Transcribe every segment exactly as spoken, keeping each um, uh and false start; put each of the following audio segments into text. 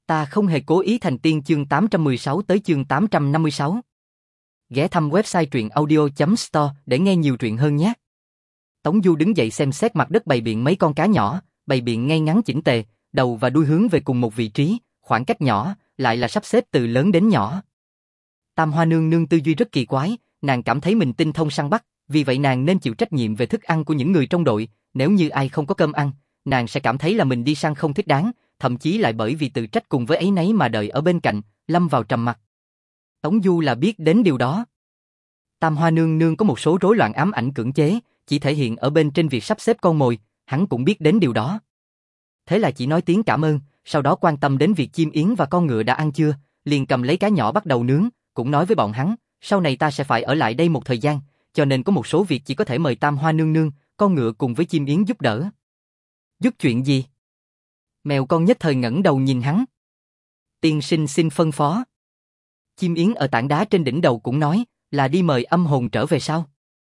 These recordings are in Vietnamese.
Ta không hề cố ý thành tiên chương tám trăm mười sáu tới chương tám trăm năm mươi sáu. Ghé thăm website truyện audio chấm store để nghe nhiều truyện hơn nhé. Tống Du đứng dậy xem xét mặt đất bày biện mấy con cá nhỏ, bày biện ngay ngắn chỉnh tề, đầu và đuôi hướng về cùng một vị trí, khoảng cách nhỏ, lại là sắp xếp từ lớn đến nhỏ. Tam Hoa nương nương tư duy rất kỳ quái, nàng cảm thấy mình tinh thông săn bắt, vì vậy nàng nên chịu trách nhiệm về thức ăn của những người trong đội, nếu như ai không có cơm ăn, nàng sẽ cảm thấy là mình đi săn không thích đáng, thậm chí lại bởi vì tự trách cùng với áy náy mà đợi ở bên cạnh, lâm vào trầm mặc. Tống Du là biết đến điều đó. Tam Hoa nương nương có một số rối loạn ám ảnh cưỡng chế, chỉ thể hiện ở bên trên việc sắp xếp con mồi, hắn cũng biết đến điều đó. Thế là chỉ nói tiếng cảm ơn, sau đó quan tâm đến việc chim yến và con ngựa đã ăn chưa, liền cầm lấy cá nhỏ bắt đầu nướng, cũng nói với bọn hắn, sau này ta sẽ phải ở lại đây một thời gian, cho nên có một số việc chỉ có thể mời Tam Hoa nương nương, con ngựa cùng với chim yến giúp đỡ. Giúp chuyện gì? Mèo con nhất thời ngẩng đầu nhìn hắn. Tiên sinh xin phân phó. Chim yến ở tảng đá trên đỉnh đầu cũng nói, là đi mời âm hồn trở về sao?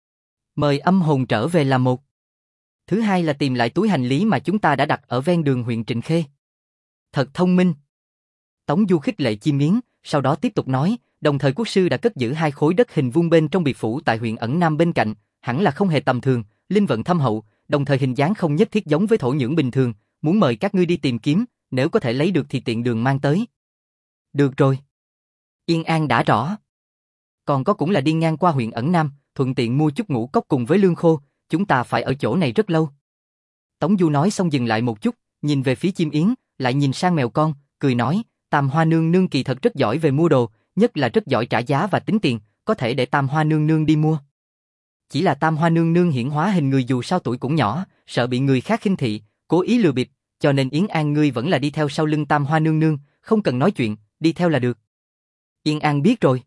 Mời âm hồn trở về là một. Thứ hai là tìm lại túi hành lý mà chúng ta đã đặt ở ven đường huyện Trịnh Khê. Thật thông minh. Tống Du khích lệ chim yến, sau đó tiếp tục nói, đồng thời quốc sư đã cất giữ hai khối đất hình vuông bên trong biệt phủ tại huyện Ẩn Nam bên cạnh, hẳn là không hề tầm thường, linh vận thâm hậu, đồng thời hình dáng không nhất thiết giống với thổ nhưỡng bình thường, muốn mời các ngươi đi tìm kiếm, nếu có thể lấy được thì tiện đường mang tới. Được rồi. Yên An đã rõ. Còn có cũng là đi ngang qua huyện Ẩn Nam, thuận tiện mua chút ngũ cốc cùng với lương khô, chúng ta phải ở chỗ này rất lâu. Tống Du nói xong dừng lại một chút, nhìn về phía chim yến, lại nhìn sang mèo con, cười nói, Tam Hoa nương nương kỳ thật rất giỏi về mua đồ, nhất là rất giỏi trả giá và tính tiền, có thể để Tam Hoa nương nương đi mua. Chỉ là Tam Hoa nương nương hiển hóa hình người dù sao tuổi cũng nhỏ, sợ bị người khác khinh thị, cố ý lừa bịp, cho nên Yến An ngươi vẫn là đi theo sau lưng Tam Hoa nương nương, không cần nói chuyện, đi theo là được. Yên An biết rồi.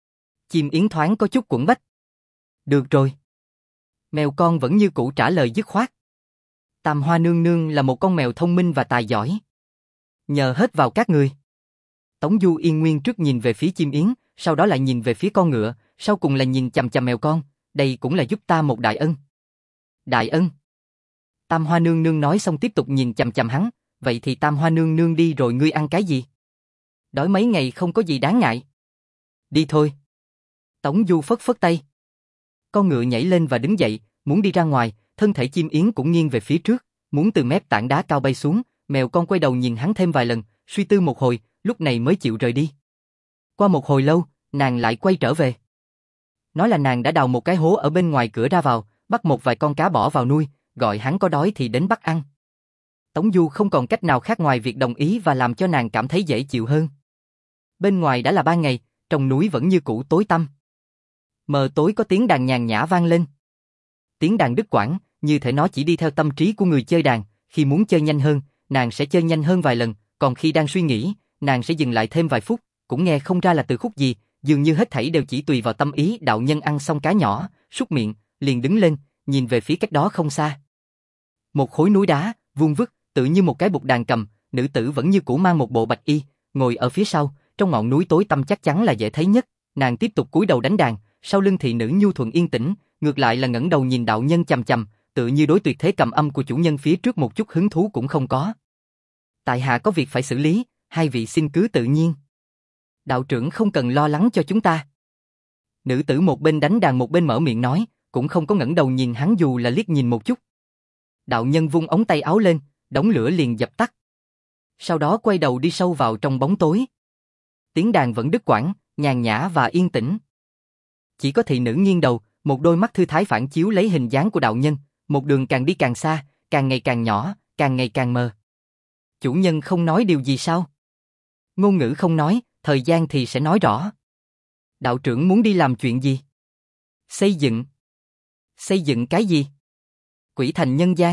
Chim yến thoáng có chút quẫn bách. Được rồi. Mèo con vẫn như cũ trả lời dứt khoát. Tam Hoa nương nương là một con mèo thông minh và tài giỏi. Nhờ hết vào các người. Tống Du yên nguyên trước nhìn về phía chim yến, sau đó lại nhìn về phía con ngựa, sau cùng là nhìn chằm chằm mèo con, đây cũng là giúp ta một đại ân. Đại ân? Tam Hoa nương nương nói xong tiếp tục nhìn chằm chằm hắn, vậy thì Tam Hoa nương nương đi rồi ngươi ăn cái gì? Đói mấy ngày không có gì đáng ngại. Đi thôi. Tống Du phất phất tay. Con ngựa nhảy lên và đứng dậy, muốn đi ra ngoài, thân thể chim yến cũng nghiêng về phía trước, muốn từ mép tảng đá cao bay xuống, mèo con quay đầu nhìn hắn thêm vài lần, suy tư một hồi, lúc này mới chịu rời đi. Qua một hồi lâu, nàng lại quay trở về. Nói là nàng đã đào một cái hố ở bên ngoài cửa ra vào, bắt một vài con cá bỏ vào nuôi, gọi hắn có đói thì đến bắt ăn. Tống Du không còn cách nào khác ngoài việc đồng ý và làm cho nàng cảm thấy dễ chịu hơn. Bên ngoài đã là ban ngày, trong núi vẫn như cũ tối tăm. Mờ tối có tiếng đàn nhàn nhã vang lên. Tiếng đàn đứt quãng, như thể nó chỉ đi theo tâm trí của người chơi đàn, khi muốn chơi nhanh hơn, nàng sẽ chơi nhanh hơn vài lần, còn khi đang suy nghĩ, nàng sẽ dừng lại thêm vài phút, cũng nghe không ra là từ khúc gì, dường như hết thảy đều chỉ tùy vào tâm ý. Đạo nhân ăn xong cá nhỏ, súc miệng, liền đứng lên, nhìn về phía cách đó không xa. Một khối núi đá, vuông vức, tự như một cái bục đàn cầm, nữ tử vẫn như cũ mang một bộ bạch y, ngồi ở phía sau, trong ngọn núi tối tăm chắc chắn là dễ thấy nhất, nàng tiếp tục cúi đầu đánh đàn, sau lưng thị nữ nhu thuận yên tĩnh, ngược lại là ngẩng đầu nhìn đạo nhân chằm chằm, tự như đối tuyệt thế cầm âm của chủ nhân phía trước một chút hứng thú cũng không có. Tại hạ có việc phải xử lý, hai vị xin cứ tự nhiên. Đạo trưởng không cần lo lắng cho chúng ta. Nữ tử một bên đánh đàn một bên mở miệng nói, cũng không có ngẩng đầu nhìn hắn dù là liếc nhìn một chút. Đạo nhân vung ống tay áo lên, đống lửa liền dập tắt. Sau đó quay đầu đi sâu vào trong bóng tối. Tiếng đàn vẫn đứt quãng, nhàn nhã và yên tĩnh. Chỉ có thị nữ nghiêng đầu, một đôi mắt thư thái phản chiếu lấy hình dáng của đạo nhân, một đường càng đi càng xa, càng ngày càng nhỏ, càng ngày càng mờ. Chủ nhân không nói điều gì sao? Ngôn ngữ không nói, thời gian thì sẽ nói rõ. Đạo trưởng muốn đi làm chuyện gì? Xây dựng. Xây dựng cái gì? Quỷ thành nhân gian.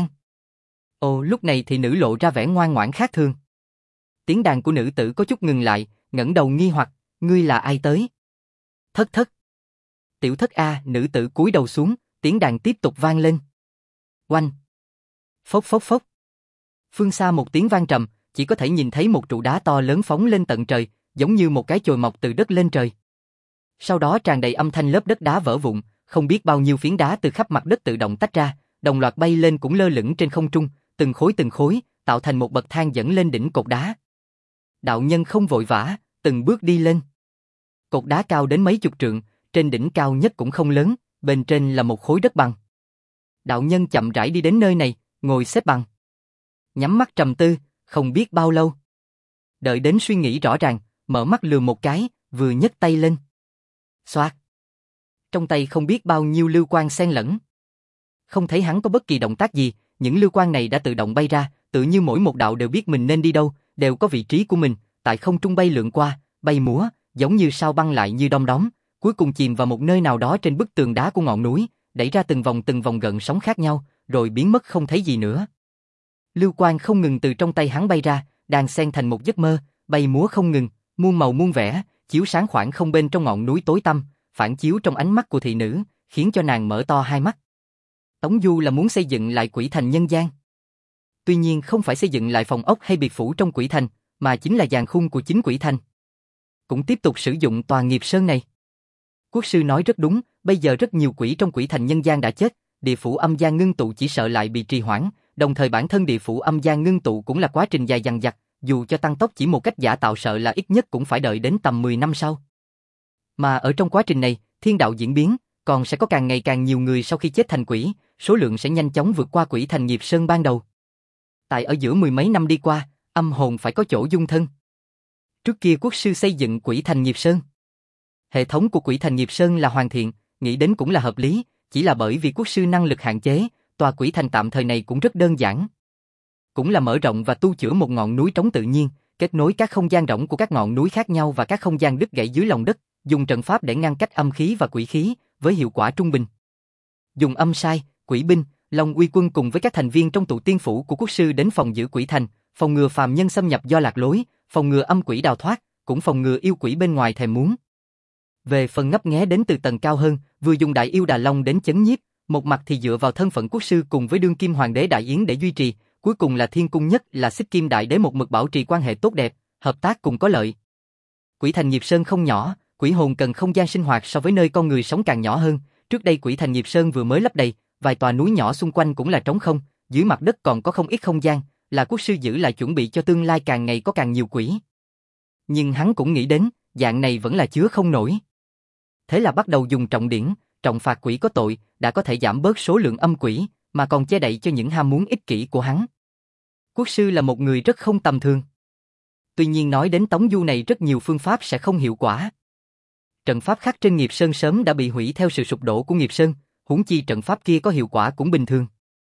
Ồ, lúc này thì nữ lộ ra vẻ ngoan ngoãn khác thường. Tiếng đàn của nữ tử có chút ngừng lại, ngẩng đầu nghi hoặc, ngươi là ai tới? Thất thất. Tiểu thất a, nữ tử cúi đầu xuống, tiếng đàn tiếp tục vang lên. Oanh. Phốc phốc phốc. Phương xa một tiếng vang trầm, chỉ có thể nhìn thấy một trụ đá to lớn phóng lên tận trời, giống như một cái chồi mọc từ đất lên trời. Sau đó tràn đầy âm thanh lớp đất đá vỡ vụn, không biết bao nhiêu phiến đá từ khắp mặt đất tự động tách ra, đồng loạt bay lên cũng lơ lửng trên không trung, từng khối từng khối, tạo thành một bậc thang dẫn lên đỉnh cột đá. Đạo nhân không vội vã, từng bước đi lên. Cột đá cao đến mấy chục trượng, trên đỉnh cao nhất cũng không lớn, bên trên là một khối đất bằng. Đạo nhân chậm rãi đi đến nơi này, ngồi xếp bằng. Nhắm mắt trầm tư, không biết bao lâu. Đợi đến suy nghĩ rõ ràng, mở mắt lườm một cái, vừa nhấc tay lên. Xoạt. Trong tay không biết bao nhiêu lưu quang xen lẫn. Không thấy hắn có bất kỳ động tác gì, những lưu quang này đã tự động bay ra, tự như mỗi một đạo đều biết mình nên đi đâu, đều có vị trí của mình, tại không trung bay lượn qua, bay múa, giống như sao băng lại như đom đóm, cuối cùng chìm vào một nơi nào đó trên bức tường đá của ngọn núi, đẩy ra từng vòng từng vòng gợn sóng khác nhau, rồi biến mất không thấy gì nữa. Lưu quang không ngừng từ trong tay hắn bay ra, đan xen thành một giấc mơ, bay múa không ngừng, muôn màu muôn vẻ, chiếu sáng khoảng không bên trong ngọn núi tối tăm, phản chiếu trong ánh mắt của thị nữ, khiến cho nàng mở to hai mắt. Tống Du là muốn xây dựng lại Quỷ Thành nhân gian. Tuy nhiên không phải xây dựng lại phòng ốc hay biệt phủ trong Quỷ Thành, mà chính là dàn khung của chính Quỷ Thành. Cũng tiếp tục sử dụng tòa nghiệp sơn này. Quốc sư nói rất đúng, bây giờ rất nhiều quỷ trong Quỷ Thành nhân gian đã chết, địa phủ âm gian ngưng tụ chỉ sợ lại bị trì hoãn, đồng thời bản thân địa phủ âm gian ngưng tụ cũng là quá trình dài dằng dặc, dù cho tăng tốc chỉ một cách giả tạo sợ là ít nhất cũng phải đợi đến tầm mười năm sau. Mà ở trong quá trình này, thiên đạo diễn biến, còn sẽ có càng ngày càng nhiều người sau khi chết thành quỷ, số lượng sẽ nhanh chóng vượt qua Quỷ Thành nghiệp sơn ban đầu. Tại ở giữa mười mấy năm đi qua, âm hồn phải có chỗ dung thân. Trước kia quốc sư xây dựng Quỷ Thành nghiệp sơn. Hệ thống của Quỷ Thành nghiệp sơn là hoàn thiện, nghĩ đến cũng là hợp lý, chỉ là bởi vì quốc sư năng lực hạn chế, tòa Quỷ Thành tạm thời này cũng rất đơn giản. Cũng là mở rộng và tu chữa một ngọn núi trống tự nhiên, kết nối các không gian rỗng của các ngọn núi khác nhau và các không gian đứt gãy dưới lòng đất, dùng trận pháp để ngăn cách âm khí và quỷ khí, với hiệu quả trung bình. Dùng âm sai, quỷ binh, Long Uy Quân cùng với các thành viên trong tụ tiên phủ của quốc sư đến phòng giữ Quỷ Thành, phòng ngừa phàm nhân xâm nhập do lạc lối, phòng ngừa âm quỷ đào thoát, cũng phòng ngừa yêu quỷ bên ngoài thèm muốn. Về phần ngấp nghé đến từ tầng cao hơn, vừa dùng Đại Yêu Đà Long đến chấn nhiếp, một mặt thì dựa vào thân phận quốc sư cùng với đương kim hoàng đế Đại Yến để duy trì, cuối cùng là thiên cung nhất là Xích Kim Đại Đế một mực bảo trì quan hệ tốt đẹp, hợp tác cùng có lợi. Quỷ Thành nghiệp sơn không nhỏ, quỷ hồn cần không gian sinh hoạt so với nơi con người sống càng nhỏ hơn, trước đây Quỷ Thành nghiệp sơn vừa mới lấp đầy, vài tòa núi nhỏ xung quanh cũng là trống không, dưới mặt đất còn có không ít không gian, là quốc sư giữ lại chuẩn bị cho tương lai càng ngày có càng nhiều quỷ. Nhưng hắn cũng nghĩ đến, dạng này vẫn là chứa không nổi. Thế là bắt đầu dùng trọng điển, trọng phạt quỷ có tội, đã có thể giảm bớt số lượng âm quỷ, mà còn che đậy cho những ham muốn ích kỷ của hắn. Quốc sư là một người rất không tầm thường. Tuy nhiên nói đến Tống Du này rất nhiều phương pháp sẽ không hiệu quả. Trận pháp khắc trên nghiệp sơn sớm đã bị hủy theo sự sụp đổ của nghiệp sơn, huống chi trận pháp kia có hiệu quả cũng bình thường.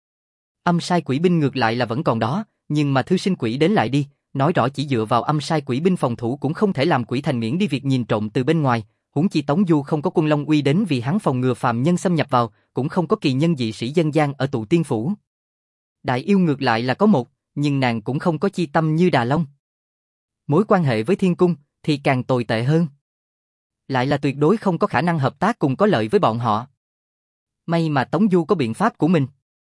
Âm sai quỷ binh ngược lại là vẫn còn đó, nhưng mà thư sinh quỷ đến lại đi, nói rõ chỉ dựa vào âm sai quỷ binh phòng thủ cũng không thể làm Quỷ Thành miễn đi việc nhìn trộm từ bên ngoài, huống chi Tống Du không có quân Long Uy đến vì hắn phòng ngừa phàm nhân xâm nhập vào, cũng không có kỳ nhân dị sĩ dân gian ở tụ tiên phủ. Đại yêu ngược lại là có một, nhưng nàng cũng không có chi tâm như Đà Long. Mối quan hệ với thiên cung thì càng tồi tệ hơn. Lại là tuyệt đối không có khả năng hợp tác cùng có lợi với bọn họ. May mà Tống Du có biện pháp của mình.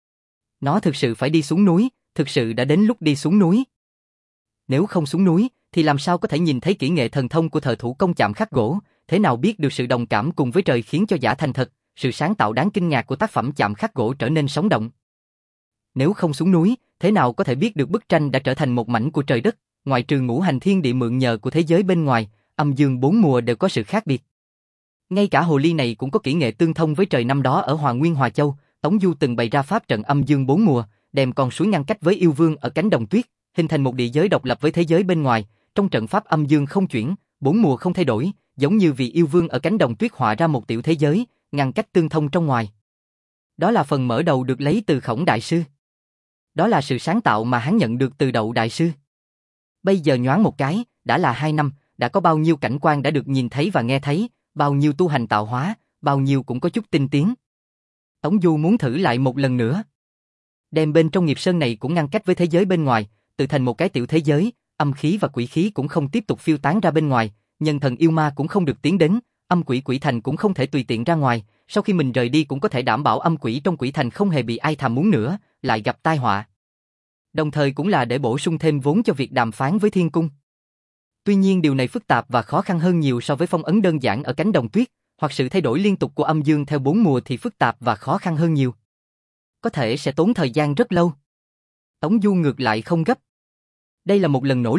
Nó thực sự phải đi xuống núi, thực sự đã đến lúc đi xuống núi. Nếu không xuống núi, thì làm sao có thể nhìn thấy kỹ nghệ thần thông của thợ thủ công chạm khắc gỗ, thế nào biết được sự đồng cảm cùng với trời khiến cho giả thành thật, sự sáng tạo đáng kinh ngạc của tác phẩm chạm khắc gỗ trở nên sống động. Nếu không xuống núi, thế nào có thể biết được bức tranh đã trở thành một mảnh của trời đất, ngoại trừ ngũ hành thiên địa mượn nhờ của thế giới bên ngoài, âm dương bốn mùa đều có sự khác biệt. Ngay cả hồ ly này cũng có kỹ nghệ tương thông với trời năm đó ở Hòa Nguyên Hòa Châu, Tống Du từng bày ra pháp trận âm dương bốn mùa, đem con suối ngăn cách với yêu vương ở cánh đồng tuyết, hình thành một địa giới độc lập với thế giới bên ngoài, trong trận pháp âm dương không chuyển, bốn mùa không thay đổi, giống như vì yêu vương ở cánh đồng tuyết họa ra một tiểu thế giới, ngăn cách tương thông trong ngoài. Đó là phần mở đầu được lấy từ Khổng Đại Sư. Đó là sự sáng tạo mà hắn nhận được từ Đậu Đại Sư. Bây giờ nhoáng một cái, đã là hai năm, đã có bao nhiêu cảnh quan đã được nhìn thấy và nghe thấy, bao nhiêu tu hành tạo hóa, bao nhiêu cũng có chút tinh tiến. Tống Du muốn thử lại một lần nữa. Đem bên trong nghiệp sơn này cũng ngăn cách với thế giới bên ngoài, tự thành một cái tiểu thế giới, âm khí và quỷ khí cũng không tiếp tục phiêu tán ra bên ngoài, nhân thần yêu ma cũng không được tiến đến, âm quỷ Quỷ Thành cũng không thể tùy tiện ra ngoài, sau khi mình rời đi cũng có thể đảm bảo âm quỷ trong Quỷ Thành không hề bị ai thèm muốn nữa, lại gặp tai họa. Đồng thời cũng là để bổ sung thêm vốn cho việc đàm phán với thiên cung. Tuy nhiên điều này phức tạp và khó khăn hơn nhiều so với phong ấn đơn giản ở cánh đồng tuyết, hoặc sự thay đổi liên tục của âm dương theo bốn mùa thì phức tạp và khó khăn hơn nhiều. Có thể sẽ tốn thời gian rất lâu. Tống Du ngược lại không gấp. Đây là một lần nỗ lực,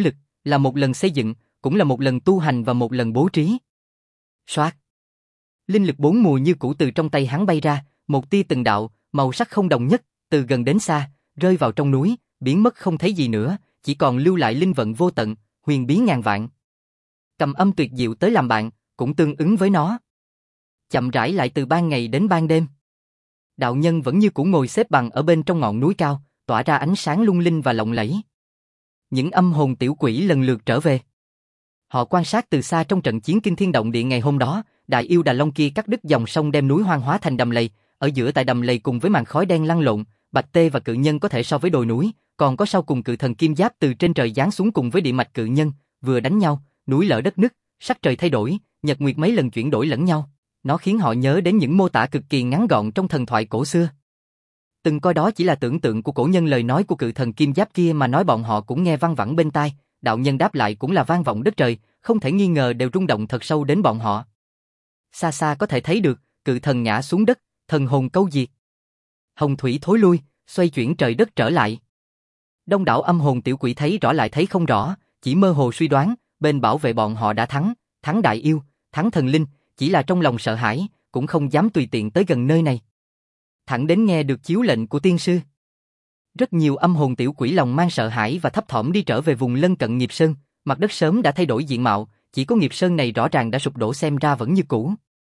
Là một lần xây dựng, cũng là một lần tu hành và một lần bố trí. Soát. Linh lực bốn mùa như cũ từ trong tay hắn bay ra, một tia từng đạo, màu sắc không đồng nhất, từ gần đến xa, rơi vào trong núi, biến mất không thấy gì nữa, chỉ còn lưu lại linh vận vô tận, huyền bí ngàn vạn. Cầm âm tuyệt diệu tới làm bạn, cũng tương ứng với nó. Chậm rãi lại từ ban ngày đến ban đêm. Đạo nhân vẫn như cũ ngồi xếp bằng ở bên trong ngọn núi cao, tỏa ra ánh sáng lung linh và lộng lẫy. Những âm hồn tiểu quỷ lần lượt trở về. Họ quan sát từ xa trong trận chiến kinh thiên động địa ngày hôm đó, đại yêu Đà Long kia cắt đứt dòng sông đem núi hoang hóa thành đầm lầy, ở giữa tại đầm lầy cùng với màn khói đen lăn lộn, Bạch Tê và Cự Nhân có thể so với đồi núi, còn có sau cùng Cự Thần Kim Giáp từ trên trời giáng xuống cùng với địa mạch Cự Nhân, vừa đánh nhau, núi lở đất nứt, sắc trời thay đổi, nhật nguyệt mấy lần chuyển đổi lẫn nhau. Nó khiến họ nhớ đến những mô tả cực kỳ ngắn gọn trong thần thoại cổ xưa. Từng coi đó chỉ là tưởng tượng của cổ nhân, lời nói của Cự Thần Kim Giáp kia mà nói bọn họ cũng nghe văng vẳng bên tai, đạo nhân đáp lại cũng là vang vọng đất trời, không thể nghi ngờ đều rung động thật sâu đến bọn họ. Xa xa có thể thấy được, Cự Thần ngã xuống đất, thần hồn câu diệt. Hồng thủy thối lui, xoay chuyển trời đất trở lại. Đông đảo âm hồn tiểu quỷ thấy rõ lại thấy không rõ, chỉ mơ hồ suy đoán, bên bảo vệ bọn họ đã thắng, thắng đại yêu, thắng thần linh, chỉ là trong lòng sợ hãi, cũng không dám tùy tiện tới gần nơi này. Thẳng đến nghe được chiếu lệnh của tiên sư. Rất nhiều âm hồn tiểu quỷ lòng mang sợ hãi và thấp thỏm đi trở về vùng lân cận Nghiệp Sơn, mặt đất sớm đã thay đổi diện mạo, chỉ có Nghiệp Sơn này rõ ràng đã sụp đổ xem ra vẫn như cũ.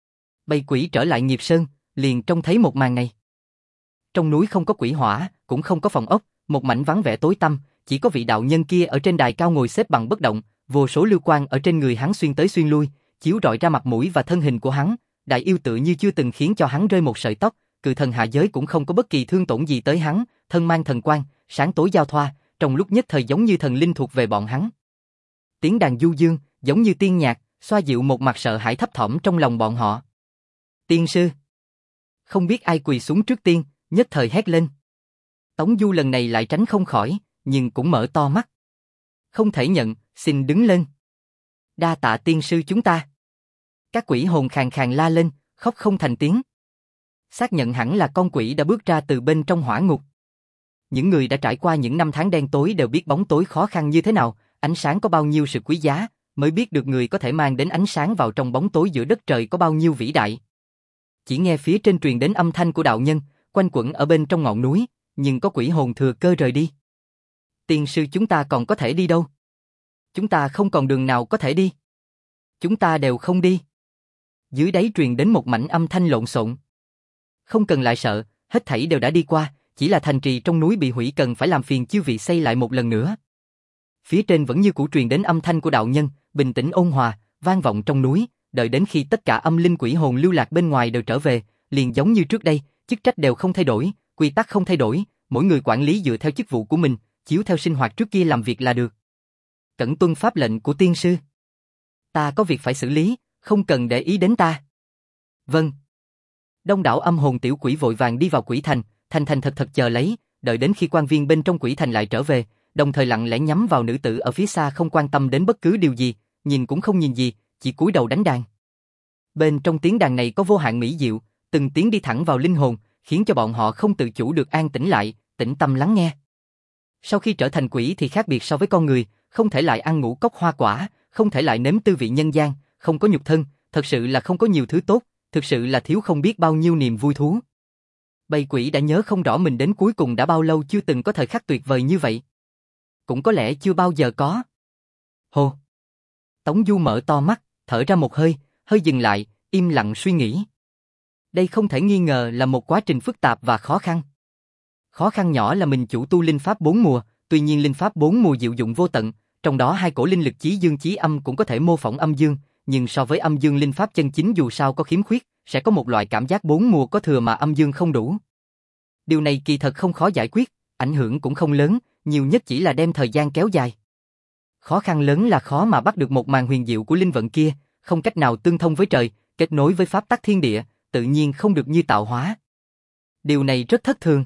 Bầy quỷ trở lại Nghiệp Sơn, liền trông thấy một màn này. Trong núi không có quỷ hỏa, cũng không có phòng ốc, một mảnh vắng vẻ tối tăm, chỉ có vị đạo nhân kia ở trên đài cao ngồi xếp bằng bất động, vô số lưu quang ở trên người hắn xuyên tới xuyên lui, chiếu rọi ra mặt mũi và thân hình của hắn. Đại yêu tự như chưa từng khiến cho hắn rơi một sợi tóc, Cự Thần hạ giới cũng không có bất kỳ thương tổn gì tới hắn, thân mang thần quang, sáng tối giao thoa, trong lúc nhất thời giống như thần linh thuộc về bọn hắn. Tiếng đàn du dương, giống như tiên nhạc, xoa dịu một mặt sợ hãi thấp thỏm trong lòng bọn họ. Tiên sư. Không biết ai quỳ xuống trước tiên, nhất thời hét lên. Tống Du lần này lại tránh không khỏi, nhưng cũng mở to mắt. Không thể nhận, xin đứng lên. Đa tạ tiên sư chúng ta. Các quỷ hồn khàn khàn la lên, khóc không thành tiếng. Xác nhận hẳn là con quỷ đã bước ra từ bên trong hỏa ngục. Những người đã trải qua những năm tháng đen tối đều biết bóng tối khó khăn như thế nào, ánh sáng có bao nhiêu sự quý giá, mới biết được người có thể mang đến ánh sáng vào trong bóng tối giữa đất trời có bao nhiêu vĩ đại. Chỉ nghe phía trên truyền đến âm thanh của đạo nhân, quanh quẩn ở bên trong ngọn núi, nhưng có quỷ hồn thừa cơ rời đi. Tiên sư chúng ta còn có thể đi đâu? Chúng ta không còn đường nào có thể đi. Chúng ta đều không đi. Dưới đáy truyền đến một mảnh âm thanh lộn xộn. Không cần lại sợ, hết thảy đều đã đi qua, chỉ là thành trì trong núi bị hủy cần phải làm phiền chư vị xây lại một lần nữa. Phía trên vẫn như cũ truyền đến âm thanh của đạo nhân, bình tĩnh ôn hòa, vang vọng trong núi, đợi đến khi tất cả âm linh quỷ hồn lưu lạc bên ngoài đều trở về, liền giống như trước đây, chức trách đều không thay đổi, quy tắc không thay đổi, mỗi người quản lý dựa theo chức vụ của mình, chiếu theo sinh hoạt trước kia làm việc là được. Cẩn tuân pháp lệnh của tiên sư. Ta có việc phải xử lý, không cần để ý đến ta. Vâng. Đông đảo âm hồn tiểu quỷ vội vàng đi vào quỷ thành, thành thành thật thật chờ lấy, đợi đến khi quan viên bên trong quỷ thành lại trở về, đồng thời lặng lẽ nhắm vào nữ tử ở phía xa không quan tâm đến bất cứ điều gì, nhìn cũng không nhìn gì, chỉ cúi đầu đánh đàn. Bên trong tiếng đàn này có vô hạn mỹ diệu, từng tiếng đi thẳng vào linh hồn, khiến cho bọn họ không tự chủ được an tĩnh lại, tĩnh tâm lắng nghe. Sau khi trở thành quỷ thì khác biệt so với con người, không thể lại ăn ngũ cốc hoa quả, không thể lại nếm tư vị nhân gian, không có nhục thân, thật sự là không có nhiều thứ tốt, thực sự là thiếu không biết bao nhiêu niềm vui thú. Bầy quỷ đã nhớ không rõ mình đến cuối cùng đã bao lâu chưa từng có thời khắc tuyệt vời như vậy. Cũng có lẽ chưa bao giờ có. Hồ. Tống Du mở to mắt, thở ra một hơi, hơi dừng lại, im lặng suy nghĩ. Đây không thể nghi ngờ là một quá trình phức tạp và khó khăn. Khó khăn nhỏ là mình chủ tu linh pháp bốn mùa, tuy nhiên linh pháp bốn mùa diệu dụng vô tận, trong đó hai cổ linh lực chí dương chí âm cũng có thể mô phỏng âm dương, nhưng so với âm dương linh pháp chân chính dù sao có khiếm khuyết, sẽ có một loại cảm giác bốn mùa có thừa mà âm dương không đủ. Điều này kỳ thật không khó giải quyết, ảnh hưởng cũng không lớn, nhiều nhất chỉ là đem thời gian kéo dài. Khó khăn lớn là khó mà bắt được một màn huyền diệu của linh vận kia, không cách nào tương thông với trời, kết nối với pháp tắc thiên địa, tự nhiên không được như tạo hóa. Điều này rất thất thường.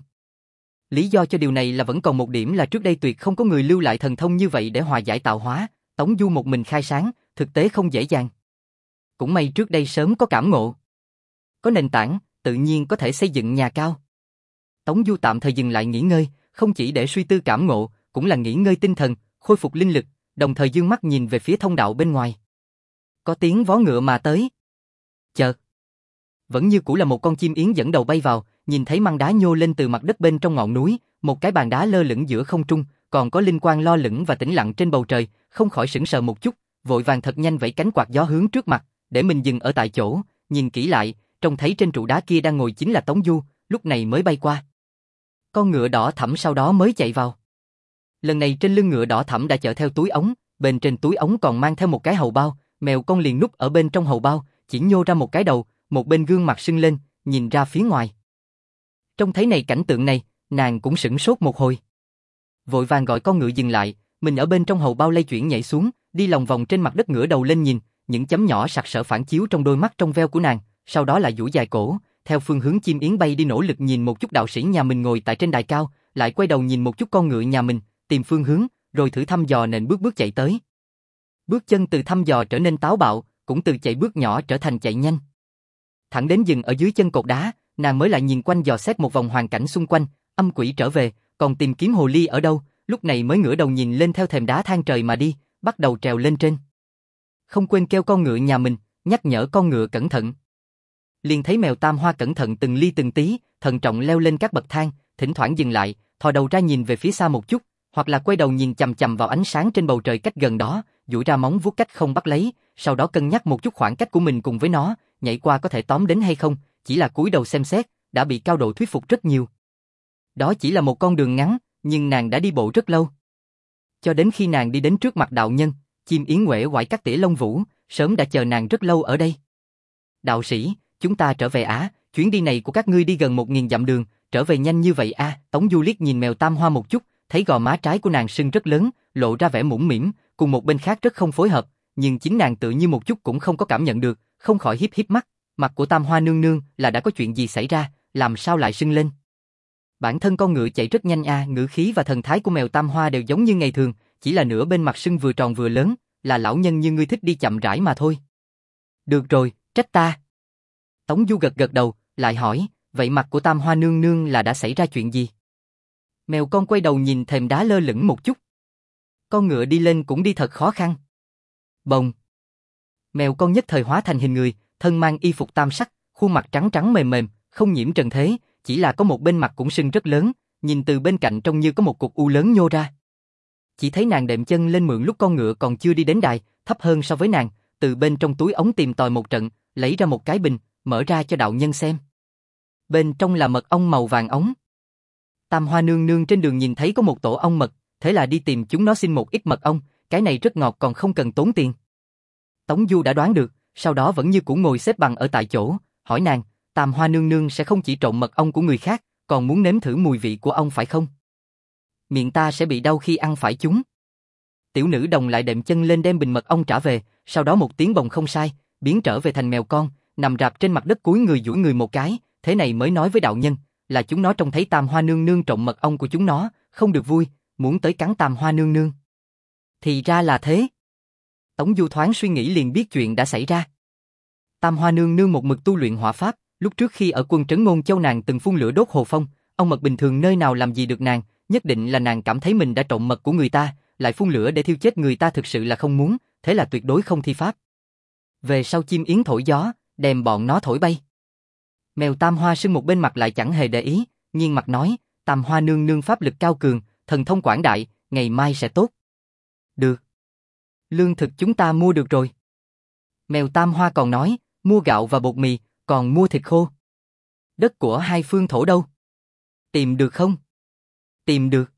Lý do cho điều này là vẫn còn một điểm là trước đây tuyệt không có người lưu lại thần thông như vậy để hòa giải tạo hóa, Tống Du một mình khai sáng, thực tế không dễ dàng. Cũng may trước đây sớm có cảm ngộ. Có nền tảng, tự nhiên có thể xây dựng nhà cao. Tống Du tạm thời dừng lại nghỉ ngơi, không chỉ để suy tư cảm ngộ, cũng là nghỉ ngơi tinh thần, khôi phục linh lực, đồng thời dương mắt nhìn về phía thông đạo bên ngoài. Có tiếng vó ngựa mà tới. Chợt, vẫn như cũ là một con chim yến dẫn đầu bay vào, nhìn thấy măng đá nhô lên từ mặt đất bên trong ngọn núi, một cái bàn đá lơ lửng giữa không trung, còn có linh quang lo lửng và tĩnh lặng trên bầu trời, không khỏi sững sờ một chút, vội vàng thật nhanh vẫy cánh quạt gió hướng trước mặt, để mình dừng ở tại chỗ, nhìn kỹ lại, trông thấy trên trụ đá kia đang ngồi chính là Tống Du, lúc này mới bay qua. Con ngựa đỏ thẫm sau đó mới chạy vào. Lần này trên lưng ngựa đỏ thẫm đã chở theo túi ống, bên trên túi ống còn mang theo một cái hầu bao, mèo con liền núp ở bên trong hầu bao, chỉ nhô ra một cái đầu, một bên gương mặt sưng lên, nhìn ra phía ngoài. Trông thấy này cảnh tượng này, nàng cũng sửng sốt một hồi. Vội vàng gọi con ngựa dừng lại, mình ở bên trong hầu bao lay chuyển nhảy xuống, đi lòng vòng trên mặt đất ngửa đầu lên nhìn, những chấm nhỏ sặc sỡ phản chiếu trong đôi mắt trong veo của nàng, sau đó lại duỗi dài cổ, theo phương hướng chim yến bay đi nỗ lực nhìn một chút đạo sĩ nhà mình ngồi tại trên đài cao, lại quay đầu nhìn một chút con ngựa nhà mình, tìm phương hướng, rồi thử thăm dò nện bước bước chạy tới. Bước chân từ thăm dò trở nên táo bạo, cũng từ chạy bước nhỏ trở thành chạy nhanh. Thẳng đến dừng ở dưới chân cột đá, nàng mới lại nhìn quanh dò xét một vòng hoàn cảnh xung quanh, âm quỷ trở về, còn tìm kiếm hồ ly ở đâu, lúc này mới ngửa đầu nhìn lên theo thềm đá thang trời mà đi, bắt đầu trèo lên trên. Không quên kêu con ngựa nhà mình, nhắc nhở con ngựa cẩn thận. Liền thấy mèo Tam Hoa cẩn thận từng ly từng tí, thận trọng leo lên các bậc thang, thỉnh thoảng dừng lại, thò đầu ra nhìn về phía xa một chút, hoặc là quay đầu nhìn chằm chằm vào ánh sáng trên bầu trời cách gần đó, duỗi ra móng vuốt cách không bắt lấy, sau đó cân nhắc một chút khoảng cách của mình cùng với nó, nhảy qua có thể tóm đến hay không, chỉ là cúi đầu xem xét, đã bị cao độ thuyết phục rất nhiều. Đó chỉ là một con đường ngắn, nhưng nàng đã đi bộ rất lâu. Cho đến khi nàng đi đến trước mặt đạo nhân, chim yến uể oải các tỉa lông vũ, sớm đã chờ nàng rất lâu ở đây. Đạo sĩ, chúng ta trở về Á, chuyến đi này của các ngươi đi gần một nghìn dặm đường, trở về nhanh như vậy a? À? Tống Du liếc nhìn mèo Tam Hoa một chút, thấy gò má trái của nàng sưng rất lớn, lộ ra vẻ mũm mĩm, cùng một bên khác rất không phối hợp, nhưng chính nàng tự như một chút cũng không có cảm nhận được, không khỏi híp híp mắt, mặt của Tam Hoa nương nương là đã có chuyện gì xảy ra, làm sao lại sưng lên? Bản thân con ngựa chạy rất nhanh a, à, ngữ khí và thần thái của mèo Tam Hoa đều giống như ngày thường, chỉ là nửa bên mặt sưng vừa tròn vừa lớn, là lão nhân như ngươi thích đi chậm rãi mà thôi. Được rồi, trách ta. Tống Du gật gật đầu, lại hỏi, vậy mặt của Tam Hoa nương nương là đã xảy ra chuyện gì? Mèo con quay đầu nhìn thềm đá lơ lửng một chút. Con ngựa đi lên cũng đi thật khó khăn. Bồng. Mèo con nhất thời hóa thành hình người, thân mang y phục tam sắc, khuôn mặt trắng trắng mềm mềm, không nhiễm trần thế, chỉ là có một bên mặt cũng sưng rất lớn, nhìn từ bên cạnh trông như có một cục u lớn nhô ra. Chỉ thấy nàng đệm chân lên mượn lúc con ngựa còn chưa đi đến đài, thấp hơn so với nàng, từ bên trong túi ống tìm tòi một trận, lấy ra một cái bình, mở ra cho đạo nhân xem. Bên trong là mật ong màu vàng ống. Tam Hoa nương nương trên đường nhìn thấy có một tổ ong mật, thế là đi tìm chúng nó xin một ít mật ong, cái này rất ngọt còn không cần tốn tiền. Tống Du đã đoán được, sau đó vẫn như cũ ngồi xếp bằng ở tại chỗ, hỏi nàng, Tam Hoa nương nương sẽ không chỉ trộn mật ong của người khác, còn muốn nếm thử mùi vị của ong phải không? Miệng ta sẽ bị đau khi ăn phải chúng. Tiểu nữ đồng lại đệm chân lên đem bình mật ong trả về, sau đó một tiếng bồng không sai, biến trở về thành mèo con, nằm rạp trên mặt đất cúi người duỗi người một cái, thế này mới nói với đạo nhân, là chúng nó trông thấy Tam Hoa nương nương trộn mật ong của chúng nó, không được vui, muốn tới cắn Tam Hoa nương nương. Thì ra là thế. Tống Du thoáng suy nghĩ liền biết chuyện đã xảy ra. Tam Hoa nương nương một mực tu luyện hỏa pháp, lúc trước khi ở quân trấn Ngôn Châu nàng từng phun lửa đốt hồ phong, ong mật bình thường nơi nào làm gì được nàng, nhất định là nàng cảm thấy mình đã trộn mật của người ta, lại phun lửa để thiêu chết người ta thực sự là không muốn, thế là tuyệt đối không thi pháp. Về sau chim yến thổi gió, đem bọn nó thổi bay. Mèo Tam Hoa sưng một bên mặt lại chẳng hề để ý, nghiêng mặt nói, Tam Hoa nương nương pháp lực cao cường, thần thông quảng đại, ngày mai sẽ tốt. Được. Lương thực chúng ta mua được rồi. Mèo Tam Hoa còn nói, mua gạo và bột mì, còn mua thịt khô. Đất của hai phương thổ đâu? Tìm được không? Tìm được.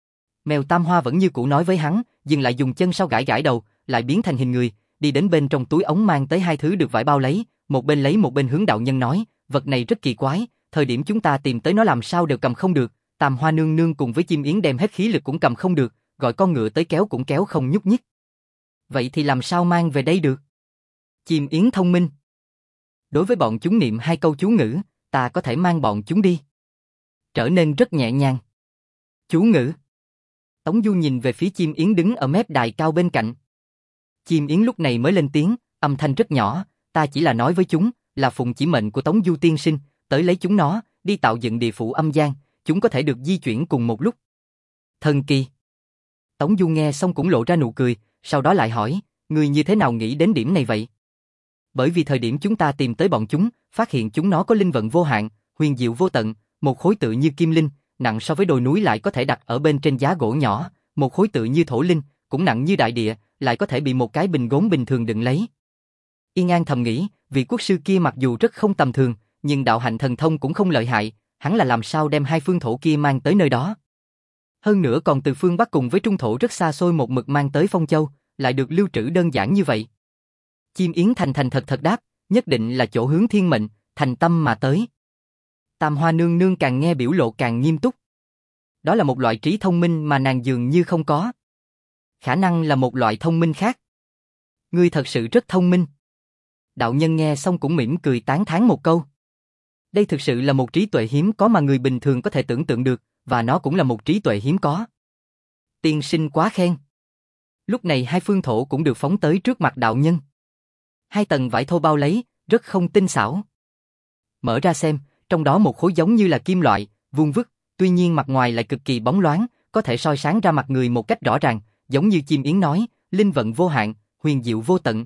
Mèo Tam Hoa vẫn như cũ nói với hắn, dừng lại dùng chân sau gãi gãi đầu, lại biến thành hình người, đi đến bên trong túi ống mang tới hai thứ được vải bao lấy, một bên lấy một bên hướng đạo nhân nói, vật này rất kỳ quái, thời điểm chúng ta tìm tới nó làm sao đều cầm không được, Tam Hoa nương nương cùng với chim yến đem hết khí lực cũng cầm không được, gọi con ngựa tới kéo cũng kéo không nhúc nhích. Vậy thì làm sao mang về đây được? Chim yến thông minh. Đối với bọn chúng niệm hai câu chú ngữ, ta có thể mang bọn chúng đi. Trở nên rất nhẹ nhàng. Chú ngữ. Tống Du nhìn về phía chim yến đứng ở mép đài cao bên cạnh. Chim yến lúc này mới lên tiếng, âm thanh rất nhỏ, ta chỉ là nói với chúng, là phụng chỉ mệnh của Tống Du tiên sinh, tới lấy chúng nó, đi tạo dựng địa phủ âm gian, chúng có thể được di chuyển cùng một lúc. Thần kỳ. Tống Du nghe xong cũng lộ ra nụ cười, sau đó lại hỏi, ngươi như thế nào nghĩ đến điểm này vậy? Bởi vì thời điểm chúng ta tìm tới bọn chúng, phát hiện chúng nó có linh vận vô hạn, huyền diệu vô tận, một khối tự như kim linh, nặng so với đồi núi lại có thể đặt ở bên trên giá gỗ nhỏ, một khối tự như thổ linh, cũng nặng như đại địa, lại có thể bị một cái bình gốm bình thường đựng lấy. Yên An thầm nghĩ, vị quốc sư kia mặc dù rất không tầm thường, nhưng đạo hạnh thần thông cũng không lợi hại, hắn là làm sao đem hai phương thổ kia mang tới nơi đó. Hơn nữa còn từ phương Bắc cùng với trung thổ rất xa xôi một mực mang tới Phong Châu, lại được lưu trữ đơn giản như vậy. Chim Yến thành thành thật thật đáp, nhất định là chỗ hướng thiên mệnh, thành tâm mà tới. Tam Hoa nương nương càng nghe biểu lộ càng nghiêm túc. Đó là một loại trí thông minh mà nàng dường như không có. Khả năng là một loại thông minh khác. Ngươi thật sự rất thông minh. Đạo nhân nghe xong cũng mỉm cười tán thán một câu. Đây thực sự là một trí tuệ hiếm có mà người bình thường có thể tưởng tượng được, và nó cũng là một trí tuệ hiếm có. Tiên sinh quá khen. Lúc này hai phương thổ cũng được phóng tới trước mặt đạo nhân. Hai tầng vải thô bao lấy, rất không tinh xảo. Mở ra xem, trong đó một khối giống như là kim loại, vuông vức, tuy nhiên mặt ngoài lại cực kỳ bóng loáng, có thể soi sáng ra mặt người một cách rõ ràng, giống như chim yến nói, linh vận vô hạn, huyền diệu vô tận.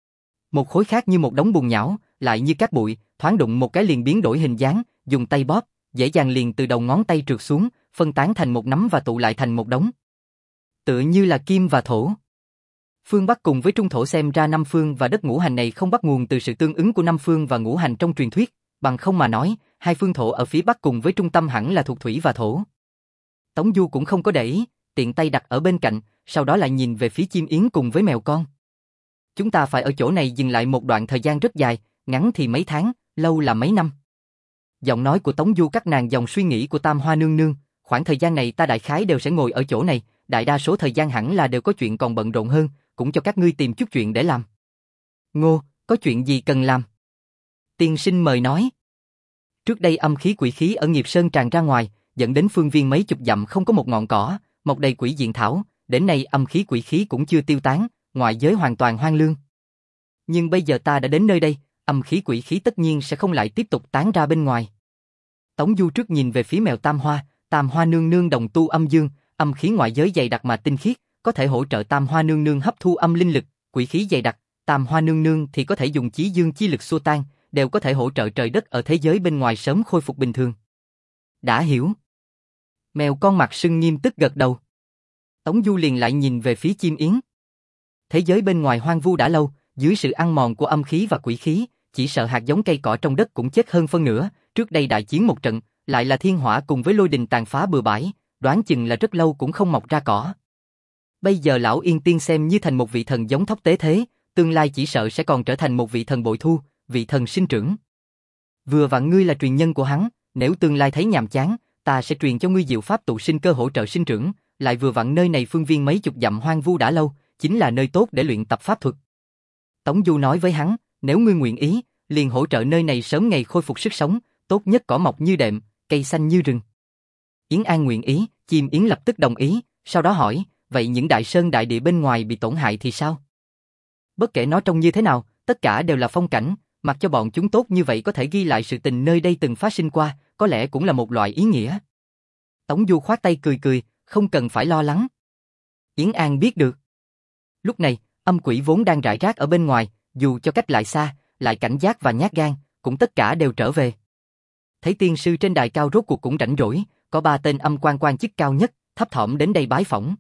Một khối khác như một đống bùn nhão, lại như cát bụi, thoáng đụng một cái liền biến đổi hình dáng, dùng tay bóp, dễ dàng liền từ đầu ngón tay trượt xuống, phân tán thành một nắm và tụ lại thành một đống. Tựa như là kim và thổ. Phương Bắc cùng với Trung thổ xem ra năm phương và đất ngũ hành này không bắt nguồn từ sự tương ứng của năm phương và ngũ hành trong truyền thuyết, bằng không mà nói, hai phương thổ ở phía Bắc cùng với trung tâm hẳn là thuộc thủy và thổ. Tống Du cũng không có để ý, tiện tay đặt ở bên cạnh, sau đó lại nhìn về phía chim yến cùng với mèo con. Chúng ta phải ở chỗ này dừng lại một đoạn thời gian rất dài, ngắn thì mấy tháng, lâu là mấy năm. Giọng nói của Tống Du cắt nàng dòng suy nghĩ của Tam Hoa nương nương, khoảng thời gian này ta đại khái đều sẽ ngồi ở chỗ này, đại đa số thời gian hẳn là đều có chuyện còn bận rộn hơn, cũng cho các ngươi tìm chút chuyện để làm. Ngô, có chuyện gì cần làm? Tiên sinh mời nói. Trước đây âm khí quỷ khí ở Nghiệp Sơn tràn ra ngoài, dẫn đến phương viên mấy chục dặm không có một ngọn cỏ, mọc đầy quỷ diện thảo, đến nay âm khí quỷ khí cũng chưa tiêu tán, ngoại giới hoàn toàn hoang lương. Nhưng bây giờ ta đã đến nơi đây, âm khí quỷ khí tất nhiên sẽ không lại tiếp tục tán ra bên ngoài. Tống Du trước nhìn về phía mèo Tam Hoa, Tam Hoa nương nương đồng tu âm dương, âm khí ngoại giới dày đặc mà tinh khiết, có thể hỗ trợ Tam Hoa nương nương hấp thu âm linh lực, quỷ khí dày đặc, Tam Hoa nương nương thì có thể dùng chí dương chi lực xua tan, đều có thể hỗ trợ trời đất ở thế giới bên ngoài sớm khôi phục bình thường. Đã hiểu. Mèo con mặt sưng nghiêm tức gật đầu. Tống Du liền lại nhìn về phía chim yến. Thế giới bên ngoài hoang vu đã lâu, dưới sự ăn mòn của âm khí và quỷ khí, chỉ sợ hạt giống cây cỏ trong đất cũng chết hơn phân nửa, trước đây đại chiến một trận, lại là thiên hỏa cùng với lôi đình tàn phá bừa bãi, đoán chừng là rất lâu cũng không mọc ra cỏ. Bây giờ lão Yên Tiên xem như thành một vị thần giống thóc tế thế, tương lai chỉ sợ sẽ còn trở thành một vị thần bội thu, vị thần sinh trưởng. Vừa vặn ngươi là truyền nhân của hắn, nếu tương lai thấy nhàm chán, ta sẽ truyền cho ngươi diệu pháp tụ sinh cơ hỗ trợ sinh trưởng, lại vừa vặn nơi này phương viên mấy chục dặm hoang vu đã lâu, chính là nơi tốt để luyện tập pháp thuật. Tống Du nói với hắn, nếu ngươi nguyện ý, liền hỗ trợ nơi này sớm ngày khôi phục sức sống, tốt nhất cỏ mọc như đệm, cây xanh như rừng. Yến An nguyện ý, chim yến lập tức đồng ý, sau đó hỏi, vậy những đại sơn đại địa bên ngoài bị tổn hại thì sao? Bất kể nó trông như thế nào, tất cả đều là phong cảnh, mặc cho bọn chúng tốt như vậy có thể ghi lại sự tình nơi đây từng phát sinh qua, có lẽ cũng là một loại ý nghĩa. Tống Du khoát tay cười cười, không cần phải lo lắng. Yến An biết được. Lúc này, âm quỷ vốn đang rải rác ở bên ngoài, dù cho cách lại xa, lại cảnh giác và nhát gan, cũng tất cả đều trở về. Thấy tiên sư trên đài cao rốt cuộc cũng rảnh rỗi, có ba tên âm quan quan chức cao nhất, thấp thỏm đến đây bái phỏng.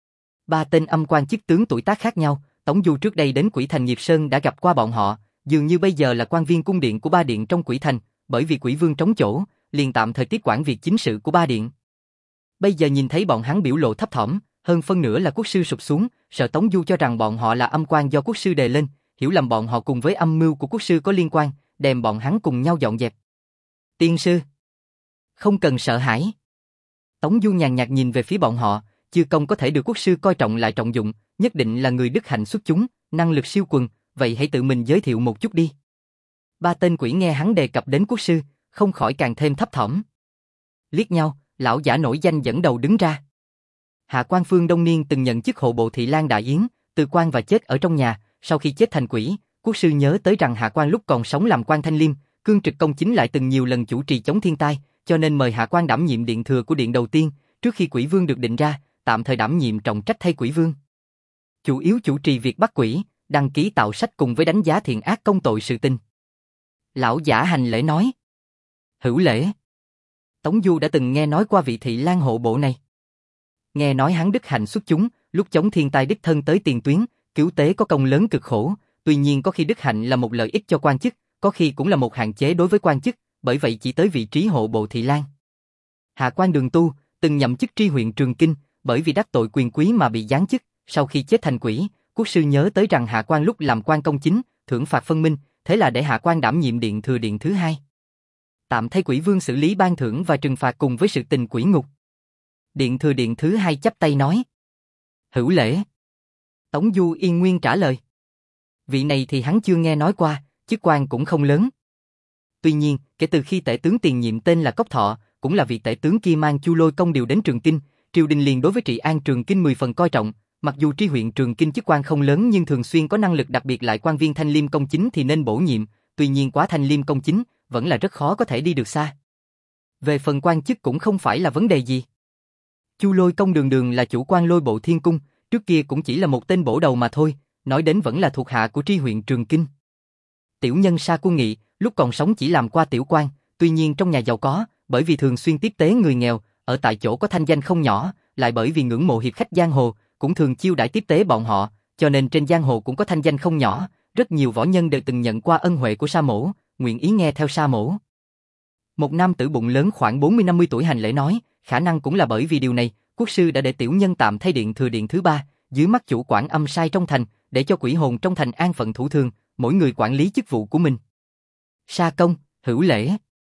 Ba tên âm quan chức tướng tuổi tác khác nhau, Tống Du trước đây đến Quỷ Thành Nghiệp Sơn đã gặp qua bọn họ, dường như bây giờ là quan viên cung điện của ba điện trong Quỷ Thành, bởi vì Quỷ Vương trống chỗ, liền tạm thời tiếp quản việc chính sự của ba điện. Bây giờ nhìn thấy bọn hắn biểu lộ thấp thỏm, hơn phân nửa là quốc sư sụp xuống, sợ Tống Du cho rằng bọn họ là âm quan do quốc sư đề lên, hiểu lầm bọn họ cùng với âm mưu của quốc sư có liên quan, đem bọn hắn cùng nhau dọn dẹp. Tiên sư, không cần sợ hãi. Tống Du nhàn nhạt nhìn về phía bọn họ, chư công có thể được quốc sư coi trọng lại trọng dụng, nhất định là người đức hạnh xuất chúng, năng lực siêu quần, vậy hãy tự mình giới thiệu một chút đi. Ba tên quỷ nghe hắn đề cập đến quốc sư, không khỏi càng thêm thấp thỏm. Liếc nhau, lão giả nổi danh dẫn đầu đứng ra. Hạ Quan Phương Đông Niên từng nhận chức hộ bộ thị lang đại yến, từ quan và chết ở trong nhà, sau khi chết thành quỷ, quốc sư nhớ tới rằng Hạ Quan lúc còn sống làm quan thanh liêm, cương trực công chính lại từng nhiều lần chủ trì chống thiên tai, cho nên mời Hạ Quan đảm nhiệm điện thừa của điện đầu tiên, trước khi quỷ vương được định ra, tạm thời đảm nhiệm trọng trách thay quỷ vương. Chủ yếu chủ trì việc bắt quỷ, đăng ký tạo sách cùng với đánh giá thiện ác công tội sự tình. Lão giả hành lễ nói. Hữu lễ. Tống Du đã từng nghe nói qua vị Thị Lan hộ bộ này. Nghe nói hắn đức hạnh xuất chúng, lúc chống thiên tai đích thân tới tiền tuyến, cứu tế có công lớn cực khổ, tuy nhiên có khi đức hạnh là một lợi ích cho quan chức, có khi cũng là một hạn chế đối với quan chức, bởi vậy chỉ tới vị trí hộ bộ Thị Lan. Hạ quan Đường Tu, từng nhậm chức tri huyện Trường Kinh, bởi vì đắc tội quyền quý mà bị giáng chức, sau khi chết thành quỷ, quốc sư nhớ tới rằng hạ quan lúc làm quan công chính, thưởng phạt phân minh, thế là để hạ quan đảm nhiệm điện thừa điện thứ hai. Tạm thay quỷ vương xử lý ban thưởng và trừng phạt cùng với sự tình quỷ ngục. Điện thừa điện thứ hai chắp tay nói. Hữu lễ. Tống Du yên nguyên trả lời. Vị này thì hắn chưa nghe nói qua, chức quan cũng không lớn. Tuy nhiên, kể từ khi tể tướng tiền nhiệm tên là Cốc Thọ, cũng là vị tể tướng kia mang Chu Lôi công điều đến Trường Kinh, triều đình liền đối với trị an Trường Kinh mười phần coi trọng, mặc dù tri huyện Trường Kinh chức quan không lớn nhưng thường xuyên có năng lực, đặc biệt lại quan viên thanh liêm công chính thì nên bổ nhiệm, tuy nhiên quá thanh liêm công chính, vẫn là rất khó có thể đi được xa. Về phần quan chức cũng không phải là vấn đề gì. Chu Lôi công đường đường là chủ quan Lôi bộ Thiên Cung, trước kia cũng chỉ là một tên bổ đầu mà thôi, nói đến vẫn là thuộc hạ của tri huyện Trường Kinh. Tiểu nhân Sa Quân Nghị, lúc còn sống chỉ làm qua tiểu quan, tuy nhiên trong nhà giàu có, bởi vì thường xuyên tiếp tế người nghèo, ở tại chỗ có thanh danh không nhỏ, lại bởi vì ngưỡng mộ hiệp khách giang hồ, cũng thường chiêu đãi tiếp tế bọn họ, cho nên trên giang hồ cũng có thanh danh không nhỏ, rất nhiều võ nhân đều từng nhận qua ân huệ của Sa mỗ, nguyện ý nghe theo Sa mỗ. Một nam tử bụng lớn khoảng bốn mươi năm mươi tuổi hành lễ nói, khả năng cũng là bởi vì điều này, quốc sư đã để tiểu nhân tạm thay điện thừa điện thứ ba, dưới mắt chủ quản âm sai trong thành, để cho quỷ hồn trong thành an phận thủ thường, mỗi người quản lý chức vụ của mình. Sa công, hữu lễ.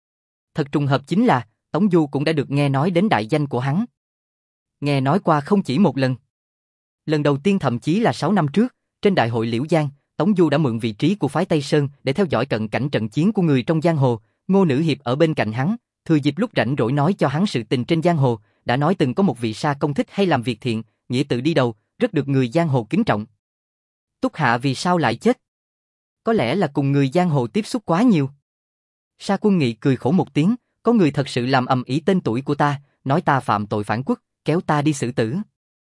Thật trùng hợp chính là, Tống Du cũng đã được nghe nói đến đại danh của hắn. Nghe nói qua không chỉ một lần. Lần đầu tiên thậm chí là sáu năm trước, trên đại hội Liễu Giang, Tống Du đã mượn vị trí của phái Tây Sơn để theo dõi cận cảnh trận chiến của người trong giang hồ, Ngô Nữ Hiệp ở bên cạnh hắn, thừa dịp lúc rảnh rỗi nói cho hắn sự tình trên giang hồ, đã nói từng có một vị Sa công thích hay làm việc thiện, nghĩa tự đi đầu, rất được người giang hồ kính trọng. Túc Hạ vì sao lại chết? Có lẽ là cùng người giang hồ tiếp xúc quá nhiều. Sa Quân Nghị cười khổ một tiếng, có người thật sự làm ầm ĩ tên tuổi của ta, nói ta phạm tội phản quốc, kéo ta đi xử tử.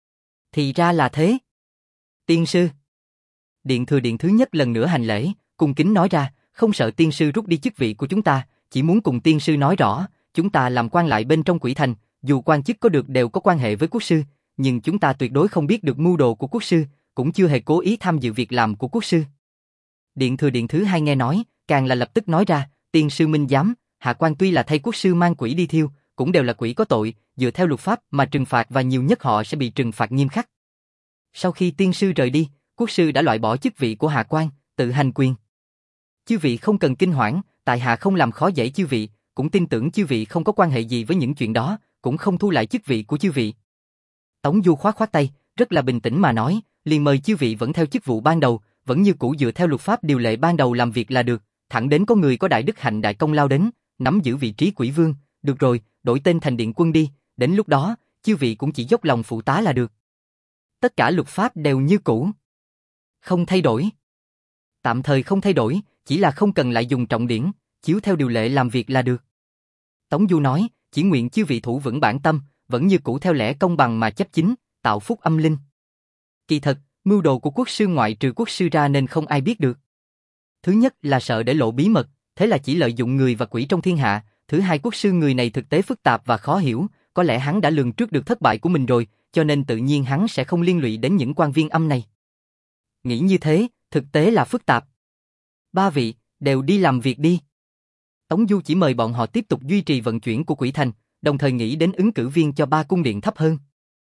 Thì ra là thế. Tiên sư. Điện thừa điện thứ nhất lần nữa hành lễ, cung kính nói ra, không sợ tiên sư rút đi chức vị của chúng ta, chỉ muốn cùng tiên sư nói rõ, chúng ta làm quan lại bên trong quỷ thành, dù quan chức có được đều có quan hệ với quốc sư, nhưng chúng ta tuyệt đối không biết được mưu đồ của quốc sư, cũng chưa hề cố ý tham dự việc làm của quốc sư. Điện thừa điện thứ hai nghe nói, càng là lập tức nói ra, tiên sư minh giám, hạ quan tuy là thay quốc sư mang quỷ đi thiêu, cũng đều là quỷ có tội, dựa theo luật pháp mà trừng phạt và nhiều nhất họ sẽ bị trừng phạt nghiêm khắc. Sau khi tiên sư rời đi, quốc sư đã loại bỏ chức vị của hạ quan, tự hành quyền. Chư vị không cần kinh hoảng, tại hạ không làm khó dễ chư vị, cũng tin tưởng chư vị không có quan hệ gì với những chuyện đó, cũng không thu lại chức vị của chư vị. Tống Du khoát khoát tay, rất là bình tĩnh mà nói, liền mời chư vị vẫn theo chức vụ ban đầu, vẫn như cũ dựa theo luật pháp điều lệ ban đầu làm việc là được, thẳng đến có người có đại đức hạnh đại công lao đến, nắm giữ vị trí quỷ vương, được rồi, đổi tên thành điện quân đi, đến lúc đó, chư vị cũng chỉ dốc lòng phụ tá là được. Tất cả luật pháp đều như cũ. Không thay đổi. Tạm thời không thay đổi, chỉ là không cần lại dùng trọng điển, chiếu theo điều lệ làm việc là được. Tống Du nói, chỉ nguyện chư vị thủ vững bản tâm, vẫn như cũ theo lẽ công bằng mà chấp chính, tạo phúc âm linh. Kỳ thật, mưu đồ của quốc sư ngoại trừ quốc sư ra nên không ai biết được. Thứ nhất là sợ để lộ bí mật, thế là chỉ lợi dụng người và quỷ trong thiên hạ. Thứ hai, quốc sư người này thực tế phức tạp và khó hiểu, có lẽ hắn đã lường trước được thất bại của mình rồi, cho nên tự nhiên hắn sẽ không liên lụy đến những quan viên âm này. Nghĩ như thế, thực tế là phức tạp. Ba vị, đều đi làm việc đi. Tống Du chỉ mời bọn họ tiếp tục duy trì vận chuyển của quỷ thành, đồng thời nghĩ đến ứng cử viên cho ba cung điện thấp hơn.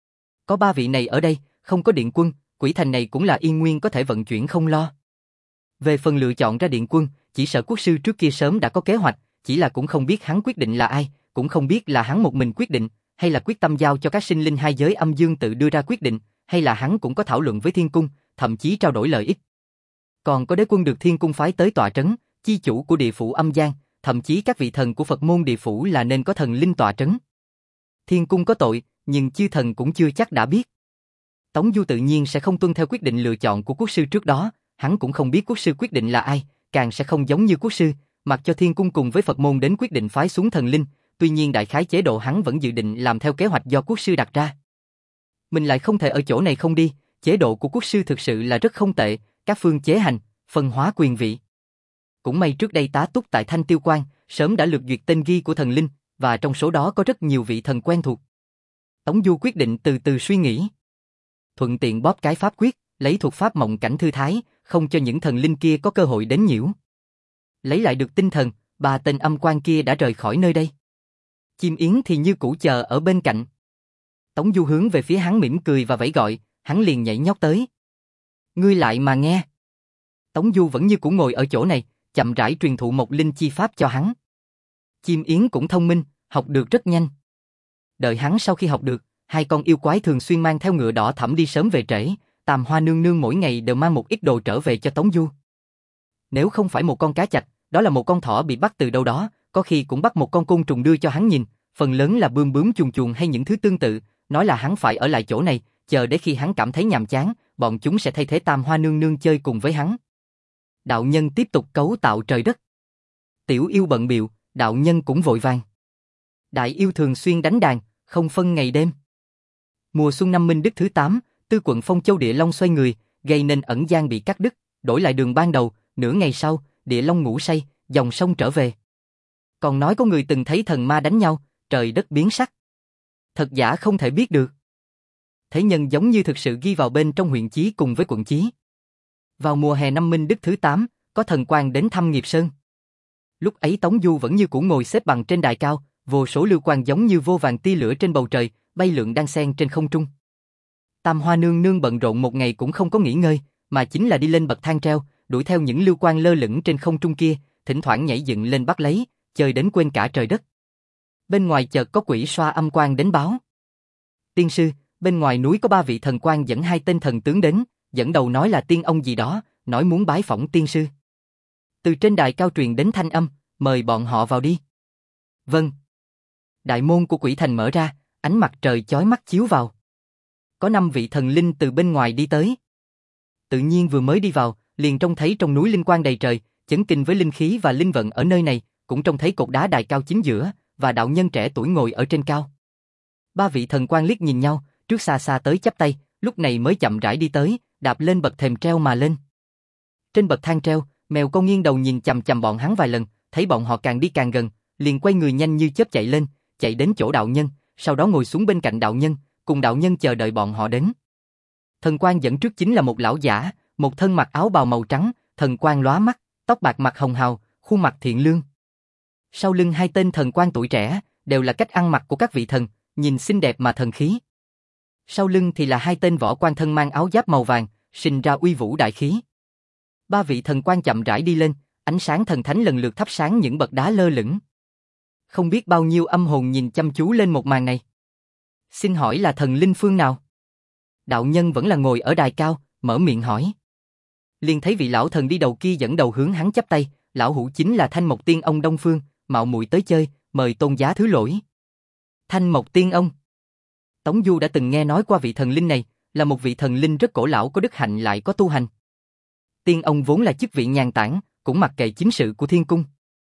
Có ba vị này ở đây, không có điện quân, quỷ thành này cũng là yên nguyên có thể vận chuyển không lo. Về phần lựa chọn ra điện quân, chỉ sợ quốc sư trước kia sớm đã có kế hoạch, chỉ là cũng không biết hắn quyết định là ai, cũng không biết là hắn một mình quyết định, hay là quyết tâm giao cho các sinh linh hai giới âm dương tự đưa ra quyết định, hay là hắn cũng có thảo luận với thiên cung, thậm chí trao đổi lợi ích. Còn có đế quân được thiên cung phái tới tọa trấn, chi chủ của địa phủ âm gian, thậm chí các vị thần của Phật môn địa phủ là nên có thần linh tọa trấn. Thiên cung có tội, nhưng chư thần cũng chưa chắc đã biết. Tống Du tự nhiên sẽ không tuân theo quyết định lựa chọn của quốc sư trước đó, hắn cũng không biết quốc sư quyết định là ai, càng sẽ không giống như quốc sư, mặc cho thiên cung cùng với Phật môn đến quyết định phái xuống thần linh, tuy nhiên đại khái chế độ hắn vẫn dự định làm theo kế hoạch do quốc sư đặt ra. Mình lại không thể ở chỗ này không đi, chế độ của quốc sư thực sự là rất không tệ, các phương chế hành, phân hóa quyền vị. Cũng may trước đây tá túc tại Thanh Tiêu Quan, sớm đã lược duyệt tên ghi của thần linh, và trong số đó có rất nhiều vị thần quen thuộc. Tống Du quyết định từ từ suy nghĩ. Thuận tiện bóp cái pháp quyết, lấy thuật pháp mộng cảnh thư thái, không cho những thần linh kia có cơ hội đến nhiễu. Lấy lại được tinh thần, ba tên âm quan kia đã rời khỏi nơi đây. Chim yến thì như cũ chờ ở bên cạnh. Tống Du hướng về phía hắn mỉm cười và vẫy gọi, hắn liền nhảy nhót tới. Ngươi lại mà nghe. Tống Du vẫn như cũ ngồi ở chỗ này, chậm rãi truyền thụ một linh chi pháp cho hắn. Chim yến cũng thông minh, học được rất nhanh. Đợi hắn sau khi học được, hai con yêu quái thường xuyên mang theo ngựa đỏ thẫm đi sớm về trễ, Tam Hoa nương nương mỗi ngày đều mang một ít đồ trở về cho Tống Du. Nếu không phải một con cá chạch, đó là một con thỏ bị bắt từ đâu đó, có khi cũng bắt một con côn trùng đưa cho hắn nhìn, phần lớn là bươm bướm chuồn chuồn hay những thứ tương tự, nói là hắn phải ở lại chỗ này, chờ để khi hắn cảm thấy nhàm chán, bọn chúng sẽ thay thế Tam Hoa nương nương chơi cùng với hắn. Đạo nhân tiếp tục cấu tạo trời đất. Tiểu yêu bận bịu, đạo nhân cũng vội vàng. Đại yêu thường xuyên đánh đàn, không phân ngày đêm. Mùa xuân năm Minh Đức thứ tám, Tư quận Phong Châu Địa Long xoay người, gây nên ẩn giang bị cắt đứt, đổi lại đường ban đầu, nửa ngày sau, Địa Long ngủ say, dòng sông trở về. Còn nói có người từng thấy thần ma đánh nhau, trời đất biến sắc. Thật giả không thể biết được. Thế nhân giống như thực sự ghi vào bên trong huyện chí cùng với quận chí. Vào mùa hè năm Minh Đức thứ tám, có thần quan đến thăm Nghiệp Sơn. Lúc ấy Tống Du vẫn như cũ ngồi xếp bằng trên đài cao, vô số lưu quang giống như vô vàng tia lửa trên bầu trời, bay lượn đan xen trên không trung. Tam Hoa nương nương bận rộn một ngày cũng không có nghỉ ngơi, mà chính là đi lên bậc thang treo, đuổi theo những lưu quang lơ lửng trên không trung kia, thỉnh thoảng nhảy dựng lên bắt lấy, chơi đến quên cả trời đất. Bên ngoài chợt có quỷ xoa âm quan đến báo. Tiên sư, bên ngoài núi có ba vị thần quan dẫn hai tên thần tướng đến, dẫn đầu nói là tiên ông gì đó, nói muốn bái phỏng tiên sư. Từ trên đài cao truyền đến thanh âm, mời bọn họ vào đi. Vâng. Đại môn của quỷ thành mở ra, ánh mặt trời chói mắt chiếu vào. Có năm vị thần linh từ bên ngoài đi tới. Tự nhiên vừa mới đi vào, liền trông thấy trong núi linh quang đầy trời, chấn kinh với linh khí và linh vận ở nơi này, cũng trông thấy cột đá đài cao chính giữa, và đạo nhân trẻ tuổi ngồi ở trên cao. Ba vị thần quan liếc nhìn nhau, trước xa xa tới chắp tay, lúc này mới chậm rãi đi tới, đạp lên bậc thềm treo mà lên. Trên bậc thang treo, mèo con nghiêng đầu nhìn chằm chằm bọn hắn vài lần, thấy bọn họ càng đi càng gần, liền quay người nhanh như chớp chạy lên, chạy đến chỗ đạo nhân, sau đó ngồi xuống bên cạnh đạo nhân, cùng đạo nhân chờ đợi bọn họ đến. Thần quan dẫn trước chính là một lão giả, một thân mặc áo bào màu trắng, thần quan lóa mắt, tóc bạc mặt hồng hào, khuôn mặt thiện lương. Sau lưng hai tên thần quan tuổi trẻ, đều là cách ăn mặc của các vị thần, nhìn xinh đẹp mà thần khí. Sau lưng thì là hai tên võ quan thân mang áo giáp màu vàng, sinh ra uy vũ đại khí. Ba vị thần quan chậm rãi đi lên, ánh sáng thần thánh lần lượt thắp sáng những bậc đá lơ lửng. Không biết bao nhiêu âm hồn nhìn chăm chú lên một màn này. Xin hỏi là thần linh phương nào? Đạo nhân vẫn là ngồi ở đài cao, mở miệng hỏi. Liền thấy vị lão thần đi đầu kia dẫn đầu hướng hắn chắp tay, lão hữu chính là Thanh Mộc Tiên ông Đông Phương, mạo muội tới chơi, mời tôn giá thứ lỗi. Thanh Mộc Tiên ông. Tống Du đã từng nghe nói qua vị thần linh này, là một vị thần linh rất cổ lão có đức hạnh lại có tu hành. Tiên ông vốn là chức vị nhàn tản, cũng mặc kệ chính sự của thiên cung.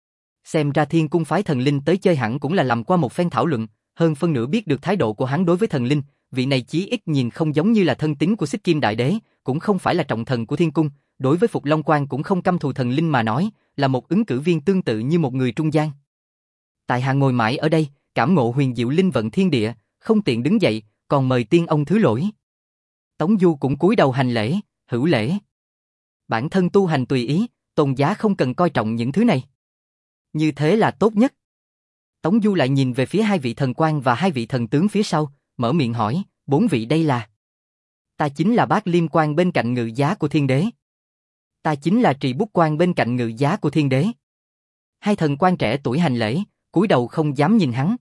Xem ra thiên cung phái thần linh tới chơi hẳn cũng là làm qua một phen thảo luận, hơn phân nửa biết được thái độ của hắn đối với thần linh, vị này chí ít nhìn không giống như là thân tín của Xích Kim Đại Đế, cũng không phải là trọng thần của thiên cung, đối với Phục Long Quan cũng không căm thù thần linh mà nói, là một ứng cử viên tương tự như một người trung gian. Tại hạ ngồi mãi ở đây, cảm ngộ huyền diệu linh vận thiên địa, không tiện đứng dậy, còn mời tiên ông thứ lỗi. Tống Du cũng cúi đầu hành lễ, hữu lễ. Bản thân tu hành tùy ý, tôn giá không cần coi trọng những thứ này. Như thế là tốt nhất. Tống Du lại nhìn về phía hai vị thần quan và hai vị thần tướng phía sau, mở miệng hỏi, bốn vị đây là? Ta chính là Bát Liêm Quan bên cạnh ngự giá của thiên đế. Ta chính là Trì Bút Quan bên cạnh ngự giá của thiên đế. Hai thần quan trẻ tuổi hành lễ, cúi đầu không dám nhìn hắn.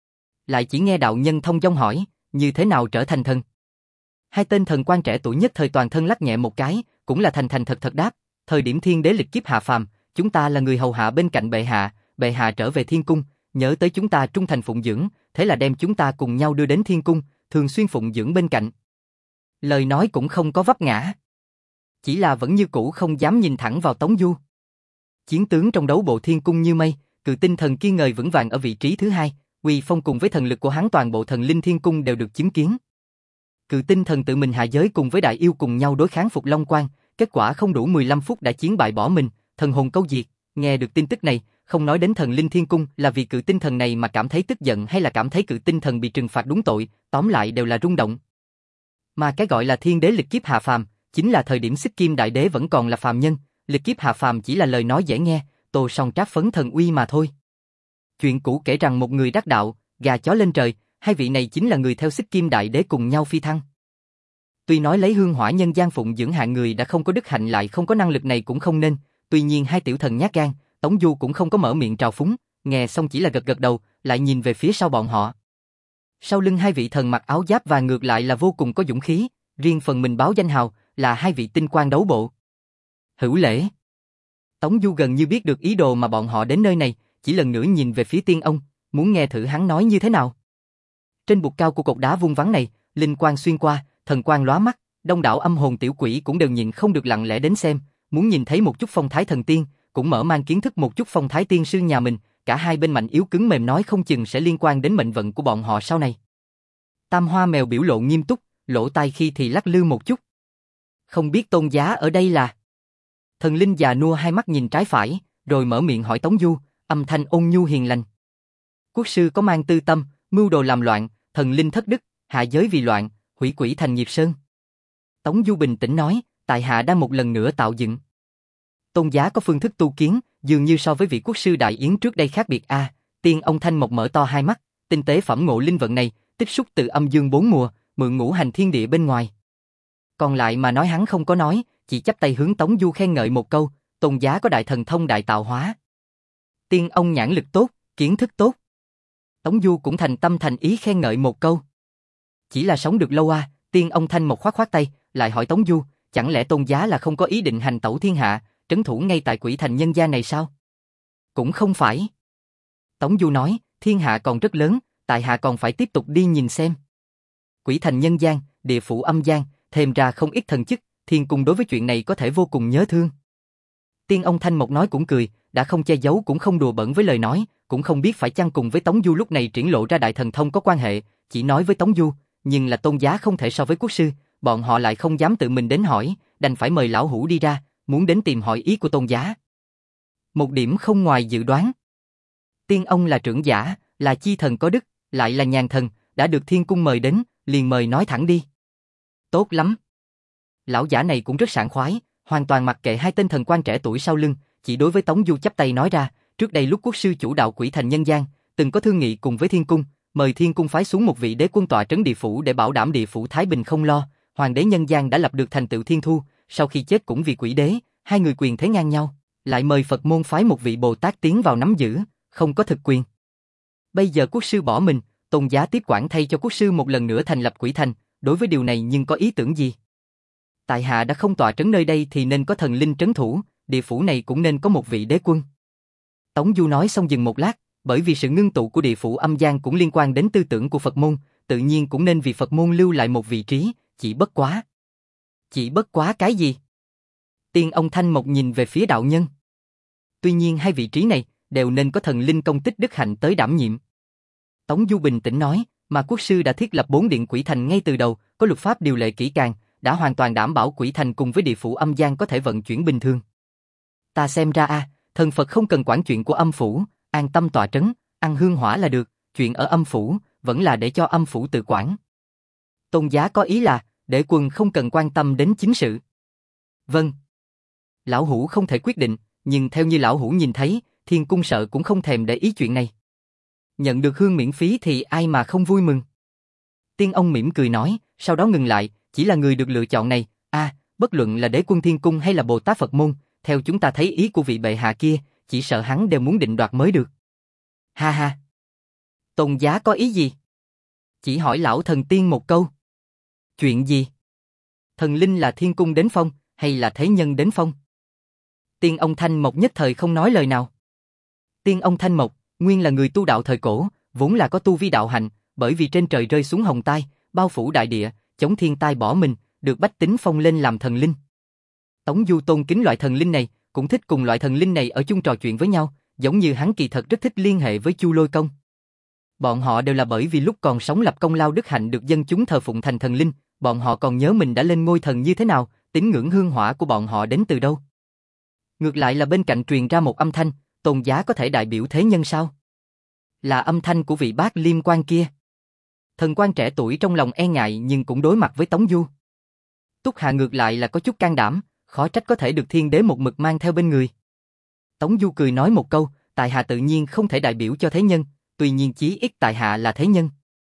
Lại chỉ nghe đạo nhân thông dong hỏi, như thế nào trở thành thần? Hai tên thần quan trẻ tuổi nhất thời toàn thân lắc nhẹ một cái, cũng là thành thành thật thật đáp, thời điểm thiên đế lịch kiếp hạ phàm, chúng ta là người hầu hạ bên cạnh bệ hạ, bệ hạ trở về thiên cung, nhớ tới chúng ta trung thành phụng dưỡng, thế là đem chúng ta cùng nhau đưa đến thiên cung, thường xuyên phụng dưỡng bên cạnh. Lời nói cũng không có vấp ngã, chỉ là vẫn như cũ không dám nhìn thẳng vào Tống Du. Chiến tướng trong đấu bộ thiên cung như mây, cự tinh thần kiên ngời vững vàng ở vị trí thứ hai, uy phong cùng với thần lực của hắn toàn bộ thần linh thiên cung đều được chứng kiến. Cự tinh thần tự mình hạ giới cùng với đại yêu cùng nhau đối kháng Phục Long Quan, kết quả không đủ mười lăm phút đã chiến bại bỏ mình, thần hồn câu diệt. Nghe được tin tức này, không nói đến thần linh thiên cung là vì cự tinh thần này mà cảm thấy tức giận hay là cảm thấy cự tinh thần bị trừng phạt đúng tội, tóm lại đều là rung động. Mà cái gọi là thiên đế lịch kiếp hạ phàm, chính là thời điểm Xích Kim Đại Đế vẫn còn là phàm nhân, lịch kiếp hạ phàm chỉ là lời nói dễ nghe, tô son tráp phấn thần uy mà thôi. Chuyện cũ kể rằng một người đắc đạo, gà chó lên trời, hai vị này chính là người theo Xích Kim Đại Đế cùng nhau phi thăng. Tuy nói lấy hương hỏa nhân gian phụng dưỡng hạng người đã không có đức hạnh lại không có năng lực này cũng không nên, tuy nhiên hai tiểu thần nhát gan, Tống Du cũng không có mở miệng trào phúng, nghe xong chỉ là gật gật đầu, lại nhìn về phía sau bọn họ. Sau lưng hai vị thần mặc áo giáp và ngược lại là vô cùng có dũng khí, riêng phần mình báo danh hào là hai vị tinh quang đấu bộ. Hữu Lễ. Tống Du gần như biết được ý đồ mà bọn họ đến nơi này, chỉ lần nữa nhìn về phía Tiên Ông, muốn nghe thử hắn nói như thế nào. Trên bục cao của cột đá vuông vắn này, linh quang xuyên qua, thần quang lóa mắt, đông đảo âm hồn tiểu quỷ cũng đều nhìn không được lặng lẽ đến xem, muốn nhìn thấy một chút phong thái thần tiên, cũng mở mang kiến thức một chút phong thái tiên sư nhà mình, cả hai bên mạnh yếu cứng mềm nói không chừng sẽ liên quan đến mệnh vận của bọn họ sau này. Tam Hoa Mèo biểu lộ nghiêm túc, lỗ tai khi thì lắc lư một chút. Không biết tôn giá ở đây là? Thần linh già nua hai mắt nhìn trái phải, rồi mở miệng hỏi Tống Du, âm thanh ôn nhu hiền lành. Quốc sư có mang tư tâm, mưu đồ làm loạn, thần linh thất đức, hạ giới vì loạn, hủy quỷ thành nghiệp sơn. Tống Du bình tĩnh nói, tại hạ đang một lần nữa tạo dựng. Tôn giá có phương thức tu kiến, dường như so với vị quốc sư đại yến trước đây khác biệt a. À, Tiên Ông Thanh Mộc mở to hai mắt, tinh tế phẩm ngộ linh vận này, tích xúc từ âm dương bốn mùa, mượn ngũ hành thiên địa bên ngoài. Còn lại mà nói hắn không có nói, chỉ chắp tay hướng Tống Du khen ngợi một câu, tôn giá có đại thần thông đại tạo hóa. Tiên ông nhãn lực tốt, kiến thức tốt. Tống Du cũng thành tâm thành ý khen ngợi một câu. Chỉ là sống được lâu à, Tiên Ông Thanh Mộc khoát khoát tay, lại hỏi Tống Du, chẳng lẽ tôn giá là không có ý định hành tẩu thiên hạ, trấn thủ ngay tại quỷ thành nhân gian này sao? Cũng không phải. Tống Du nói, thiên hạ còn rất lớn, tại hạ còn phải tiếp tục đi nhìn xem. Quỷ thành nhân gian, địa phủ âm gian, thêm ra không ít thần chức, thiên cung đối với chuyện này có thể vô cùng nhớ thương. Tiên Ông Thanh Mộc nói cũng cười, đã không che giấu cũng không đùa bẩn với lời nói, cũng không biết phải chăng cùng với Tống Du lúc này triển lộ ra đại thần thông có quan hệ, chỉ nói với Tống Du, nhưng là tôn giá không thể so với quốc sư, bọn họ lại không dám tự mình đến hỏi, đành phải mời lão hủ đi ra, muốn đến tìm hỏi ý của tôn giá. Một điểm không ngoài dự đoán. Tiên ông là trưởng giả, là chi thần có đức, lại là nhàn thần, đã được thiên cung mời đến, liền mời nói thẳng đi. Tốt lắm. Lão giả này cũng rất sảng khoái, hoàn toàn mặc kệ hai tên thần quan trẻ tuổi sau lưng, chỉ đối với Tống Du chắp tay nói ra, trước đây lúc quốc sư chủ đạo quỷ thành nhân gian, từng có thương nghị cùng với thiên cung, mời thiên cung phái xuống một vị đế quân tọa trấn địa phủ để bảo đảm địa phủ thái bình không lo, hoàng đế nhân gian đã lập được thành tựu thiên thu, sau khi chết cũng vì quỷ đế, hai người quyền thế ngang nhau, lại mời Phật môn phái một vị Bồ Tát tiến vào nắm giữ, không có thực quyền. Bây giờ quốc sư bỏ mình, tôn giá tiếp quản thay cho quốc sư một lần nữa thành lập quỷ thành, đối với điều này nhưng có ý tưởng gì? Tại hạ đã không tọa trấn nơi đây thì nên có thần linh trấn thủ, địa phủ này cũng nên có một vị đế quân. Tống Du nói xong dừng một lát, bởi vì sự ngưng tụ của địa phủ âm gian cũng liên quan đến tư tưởng của Phật môn, tự nhiên cũng nên vì Phật môn lưu lại một vị trí, chỉ bất quá. Chỉ bất quá cái gì? Tiên Ông Thanh Mộc nhìn về phía đạo nhân. Tuy nhiên hai vị trí này đều nên có thần linh công tích đức hạnh tới đảm nhiệm. Tống Du bình tĩnh nói, mà quốc sư đã thiết lập bốn điện quỷ thành ngay từ đầu, có luật pháp điều lệ kỹ càng, đã hoàn toàn đảm bảo quỷ thành cùng với địa phủ âm gian có thể vận chuyển bình thường. Ta xem ra a, à, thần Phật không cần quản chuyện của âm phủ, an tâm tọa trấn, ăn hương hỏa là được, chuyện ở âm phủ vẫn là để cho âm phủ tự quản. Tôn giá có ý là, để quân không cần quan tâm đến chính sự. Vâng. Lão hủ không thể quyết định, nhưng theo như lão hủ nhìn thấy, thiên cung sợ cũng không thèm để ý chuyện này. Nhận được hương miễn phí thì ai mà không vui mừng. Tiên ông mỉm cười nói, sau đó ngừng lại, chỉ là người được lựa chọn này, a, à, bất luận là đế quân thiên cung hay là Bồ Tát Phật môn, theo chúng ta thấy ý của vị bệ hạ kia, chỉ sợ hắn đều muốn định đoạt mới được. Ha ha. Tôn giá có ý gì? Chỉ hỏi lão thần tiên một câu. Chuyện gì? Thần linh là thiên cung đến phong, hay là thế nhân đến phong? Tiên ông Thanh Mộc nhất thời không nói lời nào. Tiên ông Thanh Mộc, nguyên là người tu đạo thời cổ, vốn là có tu vi đạo hạnh, bởi vì trên trời rơi xuống hồng tai, bao phủ đại địa, chống thiên tai bỏ mình, được bách tính phong lên làm thần linh. Tống Du tôn kính loại thần linh này, cũng thích cùng loại thần linh này ở chung trò chuyện với nhau, giống như hắn kỳ thật rất thích liên hệ với Chu Lôi Công. Bọn họ đều là bởi vì lúc còn sống lập công lao đức hạnh được dân chúng thờ phụng thành thần linh, bọn họ còn nhớ mình đã lên ngôi thần như thế nào, tín ngưỡng hương hỏa của bọn họ đến từ đâu. Ngược lại là bên cạnh truyền ra một âm thanh, tôn giá có thể đại biểu thế nhân sao? Là âm thanh của vị bác Liêm quan kia. Thần quan trẻ tuổi trong lòng e ngại nhưng cũng đối mặt với Tống Du. Túc Hạ ngược lại là có chút can đảm, khó trách có thể được thiên đế một mực mang theo bên người. Tống Du cười nói một câu, tại hạ tự nhiên không thể đại biểu cho thế nhân, tuy nhiên chí ít tại hạ là thế nhân.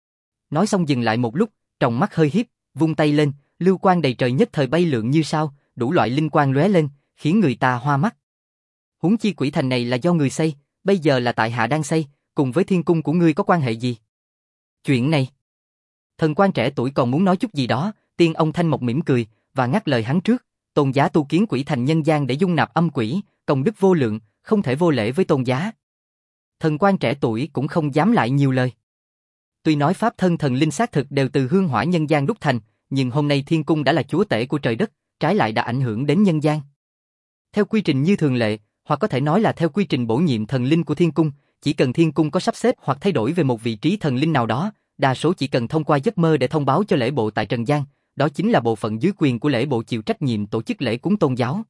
Nói xong dừng lại một lúc, tròng mắt hơi hiếp, vung tay lên, lưu quang đầy trời nhất thời bay lượn như sao, đủ loại linh quang lóe lên, khiến người ta hoa mắt. Huống chi quỷ thành này là do người xây, bây giờ là tại hạ đang xây, cùng với thiên cung của ngươi có quan hệ gì? Chuyện này. Thần quan trẻ tuổi còn muốn nói chút gì đó, tiên ông Thanh Mộc mỉm cười và ngắt lời hắn trước. Tôn giá tu kiến quỷ thành nhân gian để dung nạp âm quỷ, công đức vô lượng, không thể vô lễ với tôn giá. Thần quan trẻ tuổi cũng không dám lại nhiều lời. Tuy nói pháp thân thần linh xác thực đều từ hương hỏa nhân gian đúc thành, nhưng hôm nay thiên cung đã là chúa tể của trời đất, trái lại đã ảnh hưởng đến nhân gian. Theo quy trình như thường lệ, hoặc có thể nói là theo quy trình bổ nhiệm thần linh của thiên cung, chỉ cần thiên cung có sắp xếp hoặc thay đổi về một vị trí thần linh nào đó, đa số chỉ cần thông qua giấc mơ để thông báo cho lễ bộ tại Trần gian, đó chính là bộ phận dưới quyền của lễ bộ chịu trách nhiệm tổ chức lễ cúng tôn giáo.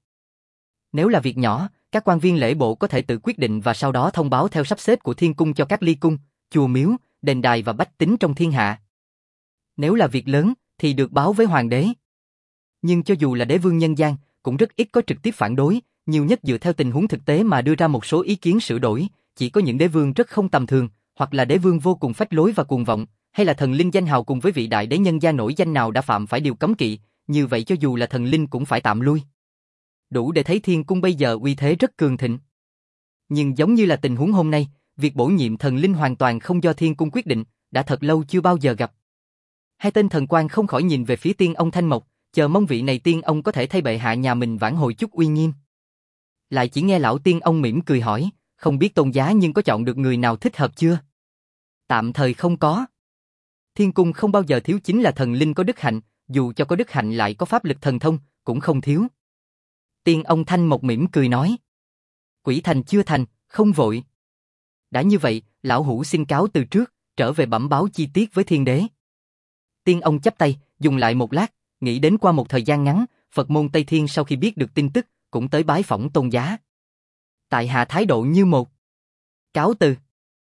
Nếu là việc nhỏ, các quan viên lễ bộ có thể tự quyết định và sau đó thông báo theo sắp xếp của thiên cung cho các ly cung, chùa miếu, đền đài và bách tính trong thiên hạ. Nếu là việc lớn, thì được báo với hoàng đế. Nhưng cho dù là đế vương nhân gian, cũng rất ít có trực tiếp phản đối, nhiều nhất dựa theo tình huống thực tế mà đưa ra một số ý kiến sửa đổi, chỉ có những đế vương rất không tầm thường, hoặc là đế vương vô cùng phách lối và cuồng vọng, hay là thần linh danh hào cùng với vị đại đế nhân gian nổi danh nào đã phạm phải điều cấm kỵ, như vậy cho dù là thần linh cũng phải tạm lui. Đủ để thấy thiên cung bây giờ uy thế rất cường thịnh. Nhưng giống như là tình huống hôm nay, việc bổ nhiệm thần linh hoàn toàn không do thiên cung quyết định, đã thật lâu chưa bao giờ gặp. Hai tên thần quan không khỏi nhìn về phía tiên ông Thanh Mộc, chờ mong vị này tiên ông có thể thay bệ hạ nhà mình vãn hồi chút uy nghiêm. Lại chỉ nghe lão tiên ông mỉm cười hỏi, không biết tôn giá nhưng có chọn được người nào thích hợp chưa? Tạm thời không có. Thiên cung không bao giờ thiếu chính là thần linh có đức hạnh, dù cho có đức hạnh lại có pháp lực thần thông, cũng không thiếu. Tiên ông Thanh Mộc mỉm cười nói. Quỷ thành chưa thành, không vội. Đã như vậy, lão hủ xin cáo từ trước, trở về bẩm báo chi tiết với thiên đế. Tiên ông chắp tay, dùng lại một lát, nghĩ đến qua một thời gian ngắn, Phật môn Tây Thiên sau khi biết được tin tức, cũng tới bái phỏng tôn giá. Tại hạ thái độ như một. Cáo từ.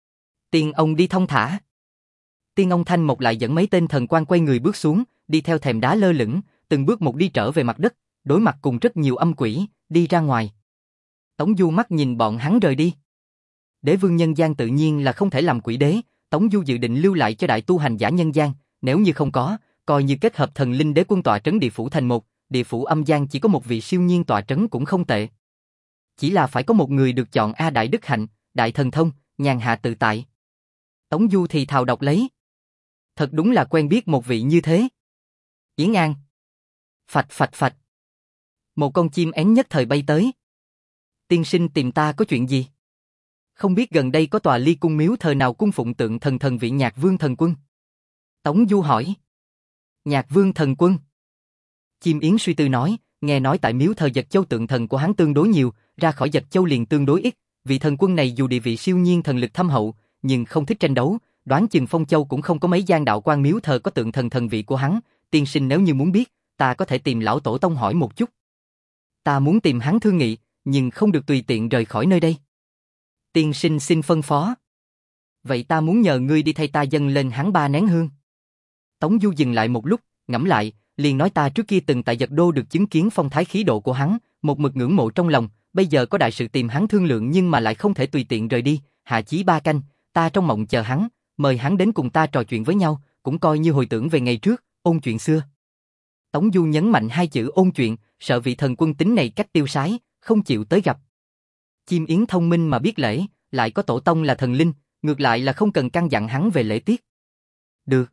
Tiên ông đi thong thả. Tiên ông Thanh Mộc lại dẫn mấy tên thần quan quay người bước xuống, đi theo thềm đá lơ lửng, từng bước một đi trở về mặt đất, đối mặt cùng rất nhiều âm quỷ, đi ra ngoài. Tống Du mắt nhìn bọn hắn rời đi. Đế vương nhân gian tự nhiên là không thể làm quỷ đế, Tống Du dự định lưu lại cho đại tu hành giả nhân gian, nếu như không có, coi như kết hợp thần linh đế quân tọa trấn địa phủ thành một, địa phủ âm gian chỉ có một vị siêu nhiên tọa trấn cũng không tệ. Chỉ là phải có một người được chọn a đại đức hạnh, đại thần thông, nhàn hạ tự tại. Tống Du thì thào đọc lấy. Thật đúng là quen biết một vị như thế. Yến An. Phạch phạch phạch. Một con chim én nhất thời bay tới. Tiên sinh tìm ta có chuyện gì? Không biết gần đây có tòa ly cung miếu thờ nào cung phụng tượng thần thần vị Nhạc Vương thần quân? Tống Du hỏi. Nhạc Vương thần quân. Chim yến suy tư nói, nghe nói tại miếu thờ Dật Châu tượng thần của hắn tương đối nhiều, ra khỏi Dật Châu liền tương đối ít. Vị thần quân này dù địa vị siêu nhiên thần lực thâm hậu, nhưng không thích tranh đấu, đoán chừng Phong Châu cũng không có mấy gian đạo quan miếu thờ có tượng thần thần vị của hắn. Tiên sinh nếu như muốn biết, ta có thể tìm lão tổ tông hỏi một chút. Ta muốn tìm hắn thương nghị, nhưng không được tùy tiện rời khỏi nơi đây. Tiên sinh xin phân phó. Vậy ta muốn nhờ ngươi đi thay ta dâng lên hắn ba nén hương. Tống Du dừng lại một lúc, ngẫm lại, liền nói ta trước kia từng tại Dật Đô được chứng kiến phong thái khí độ của hắn, một mực ngưỡng mộ trong lòng, bây giờ có đại sự tìm hắn thương lượng nhưng mà lại không thể tùy tiện rời đi, hạ chí ba canh, ta trong mộng chờ hắn, mời hắn đến cùng ta trò chuyện với nhau, cũng coi như hồi tưởng về ngày trước, ôn chuyện xưa. Tống Du nhấn mạnh hai chữ ôn chuyện, sợ vị thần quân tính này cách tiêu sái, không chịu tới gặp. Chim yến thông minh mà biết lễ, lại có tổ tông là thần linh, ngược lại là không cần căn dặn hắn về lễ tiết. Được.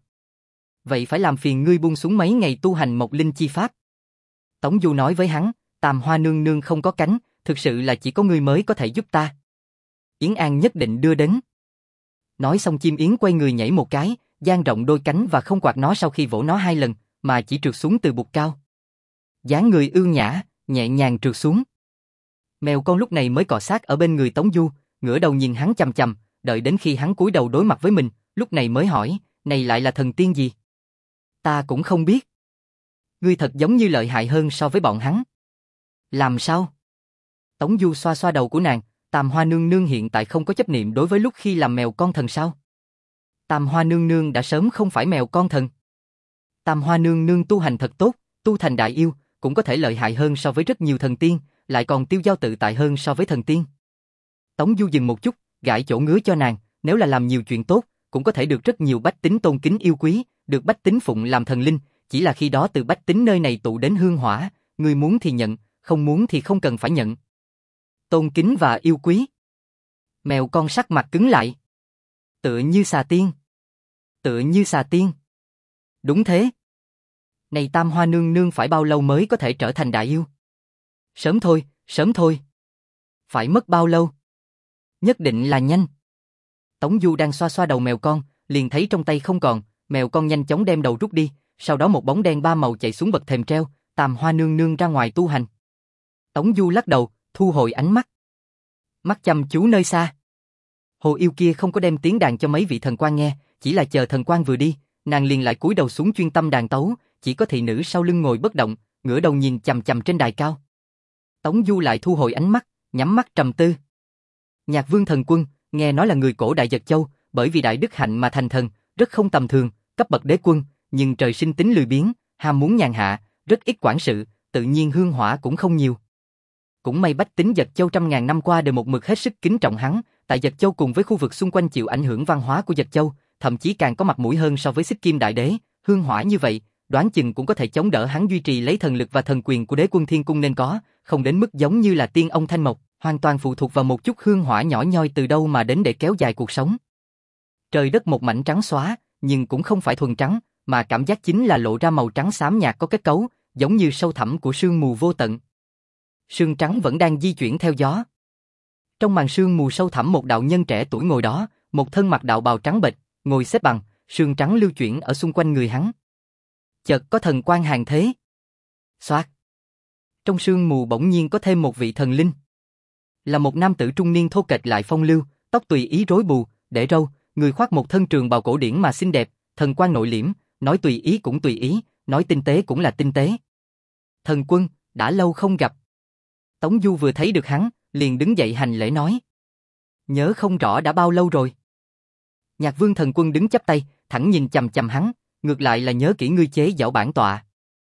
Vậy phải làm phiền ngươi buông xuống mấy ngày tu hành Mộc Linh chi pháp. Tống Du nói với hắn, Tam Hoa nương nương không có cánh, thực sự là chỉ có ngươi mới có thể giúp ta. Yến An nhất định đưa đến. Nói xong chim yến quay người nhảy một cái, dang rộng đôi cánh và không quạt nó sau khi vỗ nó hai lần, mà chỉ trượt xuống từ bục cao. Dáng người ưu nhã, nhẹ nhàng trượt xuống. Mèo con lúc này mới cọ sát ở bên người Tống Du, ngửa đầu nhìn hắn chằm chằm, đợi đến khi hắn cúi đầu đối mặt với mình, lúc này mới hỏi, này lại là thần tiên gì? Ta cũng không biết. Ngươi thật giống như lợi hại hơn so với bọn hắn. Làm sao? Tống Du xoa xoa đầu của nàng, Tam Hoa nương nương hiện tại không có chấp niệm đối với lúc khi làm mèo con thần sao? Tam Hoa nương nương đã sớm không phải mèo con thần. Tam Hoa nương nương tu hành thật tốt, tu thành đại yêu, cũng có thể lợi hại hơn so với rất nhiều thần tiên, lại còn tiêu dao tự tại hơn so với thần tiên. Tống Du dừng một chút, gãi chỗ ngứa cho nàng, nếu là làm nhiều chuyện tốt, cũng có thể được rất nhiều bách tính tôn kính yêu quý, được bách tính phụng làm thần linh, chỉ là khi đó từ bách tính nơi này tụ đến hương hỏa, người muốn thì nhận, không muốn thì không cần phải nhận. Tôn kính và yêu quý. Mèo con sắc mặt cứng lại. Tựa như xà tiên. Tựa như xà tiên. Đúng thế. Này Tam Hoa nương nương phải bao lâu mới có thể trở thành đại yêu? Sớm thôi, sớm thôi. Phải mất bao lâu? Nhất định là nhanh. Tống Du đang xoa xoa đầu mèo con, liền thấy trong tay không còn, mèo con nhanh chóng đem đầu rút đi, sau đó một bóng đen ba màu chạy xuống bậc thềm treo, Tam Hoa nương nương ra ngoài tu hành. Tống Du lắc đầu, thu hồi ánh mắt. Mắt chăm chú nơi xa. Hồ yêu kia không có đem tiếng đàn cho mấy vị thần quan nghe, chỉ là chờ thần quan vừa đi, nàng liền lại cúi đầu xuống chuyên tâm đàn tấu, chỉ có thị nữ sau lưng ngồi bất động, ngửa đầu nhìn chằm chằm trên đài cao. Tống Du lại thu hồi ánh mắt, nhắm mắt trầm tư. Nhạc Vương Thần Quân, nghe nói là người cổ Đại Giật Châu, bởi vì đại đức hạnh mà thành thần, rất không tầm thường, cấp bậc đế quân, nhưng trời sinh tính lười biếng, ham muốn nhàn hạ, rất ít quản sự, tự nhiên hương hỏa cũng không nhiều. Cũng may bách tính Giật Châu trăm ngàn năm qua đều một mực hết sức kính trọng hắn, tại Giật Châu cùng với khu vực xung quanh chịu ảnh hưởng văn hóa của Giật Châu, thậm chí càng có mặt mũi hơn so với Xích Kim Đại Đế, hương hỏa như vậy, đoán chừng cũng có thể chống đỡ hắn duy trì lấy thần lực và thần quyền của Đế quân Thiên Cung nên có, không đến mức giống như là tiên ông Thanh Mộc, hoàn toàn phụ thuộc vào một chút hương hỏa nhỏ nhoi từ đâu mà đến để kéo dài cuộc sống. Trời đất một mảnh trắng xóa, nhưng cũng không phải thuần trắng, mà cảm giác chính là lộ ra màu trắng xám nhạt có kết cấu, giống như sâu thẳm của sương mù vô tận. Sương trắng vẫn đang di chuyển theo gió. Trong màn sương mù sâu thẳm một đạo nhân trẻ tuổi ngồi đó, một thân mặc đạo bào trắng bệch, ngồi xếp bằng, sương trắng lưu chuyển ở xung quanh người hắn. Chợt có thần quang hàng thế. Xoát. Trong sương mù bỗng nhiên có thêm một vị thần linh. Là một nam tử trung niên thô kệch lại phong lưu, tóc tùy ý rối bù, để râu, người khoác một thân trường bào cổ điển mà xinh đẹp, thần quang nội liễm, nói tùy ý cũng tùy ý, nói tinh tế cũng là tinh tế. Thần Quân, đã lâu không gặp. Tống Du vừa thấy được hắn, liền đứng dậy hành lễ nói. Nhớ không rõ đã bao lâu rồi. Nhạc Vương Thần Quân đứng chắp tay, thẳng nhìn chằm chằm hắn, ngược lại là nhớ kỹ ngươi chế giảo bản tọa.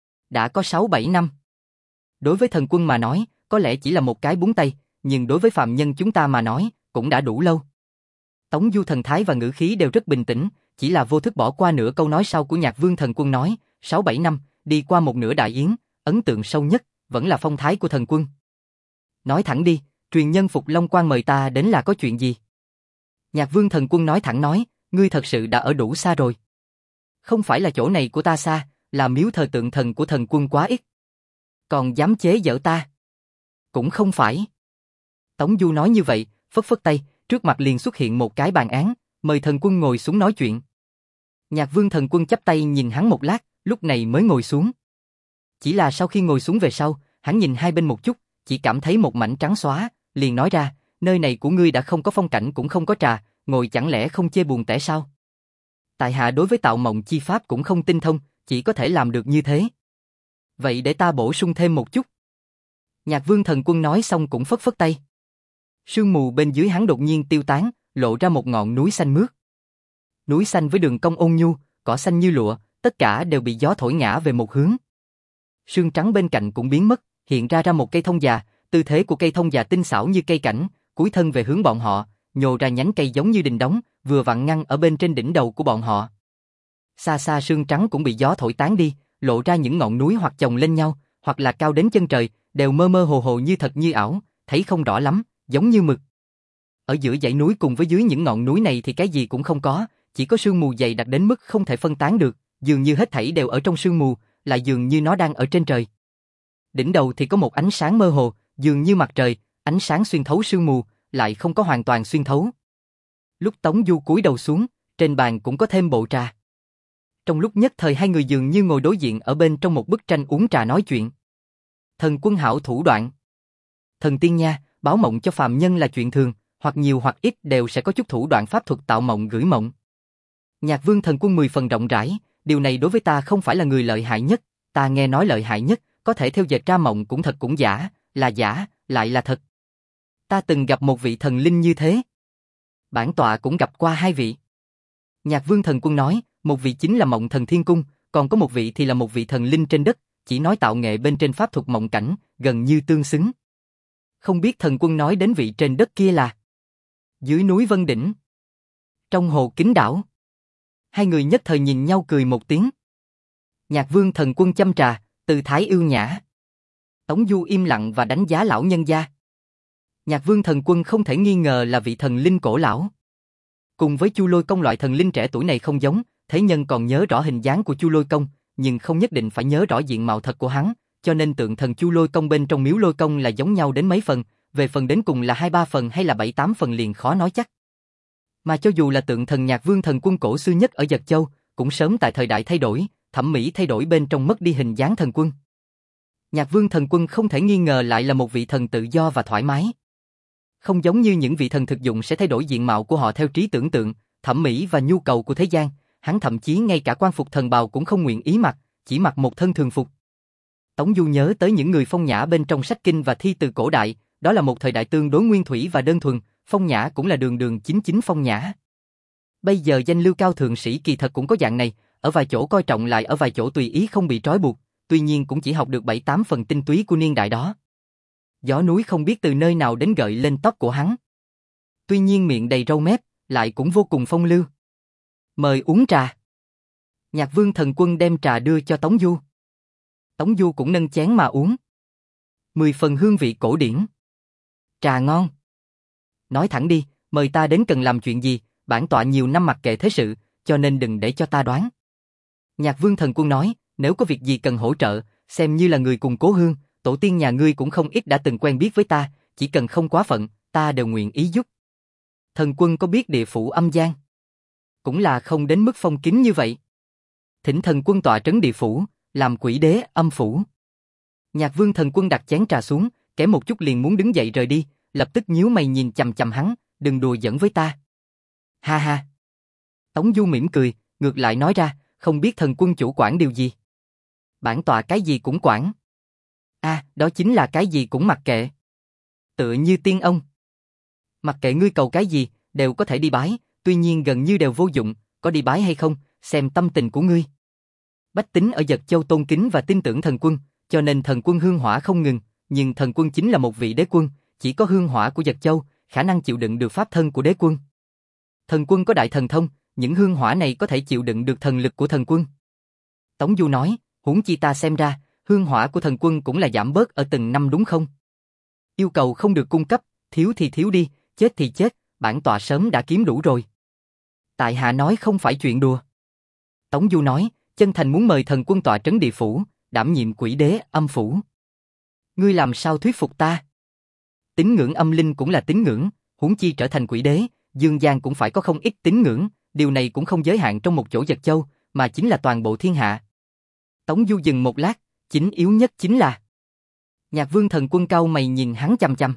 Đã có sáu bảy năm. Đối với Thần Quân mà nói, có lẽ chỉ là một cái búng tay, nhưng đối với phạm nhân chúng ta mà nói, cũng đã đủ lâu. Tống Du thần thái và ngữ khí đều rất bình tĩnh, chỉ là vô thức bỏ qua nửa câu nói sau của Nhạc Vương Thần Quân nói, sáu bảy năm, đi qua một nửa đại yến, ấn tượng sâu nhất, vẫn là phong thái của Thần Quân. Nói thẳng đi, truyền nhân Phục Long Quan mời ta đến là có chuyện gì? Nhạc Vương Thần Quân nói thẳng nói, ngươi thật sự đã ở đủ xa rồi. Không phải là chỗ này của ta xa, là miếu thờ tượng thần của Thần Quân quá ít. Còn dám chế giễu ta? Cũng không phải. Tống Du nói như vậy, phất phất tay, trước mặt liền xuất hiện một cái bàn án, mời Thần Quân ngồi xuống nói chuyện. Nhạc Vương Thần Quân chắp tay nhìn hắn một lát, lúc này mới ngồi xuống. Chỉ là sau khi ngồi xuống về sau, hắn nhìn hai bên một chút, chỉ cảm thấy một mảnh trắng xóa, liền nói ra, nơi này của ngươi đã không có phong cảnh cũng không có trà, ngồi chẳng lẽ không chê buồn tẻ sao? Tại hạ đối với tạo mộng chi pháp cũng không tinh thông, chỉ có thể làm được như thế. Vậy để ta bổ sung thêm một chút. Nhạc Vương Thần Quân nói xong cũng phất phất tay. Sương mù bên dưới hắn đột nhiên tiêu tán, lộ ra một ngọn núi xanh mướt. Núi xanh với đường cong ôn nhu, cỏ xanh như lụa, tất cả đều bị gió thổi ngã về một hướng. Sương trắng bên cạnh cũng biến mất, hiện ra ra một cây thông già, tư thế của cây thông già tinh xảo như cây cảnh, cúi thân về hướng bọn họ, nhô ra nhánh cây giống như đình đóng, vừa vặn ngăn ở bên trên đỉnh đầu của bọn họ. Xa xa sương trắng cũng bị gió thổi tán đi, lộ ra những ngọn núi hoặc chồng lên nhau, hoặc là cao đến chân trời, đều mơ mơ hồ hồ như thật như ảo, thấy không rõ lắm, giống như mực. Ở giữa dãy núi cùng với dưới những ngọn núi này thì cái gì cũng không có, chỉ có sương mù dày đặc đến mức không thể phân tán được, dường như hết thảy đều ở trong sương mù, lại dường như nó đang ở trên trời. Đỉnh đầu thì có một ánh sáng mơ hồ, dường như mặt trời, ánh sáng xuyên thấu sương mù, lại không có hoàn toàn xuyên thấu. Lúc Tống Du cúi đầu xuống, trên bàn cũng có thêm bộ trà. Trong lúc nhất thời hai người dường như ngồi đối diện ở bên trong một bức tranh uống trà nói chuyện. Thần Quân hảo thủ đoạn. Thần tiên nha, báo mộng cho phàm nhân là chuyện thường, hoặc nhiều hoặc ít đều sẽ có chút thủ đoạn pháp thuật tạo mộng gửi mộng. Nhạc Vương Thần Quân mười phần rộng rãi, điều này đối với ta không phải là người lợi hại nhất, ta nghe nói lợi hại nhất, có thể theo dệt ra mộng cũng thật cũng giả, là giả, lại là thật. Ta từng gặp một vị thần linh như thế. Bản tọa cũng gặp qua hai vị. Nhạc Vương Thần Quân nói, một vị chính là Mộng Thần Thiên Cung, còn có một vị thì là một vị thần linh trên đất, chỉ nói tạo nghệ bên trên pháp thuật mộng cảnh, gần như tương xứng. Không biết Thần Quân nói đến vị trên đất kia là dưới núi Vân Đỉnh, trong hồ Kính Đảo. Hai người nhất thời nhìn nhau cười một tiếng. Nhạc Vương Thần Quân châm trà, tư thái ưu nhã. Tống Du im lặng và đánh giá lão nhân gia. Nhạc Vương Thần Quân không thể nghi ngờ là vị thần linh cổ lão. Cùng với Chu Lôi Công loại thần linh trẻ tuổi này không giống, thế nhân còn nhớ rõ hình dáng của Chu Lôi Công, nhưng không nhất định phải nhớ rõ diện mạo thật của hắn, cho nên tượng thần Chu Lôi Công bên trong miếu Lôi Công là giống nhau đến mấy phần, về phần đến cùng là hai ba phần hay là bảy tám phần liền khó nói chắc. Mà cho dù là tượng thần Nhạc Vương Thần Quân cổ xưa nhất ở Dật Châu, cũng sớm tại thời đại thay đổi, thẩm mỹ thay đổi bên trong mất đi hình dáng thần quân. Nhạc Vương Thần Quân không thể nghi ngờ lại là một vị thần tự do và thoải mái. Không giống như những vị thần thực dụng sẽ thay đổi diện mạo của họ theo trí tưởng tượng, thẩm mỹ và nhu cầu của thế gian, hắn thậm chí ngay cả quan phục thần bào cũng không nguyện ý mặc, chỉ mặc một thân thường phục. Tống Du nhớ tới những người phong nhã bên trong sách kinh và thi từ cổ đại, đó là một thời đại tương đối nguyên thủy và đơn thuần, phong nhã cũng là đường đường chính chính phong nhã. Bây giờ danh lưu cao thượng sĩ kỳ thật cũng có dạng này, ở vài chỗ coi trọng lại ở vài chỗ tùy ý không bị trói buộc, tuy nhiên cũng chỉ học được bảy tám phần tinh túy của niên đại đó. Gió núi không biết từ nơi nào đến gợi lên tóc của hắn. Tuy nhiên miệng đầy râu mép, lại cũng vô cùng phong lưu. Mời uống trà. Nhạc Vương Thần Quân đem trà đưa cho Tống Du. Tống Du cũng nâng chén mà uống. Mười phần hương vị cổ điển. Trà ngon. Nói thẳng đi, mời ta đến cần làm chuyện gì, bản tọa nhiều năm mặc kệ thế sự, cho nên đừng để cho ta đoán. Nhạc Vương Thần Quân nói, nếu có việc gì cần hỗ trợ, xem như là người cùng cố hương, tổ tiên nhà ngươi cũng không ít đã từng quen biết với ta, chỉ cần không quá phận, ta đều nguyện ý giúp. Thần Quân có biết địa phủ âm gian? Cũng là không đến mức phong kín như vậy. Thỉnh Thần Quân tọa trấn địa phủ, làm quỷ đế âm phủ. Nhạc Vương Thần Quân đặt chén trà xuống, kẻ một chút liền muốn đứng dậy rời đi, lập tức nhíu mày nhìn chằm chằm hắn, đừng đùa giỡn với ta. Ha ha. Tống Du mỉm cười, ngược lại nói ra, không biết Thần Quân chủ quản điều gì. Bản tọa cái gì cũng quản. À, đó chính là cái gì cũng mặc kệ. Tựa như tiên ông. Mặc kệ ngươi cầu cái gì, đều có thể đi bái, tuy nhiên gần như đều vô dụng, có đi bái hay không, xem tâm tình của ngươi. Bách tính ở Dật Châu tôn kính và tin tưởng Thần Quân, cho nên Thần Quân hương hỏa không ngừng, nhưng Thần Quân chính là một vị đế quân, chỉ có hương hỏa của Dật Châu, khả năng chịu đựng được pháp thân của đế quân. Thần Quân có đại thần thông, những hương hỏa này có thể chịu đựng được thần lực của Thần Quân. Tống Du nói, huống chi ta xem ra, hương hỏa của Thần Quân cũng là giảm bớt ở từng năm đúng không? Yêu cầu không được cung cấp, thiếu thì thiếu đi, chết thì chết, bản tọa sớm đã kiếm đủ rồi. Tại hạ nói không phải chuyện đùa. Tống Du nói, chân thành muốn mời Thần Quân tọa trấn địa phủ, đảm nhiệm quỷ đế âm phủ. Ngươi làm sao thuyết phục ta? Tín ngưỡng âm linh cũng là tín ngưỡng, huống chi trở thành quỷ đế, dương gian cũng phải có không ít tín ngưỡng, điều này cũng không giới hạn trong một chỗ Dật Châu, mà chính là toàn bộ thiên hạ. Tống Du dừng một lát, chính yếu nhất chính là Nhạc Vương Thần Quân cau mày nhìn hắn chằm chằm.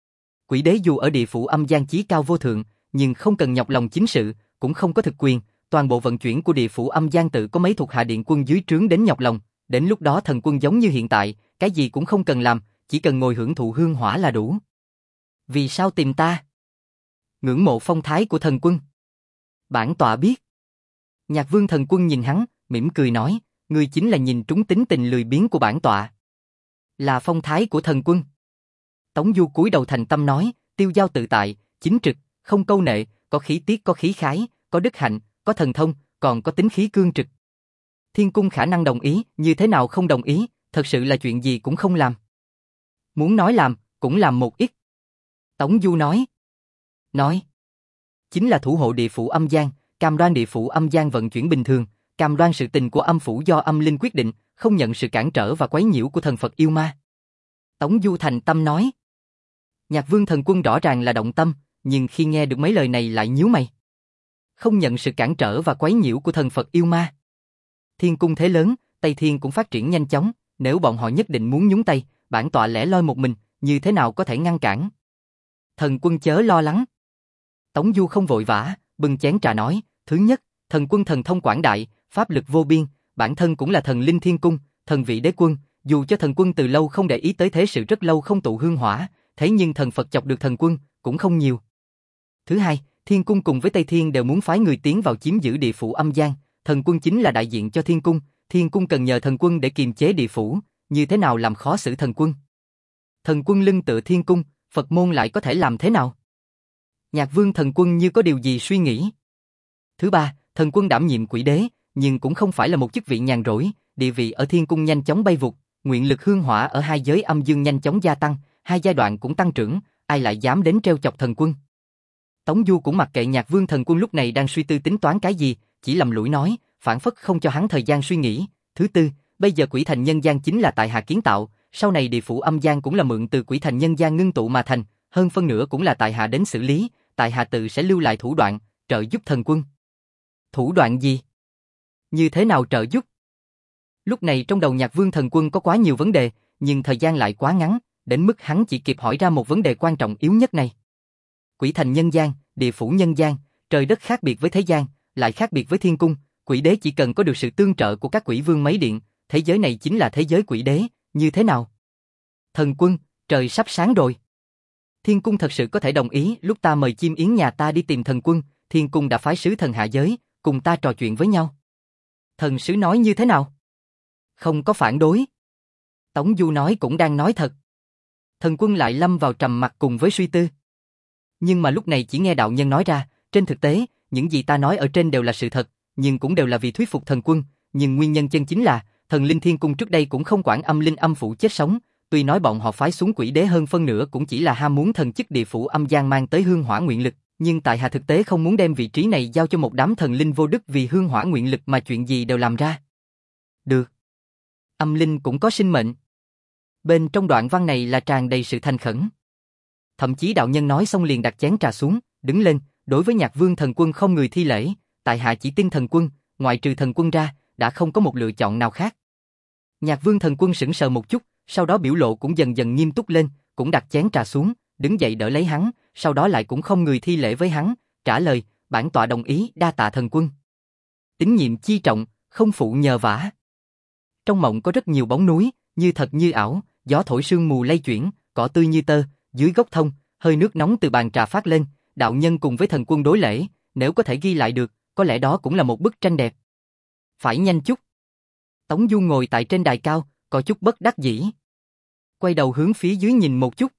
Quỷ đế dù ở địa phủ âm gian chí cao vô thượng, nhưng không cần nhọc lòng chính sự, cũng không có thực quyền, toàn bộ vận chuyển của địa phủ âm gian tự có mấy thuộc hạ điện quân dưới trướng đến nhọc lòng, đến lúc đó Thần Quân giống như hiện tại, cái gì cũng không cần làm, chỉ cần ngồi hưởng thụ hương hỏa là đủ. Vì sao tìm ta? Ngưỡng mộ phong thái của Thần Quân. Bản tọa biết. Nhạc Vương Thần Quân nhìn hắn, mỉm cười nói, ngươi chính là nhìn trúng tính tình lười biếng của bản tọa. Là phong thái của Thần Quân. Tống Du cúi đầu thành tâm nói, tiêu giao tự tại, chính trực, không câu nệ, có khí tiết có khí khái, có đức hạnh, có thần thông, còn có tính khí cương trực. Thiên Cung khả năng đồng ý, như thế nào không đồng ý, thật sự là chuyện gì cũng không làm. Muốn nói làm, cũng làm một ít. Tống Du nói. Nói. Chính là thủ hộ địa phủ âm gian, cam đoan địa phủ âm gian vận chuyển bình thường, cam đoan sự tình của âm phủ do âm linh quyết định, không nhận sự cản trở và quấy nhiễu của thần Phật yêu ma. Tống Du thành tâm nói. Nhạc Vương Thần Quân rõ ràng là động tâm, nhưng khi nghe được mấy lời này lại nhíu mày. Không nhận sự cản trở và quấy nhiễu của thần Phật yêu ma. Thiên Cung thế lớn, Tây Thiên cũng phát triển nhanh chóng, nếu bọn họ nhất định muốn nhúng tay, bản tọa lẻ loi một mình, như thế nào có thể ngăn cản? Thần Quân chớ lo lắng. Tống Du không vội vã, bưng chén trà nói, thứ nhất, Thần Quân thần thông quảng đại, pháp lực vô biên, bản thân cũng là thần linh Thiên Cung, thần vị đế quân, dù cho thần quân từ lâu không để ý tới thế sự rất lâu không tụ hương hỏa, thế nhưng thần Phật chọc được thần quân, cũng không nhiều. Thứ hai, Thiên Cung cùng với Tây Thiên đều muốn phái người tiến vào chiếm giữ địa phủ âm gian, thần quân chính là đại diện cho Thiên Cung, Thiên Cung cần nhờ thần quân để kiềm chế địa phủ, như thế nào làm khó xử thần quân. Thần quân lưng tựa Thiên Cung, Phật môn lại có thể làm thế nào? Nhạc Vương thần quân như có điều gì suy nghĩ. Thứ ba, thần quân đảm nhiệm quỷ đế, nhưng cũng không phải là một chức vị nhàn rỗi, địa vị ở Thiên Cung nhanh chóng bay vụt, nguyện lực hương hỏa ở hai giới âm dương nhanh chóng gia tăng, hai giai đoạn cũng tăng trưởng, ai lại dám đến treo chọc thần quân. Tống Du cũng mặc kệ Nhạc Vương thần quân lúc này đang suy tư tính toán cái gì, chỉ lầm lũi nói, phản phất không cho hắn thời gian suy nghĩ. Thứ tư, bây giờ quỷ thành nhân gian chính là tại hạ kiến tạo, sau này địa phủ âm gian cũng là mượn từ quỷ thành nhân gian ngưng tụ mà thành, hơn phân nửa cũng là tại hạ đến xử lý, tại hạ tự sẽ lưu lại thủ đoạn, trợ giúp thần quân. Thủ đoạn gì? Như thế nào trợ giúp? Lúc này trong đầu Nhạc Vương thần quân có quá nhiều vấn đề, nhưng thời gian lại quá ngắn, đến mức hắn chỉ kịp hỏi ra một vấn đề quan trọng yếu nhất này. Quỷ thành nhân gian, địa phủ nhân gian, trời đất khác biệt với thế gian, lại khác biệt với Thiên Cung, quỷ đế chỉ cần có được sự tương trợ của các quỷ vương mấy điện, thế giới này chính là thế giới quỷ đế, như thế nào? Thần quân, trời sắp sáng rồi. Thiên Cung thật sự có thể đồng ý lúc ta mời chim yến nhà ta đi tìm thần quân, Thiên Cung đã phái sứ thần hạ giới, cùng ta trò chuyện với nhau. Thần sứ nói như thế nào? Không có phản đối. Tống Du nói cũng đang nói thật. Thần quân lại lâm vào trầm mặc cùng với suy tư. Nhưng mà lúc này chỉ nghe đạo nhân nói ra, trên thực tế, những gì ta nói ở trên đều là sự thật, nhưng cũng đều là vì thuyết phục thần quân, nhưng nguyên nhân chân chính là, thần linh Thiên Cung trước đây cũng không quản âm linh âm phủ chết sống, tuy nói bọn họ phái xuống quỷ đế hơn phân nửa cũng chỉ là ham muốn thần chức địa phủ âm gian mang tới hương hỏa nguyện lực, nhưng tại hạ thực tế không muốn đem vị trí này giao cho một đám thần linh vô đức vì hương hỏa nguyện lực mà chuyện gì đều làm ra. Được. Âm linh cũng có sinh mệnh. Bên trong đoạn văn này là tràn đầy sự thành khẩn. Thậm chí đạo nhân nói xong liền đặt chén trà xuống, đứng lên, đối với Nhạc Vương thần quân không người thi lễ, tại hạ chỉ tin thần quân, ngoại trừ thần quân ra, đã không có một lựa chọn nào khác. Nhạc Vương thần quân sững sờ một chút, sau đó biểu lộ cũng dần dần nghiêm túc lên, cũng đặt chén trà xuống, đứng dậy đỡ lấy hắn, sau đó lại cũng không người thi lễ với hắn, trả lời, bản tọa đồng ý, đa tạ thần quân. Tín nhiệm chi trọng, không phụ nhờ vả. Trong mộng có rất nhiều bóng núi, như thật như ảo, gió thổi sương mù lay chuyển, cỏ tươi như tơ, dưới gốc thông, hơi nước nóng từ bàn trà phát lên, đạo nhân cùng với thần quân đối lễ, nếu có thể ghi lại được, có lẽ đó cũng là một bức tranh đẹp. Phải nhanh chút. Tống Du ngồi tại trên đài cao, có chút bất đắc dĩ. Quay đầu hướng phía dưới nhìn một chút.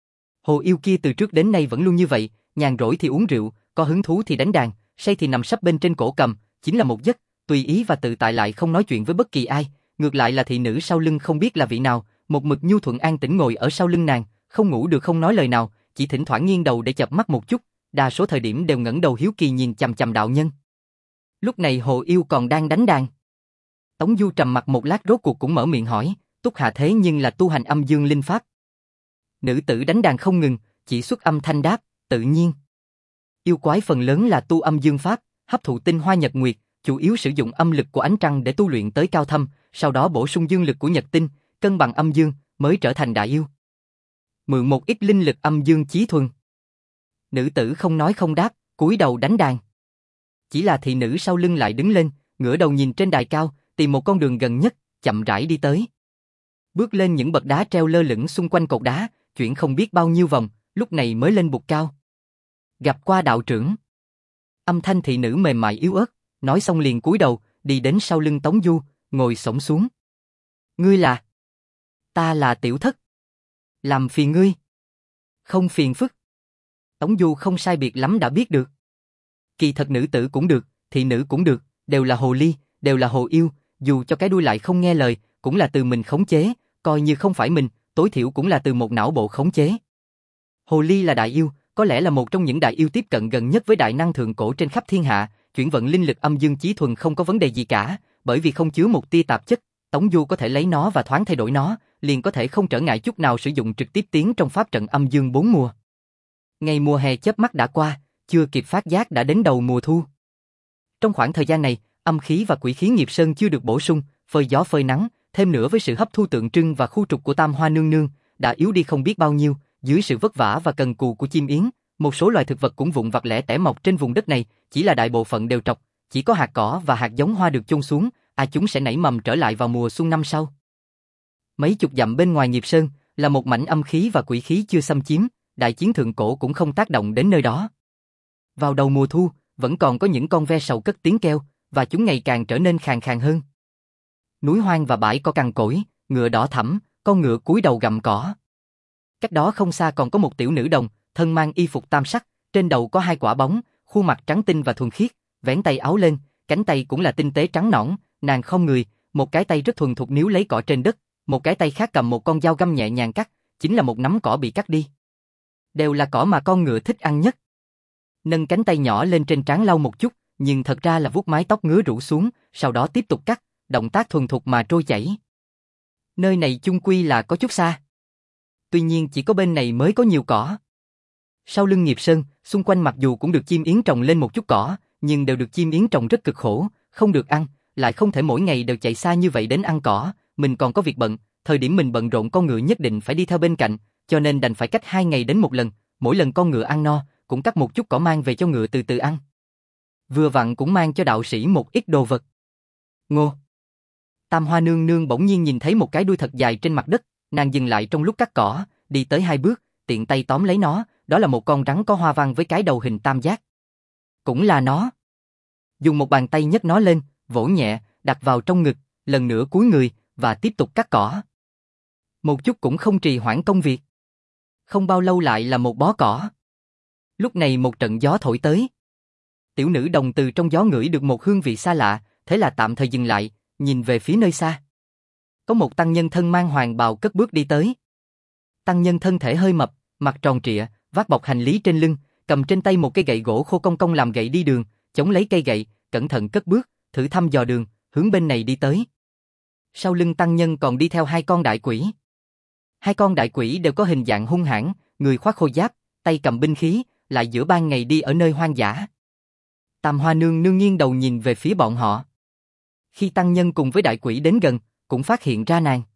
Hồ yêu kia từ trước đến nay vẫn luôn như vậy, nhàn rỗi thì uống rượu, có hứng thú thì đánh đàn, say thì nằm sấp bên trên cổ cầm, chính là một giấc, tùy ý và tự tại lại không nói chuyện với bất kỳ ai, ngược lại là thị nữ sau lưng không biết là vị nào, một mực nhu thuận an tĩnh ngồi ở sau lưng nàng, không ngủ được không nói lời nào, chỉ thỉnh thoảng nghiêng đầu để chợp mắt một chút, đa số thời điểm đều ngẩng đầu hiếu kỳ nhìn chằm chằm đạo nhân. Lúc này Hồ yêu còn đang đánh đàn. Tống Du trầm mặt một lát rốt cuộc cũng mở miệng hỏi, Túc Hạ thế nhưng là tu hành âm dương linh pháp. Nữ tử đánh đàn không ngừng, chỉ xuất âm thanh đáp, tự nhiên. Yêu quái phần lớn là tu âm dương pháp, hấp thụ tinh hoa nhật nguyệt, chủ yếu sử dụng âm lực của ánh trăng để tu luyện tới cao thâm, sau đó bổ sung dương lực của nhật tinh, cân bằng âm dương, mới trở thành đại yêu. Mượn một ít linh lực âm dương chí thuần. Nữ tử không nói không đáp, cúi đầu đánh đàn. Chỉ là thị nữ sau lưng lại đứng lên, ngửa đầu nhìn trên đài cao, tìm một con đường gần nhất, chậm rãi đi tới. Bước lên những bậc đá treo lơ lửng xung quanh cột đá, chuyển không biết bao nhiêu vòng, lúc này mới lên bục cao. Gặp qua đạo trưởng. Âm thanh thị nữ mềm mại yếu ớt, nói xong liền cúi đầu, đi đến sau lưng Tống Du, ngồi xổm xuống. Ngươi là? Ta là Tiểu Thất. Làm phiền ngươi. Không phiền phức. Tống Du không sai biệt lắm đã biết được. Kỳ thật nữ tử cũng được, thị nữ cũng được, đều là hồ ly, đều là hồ yêu, dù cho cái đuôi lại không nghe lời, cũng là từ mình khống chế, coi như không phải mình, tối thiểu cũng là từ một não bộ khống chế. Hồ ly là đại yêu, có lẽ là một trong những đại yêu tiếp cận gần nhất với đại năng thượng cổ trên khắp thiên hạ, chuyển vận linh lực âm dương chí thuần không có vấn đề gì cả, bởi vì không chứa một tia tạp chất, Tống Du có thể lấy nó và thoáng thay đổi nó, liền có thể không trở ngại chút nào sử dụng trực tiếp tiến trong pháp trận âm dương bốn mùa. Ngày mùa hè chớp mắt đã qua, chưa kịp phát giác đã đến đầu mùa thu. Trong khoảng thời gian này, âm khí và quỷ khí nghiệp sơn chưa được bổ sung, phơi gió phơi nắng, thêm nữa với sự hấp thu tượng trưng và khu trục của Tam Hoa Nương Nương, đã yếu đi không biết bao nhiêu, dưới sự vất vả và cần cù của chim yến, một số loài thực vật cũng vụn vặt lẻ tẻ mọc trên vùng đất này, chỉ là đại bộ phận đều trọc, chỉ có hạt cỏ và hạt giống hoa được chôn xuống, à chúng sẽ nảy mầm trở lại vào mùa xuân năm sau. Mấy chục dặm bên ngoài Nghiệp Sơn, là một mảnh âm khí và quỷ khí chưa xâm chiếm, đại chiến thượng cổ cũng không tác động đến nơi đó. Vào đầu mùa thu, vẫn còn có những con ve sầu cất tiếng kêu, và chúng ngày càng trở nên khàn khàn hơn. Núi hoang và bãi cỏ cằn cỗi, ngựa đỏ thẫm, con ngựa cúi đầu gặm cỏ. Cách đó không xa còn có một tiểu nữ đồng, thân mang y phục tam sắc, trên đầu có hai quả bóng, khuôn mặt trắng tinh và thuần khiết, vén tay áo lên, cánh tay cũng là tinh tế trắng nõn, nàng khom người, một cái tay rất thuần thục níu lấy cỏ trên đất, một cái tay khác cầm một con dao găm nhẹ nhàng cắt, chính là một nắm cỏ bị cắt đi. Đều là cỏ mà con ngựa thích ăn nhất. Nâng cánh tay nhỏ lên trên trán lau một chút, nhưng thật ra là vuốt mái tóc ngứa rủ xuống, sau đó tiếp tục cắt, động tác thuần thục mà trôi chảy. Nơi này chung quy là có chút xa. Tuy nhiên chỉ có bên này mới có nhiều cỏ. Sau lưng Nghiệp Sơn, xung quanh mặc dù cũng được chim yến trồng lên một chút cỏ, nhưng đều được chim yến trồng rất cực khổ, không được ăn, lại không thể mỗi ngày đều chạy xa như vậy đến ăn cỏ, mình còn có việc bận, thời điểm mình bận rộn con ngựa nhất định phải đi theo bên cạnh, cho nên đành phải cách hai ngày đến một lần, mỗi lần con ngựa ăn no, cũng cắt một chút cỏ mang về cho ngựa từ từ ăn. Vừa vặn cũng mang cho đạo sĩ một ít đồ vật. Ngô! Tam Hoa nương nương bỗng nhiên nhìn thấy một cái đuôi thật dài trên mặt đất, nàng dừng lại trong lúc cắt cỏ, đi tới hai bước, tiện tay tóm lấy nó, đó là một con rắn có hoa văn với cái đầu hình tam giác. Cũng là nó. Dùng một bàn tay nhấc nó lên, vỗ nhẹ, đặt vào trong ngực, lần nữa cúi người, và tiếp tục cắt cỏ. Một chút cũng không trì hoãn công việc. Không bao lâu lại là một bó cỏ. Lúc này một trận gió thổi tới. Tiểu nữ đồng từ trong gió ngửi được một hương vị xa lạ, thế là tạm thời dừng lại, nhìn về phía nơi xa. Có một tăng nhân thân mang hoàng bào cất bước đi tới. Tăng nhân thân thể hơi mập, mặt tròn trịa, vác bọc hành lý trên lưng, cầm trên tay một cây gậy gỗ khô cong cong làm gậy đi đường, chống lấy cây gậy, cẩn thận cất bước, thử thăm dò đường, hướng bên này đi tới. Sau lưng tăng nhân còn đi theo hai con đại quỷ. Hai con đại quỷ đều có hình dạng hung hãn, người khoác khôi giáp, tay cầm binh khí, lại giữa ban ngày đi ở nơi hoang dã. Tam Hoa nương nương nghiêng đầu nhìn về phía bọn họ. Khi tăng nhân cùng với đại quỷ đến gần, cũng phát hiện ra nàng.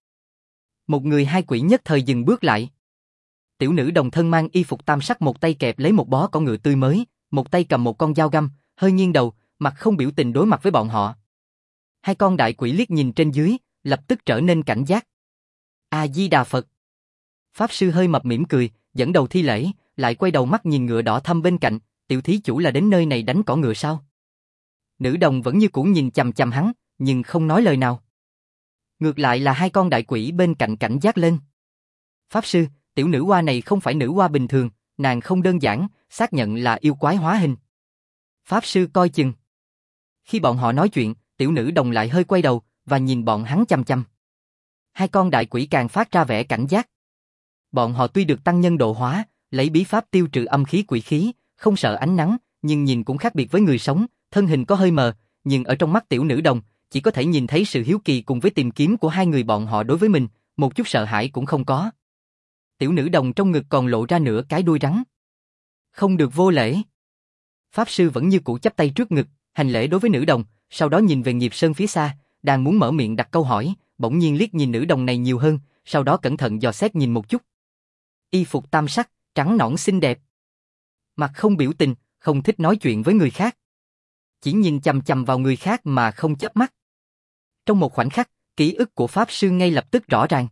Một người hai quỷ nhất thời dừng bước lại. Tiểu nữ đồng thân mang y phục tam sắc, một tay kẹp lấy một bó cỏ ngựa tươi mới, một tay cầm một con dao găm, hơi nghiêng đầu, mặt không biểu tình đối mặt với bọn họ. Hai con đại quỷ liếc nhìn trên dưới, lập tức trở nên cảnh giác. A Di Đà Phật. Pháp sư hơi mập mỉm cười, dẫn đầu thi lễ, lại quay đầu mắt nhìn ngựa đỏ thâm bên cạnh, tiểu thí chủ là đến nơi này đánh cỏ ngựa sao? Nữ đồng vẫn như cũ nhìn chằm chằm hắn, nhưng không nói lời nào. Ngược lại là hai con đại quỷ bên cạnh cảnh giác lên. Pháp sư, tiểu nữ hoa này không phải nữ hoa bình thường, nàng không đơn giản, xác nhận là yêu quái hóa hình. Pháp sư coi chừng. Khi bọn họ nói chuyện, tiểu nữ đồng lại hơi quay đầu, và nhìn bọn hắn chăm chăm. Hai con đại quỷ càng phát ra vẻ cảnh giác. Bọn họ tuy được tăng nhân độ hóa, lấy bí pháp tiêu trừ âm khí quỷ khí, không sợ ánh nắng, nhưng nhìn cũng khác biệt với người sống, thân hình có hơi mờ, nhưng ở trong mắt tiểu nữ đồng, chỉ có thể nhìn thấy sự hiếu kỳ cùng với tìm kiếm của hai người bọn họ đối với mình, một chút sợ hãi cũng không có. Tiểu nữ đồng trong ngực còn lộ ra nửa cái đuôi rắn. Không được vô lễ. Pháp sư vẫn như cũ chắp tay trước ngực, hành lễ đối với nữ đồng, sau đó nhìn về Nghiệp Sơn phía xa, đang muốn mở miệng đặt câu hỏi, bỗng nhiên liếc nhìn nữ đồng này nhiều hơn, sau đó cẩn thận dò xét nhìn một chút. Y phục tam sắc, trắng nõn xinh đẹp. Mặt không biểu tình, không thích nói chuyện với người khác. Chỉ nhìn chằm chằm vào người khác mà không chớp mắt. Trong một khoảnh khắc, ký ức của Pháp sư ngay lập tức rõ ràng.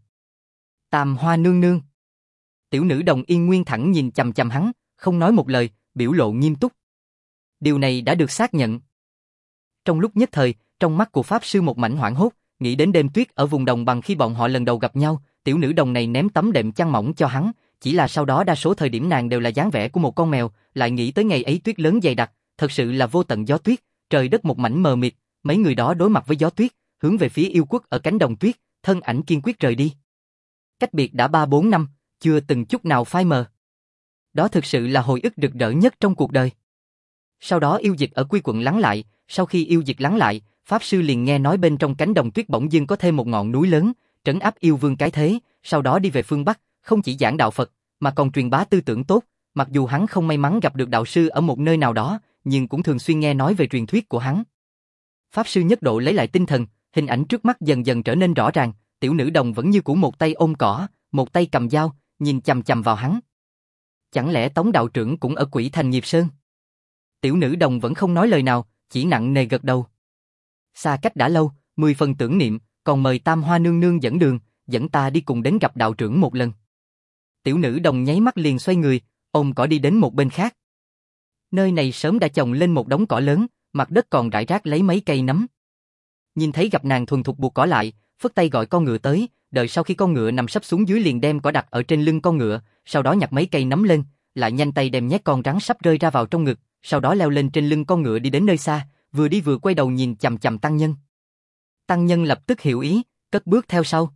Tam Hoa nương nương. Tiểu nữ đồng yên nguyên thẳng nhìn chằm chằm hắn, không nói một lời, biểu lộ nghiêm túc. Điều này đã được xác nhận. Trong lúc nhất thời, trong mắt của Pháp sư một mảnh hoảng hốt, nghĩ đến đêm tuyết ở vùng đồng bằng khi bọn họ lần đầu gặp nhau, tiểu nữ đồng này ném tấm đệm chăn mỏng cho hắn, chỉ là sau đó đa số thời điểm nàng đều là dáng vẻ của một con mèo, lại nghĩ tới ngày ấy tuyết lớn dày đặc, thật sự là vô tận gió tuyết, trời đất một mảnh mờ mịt, mấy người đó đối mặt với gió tuyết, hướng về phía yêu quốc ở cánh đồng tuyết, thân ảnh kiên quyết rời đi. Cách biệt đã ba bốn năm, chưa từng chút nào phai mờ. Đó thực sự là hồi ức rực rỡ nhất trong cuộc đời. Sau đó yêu dịch ở Quy Quận lắng lại, sau khi yêu dịch lắng lại, Pháp sư liền nghe nói bên trong cánh đồng tuyết bỗng dưng có thêm một ngọn núi lớn, trấn áp yêu vương cái thế, sau đó đi về phương Bắc, không chỉ giảng đạo Phật, mà còn truyền bá tư tưởng tốt, mặc dù hắn không may mắn gặp được đạo sư ở một nơi nào đó, nhưng cũng thường xuyên nghe nói về truyền thuyết của hắn. Pháp sư nhất độ lấy lại tinh thần, hình ảnh trước mắt dần dần trở nên rõ ràng, tiểu nữ đồng vẫn như cũ một tay ôm cỏ, một tay cầm dao, nhìn chằm chằm vào hắn. Chẳng lẽ Tống đạo trưởng cũng ở Quỷ Thành Nghiệp Sơn? Tiểu nữ đồng vẫn không nói lời nào, chỉ nặng nề gật đầu. Xa cách đã lâu, mười phần tưởng niệm, còn mời Tam Hoa nương nương dẫn đường, dẫn ta đi cùng đến gặp đạo trưởng một lần. Tiểu nữ đồng nháy mắt liền xoay người, ôm cỏ đi đến một bên khác. Nơi này sớm đã chồng lên một đống cỏ lớn, mặt đất còn rải rác lấy mấy cây nấm. Nhìn thấy gặp nàng thuần thục buộc cỏ lại, phất tay gọi con ngựa tới, đợi sau khi con ngựa nằm sấp xuống dưới liền đem cỏ đặt ở trên lưng con ngựa, sau đó nhặt mấy cây nấm lên, lại nhanh tay đem nhét con rắn sắp rơi ra vào trong ngực, sau đó leo lên trên lưng con ngựa đi đến nơi xa, vừa đi vừa quay đầu nhìn chằm chằm tăng nhân. Tăng nhân lập tức hiểu ý, cất bước theo sau.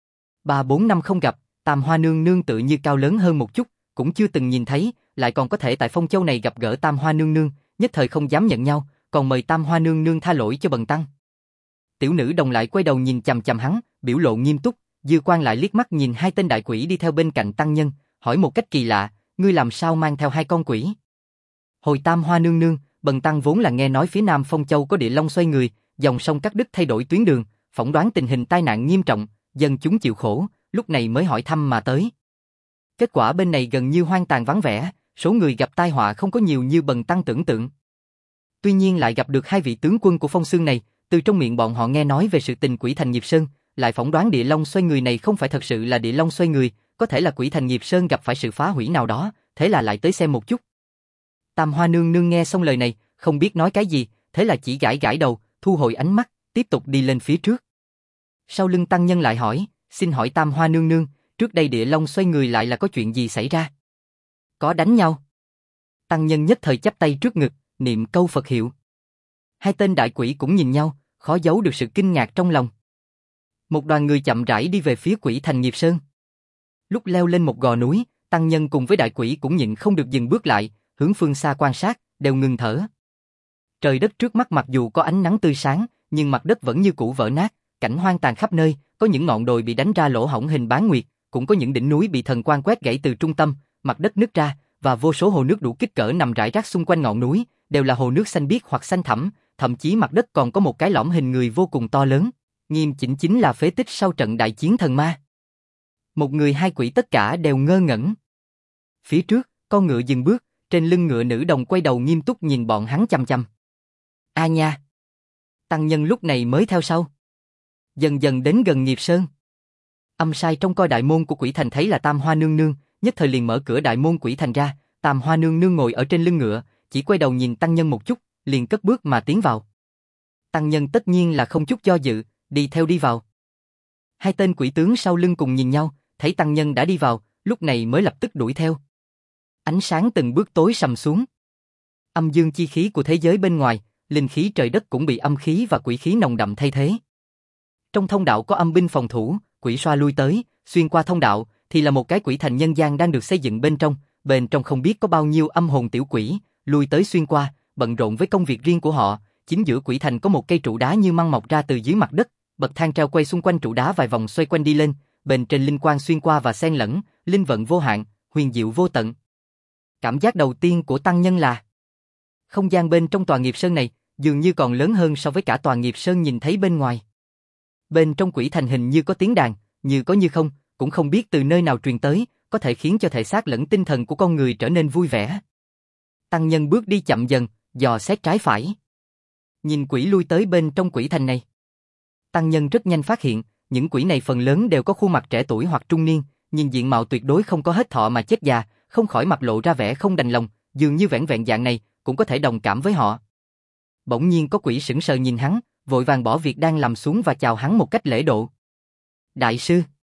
Ba bốn năm không gặp, Tam Hoa nương nương tự như cao lớn hơn một chút, cũng chưa từng nhìn thấy, lại còn có thể tại Phong Châu này gặp gỡ Tam Hoa nương nương, nhất thời không dám nhận nhau, còn mời Tam Hoa nương nương tha lỗi cho bần tăng. Tiểu nữ đồng lại quay đầu nhìn chằm chằm hắn, biểu lộ nghiêm túc, dư quan lại liếc mắt nhìn hai tên đại quỷ đi theo bên cạnh tăng nhân, hỏi một cách kỳ lạ, ngươi làm sao mang theo hai con quỷ? Hồi Tam Hoa nương nương, bần tăng vốn là nghe nói phía Nam Phong Châu có địa long xoay người, dòng sông cắt đứt thay đổi tuyến đường, phỏng đoán tình hình tai nạn nghiêm trọng, dân chúng chịu khổ, lúc này mới hỏi thăm mà tới. Kết quả bên này gần như hoang tàn vắng vẻ, số người gặp tai họa không có nhiều như bần tăng tưởng tượng. Tuy nhiên lại gặp được hai vị tướng quân của Phong Xương này, từ trong miệng bọn họ nghe nói về sự tình Quỷ Thành Nghiệp Sơn, lại phỏng đoán địa long xoay người này không phải thật sự là địa long xoay người, có thể là Quỷ Thành Nghiệp Sơn gặp phải sự phá hủy nào đó, thế là lại tới xem một chút. Tam Hoa nương nương nghe xong lời này, không biết nói cái gì, thế là chỉ gãi gãi đầu, thu hồi ánh mắt, tiếp tục đi lên phía trước. Sau lưng tăng nhân lại hỏi, xin hỏi Tam Hoa nương nương, trước đây địa long xoay người lại là có chuyện gì xảy ra? Có đánh nhau? Tăng nhân nhất thời chắp tay trước ngực, niệm câu Phật hiệu. Hai tên đại quỷ cũng nhìn nhau, khó giấu được sự kinh ngạc trong lòng. Một đoàn người chậm rãi đi về phía Quỷ Thành Nghiệp Sơn. Lúc leo lên một gò núi, tăng nhân cùng với đại quỷ cũng nhịn không được dừng bước lại, hướng phương xa quan sát, đều ngừng thở. Trời đất trước mắt mặc dù có ánh nắng tươi sáng, nhưng mặt đất vẫn như cũ vỡ nát, cảnh hoang tàn khắp nơi, có những ngọn đồi bị đánh ra lỗ hổng hình bán nguyệt, cũng có những đỉnh núi bị thần quang quét gãy từ trung tâm, mặt đất nứt ra, và vô số hồ nước đủ kích cỡ nằm rải rác xung quanh ngọn núi, đều là hồ nước xanh biếc hoặc xanh thẳm, thậm chí mặt đất còn có một cái lõm hình người vô cùng to lớn, nghiêm chỉnh chính là phế tích sau trận đại chiến thần ma. Một người hai quỷ tất cả đều ngơ ngẩn. Phía trước, con ngựa dừng bước, trên lưng ngựa nữ đồng quay đầu nghiêm túc nhìn bọn hắn chăm chăm. A nha! Tăng nhân lúc này mới theo sau. Dần dần đến gần Nghiệp Sơn. Âm sai trong coi đại môn của Quỷ Thành thấy là Tam Hoa nương nương, nhất thời liền mở cửa đại môn Quỷ Thành ra, Tam Hoa nương nương ngồi ở trên lưng ngựa, chỉ quay đầu nhìn tăng nhân một chút, liền cất bước mà tiến vào. Tăng nhân tất nhiên là không chút do dự, đi theo đi vào. Hai tên quỷ tướng sau lưng cùng nhìn nhau, thấy tăng nhân đã đi vào, lúc này mới lập tức đuổi theo. Ánh sáng từng bước tối sầm xuống. Âm dương chi khí của thế giới bên ngoài, linh khí trời đất cũng bị âm khí và quỷ khí nồng đậm thay thế. Trong thông đạo có âm binh phòng thủ, quỷ xoa lui tới, xuyên qua thông đạo thì là một cái quỷ thành nhân gian đang được xây dựng bên trong, bên trong không biết có bao nhiêu âm hồn tiểu quỷ, lui tới xuyên qua, bận rộn với công việc riêng của họ. Chính giữa quỷ thành có một cây trụ đá như măng mọc ra từ dưới mặt đất, bậc thang treo quay xung quanh trụ đá vài vòng xoay quanh đi lên, bên trên linh quang xuyên qua và xen lẫn, linh vận vô hạn, huyền diệu vô tận. Cảm giác đầu tiên của tăng nhân là không gian bên trong tòa Nghiệp Sơn này dường như còn lớn hơn so với cả tòa Nghiệp Sơn nhìn thấy bên ngoài. Bên trong quỷ thành hình như có tiếng đàn, như có như không, cũng không biết từ nơi nào truyền tới, có thể khiến cho thể xác lẫn tinh thần của con người trở nên vui vẻ. Tăng nhân bước đi chậm dần, dò xét trái phải. Nhìn quỷ lui tới bên trong quỷ thành này. Tăng nhân rất nhanh phát hiện, những quỷ này phần lớn đều có khuôn mặt trẻ tuổi hoặc trung niên, nhìn diện mạo tuyệt đối không có hết thọ mà chết già, không khỏi mặt lộ ra vẻ không đành lòng, dường như vẻn vẹn dạng này cũng có thể đồng cảm với họ. Bỗng nhiên có quỷ sững sờ nhìn hắn, vội vàng bỏ việc đang làm xuống và chào hắn một cách lễ độ. Đại sư!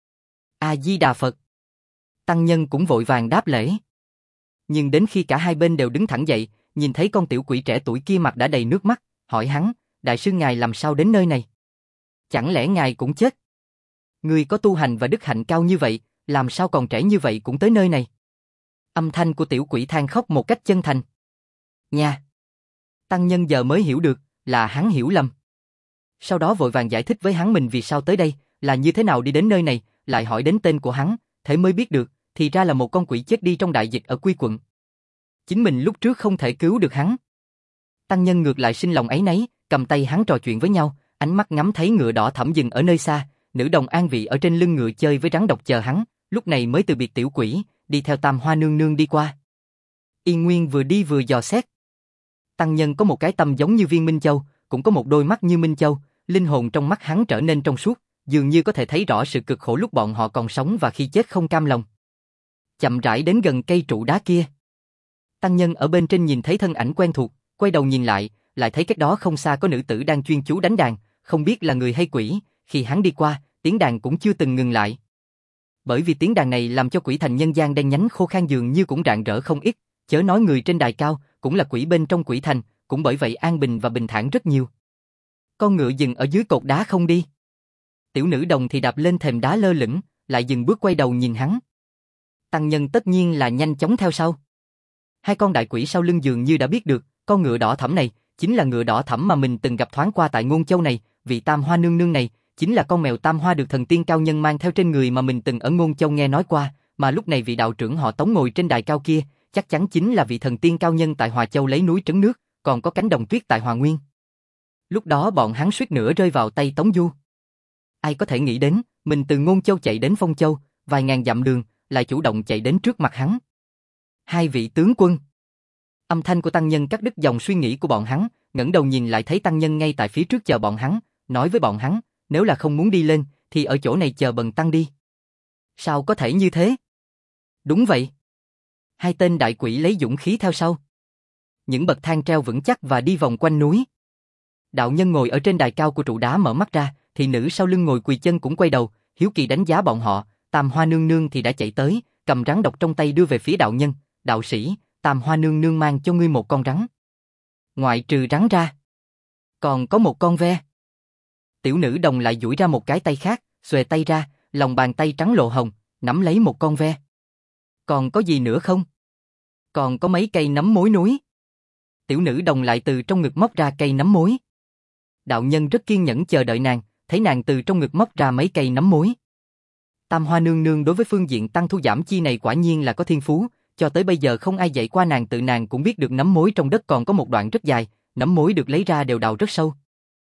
A Di Đà Phật! Tăng nhân cũng vội vàng đáp lễ. Nhưng đến khi cả hai bên đều đứng thẳng dậy, nhìn thấy con tiểu quỷ trẻ tuổi kia mặt đã đầy nước mắt, hỏi hắn, đại sư ngài làm sao đến nơi này? Chẳng lẽ ngài cũng chết? Người có tu hành và đức hạnh cao như vậy, làm sao còn trẻ như vậy cũng tới nơi này? Âm thanh của tiểu quỷ than khóc một cách chân thành. Nha! Tăng nhân giờ mới hiểu được, là hắn hiểu lầm. Sau đó vội vàng giải thích với hắn mình vì sao tới đây, là như thế nào đi đến nơi này, lại hỏi đến tên của hắn, thế mới biết được, thì ra là một con quỷ chết đi trong đại dịch ở Quy quận. Chính mình lúc trước không thể cứu được hắn. Tăng nhân ngược lại sinh lòng áy náy, cầm tay hắn trò chuyện với nhau, ánh mắt ngắm thấy ngựa đỏ thẫm dừng ở nơi xa, nữ đồng an vị ở trên lưng ngựa chơi với rắn độc chờ hắn, lúc này mới từ biệt tiểu quỷ, đi theo Tam Hoa nương nương đi qua. Yên Nguyên vừa đi vừa dò xét. Tăng nhân có một cái tâm giống như viên minh châu, cũng có một đôi mắt như minh châu, linh hồn trong mắt hắn trở nên trong suốt, dường như có thể thấy rõ sự cực khổ lúc bọn họ còn sống và khi chết không cam lòng. Chậm rãi đến gần cây trụ đá kia. Tăng nhân ở bên trên nhìn thấy thân ảnh quen thuộc, quay đầu nhìn lại, lại thấy cách đó không xa có nữ tử đang chuyên chú đánh đàn, không biết là người hay quỷ, khi hắn đi qua, tiếng đàn cũng chưa từng ngừng lại. Bởi vì tiếng đàn này làm cho quỷ thành nhân gian đen nhánh khô khan dường như cũng rạng rỡ không ít, chớ nói người trên đài cao, cũng là quỷ bên trong quỷ thành, cũng bởi vậy an bình và bình thản rất nhiều. Con ngựa dừng ở dưới cột đá không đi. Tiểu nữ đồng thì đạp lên thềm đá lơ lửng, lại dừng bước quay đầu nhìn hắn. Tăng nhân tất nhiên là nhanh chóng theo sau. Hai con đại quỷ sau lưng dường như đã biết được, con ngựa đỏ thẫm này, chính là ngựa đỏ thẫm mà mình từng gặp thoáng qua tại Ngôn Châu này, vị Tam Hoa nương nương này, chính là con mèo Tam Hoa được thần tiên cao nhân mang theo trên người mà mình từng ở Ngôn Châu nghe nói qua, mà lúc này vị đạo trưởng họ Tống ngồi trên đài cao kia, chắc chắn chính là vị thần tiên cao nhân tại Hòa Châu lấy núi trấn nước, còn có cánh đồng tuyết tại Hòa Nguyên. Lúc đó bọn hắn suýt nữa rơi vào tay Tống Du. Ai có thể nghĩ đến, mình từ Ngôn Châu chạy đến Phong Châu, vài ngàn dặm đường, lại chủ động chạy đến trước mặt hắn. Hai vị tướng quân. Âm thanh của tăng nhân cắt đứt dòng suy nghĩ của bọn hắn, ngẩng đầu nhìn lại thấy tăng nhân ngay tại phía trước chờ bọn hắn, nói với bọn hắn, nếu là không muốn đi lên, thì ở chỗ này chờ bần tăng đi. Sao có thể như thế? Đúng vậy. Hai tên đại quỷ lấy dũng khí theo sau. Những bậc thang treo vững chắc và đi vòng quanh núi. Đạo nhân ngồi ở trên đài cao của trụ đá mở mắt ra, thì nữ sau lưng ngồi quỳ chân cũng quay đầu, hiếu kỳ đánh giá bọn họ. Tam Hoa nương nương thì đã chạy tới, cầm rắn độc trong tay đưa về phía đạo nhân. Đạo sĩ, Tam Hoa nương nương mang cho ngươi một con rắn. Ngoại trừ rắn ra, còn có một con ve. Tiểu nữ đồng lại duỗi ra một cái tay khác, xuề tay ra, lòng bàn tay trắng lộ hồng, nắm lấy một con ve. Còn có gì nữa không? Còn có mấy cây nấm mối núi. Tiểu nữ đồng lại từ trong ngực móc ra cây nấm mối. Đạo nhân rất kiên nhẫn chờ đợi nàng, thấy nàng từ trong ngực móc ra mấy cây nấm mối. Tam Hoa nương nương đối với phương diện tăng thu giảm chi này quả nhiên là có thiên phú, cho tới bây giờ không ai dạy qua nàng, tự nàng cũng biết được nấm mối trong đất còn có một đoạn rất dài, nấm mối được lấy ra đều đào rất sâu.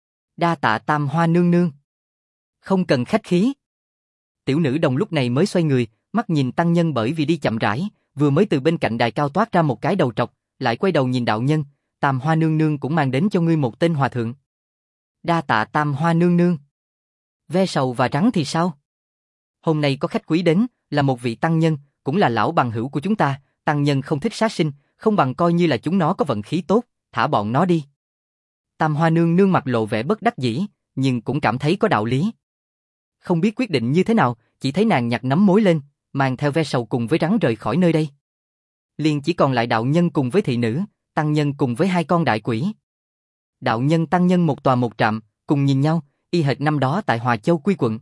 Đa tạ Tam Hoa nương nương. Không cần khách khí. Tiểu nữ đồng lúc này mới xoay người, mắt nhìn tăng nhân bởi vì đi chậm rãi, vừa mới từ bên cạnh đài cao toát ra một cái đầu trọc, lại quay đầu nhìn đạo nhân, Tam Hoa nương nương cũng mang đến cho ngươi một tên hòa thượng. Đa tạ Tam Hoa nương nương. Ve sầu và rắn thì sao? Hôm nay có khách quý đến, là một vị tăng nhân, cũng là lão bằng hữu của chúng ta, tăng nhân không thích sát sinh, không bằng coi như là chúng nó có vận khí tốt, thả bọn nó đi. Tam Hoa nương nương mặt lộ vẻ bất đắc dĩ, nhưng cũng cảm thấy có đạo lý. Không biết quyết định như thế nào, chỉ thấy nàng nhặt nấm mối lên, mang theo ve sầu cùng với rắn rời khỏi nơi đây. Liền chỉ còn lại đạo nhân cùng với thị nữ, tăng nhân cùng với hai con đại quỷ. Đạo nhân tăng nhân một tòa một trạm, cùng nhìn nhau, y hệt năm đó tại Hòa Châu Quy quận.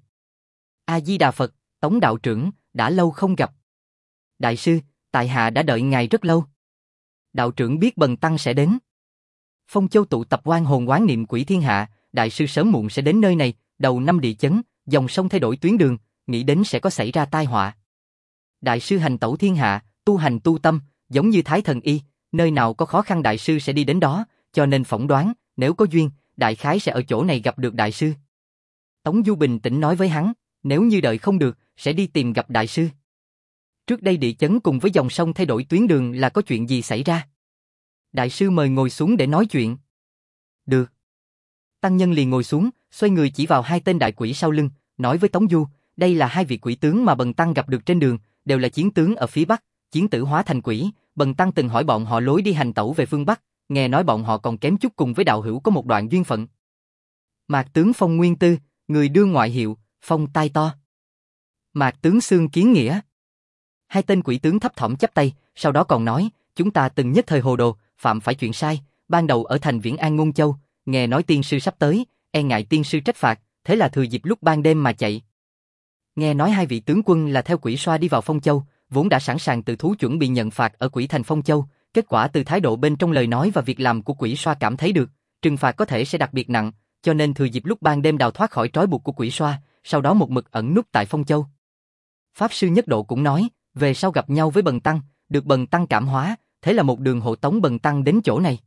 A Di Đà Phật, Tống đạo trưởng, đã lâu không gặp. Đại sư, tại hạ đã đợi ngài rất lâu. Đạo trưởng biết bần tăng sẽ đến. Phong Châu tụ tập oan hồn oán niệm quỷ thiên hạ, đại sư sớm muộn sẽ đến nơi này, đầu năm địa chấn, dòng sông thay đổi tuyến đường, nghĩ đến sẽ có xảy ra tai họa. Đại sư hành tẩu thiên hạ, tu hành tu tâm, giống như Thái Thần Y, nơi nào có khó khăn đại sư sẽ đi đến đó, cho nên phỏng đoán, nếu có duyên, đại khái sẽ ở chỗ này gặp được đại sư. Tống Du bình tĩnh nói với hắn, nếu như đợi không được, sẽ đi tìm gặp đại sư. Trước đây địa chấn cùng với dòng sông thay đổi tuyến đường là có chuyện gì xảy ra? Đại sư mời ngồi xuống để nói chuyện. Được. Tăng nhân liền ngồi xuống, xoay người chỉ vào hai tên đại quỷ sau lưng, nói với Tống Du, đây là hai vị quỷ tướng mà bần tăng gặp được trên đường, đều là chiến tướng ở phía Bắc, chiến tử hóa thành quỷ, bần tăng từng hỏi bọn họ lối đi hành tẩu về phương Bắc, nghe nói bọn họ còn kém chút cùng với đạo hữu có một đoạn duyên phận. Mạc tướng Phong Nguyên Tư, người đưa ngoại hiệu, Phong Tai To. Mạc tướng Xương Kiến Nghĩa. Hai tên quỷ tướng thấp thỏm chắp tay, sau đó còn nói, chúng ta từng nhất thời hồ đồ, phạm phải chuyện sai, ban đầu ở thành Viễn An Ngôn Châu, nghe nói tiên sư sắp tới, e ngại tiên sư trách phạt, thế là thừa dịp lúc ban đêm mà chạy. Nghe nói hai vị tướng quân là theo quỷ xoa đi vào Phong Châu, vốn đã sẵn sàng từ thú chuẩn bị nhận phạt ở quỷ thành Phong Châu, kết quả từ thái độ bên trong lời nói và việc làm của quỷ xoa cảm thấy được, trừng phạt có thể sẽ đặc biệt nặng, cho nên thừa dịp lúc ban đêm đào thoát khỏi trói buộc của quỷ xoa, sau đó một mực ẩn núp tại Phong Châu. Pháp sư Nhất Độ cũng nói, về sau gặp nhau với bần tăng, được bần tăng cảm hóa, thế là một đường hộ tống bần tăng đến chỗ này.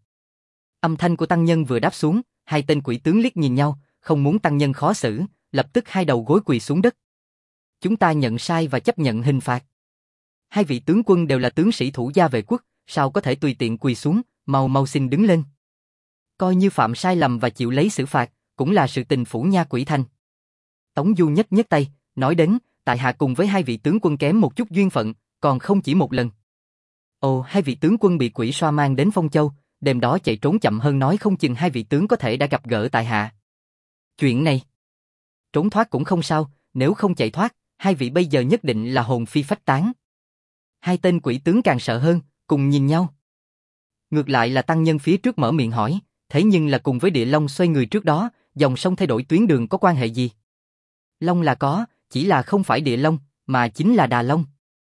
Âm thanh của tăng nhân vừa đáp xuống, hai tên quỷ tướng liếc nhìn nhau, không muốn tăng nhân khó xử, lập tức hai đầu gối quỳ xuống đất. Chúng ta nhận sai và chấp nhận hình phạt. Hai vị tướng quân đều là tướng sĩ thủ gia vệ quốc, sao có thể tùy tiện quỳ xuống, mau mau xin đứng lên. Coi như phạm sai lầm và chịu lấy xử phạt, cũng là sự tình phủ nha quỷ thành. Tống Du nhấc nhấc tay, nói đến, tại hạ cùng với hai vị tướng quân kém một chút duyên phận, còn không chỉ một lần. Ồ, hai vị tướng quân bị quỷ xoa mang đến Phong Châu, đêm đó chạy trốn chậm hơn nói không chừng hai vị tướng có thể đã gặp gỡ tại hạ. Chuyện này, trốn thoát cũng không sao, nếu không chạy thoát, hai vị bây giờ nhất định là hồn phi phách tán. Hai tên quỷ tướng càng sợ hơn, cùng nhìn nhau. Ngược lại là tăng nhân phía trước mở miệng hỏi, thế nhưng là cùng với địa long xoay người trước đó, dòng sông thay đổi tuyến đường có quan hệ gì? Long là có, chỉ là không phải địa long, mà chính là đà long.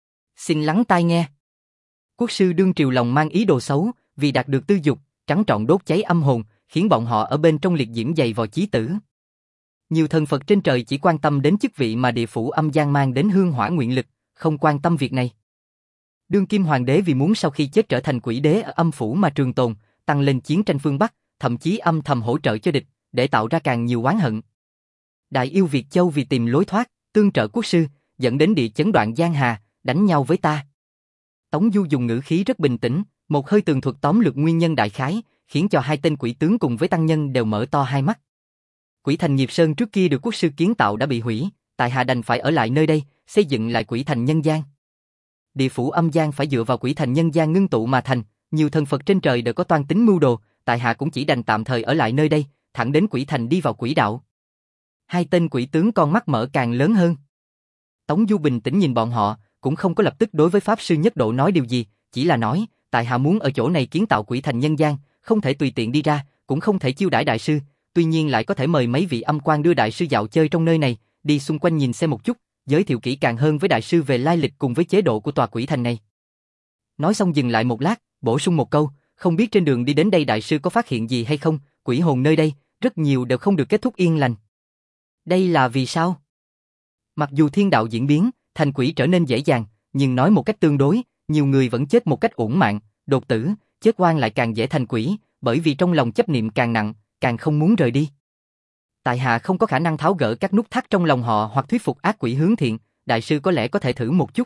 Xin lắng tai nghe. Quốc sư đương triều lòng mang ý đồ xấu, vì đạt được tư dục, trắng trọn đốt cháy âm hồn, khiến bọn họ ở bên trong liệt diễm dày vò chí tử. Nhiều thần Phật trên trời chỉ quan tâm đến chức vị mà địa phủ âm gian mang đến hương hỏa nguyện lực, không quan tâm việc này. Đương kim hoàng đế vì muốn sau khi chết trở thành quỷ đế ở âm phủ mà trường tồn, tăng lên chiến tranh phương Bắc, thậm chí âm thầm hỗ trợ cho địch, để tạo ra càng nhiều oán hận. Đại yêu Việt Châu vì tìm lối thoát, tương trợ quốc sư, dẫn đến địa chấn đoạn Giang Hà, đánh nhau với ta. Tống Du dùng ngữ khí rất bình tĩnh, một hơi tường thuật tóm lược nguyên nhân đại khái, khiến cho hai tên quỷ tướng cùng với tăng nhân đều mở to hai mắt. Quỷ thành Nghiệp Sơn trước kia được quốc sư kiến tạo đã bị hủy, tại hạ đành phải ở lại nơi đây, xây dựng lại quỷ thành nhân gian. Địa phủ âm gian phải dựa vào quỷ thành nhân gian ngưng tụ mà thành, nhiều thần Phật trên trời đều có toan tính mưu đồ, tại hạ cũng chỉ đành tạm thời ở lại nơi đây, thẳng đến quỷ thành đi vào quỷ đạo. Hai tên quỷ tướng con mắt mở càng lớn hơn. Tống Du bình tĩnh nhìn bọn họ, cũng không có lập tức đối với pháp sư Nhất Độ nói điều gì, chỉ là nói, tại hạ muốn ở chỗ này kiến tạo quỷ thành nhân gian, không thể tùy tiện đi ra, cũng không thể chiêu đãi đại sư, tuy nhiên lại có thể mời mấy vị âm quan đưa đại sư dạo chơi trong nơi này, đi xung quanh nhìn xem một chút, giới thiệu kỹ càng hơn với đại sư về lai lịch cùng với chế độ của tòa quỷ thành này. Nói xong dừng lại một lát, bổ sung một câu, không biết trên đường đi đến đây đại sư có phát hiện gì hay không, quỷ hồn nơi đây, rất nhiều đều không được kết thúc yên lành. Đây là vì sao? Mặc dù thiên đạo diễn biến, thành quỷ trở nên dễ dàng, nhưng nói một cách tương đối, nhiều người vẫn chết một cách uổng mạng, đột tử, chết oan lại càng dễ thành quỷ, bởi vì trong lòng chấp niệm càng nặng, càng không muốn rời đi. Tại hạ không có khả năng tháo gỡ các nút thắt trong lòng họ hoặc thuyết phục ác quỷ hướng thiện, đại sư có lẽ có thể thử một chút.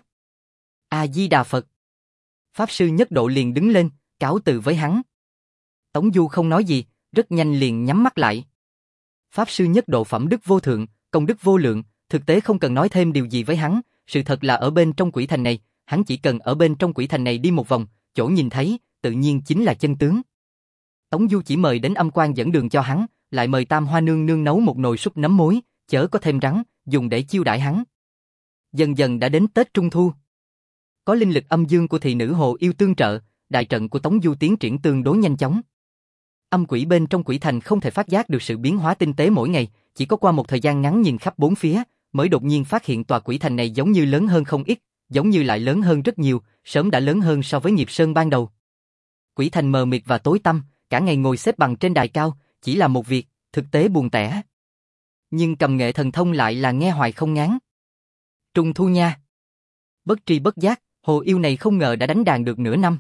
A Di Đà Phật. Pháp sư Nhất Độ liền đứng lên, cáo từ với hắn. Tống Du không nói gì, rất nhanh liền nhắm mắt lại. Pháp sư Nhất Độ phẩm đức vô thượng, công đức vô lượng, thực tế không cần nói thêm điều gì với hắn, sự thật là ở bên trong quỷ thành này, hắn chỉ cần ở bên trong quỷ thành này đi một vòng, chỗ nhìn thấy, tự nhiên chính là chân tướng. Tống Du chỉ mời đến âm quan dẫn đường cho hắn, lại mời Tam Hoa Nương Nương nấu một nồi súp nấm muối, chớ có thêm rắn, dùng để chiêu đãi hắn. Dần dần đã đến Tết Trung Thu. Có linh lực âm dương của thị nữ Hồ Yêu tương trợ, đại trận của Tống Du tiến triển tương đối nhanh chóng. Âm quỷ bên trong quỷ thành không thể phát giác được sự biến hóa tinh tế mỗi ngày, chỉ có qua một thời gian ngắn nhìn khắp bốn phía, mới đột nhiên phát hiện tòa quỷ thành này giống như lớn hơn không ít, giống như lại lớn hơn rất nhiều, sớm đã lớn hơn so với Nghiệp Sơn ban đầu. Quỷ thành mờ mịt và tối tăm, cả ngày ngồi xếp bằng trên đài cao, chỉ là một việc, thực tế buồn tẻ. Nhưng cầm nghệ thần thông lại là nghe hoài không ngán. Trung thu nha. Bất tri bất giác, Hồ Yêu này không ngờ đã đánh đàn được nửa năm.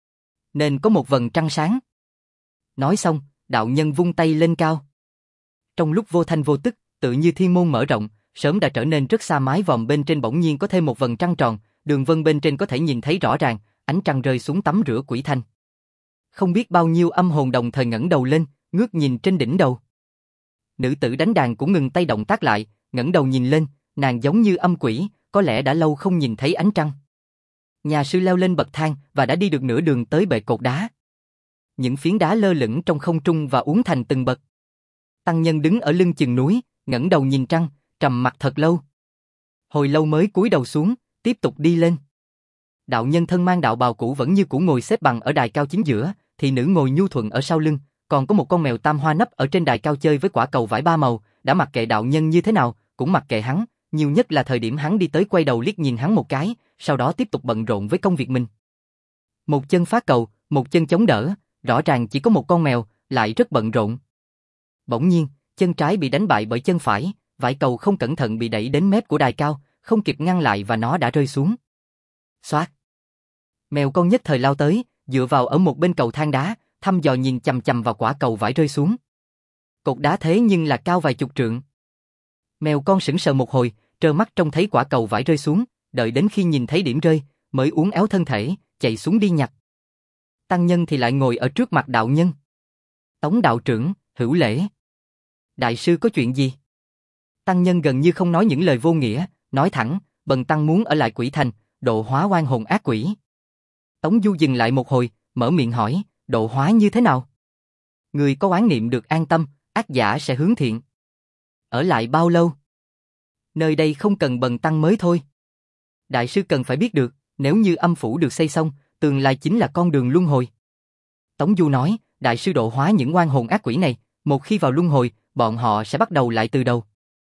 Nên có một vầng trăng sáng. Nói xong, đạo nhân vung tay lên cao. Trong lúc vô thanh vô tức, tự như thiên môn mở rộng, sớm đã trở nên rất xa mái vòm bên trên bỗng nhiên có thêm một vầng trăng tròn, đường vân bên trên có thể nhìn thấy rõ ràng, ánh trăng rơi xuống tắm rửa quỷ thành. Không biết bao nhiêu âm hồn đồng thời ngẩng đầu lên, ngước nhìn trên đỉnh đầu. Nữ tử đánh đàn cũng ngừng tay động tác lại, ngẩng đầu nhìn lên, nàng giống như âm quỷ, có lẽ đã lâu không nhìn thấy ánh trăng. Nhà sư leo lên bậc thang và đã đi được nửa đường tới bệ cột đá. Những phiến đá lơ lửng trong không trung và uốn thành từng bậc. Tăng nhân đứng ở lưng chừng núi, ngẩng đầu nhìn trăng, trầm mặc thật lâu. Hồi lâu mới cúi đầu xuống, tiếp tục đi lên. Đạo nhân thân mang đạo bào cũ vẫn như cũ ngồi xếp bằng ở đài cao chính giữa, thì nữ ngồi nhu thuận ở sau lưng, còn có một con mèo tam hoa nấp ở trên đài cao chơi với quả cầu vải ba màu, đã mặc kệ đạo nhân như thế nào, cũng mặc kệ hắn, nhiều nhất là thời điểm hắn đi tới quay đầu liếc nhìn hắn một cái, sau đó tiếp tục bận rộn với công việc mình. Một chân phá cầu, một chân chống đỡ, rõ ràng chỉ có một con mèo, lại rất bận rộn. Bỗng nhiên, chân trái bị đánh bại bởi chân phải, vải cầu không cẩn thận bị đẩy đến mép của đài cao, không kịp ngăn lại và nó đã rơi xuống. Xoát. Mèo con nhất thời lao tới, dựa vào ở một bên cầu thang đá, thăm dò nhìn chằm chằm vào quả cầu vải rơi xuống. Cột đá thế nhưng là cao vài chục trượng. Mèo con sững sờ một hồi, trơ mắt trông thấy quả cầu vải rơi xuống, đợi đến khi nhìn thấy điểm rơi, mới uốn éo thân thể, chạy xuống đi nhặt. Tăng nhân thì lại ngồi ở trước mặt đạo nhân. Tống đạo trưởng, hữu lễ. Đại sư có chuyện gì? Tăng nhân gần như không nói những lời vô nghĩa, nói thẳng, bần tăng muốn ở lại Quỷ Thành, độ hóa oan hồn ác quỷ. Tống Du dừng lại một hồi, mở miệng hỏi, độ hóa như thế nào? Người có oán niệm được an tâm, ác giả sẽ hướng thiện. Ở lại bao lâu? Nơi đây không cần bần tăng mới thôi. Đại sư cần phải biết được, nếu như âm phủ được xây xong, tương lai chính là con đường luân hồi. Tống Du nói, đại sư độ hóa những oan hồn ác quỷ này, một khi vào luân hồi, bọn họ sẽ bắt đầu lại từ đầu.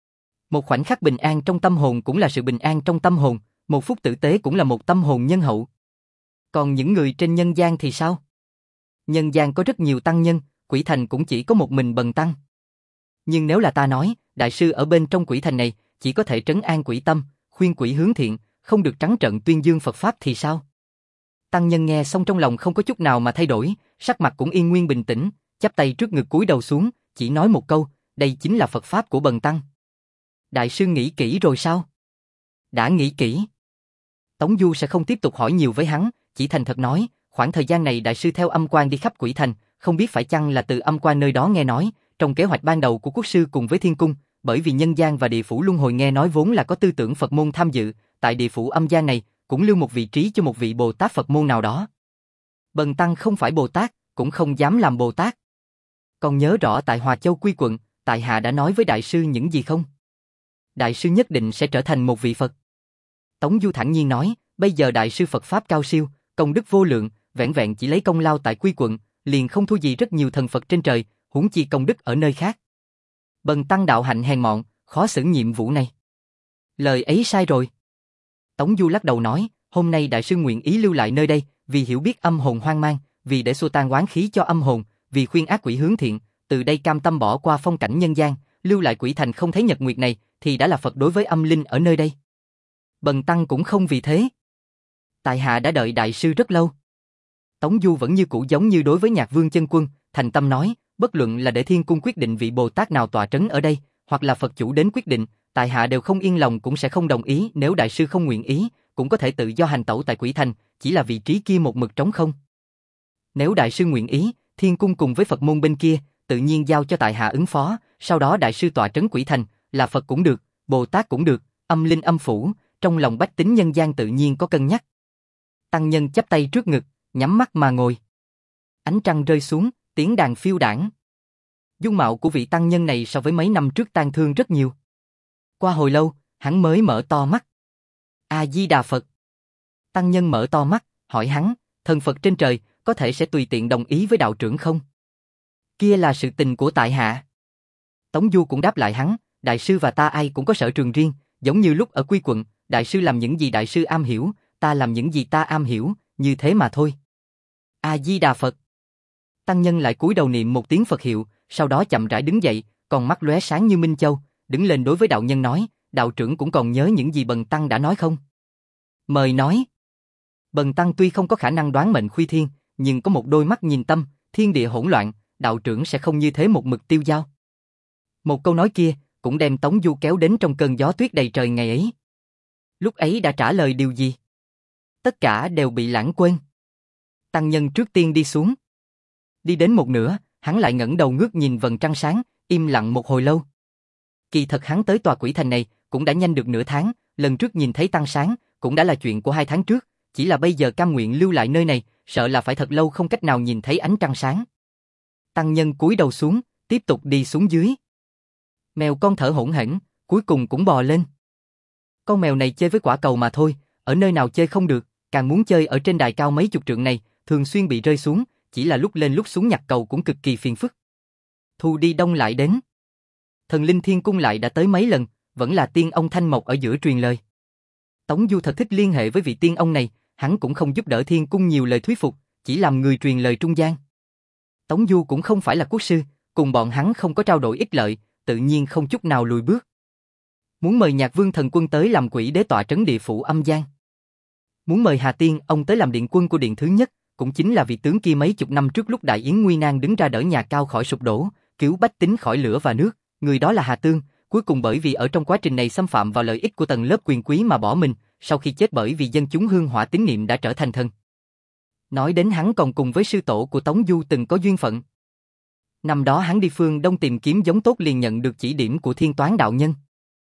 Một khoảnh khắc bình an trong tâm hồn cũng là sự bình an trong tâm hồn, một phút tử tế cũng là một tâm hồn nhân hậu. Còn những người trên nhân gian thì sao? Nhân gian có rất nhiều tăng nhân, Quỷ Thành cũng chỉ có một mình bần tăng. Nhưng nếu là ta nói, đại sư ở bên trong Quỷ Thành này, chỉ có thể trấn an quỷ tâm, khuyên quỷ hướng thiện, không được trắng trợn tuyên dương Phật Pháp thì sao? Tăng nhân nghe xong trong lòng không có chút nào mà thay đổi, sắc mặt cũng yên nguyên bình tĩnh, chắp tay trước ngực cúi đầu xuống, chỉ nói một câu, đây chính là Phật Pháp của bần tăng. Đại sư nghĩ kỹ rồi sao? Đã nghĩ kỹ. Tống Du sẽ không tiếp tục hỏi nhiều với hắn, chỉ thành thật nói, khoảng thời gian này đại sư theo âm quan đi khắp Quỷ Thành, không biết phải chăng là từ âm quan nơi đó nghe nói, trong kế hoạch ban đầu của quốc sư cùng với thiên cung, bởi vì nhân gian và địa phủ luân hồi nghe nói vốn là có tư tưởng Phật môn tham dự, tại địa phủ âm gian này, cũng lưu một vị trí cho một vị Bồ Tát Phật môn nào đó. Bần tăng không phải Bồ Tát, cũng không dám làm Bồ Tát. Còn nhớ rõ tại Hòa Châu Quy Quận, tại hạ đã nói với đại sư những gì không? Đại sư nhất định sẽ trở thành một vị Phật. Tống Du thản nhiên nói, bây giờ đại sư Phật Pháp cao siêu, công đức vô lượng, vẻn vẹn chỉ lấy công lao tại Quy Quận, liền không thua gì rất nhiều thần Phật trên trời, huống chi công đức ở nơi khác. Bần tăng đạo hạnh hèn mọn, khó xử nhiệm vụ này. Lời ấy sai rồi. Tống Du lắc đầu nói, hôm nay đại sư nguyện ý lưu lại nơi đây, vì hiểu biết âm hồn hoang mang, vì để xua tan oán khí cho âm hồn, vì khuyên ác quỷ hướng thiện, từ đây cam tâm bỏ qua phong cảnh nhân gian, lưu lại Quỷ Thành không thấy nhật nguyệt này, thì đã là Phật đối với âm linh ở nơi đây. Bần tăng cũng không vì thế. Tại hạ đã đợi đại sư rất lâu. Tống Du vẫn như cũ giống như đối với Nhạc Vương Chân Quân, thành tâm nói, bất luận là để thiên cung quyết định vị Bồ Tát nào tọa trấn ở đây, hoặc là Phật chủ đến quyết định, tại hạ đều không yên lòng cũng sẽ không đồng ý, nếu đại sư không nguyện ý, cũng có thể tự do hành tẩu tại Quỷ Thành, chỉ là vị trí kia một mực trống không. Nếu đại sư nguyện ý, thiên cung cùng với Phật môn bên kia, tự nhiên giao cho tại hạ ứng phó, sau đó đại sư tọa trấn Quỷ Thành, là Phật cũng được, Bồ Tát cũng được, âm linh âm phủ, trong lòng bách tính nhân gian tự nhiên có cân nhắc. Tăng nhân chắp tay trước ngực, nhắm mắt mà ngồi. Ánh trăng rơi xuống, tiếng đàn phiêu đãng. Dung mạo của vị tăng nhân này so với mấy năm trước tang thương rất nhiều. Qua hồi lâu, hắn mới mở to mắt. A-di-đà Phật. Tăng nhân mở to mắt, hỏi hắn, thần Phật trên trời, có thể sẽ tùy tiện đồng ý với đạo trưởng không? Kia là sự tình của tại hạ. Tống Du cũng đáp lại hắn, đại sư và ta ai cũng có sở trường riêng, giống như lúc ở Quy Quận, đại sư làm những gì đại sư am hiểu, ta làm những gì ta am hiểu, như thế mà thôi. A-di-đà Phật. Tăng nhân lại cúi đầu niệm một tiếng Phật hiệu, sau đó chậm rãi đứng dậy, còn mắt lóe sáng như minh châu, đứng lên đối với đạo nhân nói, đạo trưởng cũng còn nhớ những gì bần tăng đã nói không? Mời nói. Bần tăng tuy không có khả năng đoán mệnh khuy thiên, nhưng có một đôi mắt nhìn tâm, thiên địa hỗn loạn, đạo trưởng sẽ không như thế một mực tiêu dao. Một câu nói kia, cũng đem Tống Du kéo đến trong cơn gió tuyết đầy trời ngày ấy. Lúc ấy đã trả lời điều gì? Tất cả đều bị lãng quên. Tăng nhân trước tiên đi xuống. Đi đến một nửa, hắn lại ngẩng đầu ngước nhìn vầng trăng sáng, im lặng một hồi lâu. Kỳ thật hắn tới tòa Quỷ Thành này, cũng đã nhanh được nửa tháng, lần trước nhìn thấy tăng sáng, cũng đã là chuyện của hai tháng trước, chỉ là bây giờ cam nguyện lưu lại nơi này, sợ là phải thật lâu không cách nào nhìn thấy ánh trăng sáng. Tăng nhân cúi đầu xuống, tiếp tục đi xuống dưới. Mèo con thở hổn hển, cuối cùng cũng bò lên. Con mèo này chơi với quả cầu mà thôi, ở nơi nào chơi không được, càng muốn chơi ở trên đài cao mấy chục trượng này, thường xuyên bị rơi xuống, chỉ là lúc lên lúc xuống nhặt cầu cũng cực kỳ phiền phức. Thu đi đông lại đến. Thần linh thiên cung lại đã tới mấy lần, vẫn là tiên ông Thanh Mộc ở giữa truyền lời. Tống Du thật thích liên hệ với vị tiên ông này, hắn cũng không giúp đỡ thiên cung nhiều lời thuyết phục, chỉ làm người truyền lời trung gian. Tống Du cũng không phải là quốc sư, cùng bọn hắn không có trao đổi ích lợi, tự nhiên không chút nào lùi bước. Muốn mời Nhạc Vương thần quân tới làm quỷ đế tọa trấn địa phủ âm gian. Muốn mời Hà Tiên ông tới làm điện quân của điện thứ nhất, cũng chính là vị tướng kia mấy chục năm trước lúc đại yến nguy nan đứng ra đỡ nhà Cao khỏi sụp đổ, cứu bách tính khỏi lửa và nước, người đó là Hà Tương, cuối cùng bởi vì ở trong quá trình này xâm phạm vào lợi ích của tầng lớp quyền quý mà bỏ mình, sau khi chết bởi vì dân chúng hương hỏa tín niệm đã trở thành thần. Nói đến hắn còn cùng với sư tổ của Tống Du từng có duyên phận. Năm đó hắn đi phương Đông tìm kiếm giống tốt liền nhận được chỉ điểm của Thiên Toán đạo nhân.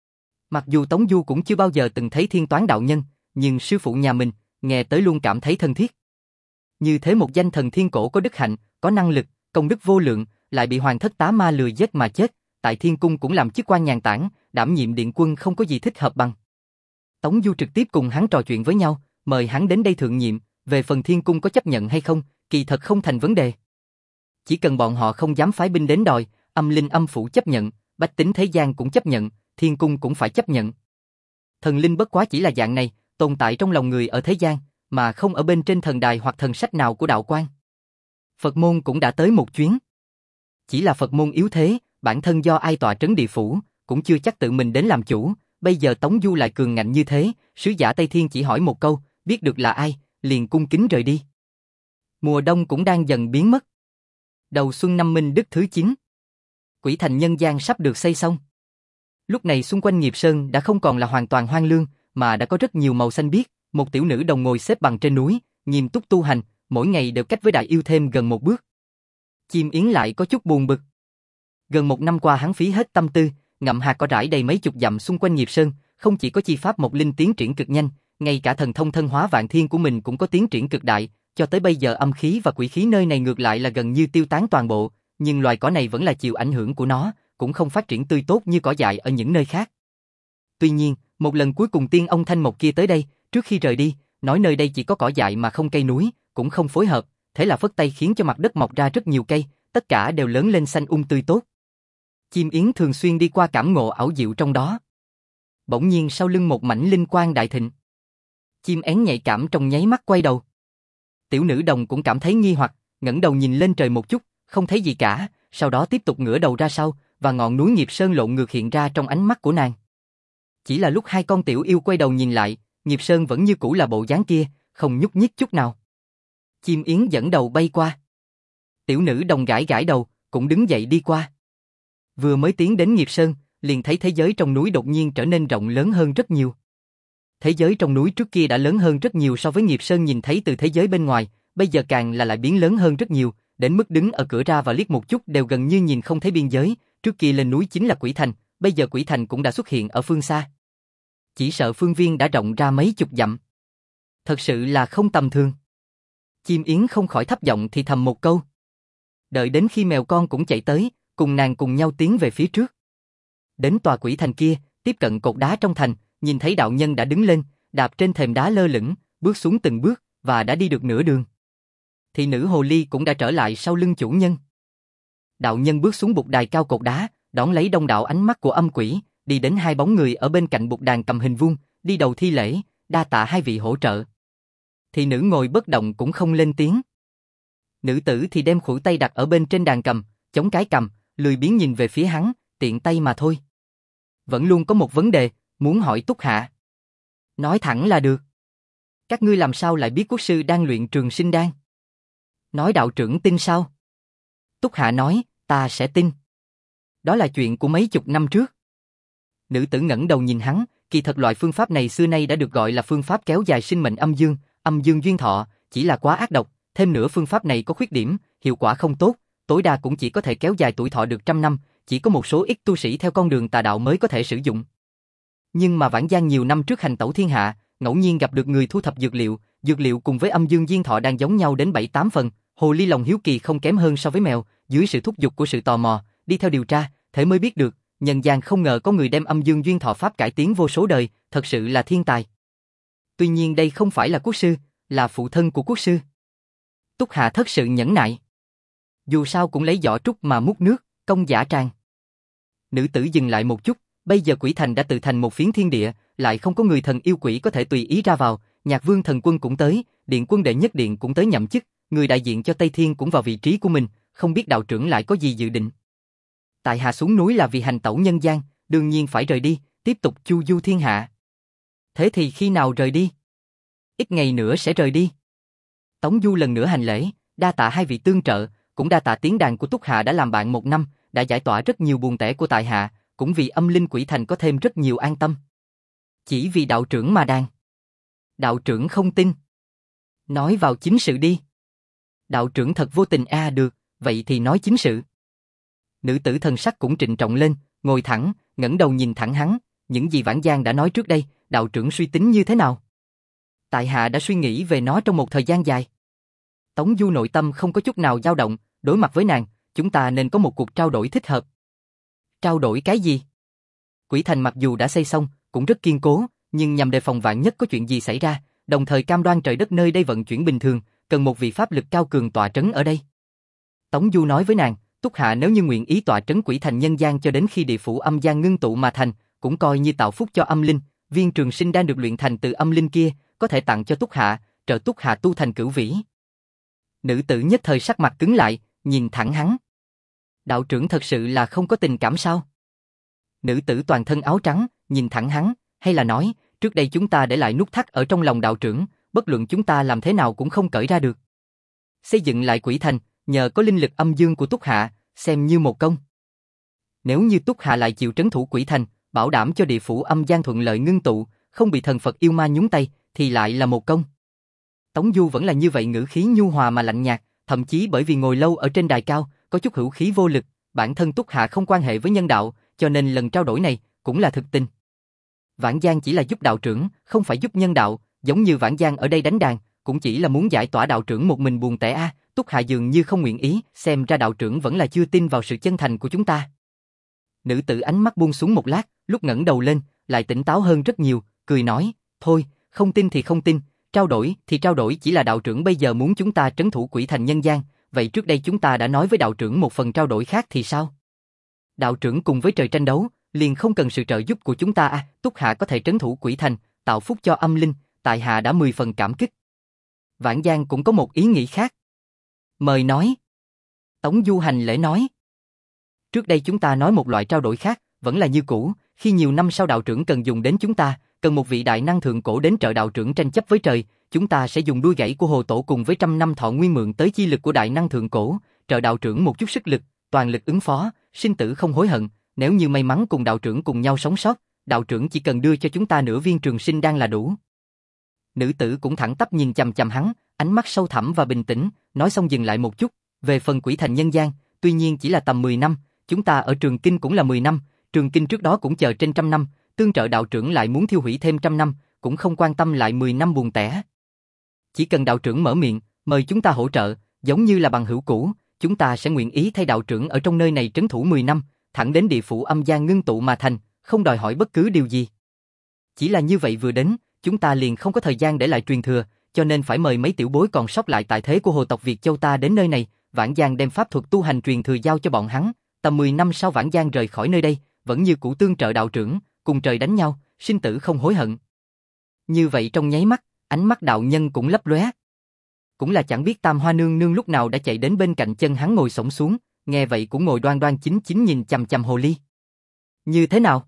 Mặc dù Tống Du cũng chưa bao giờ từng thấy Thiên Toán đạo nhân, nhưng sư phụ nhà mình, nghe tới luôn cảm thấy thân thiết. Như thế một danh thần thiên cổ có đức hạnh, có năng lực, công đức vô lượng, lại bị hoàng thất tá ma lừa giết mà chết, tại thiên cung cũng làm chức quan nhàn tản, đảm nhiệm điện quân không có gì thích hợp bằng. Tống Du trực tiếp cùng hắn trò chuyện với nhau, mời hắn đến đây thượng nhiệm, về phần thiên cung có chấp nhận hay không, kỳ thật không thành vấn đề. Chỉ cần bọn họ không dám phái binh đến đòi, âm linh âm phủ chấp nhận, bách tính thế gian cũng chấp nhận, thiên cung cũng phải chấp nhận. Thần linh bất quá chỉ là dạng này, tồn tại trong lòng người ở thế gian, mà không ở bên trên thần đài hoặc thần sách nào của đạo quan. Phật môn cũng đã tới một chuyến. Chỉ là Phật môn yếu thế, bản thân do ai tọa trấn địa phủ, cũng chưa chắc tự mình đến làm chủ, bây giờ Tống Du lại cường ngạnh như thế, sứ giả Tây Thiên chỉ hỏi một câu, biết được là ai, liền cung kính rời đi. Mùa đông cũng đang dần biến mất. Đầu xuân năm Minh Đức thứ chín. Quỷ thành nhân gian sắp được xây xong. Lúc này xung quanh Nghiệp Sơn đã không còn là hoàn toàn hoang lương, mà đã có rất nhiều màu xanh biếc, một tiểu nữ đồng ngồi xếp bằng trên núi, nghiêm túc tu hành, mỗi ngày đều cách với Đại Yêu thêm gần một bước. Chim Yến lại có chút buồn bực. Gần một năm qua hắn phí hết tâm tư, ngậm hạt cỏ rải đầy mấy chục dặm xung quanh Nghiệp Sơn, không chỉ có chi pháp Mộc Linh tiến triển cực nhanh, ngay cả thần thông thân hóa vạn thiên của mình cũng có tiến triển cực đại, cho tới bây giờ âm khí và quỷ khí nơi này ngược lại là gần như tiêu tán toàn bộ, nhưng loài cỏ này vẫn là chịu ảnh hưởng của nó, cũng không phát triển tươi tốt như cỏ dại ở những nơi khác. Tuy nhiên, một lần cuối cùng tiên ông Thanh Mộc kia tới đây, trước khi rời đi, nói nơi đây chỉ có cỏ dại mà không cây núi, cũng không phối hợp, thế là phất tay khiến cho mặt đất mọc ra rất nhiều cây, tất cả đều lớn lên xanh um tươi tốt. Chim Yến thường xuyên đi qua cảm ngộ ảo diệu trong đó. Bỗng nhiên sau lưng một mảnh linh quang đại thịnh. Chim én nhạy cảm trong nháy mắt quay đầu. Tiểu nữ đồng cũng cảm thấy nghi hoặc, ngẩng đầu nhìn lên trời một chút, không thấy gì cả, sau đó tiếp tục ngửa đầu ra sau, và ngọn núi Nghiệp Sơn lộn ngược hiện ra trong ánh mắt của nàng. Chỉ là lúc hai con tiểu yêu quay đầu nhìn lại, Nghiệp Sơn vẫn như cũ là bộ dáng kia, không nhúc nhích chút nào. Chim Yến dẫn đầu bay qua. Tiểu nữ đồng gãi gãi đầu, cũng đứng dậy đi qua. Vừa mới tiến đến Nghiệp Sơn, liền thấy thế giới trong núi đột nhiên trở nên rộng lớn hơn rất nhiều. Thế giới trong núi trước kia đã lớn hơn rất nhiều so với Nghiệp Sơn nhìn thấy từ thế giới bên ngoài, bây giờ càng là lại biến lớn hơn rất nhiều, đến mức đứng ở cửa ra và liếc một chút đều gần như nhìn không thấy biên giới, trước kia lên núi chính là Quỷ Thành, bây giờ Quỷ Thành cũng đã xuất hiện ở phương xa. Chỉ sợ phương viên đã rộng ra mấy chục dặm. Thật sự là không tầm thường. Chim Yến không khỏi thấp giọng thì thầm một câu. Đợi đến khi mèo con cũng chạy tới, cùng nàng cùng nhau tiến về phía trước. Đến tòa Quỷ Thành kia, tiếp cận cột đá trong thành, nhìn thấy đạo nhân đã đứng lên, đạp trên thềm đá lơ lửng, bước xuống từng bước, và đã đi được nửa đường. Thị nữ hồ ly cũng đã trở lại sau lưng chủ nhân. Đạo nhân bước xuống bục đài cao cột đá, đón lấy đông đảo ánh mắt của âm quỷ, đi đến hai bóng người ở bên cạnh bục đàn cầm hình vuông, đi đầu thi lễ, đa tạ hai vị hỗ trợ. Thị nữ ngồi bất động cũng không lên tiếng. Nữ tử thì đem khuỷu tay đặt ở bên trên đàn cầm, chống cái cầm, lười biếng nhìn về phía hắn, tiện tay mà thôi. Vẫn luôn có một vấn đề, muốn hỏi Túc Hạ. Nói thẳng là được. Các ngươi làm sao lại biết quốc sư đang luyện Trường Sinh Đan? Nói đạo trưởng tin sao? Túc Hạ nói, ta sẽ tin. Đó là chuyện của mấy chục năm trước. Nữ tử ngẩng đầu nhìn hắn, kỳ thật loại phương pháp này xưa nay đã được gọi là phương pháp kéo dài sinh mệnh âm dương, âm dương duyên thọ, chỉ là quá ác độc, thêm nữa phương pháp này có khuyết điểm, hiệu quả không tốt, tối đa cũng chỉ có thể kéo dài tuổi thọ được trăm năm, chỉ có một số ít tu sĩ theo con đường tà đạo mới có thể sử dụng. Nhưng mà Vãn Giang nhiều năm trước hành tẩu thiên hạ, ngẫu nhiên gặp được người thu thập dược liệu, dược liệu cùng với âm dương duyên thọ đang giống nhau đến bảy tám phần, hồ ly lòng hiếu kỳ không kém hơn so với mèo, dưới sự thúc giục của sự tò mò, đi theo điều tra, thế mới biết được, nhân gian không ngờ có người đem âm dương duyên thọ pháp cải tiến vô số đời, thật sự là thiên tài. Tuy nhiên đây không phải là quốc sư, là phụ thân của quốc sư. Túc Hạ thất sự nhẫn nại. Dù sao cũng lấy vỏ trúc mà múc nước, công giả tràng. Nữ tử dừng lại một chút, bây giờ Quỷ Thành đã tự thành một phiến thiên địa, lại không có người thần yêu quỷ có thể tùy ý ra vào, Nhạc Vương thần quân cũng tới, Điện quân đệ nhất điện cũng tới nhậm chức, người đại diện cho Tây Thiên cũng vào vị trí của mình, không biết đạo trưởng lại có gì dự định. Tại hạ xuống núi là vì hành tẩu nhân gian, đương nhiên phải rời đi, tiếp tục chu du thiên hạ. Thế thì khi nào rời đi? Ít ngày nữa sẽ rời đi. Tống Du lần nữa hành lễ, đa tạ hai vị tương trợ, cũng đa tạ tiếng đàn của Túc Hạ đã làm bạn một năm, đã giải tỏa rất nhiều buồn tẻ của tại hạ, cũng vì âm linh Quỷ Thành có thêm rất nhiều an tâm. Chỉ vì đạo trưởng mà đàn. Đạo trưởng không tin. Nói vào chính sự đi. Đạo trưởng thật vô tình a à, được, vậy thì nói chính sự. Nữ tử thần sắc cũng trịnh trọng lên, ngồi thẳng, ngẩng đầu nhìn thẳng hắn, những gì Vãn Giang đã nói trước đây, đạo trưởng suy tính như thế nào? Tại hạ đã suy nghĩ về nó trong một thời gian dài. Tống Du nội tâm không có chút nào dao động, đối mặt với nàng, chúng ta nên có một cuộc trao đổi thích hợp. Trao đổi cái gì? Quỷ thành mặc dù đã xây xong, cũng rất kiên cố, nhưng nhằm đề phòng vạn nhất có chuyện gì xảy ra, đồng thời cam đoan trời đất nơi đây vận chuyển bình thường, cần một vị pháp lực cao cường tọa trấn ở đây. Tống Du nói với nàng, Túc Hạ nếu như nguyện ý tọa trấn quỷ thành nhân gian cho đến khi địa phủ âm gian ngưng tụ mà thành, cũng coi như tạo phúc cho âm linh, viên trường sinh đang được luyện thành từ âm linh kia, có thể tặng cho Túc Hạ, trợ Túc Hạ tu thành cửu vĩ. Nữ tử nhất thời sắc mặt cứng lại, nhìn thẳng hắn. Đạo trưởng thật sự là không có tình cảm sao? Nữ tử toàn thân áo trắng, nhìn thẳng hắn, hay là nói, trước đây chúng ta để lại nút thắt ở trong lòng đạo trưởng, bất luận chúng ta làm thế nào cũng không cởi ra được. Xây dựng lại quỷ thành, nhờ có linh lực âm dương của Túc Hạ, xem như một công. Nếu như Túc Hạ lại chịu trấn thủ quỷ thành, bảo đảm cho địa phủ âm gian thuận lợi ngưng tụ, không bị thần Phật yêu ma nhúng tay, thì lại là một công. Tống Du vẫn là như vậy, ngữ khí nhu hòa mà lạnh nhạt, thậm chí bởi vì ngồi lâu ở trên đài cao, có chút hữu khí vô lực, bản thân Túc Hạ không quan hệ với nhân đạo, cho nên lần trao đổi này cũng là thực tình. Vãn Giang chỉ là giúp đạo trưởng, không phải giúp nhân đạo, giống như Vãn Giang ở đây đánh đàn, cũng chỉ là muốn giải tỏa đạo trưởng một mình buồn tẻ a. À, Túc Hạ dường như không nguyện ý, xem ra đạo trưởng vẫn là chưa tin vào sự chân thành của chúng ta. Nữ tử ánh mắt buông xuống một lát, lúc ngẩng đầu lên, lại tỉnh táo hơn rất nhiều, cười nói, thôi, không tin thì không tin, trao đổi thì trao đổi, chỉ là đạo trưởng bây giờ muốn chúng ta trấn thủ quỷ thành nhân gian, vậy trước đây chúng ta đã nói với đạo trưởng một phần trao đổi khác thì sao? Đạo trưởng cùng với trời tranh đấu, liền không cần sự trợ giúp của chúng ta à, Túc Hạ có thể trấn thủ quỷ thành, tạo phúc cho âm linh, tại hạ đã mười phần cảm kích. Vãn Giang cũng có một ý nghĩ khác. Mời nói. Tống Du hành lễ nói. Trước đây chúng ta nói một loại trao đổi khác, vẫn là như cũ, khi nhiều năm sau đạo trưởng cần dùng đến chúng ta, cần một vị đại năng thượng cổ đến trợ đạo trưởng tranh chấp với trời, chúng ta sẽ dùng đuôi gãy của hồ tổ cùng với trăm năm thọ nguyên mượn tới chi lực của đại năng thượng cổ, trợ đạo trưởng một chút sức lực, toàn lực ứng phó, sinh tử không hối hận, nếu như may mắn cùng đạo trưởng cùng nhau sống sót, đạo trưởng chỉ cần đưa cho chúng ta nửa viên trường sinh đan là đủ. Nữ tử cũng thẳng tắp nhìn chằm chằm hắn, ánh mắt sâu thẳm và bình tĩnh, nói xong dừng lại một chút, về phần quỷ thành nhân gian, tuy nhiên chỉ là tầm mười năm, chúng ta ở Trường Kinh cũng là mười năm, Trường Kinh trước đó cũng chờ trên trăm năm, tương trợ đạo trưởng lại muốn thiêu hủy thêm trăm năm, cũng không quan tâm lại mười năm buồn tẻ. Chỉ cần đạo trưởng mở miệng, mời chúng ta hỗ trợ, giống như là bằng hữu cũ, chúng ta sẽ nguyện ý thay đạo trưởng ở trong nơi này trấn thủ mười năm, thẳng đến địa phủ âm gian ngưng tụ mà thành, không đòi hỏi bất cứ điều gì. Chỉ là như vậy vừa đến, chúng ta liền không có thời gian để lại truyền thừa, cho nên phải mời mấy tiểu bối còn sót lại tại thế của hồ tộc Việt Châu ta đến nơi này, Vãn Giang đem pháp thuật tu hành truyền thừa giao cho bọn hắn, tầm mười năm sau Vãn Giang rời khỏi nơi đây, vẫn như cũ tương trợ đạo trưởng, cùng trời đánh nhau, sinh tử không hối hận. Như vậy trong nháy mắt, ánh mắt đạo nhân cũng lấp lóe. Cũng là chẳng biết Tam Hoa nương nương lúc nào đã chạy đến bên cạnh chân hắn ngồi xổm xuống, nghe vậy cũng ngồi đoan đoan chính chính nhìn chằm chằm hồ ly. Như thế nào?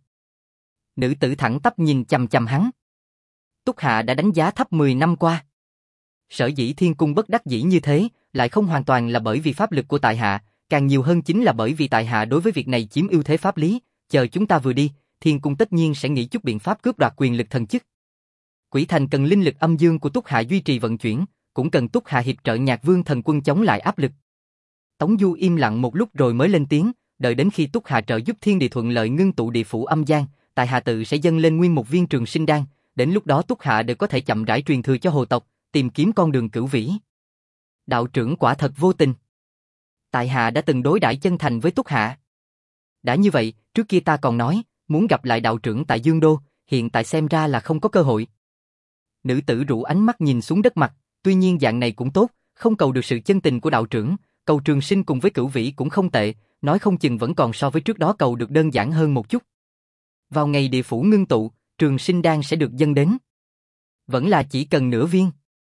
Nữ tử thẳng tắp nhìn chằm chằm hắn. Túc Hạ đã đánh giá thấp mười năm qua. Sở dĩ thiên cung bất đắc dĩ như thế, lại không hoàn toàn là bởi vì pháp lực của tại hạ, càng nhiều hơn chính là bởi vì tại hạ đối với việc này chiếm ưu thế pháp lý, chờ chúng ta vừa đi, thiên cung tất nhiên sẽ nghĩ chút biện pháp cướp đoạt quyền lực thần chức. Quỷ thành cần linh lực âm dương của Túc Hạ duy trì vận chuyển, cũng cần Túc Hạ hiệp trợ Nhạc Vương thần quân chống lại áp lực. Tống Du im lặng một lúc rồi mới lên tiếng, đợi đến khi Túc Hạ trợ giúp thiên địa thuận lợi ngưng tụ địa phủ âm gian, tại hạ tự sẽ dâng lên nguyên một viên trường sinh đan, đến lúc đó Túc Hạ đều có thể chậm rãi truyền thừa cho hồ tộc, tìm kiếm con đường cửu vĩ. Đạo trưởng quả thật vô tình. Tại hạ đã từng đối đãi chân thành với Túc Hạ. Đã như vậy, trước kia ta còn nói, muốn gặp lại đạo trưởng tại Dương Đô, hiện tại xem ra là không có cơ hội. Nữ tử rũ ánh mắt nhìn xuống đất mặt, tuy nhiên dạng này cũng tốt, không cầu được sự chân tình của đạo trưởng, cầu trường sinh cùng với cửu vĩ cũng không tệ, nói không chừng vẫn còn so với trước đó cầu được đơn giản hơn một chút. Vào ngày địa phủ ngưng tụ, trường sinh đan sẽ được dâng đến. Vẫn là chỉ cần nửa viên.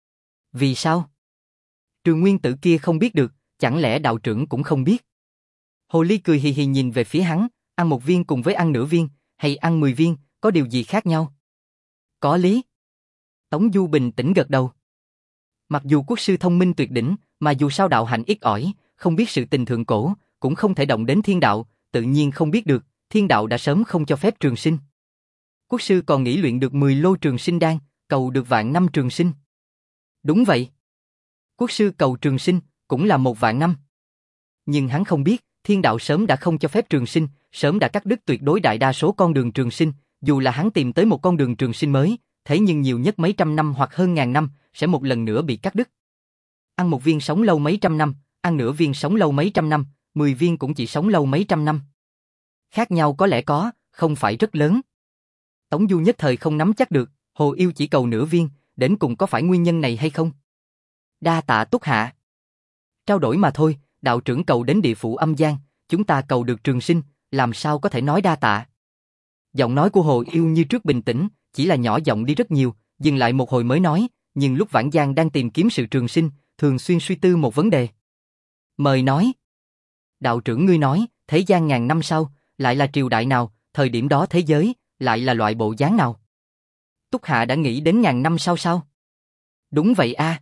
Vì sao? Trường nguyên tử kia không biết được, chẳng lẽ đạo trưởng cũng không biết? Hồ ly cười hì hì nhìn về phía hắn, ăn một viên cùng với ăn nửa viên, hay ăn mười viên, có điều gì khác nhau? Có lý. Tống Du bình tĩnh gật đầu. Mặc dù quốc sư thông minh tuyệt đỉnh, mà dù sao đạo hạnh ít ỏi, không biết sự tình thượng cổ, cũng không thể động đến thiên đạo, tự nhiên không biết được, thiên đạo đã sớm không cho phép trường sinh. Quốc sư còn nghĩ luyện được mười lô trường sinh đan, cầu được vạn năm trường sinh. Đúng vậy. Quốc sư cầu trường sinh, cũng là một vạn năm. Nhưng hắn không biết, thiên đạo sớm đã không cho phép trường sinh, sớm đã cắt đứt tuyệt đối đại đa số con đường trường sinh, dù là hắn tìm tới một con đường trường sinh mới, thế nhưng nhiều nhất mấy trăm năm hoặc hơn ngàn năm, sẽ một lần nữa bị cắt đứt. Ăn một viên sống lâu mấy trăm năm, ăn nửa viên sống lâu mấy trăm năm, mười viên cũng chỉ sống lâu mấy trăm năm. Khác nhau có lẽ có, không phải rất lớn. Tống Du nhất thời không nắm chắc được, Hồ Yêu chỉ cầu nửa viên, đến cùng có phải nguyên nhân này hay không? Đa tạ Túc Hạ. Trao đổi mà thôi, đạo trưởng cầu đến địa phủ âm gian, chúng ta cầu được trường sinh, làm sao có thể nói đa tạ. Giọng nói của Hồ Yêu như trước bình tĩnh, chỉ là nhỏ giọng đi rất nhiều, dừng lại một hồi mới nói, nhưng lúc Vãn Giang đang tìm kiếm sự trường sinh, thường xuyên suy tư một vấn đề. Mời nói. Đạo trưởng ngươi nói, thế gian ngàn năm sau, lại là triều đại nào, thời điểm đó thế giới, lại là loại bộ dáng nào? Túc Hạ đã nghĩ đến ngàn năm sau sao? Đúng vậy a.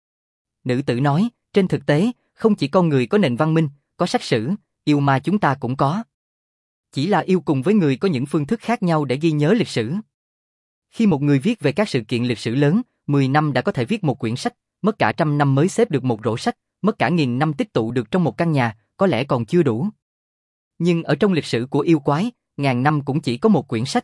Nữ tử nói, trên thực tế, không chỉ con người có nền văn minh, có sách sử, yêu ma chúng ta cũng có. Chỉ là yêu cùng với người có những phương thức khác nhau để ghi nhớ lịch sử. Khi một người viết về các sự kiện lịch sử lớn, mười năm đã có thể viết một quyển sách, mất cả trăm năm mới xếp được một rổ sách, mất cả nghìn năm tích tụ được trong một căn nhà, có lẽ còn chưa đủ. Nhưng ở trong lịch sử của yêu quái, ngàn năm cũng chỉ có một quyển sách.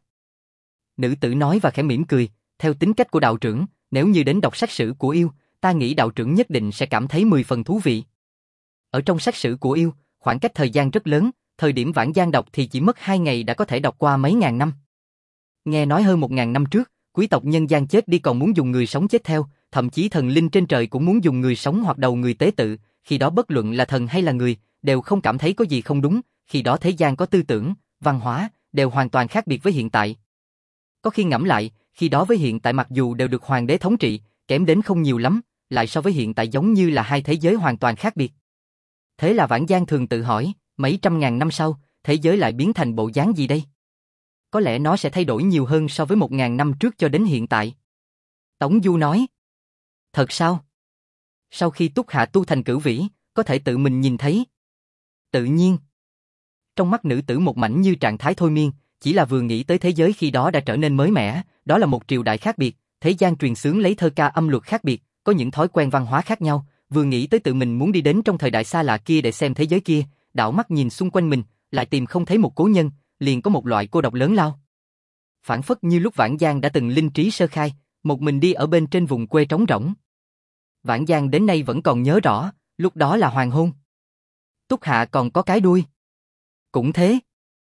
Nữ tử nói và khẽ mỉm cười, theo tính cách của đạo trưởng, nếu như đến đọc sách sử của yêu, ta nghĩ đạo trưởng nhất định sẽ cảm thấy mười phần thú vị. Ở trong sách sử của yêu, khoảng cách thời gian rất lớn, thời điểm Vãn Giang đọc thì chỉ mất hai ngày đã có thể đọc qua mấy ngàn năm. Nghe nói hơn một ngàn năm trước, quý tộc nhân gian chết đi còn muốn dùng người sống chết theo, thậm chí thần linh trên trời cũng muốn dùng người sống hoặc đầu người tế tự, khi đó bất luận là thần hay là người, đều không cảm thấy có gì không đúng, khi đó thế gian có tư tưởng, văn hóa, đều hoàn toàn khác biệt với hiện tại. Có khi ngẫm lại, khi đó với hiện tại mặc dù đều được hoàng đế thống trị, kém đến không nhiều lắm, lại so với hiện tại giống như là hai thế giới hoàn toàn khác biệt. Thế là Vãn Giang thường tự hỏi, mấy trăm ngàn năm sau, thế giới lại biến thành bộ dáng gì đây? Có lẽ nó sẽ thay đổi nhiều hơn so với một ngàn năm trước cho đến hiện tại. Tống Du nói. Thật sao? Sau khi Túc Hạ tu thành cửu vĩ, có thể tự mình nhìn thấy. Tự nhiên. Trong mắt nữ tử một mảnh như trạng thái thôi miên, chỉ là vừa nghĩ tới thế giới khi đó đã trở nên mới mẻ, đó là một triều đại khác biệt, thế gian truyền xướng lấy thơ ca âm luật khác biệt, có những thói quen văn hóa khác nhau, vừa nghĩ tới tự mình muốn đi đến trong thời đại xa lạ kia để xem thế giới kia, đảo mắt nhìn xung quanh mình, lại tìm không thấy một cố nhân, liền có một loại cô độc lớn lao. Phản phất như lúc Vãn Giang đã từng linh trí sơ khai, một mình đi ở bên trên vùng quê trống rỗng. Vãn Giang đến nay vẫn còn nhớ rõ, lúc đó là hoàng hôn. Túc Hạ còn có cái đuôi. Cũng thế.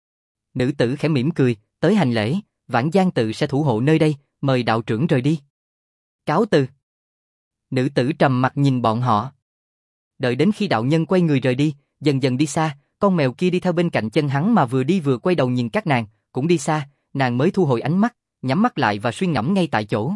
Nữ tử khẽ mỉm cười, tới hành lễ, Vãn Giang tự sẽ thủ hộ nơi đây, mời đạo trưởng rời đi. Cáo từ. Nữ tử trầm mặt nhìn bọn họ. Đợi đến khi đạo nhân quay người rời đi, dần dần đi xa, con mèo kia đi theo bên cạnh chân hắn mà vừa đi vừa quay đầu nhìn các nàng, cũng đi xa, nàng mới thu hồi ánh mắt, nhắm mắt lại và suy ngẫm ngay tại chỗ.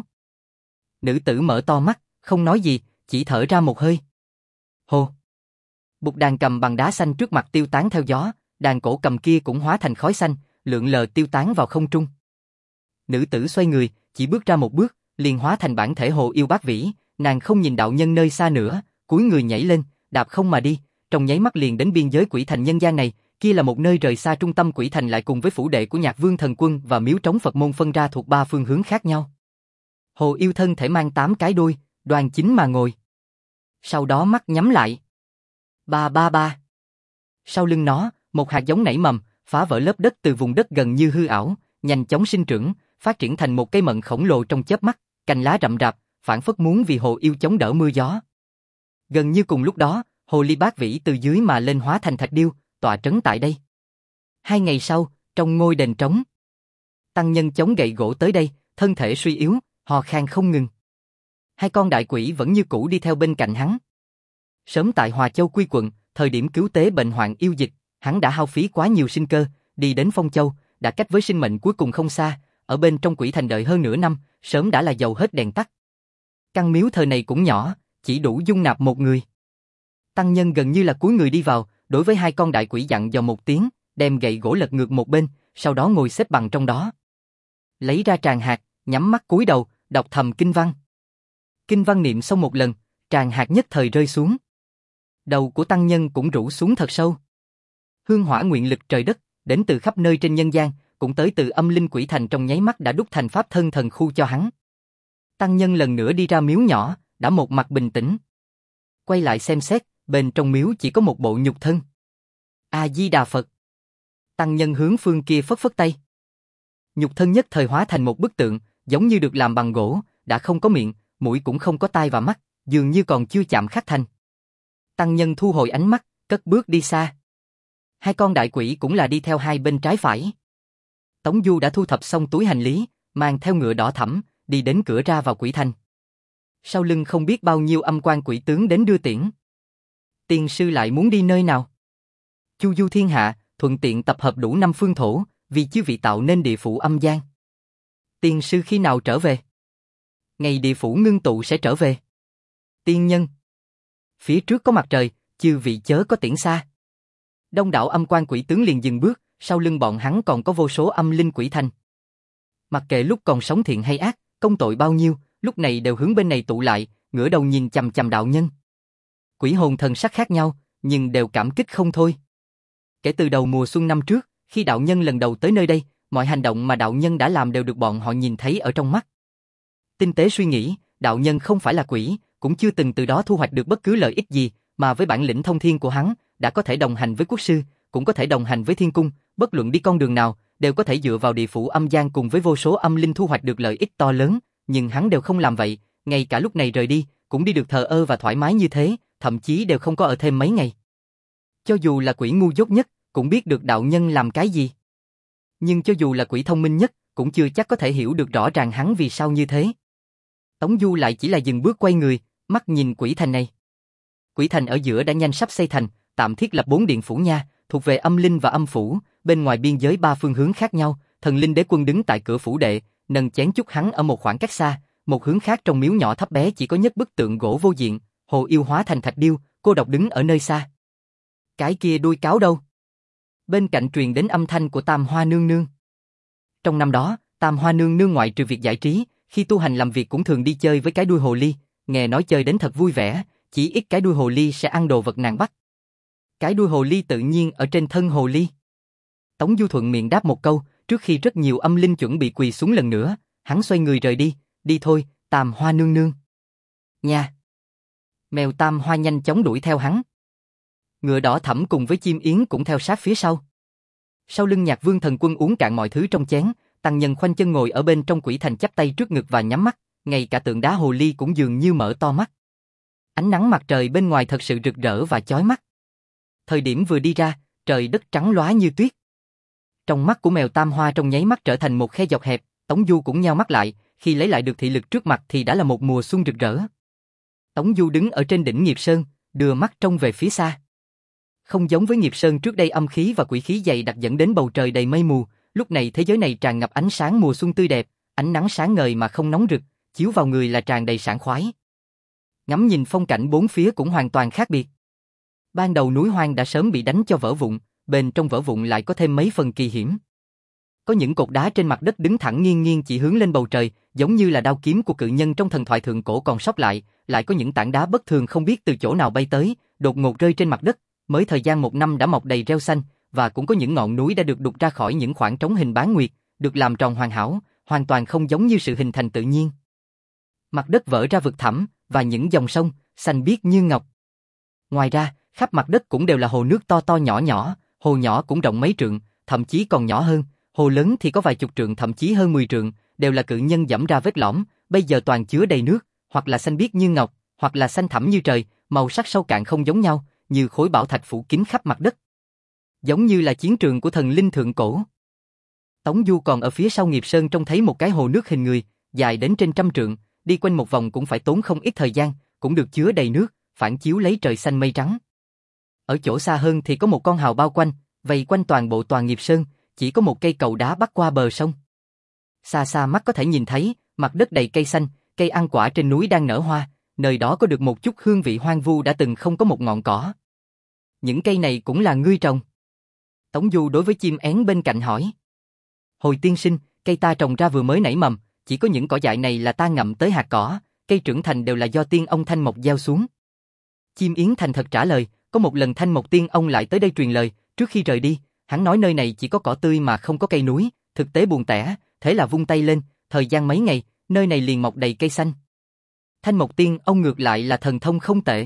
Nữ tử mở to mắt, không nói gì, chỉ thở ra một hơi. Hồ. Bục đàn cầm bằng đá xanh trước mặt tiêu tán theo gió, đàn cổ cầm kia cũng hóa thành khói xanh, lượn lờ tiêu tán vào không trung. Nữ tử xoay người, chỉ bước ra một bước, liền hóa thành bản thể Hồ Yêu Bát Vĩ, nàng không nhìn đạo nhân nơi xa nữa, cúi người nhảy lên, đạp không mà đi, trong nháy mắt liền đến biên giới quỷ thành nhân gian này, kia là một nơi rời xa trung tâm quỷ thành lại cùng với phủ đệ của Nhạc Vương thần quân và miếu trống Phật môn phân ra thuộc ba phương hướng khác nhau. Hồ Yêu thân thể mang tám cái đuôi, đoan chính mà ngồi. Sau đó mắt nhắm lại. Ba ba ba. Sau lưng nó, một hạt giống nảy mầm, phá vỡ lớp đất từ vùng đất gần như hư ảo, nhanh chóng sinh trưởng, phát triển thành một cây mận khổng lồ trong chớp mắt, cành lá rậm rạp, phản phất muốn vì Hồ Yêu chống đỡ mưa gió. Gần như cùng lúc đó, Hồ Ly Bát Vĩ từ dưới mà lên hóa thành thạch điêu, tọa trấn tại đây. Hai ngày sau, trong ngôi đền trống, tăng nhân chống gậy gỗ tới đây, thân thể suy yếu, hò khan không ngừng. Hai con đại quỷ vẫn như cũ đi theo bên cạnh hắn. Sớm tại Hòa Châu Quy quận, thời điểm cứu tế bệnh hoạn yêu dịch, hắn đã hao phí quá nhiều sinh cơ, đi đến Phong Châu, đã cách với sinh mệnh cuối cùng không xa, ở bên trong quỷ thành đợi hơn nửa năm, sớm đã là dầu hết đèn tắt. Căn miếu thờ này cũng nhỏ, chỉ đủ dung nạp một người. Tăng nhân gần như là cúi người đi vào, đối với hai con đại quỷ dặn dò một tiếng, đem gậy gỗ lật ngược một bên, sau đó ngồi xếp bằng trong đó. Lấy ra tràng hạt, nhắm mắt cúi đầu, đọc thầm kinh văn. Kinh văn niệm xong một lần, tràng hạt nhất thời rơi xuống. Đầu của tăng nhân cũng rũ xuống thật sâu. Hương hỏa nguyện lực trời đất, đến từ khắp nơi trên nhân gian, cũng tới từ âm linh quỷ thành trong nháy mắt đã đúc thành pháp thân thần khu cho hắn. Tăng nhân lần nữa đi ra miếu nhỏ, đã một mặt bình tĩnh. Quay lại xem xét, bên trong miếu chỉ có một bộ nhục thân. A Di Đà Phật. Tăng nhân hướng phương kia phất phất tay. Nhục thân nhất thời hóa thành một bức tượng, giống như được làm bằng gỗ, đã không có miệng, mũi cũng không có tai và mắt, dường như còn chưa chạm khắc thành. Tăng nhân thu hồi ánh mắt, cất bước đi xa. Hai con đại quỷ cũng là đi theo hai bên trái phải. Tống Du đã thu thập xong túi hành lý, mang theo ngựa đỏ thẫm, đi đến cửa ra vào quỷ thành. Sau lưng không biết bao nhiêu âm quan quỷ tướng đến đưa tiễn. Tiên sư lại muốn đi nơi nào? Chu du thiên hạ, thuận tiện tập hợp đủ năm phương thổ, vì chư vị tạo nên địa phủ âm gian. Tiên sư khi nào trở về? Ngày địa phủ ngưng tụ sẽ trở về. Tiên nhân. Phía trước có mặt trời, chư vị chớ có tiễn xa. Đông đảo âm quan quỷ tướng liền dừng bước, sau lưng bọn hắn còn có vô số âm linh quỷ thành. Mặc kệ lúc còn sống thiện hay ác, công tội bao nhiêu, lúc này đều hướng bên này tụ lại, ngửa đầu nhìn chằm chằm đạo nhân. Quỷ hồn thần sắc khác nhau, nhưng đều cảm kích không thôi. Kể từ đầu mùa xuân năm trước, khi đạo nhân lần đầu tới nơi đây, mọi hành động mà đạo nhân đã làm đều được bọn họ nhìn thấy ở trong mắt. Tinh tế suy nghĩ, đạo nhân không phải là quỷ, cũng chưa từng từ đó thu hoạch được bất cứ lợi ích gì, mà với bản lĩnh thông thiên của hắn, đã có thể đồng hành với quốc sư, cũng có thể đồng hành với thiên cung, bất luận đi con đường nào, đều có thể dựa vào địa phủ âm gian cùng với vô số âm linh thu hoạch được lợi ích to lớn, nhưng hắn đều không làm vậy, ngay cả lúc này rời đi, cũng đi được thờ ơ và thoải mái như thế, thậm chí đều không có ở thêm mấy ngày. Cho dù là quỷ ngu dốt nhất, cũng biết được đạo nhân làm cái gì. Nhưng cho dù là quỷ thông minh nhất, cũng chưa chắc có thể hiểu được rõ ràng hắn vì sao như thế. Tống Du lại chỉ là dừng bước quay người, mắt nhìn quỷ thành này. Quỷ thành ở giữa đã nhanh sắp xây thành, tạm thiết lập bốn điện phủ nha, thuộc về âm linh và âm phủ, bên ngoài biên giới ba phương hướng khác nhau, thần linh đế quân đứng tại cửa phủ đệ, nâng chén chúc hắn ở một khoảng cách xa, một hướng khác trong miếu nhỏ thấp bé chỉ có nhất bức tượng gỗ vô diện, hồ yêu hóa thành thạch điêu, cô độc đứng ở nơi xa. Cái kia đuôi cáo đâu? Bên cạnh truyền đến âm thanh của Tam Hoa nương nương. Trong năm đó, Tam Hoa nương nương ngoại trừ việc giải trí, khi tu hành làm việc cũng thường đi chơi với cái đuôi hồ ly, nghe nói chơi đến thật vui vẻ, chỉ ít cái đuôi hồ ly sẽ ăn đồ vật nàng bắt. Cái đuôi hồ ly tự nhiên ở trên thân hồ ly. Tống Du thuận miệng đáp một câu, trước khi rất nhiều âm linh chuẩn bị quỳ xuống lần nữa, hắn xoay người rời đi, đi thôi, Tam Hoa nương nương. Nha. Mèo Tam Hoa nhanh chóng đuổi theo hắn. Ngựa đỏ thẫm cùng với chim yến cũng theo sát phía sau. Sau lưng Nhạc Vương thần quân uống cạn mọi thứ trong chén, tăng nhân khoanh chân ngồi ở bên trong quỷ thành chắp tay trước ngực và nhắm mắt, ngay cả tượng đá hồ ly cũng dường như mở to mắt. Ánh nắng mặt trời bên ngoài thật sự rực rỡ và chói mắt. Thời điểm vừa đi ra, trời đất trắng lóa như tuyết. Trong mắt của mèo Tam Hoa trong nháy mắt trở thành một khe dọc hẹp, Tống Du cũng nheo mắt lại, khi lấy lại được thị lực trước mặt thì đã là một mùa xuân rực rỡ. Tống Du đứng ở trên đỉnh Nghiệp Sơn, đưa mắt trông về phía xa. Không giống với Nghiệp Sơn trước đây âm khí và quỷ khí dày đặc dẫn đến bầu trời đầy mây mù, lúc này thế giới này tràn ngập ánh sáng mùa xuân tươi đẹp, ánh nắng sáng ngời mà không nóng rực, chiếu vào người là tràn đầy sảng khoái. Ngắm nhìn phong cảnh bốn phía cũng hoàn toàn khác biệt. Ban đầu núi hoang đã sớm bị đánh cho vỡ vụn, bên trong vỡ vụn lại có thêm mấy phần kỳ hiểm. Có những cột đá trên mặt đất đứng thẳng nghiêng nghiêng chỉ hướng lên bầu trời, giống như là đao kiếm của cự nhân trong thần thoại thượng cổ còn sót lại, lại có những tảng đá bất thường không biết từ chỗ nào bay tới, đột ngột rơi trên mặt đất, mới thời gian một năm đã mọc đầy rêu xanh, và cũng có những ngọn núi đã được đục ra khỏi những khoảng trống hình bán nguyệt, được làm tròn hoàn hảo, hoàn toàn không giống như sự hình thành tự nhiên. Mặt đất vỡ ra vực thẳm, và những dòng sông, xanh biếc như ngọc. Ngoài ra, khắp mặt đất cũng đều là hồ nước to to nhỏ nhỏ, hồ nhỏ cũng rộng mấy trượng, thậm chí còn nhỏ hơn, hồ lớn thì có vài chục trượng thậm chí hơn mười trượng, đều là cự nhân dẫm ra vết lõm, bây giờ toàn chứa đầy nước, hoặc là xanh biếc như ngọc, hoặc là xanh thẳm như trời, màu sắc sâu cạn không giống nhau, như khối bảo thạch phủ kín khắp mặt đất. Giống như là chiến trường của thần linh thượng cổ. Tống Du còn ở phía sau Nghiệp Sơn trông thấy một cái hồ nước hình người, dài đến trên trăm trượng, đi quanh một vòng cũng phải tốn không ít thời gian, cũng được chứa đầy nước, phản chiếu lấy trời xanh mây trắng. Ở chỗ xa hơn thì có một con hào bao quanh, vây quanh toàn bộ tòa Nghiệp Sơn, chỉ có một cây cầu đá bắc qua bờ sông. Xa xa mắt có thể nhìn thấy, mặt đất đầy cây xanh, cây ăn quả trên núi đang nở hoa, nơi đó có được một chút hương vị hoang vu đã từng không có một ngọn cỏ. Những cây này cũng là ngươi trồng. Tống Du đối với chim én bên cạnh hỏi. Hồi tiên sinh, cây ta trồng ra vừa mới nảy mầm, chỉ có những cỏ dại này là ta ngậm tới hạt cỏ, cây trưởng thành đều là do tiên ông Thanh Mộc gieo xuống. Chim yến thành thật trả lời, có một lần Thanh Mộc tiên ông lại tới đây truyền lời, trước khi rời đi, hắn nói nơi này chỉ có cỏ tươi mà không có cây núi, thực tế buồn tẻ, thế là vung tay lên, thời gian mấy ngày, nơi này liền mọc đầy cây xanh. Thanh Mộc tiên ông ngược lại là thần thông không tệ.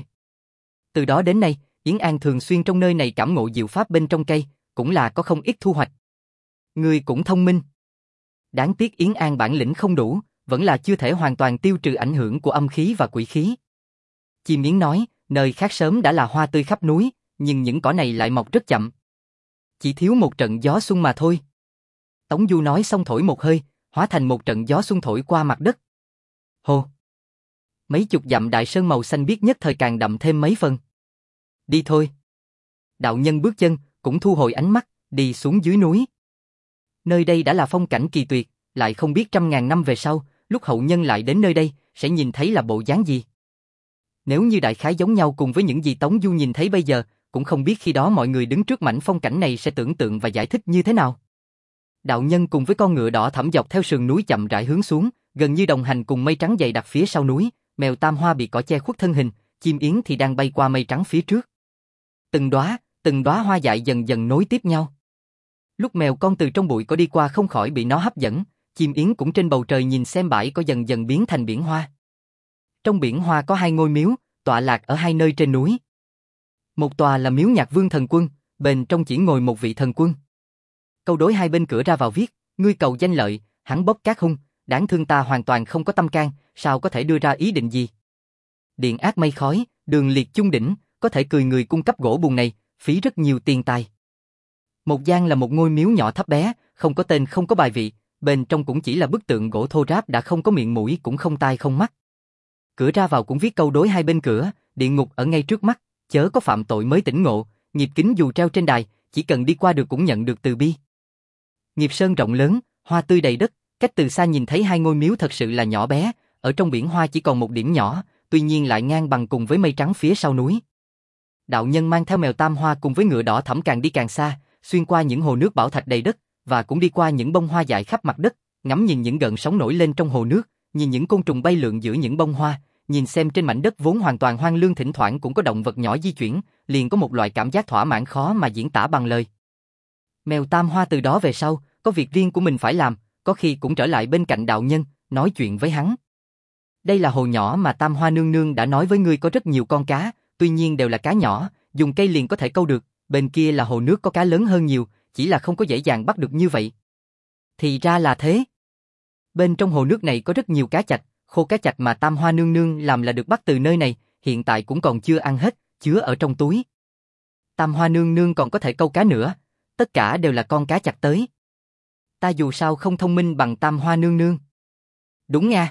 Từ đó đến nay, Yến An thường xuyên trong nơi này cảm ngộ diệu pháp bên trong cây, cũng là có không ít thu hoạch. Ngươi cũng thông minh. Đáng tiếc Yến An bản lĩnh không đủ, vẫn là chưa thể hoàn toàn tiêu trừ ảnh hưởng của âm khí và quỷ khí. Chim Yến nói, nơi khác sớm đã là hoa tươi khắp núi, nhưng những cỏ này lại mọc rất chậm. Chỉ thiếu một trận gió xuân mà thôi. Tống Du nói xong thổi một hơi, hóa thành một trận gió xuân thổi qua mặt đất. Hồ! Mấy chục dặm đại sơn màu xanh biếc nhất thời càng đậm thêm mấy phần. Đi thôi. Đạo nhân bước chân, cũng thu hồi ánh mắt, đi xuống dưới núi. Nơi đây đã là phong cảnh kỳ tuyệt, lại không biết trăm ngàn năm về sau, lúc hậu nhân lại đến nơi đây, sẽ nhìn thấy là bộ dáng gì. Nếu như đại khái giống nhau cùng với những gì Tống Du nhìn thấy bây giờ, cũng không biết khi đó mọi người đứng trước mảnh phong cảnh này sẽ tưởng tượng và giải thích như thế nào. Đạo nhân cùng với con ngựa đỏ thẫm dọc theo sườn núi chậm rãi hướng xuống, gần như đồng hành cùng mây trắng dày đặc phía sau núi, mèo tam hoa bị cỏ che khuất thân hình, chim yến thì đang bay qua mây trắng phía trước. Từng đóa, từng đóa hoa dại dần dần nối tiếp nhau. Lúc mèo con từ trong bụi cỏ đi qua không khỏi bị nó hấp dẫn, chim yến cũng trên bầu trời nhìn xem bãi cỏ dần dần biến thành biển hoa. Trong biển hoa có hai ngôi miếu, tọa lạc ở hai nơi trên núi. Một tòa là miếu Nhạc Vương Thần Quân, bên trong chỉ ngồi một vị thần quân. Câu đối hai bên cửa ra vào viết, ngươi cầu danh lợi, hắn bốc cát hung, đáng thương ta hoàn toàn không có tâm can, sao có thể đưa ra ý định gì. Điện ác mây khói, đường liệt chung đỉnh, có thể cười người cung cấp gỗ bùn này, phí rất nhiều tiền tài. Một gian là một ngôi miếu nhỏ thấp bé, không có tên không có bài vị, bên trong cũng chỉ là bức tượng gỗ thô ráp đã không có miệng mũi cũng không tai không mắt. Cửa ra vào cũng viết câu đối hai bên cửa, địa ngục ở ngay trước mắt, chớ có phạm tội mới tỉnh ngộ, nghiệp kính dù treo trên đài, chỉ cần đi qua được cũng nhận được từ bi. Nghiệp sơn rộng lớn, hoa tươi đầy đất, cách từ xa nhìn thấy hai ngôi miếu thật sự là nhỏ bé, ở trong biển hoa chỉ còn một điểm nhỏ, tuy nhiên lại ngang bằng cùng với mây trắng phía sau núi. Đạo nhân mang theo mèo tam hoa cùng với ngựa đỏ thẫm càng đi càng xa, xuyên qua những hồ nước bảo thạch đầy đất, và cũng đi qua những bông hoa dại khắp mặt đất, ngắm nhìn những gợn sóng nổi lên trong hồ nước, nhìn những côn trùng bay lượn giữa những bông hoa, nhìn xem trên mảnh đất vốn hoàn toàn hoang lương thỉnh thoảng cũng có động vật nhỏ di chuyển, liền có một loại cảm giác thỏa mãn khó mà diễn tả bằng lời. Mèo tam hoa từ đó về sau, có việc riêng của mình phải làm, có khi cũng trở lại bên cạnh đạo nhân, nói chuyện với hắn. Đây là hồ nhỏ mà tam hoa nương nương đã nói với ngươi có rất nhiều con cá, tuy nhiên đều là cá nhỏ, dùng cây liền có thể câu được, bên kia là hồ nước có cá lớn hơn nhiều, chỉ là không có dễ dàng bắt được như vậy. Thì ra là thế. Bên trong hồ nước này có rất nhiều cá chạch, khô cá chạch mà tam hoa nương nương làm là được bắt từ nơi này, hiện tại cũng còn chưa ăn hết, chứa ở trong túi. Tam hoa nương nương còn có thể câu cá nữa, tất cả đều là con cá chạch tới. Ta dù sao không thông minh bằng tam hoa nương nương. Đúng nha.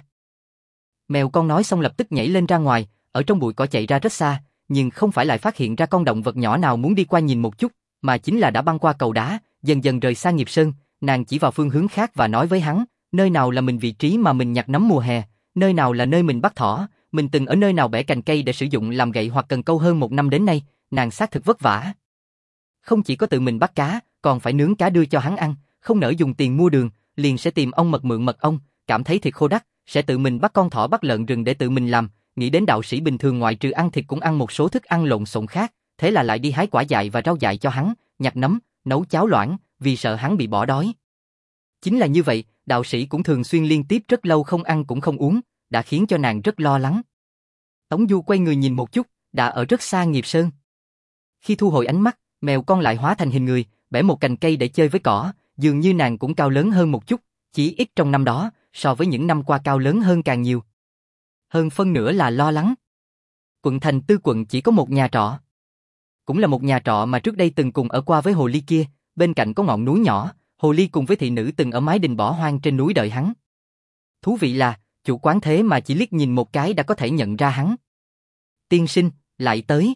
Mèo con nói xong lập tức nhảy lên ra ngoài, ở trong bụi cỏ chạy ra rất xa, nhưng không phải lại phát hiện ra con động vật nhỏ nào muốn đi qua nhìn một chút, mà chính là đã băng qua cầu đá, dần dần rời xa nghiệp sơn, nàng chỉ vào phương hướng khác và nói với hắn, nơi nào là mình vị trí mà mình nhặt nấm mùa hè, nơi nào là nơi mình bắt thỏ, mình từng ở nơi nào bẻ cành cây để sử dụng làm gậy hoặc cần câu hơn một năm đến nay, nàng xác thực vất vả. Không chỉ có tự mình bắt cá, còn phải nướng cá đưa cho hắn ăn, không nỡ dùng tiền mua đường, liền sẽ tìm ông mật mượn mật ong, cảm thấy thịt khô đắt, sẽ tự mình bắt con thỏ bắt lợn rừng để tự mình làm, nghĩ đến đạo sĩ bình thường ngoại trừ ăn thịt cũng ăn một số thức ăn lộn xộn khác, thế là lại đi hái quả dại và rau dại cho hắn, nhặt nấm, nấu cháo loãng, vì sợ hắn bị bỏ đói. Chính là như vậy, đạo sĩ cũng thường xuyên liên tiếp rất lâu không ăn cũng không uống, đã khiến cho nàng rất lo lắng. Tống Du quay người nhìn một chút, đã ở rất xa nghiệp sơn. Khi thu hồi ánh mắt, mèo con lại hóa thành hình người, bẻ một cành cây để chơi với cỏ, dường như nàng cũng cao lớn hơn một chút, chỉ ít trong năm đó, so với những năm qua cao lớn hơn càng nhiều. Hơn phân nửa là lo lắng. Quận thành Tư quận chỉ có một nhà trọ. Cũng là một nhà trọ mà trước đây từng cùng ở qua với hồ ly kia, bên cạnh có ngọn núi nhỏ, hồ ly cùng với thị nữ từng ở mái đình bỏ hoang trên núi đợi hắn. Thú vị là, chủ quán thế mà chỉ liếc nhìn một cái đã có thể nhận ra hắn. Tiên sinh, lại tới.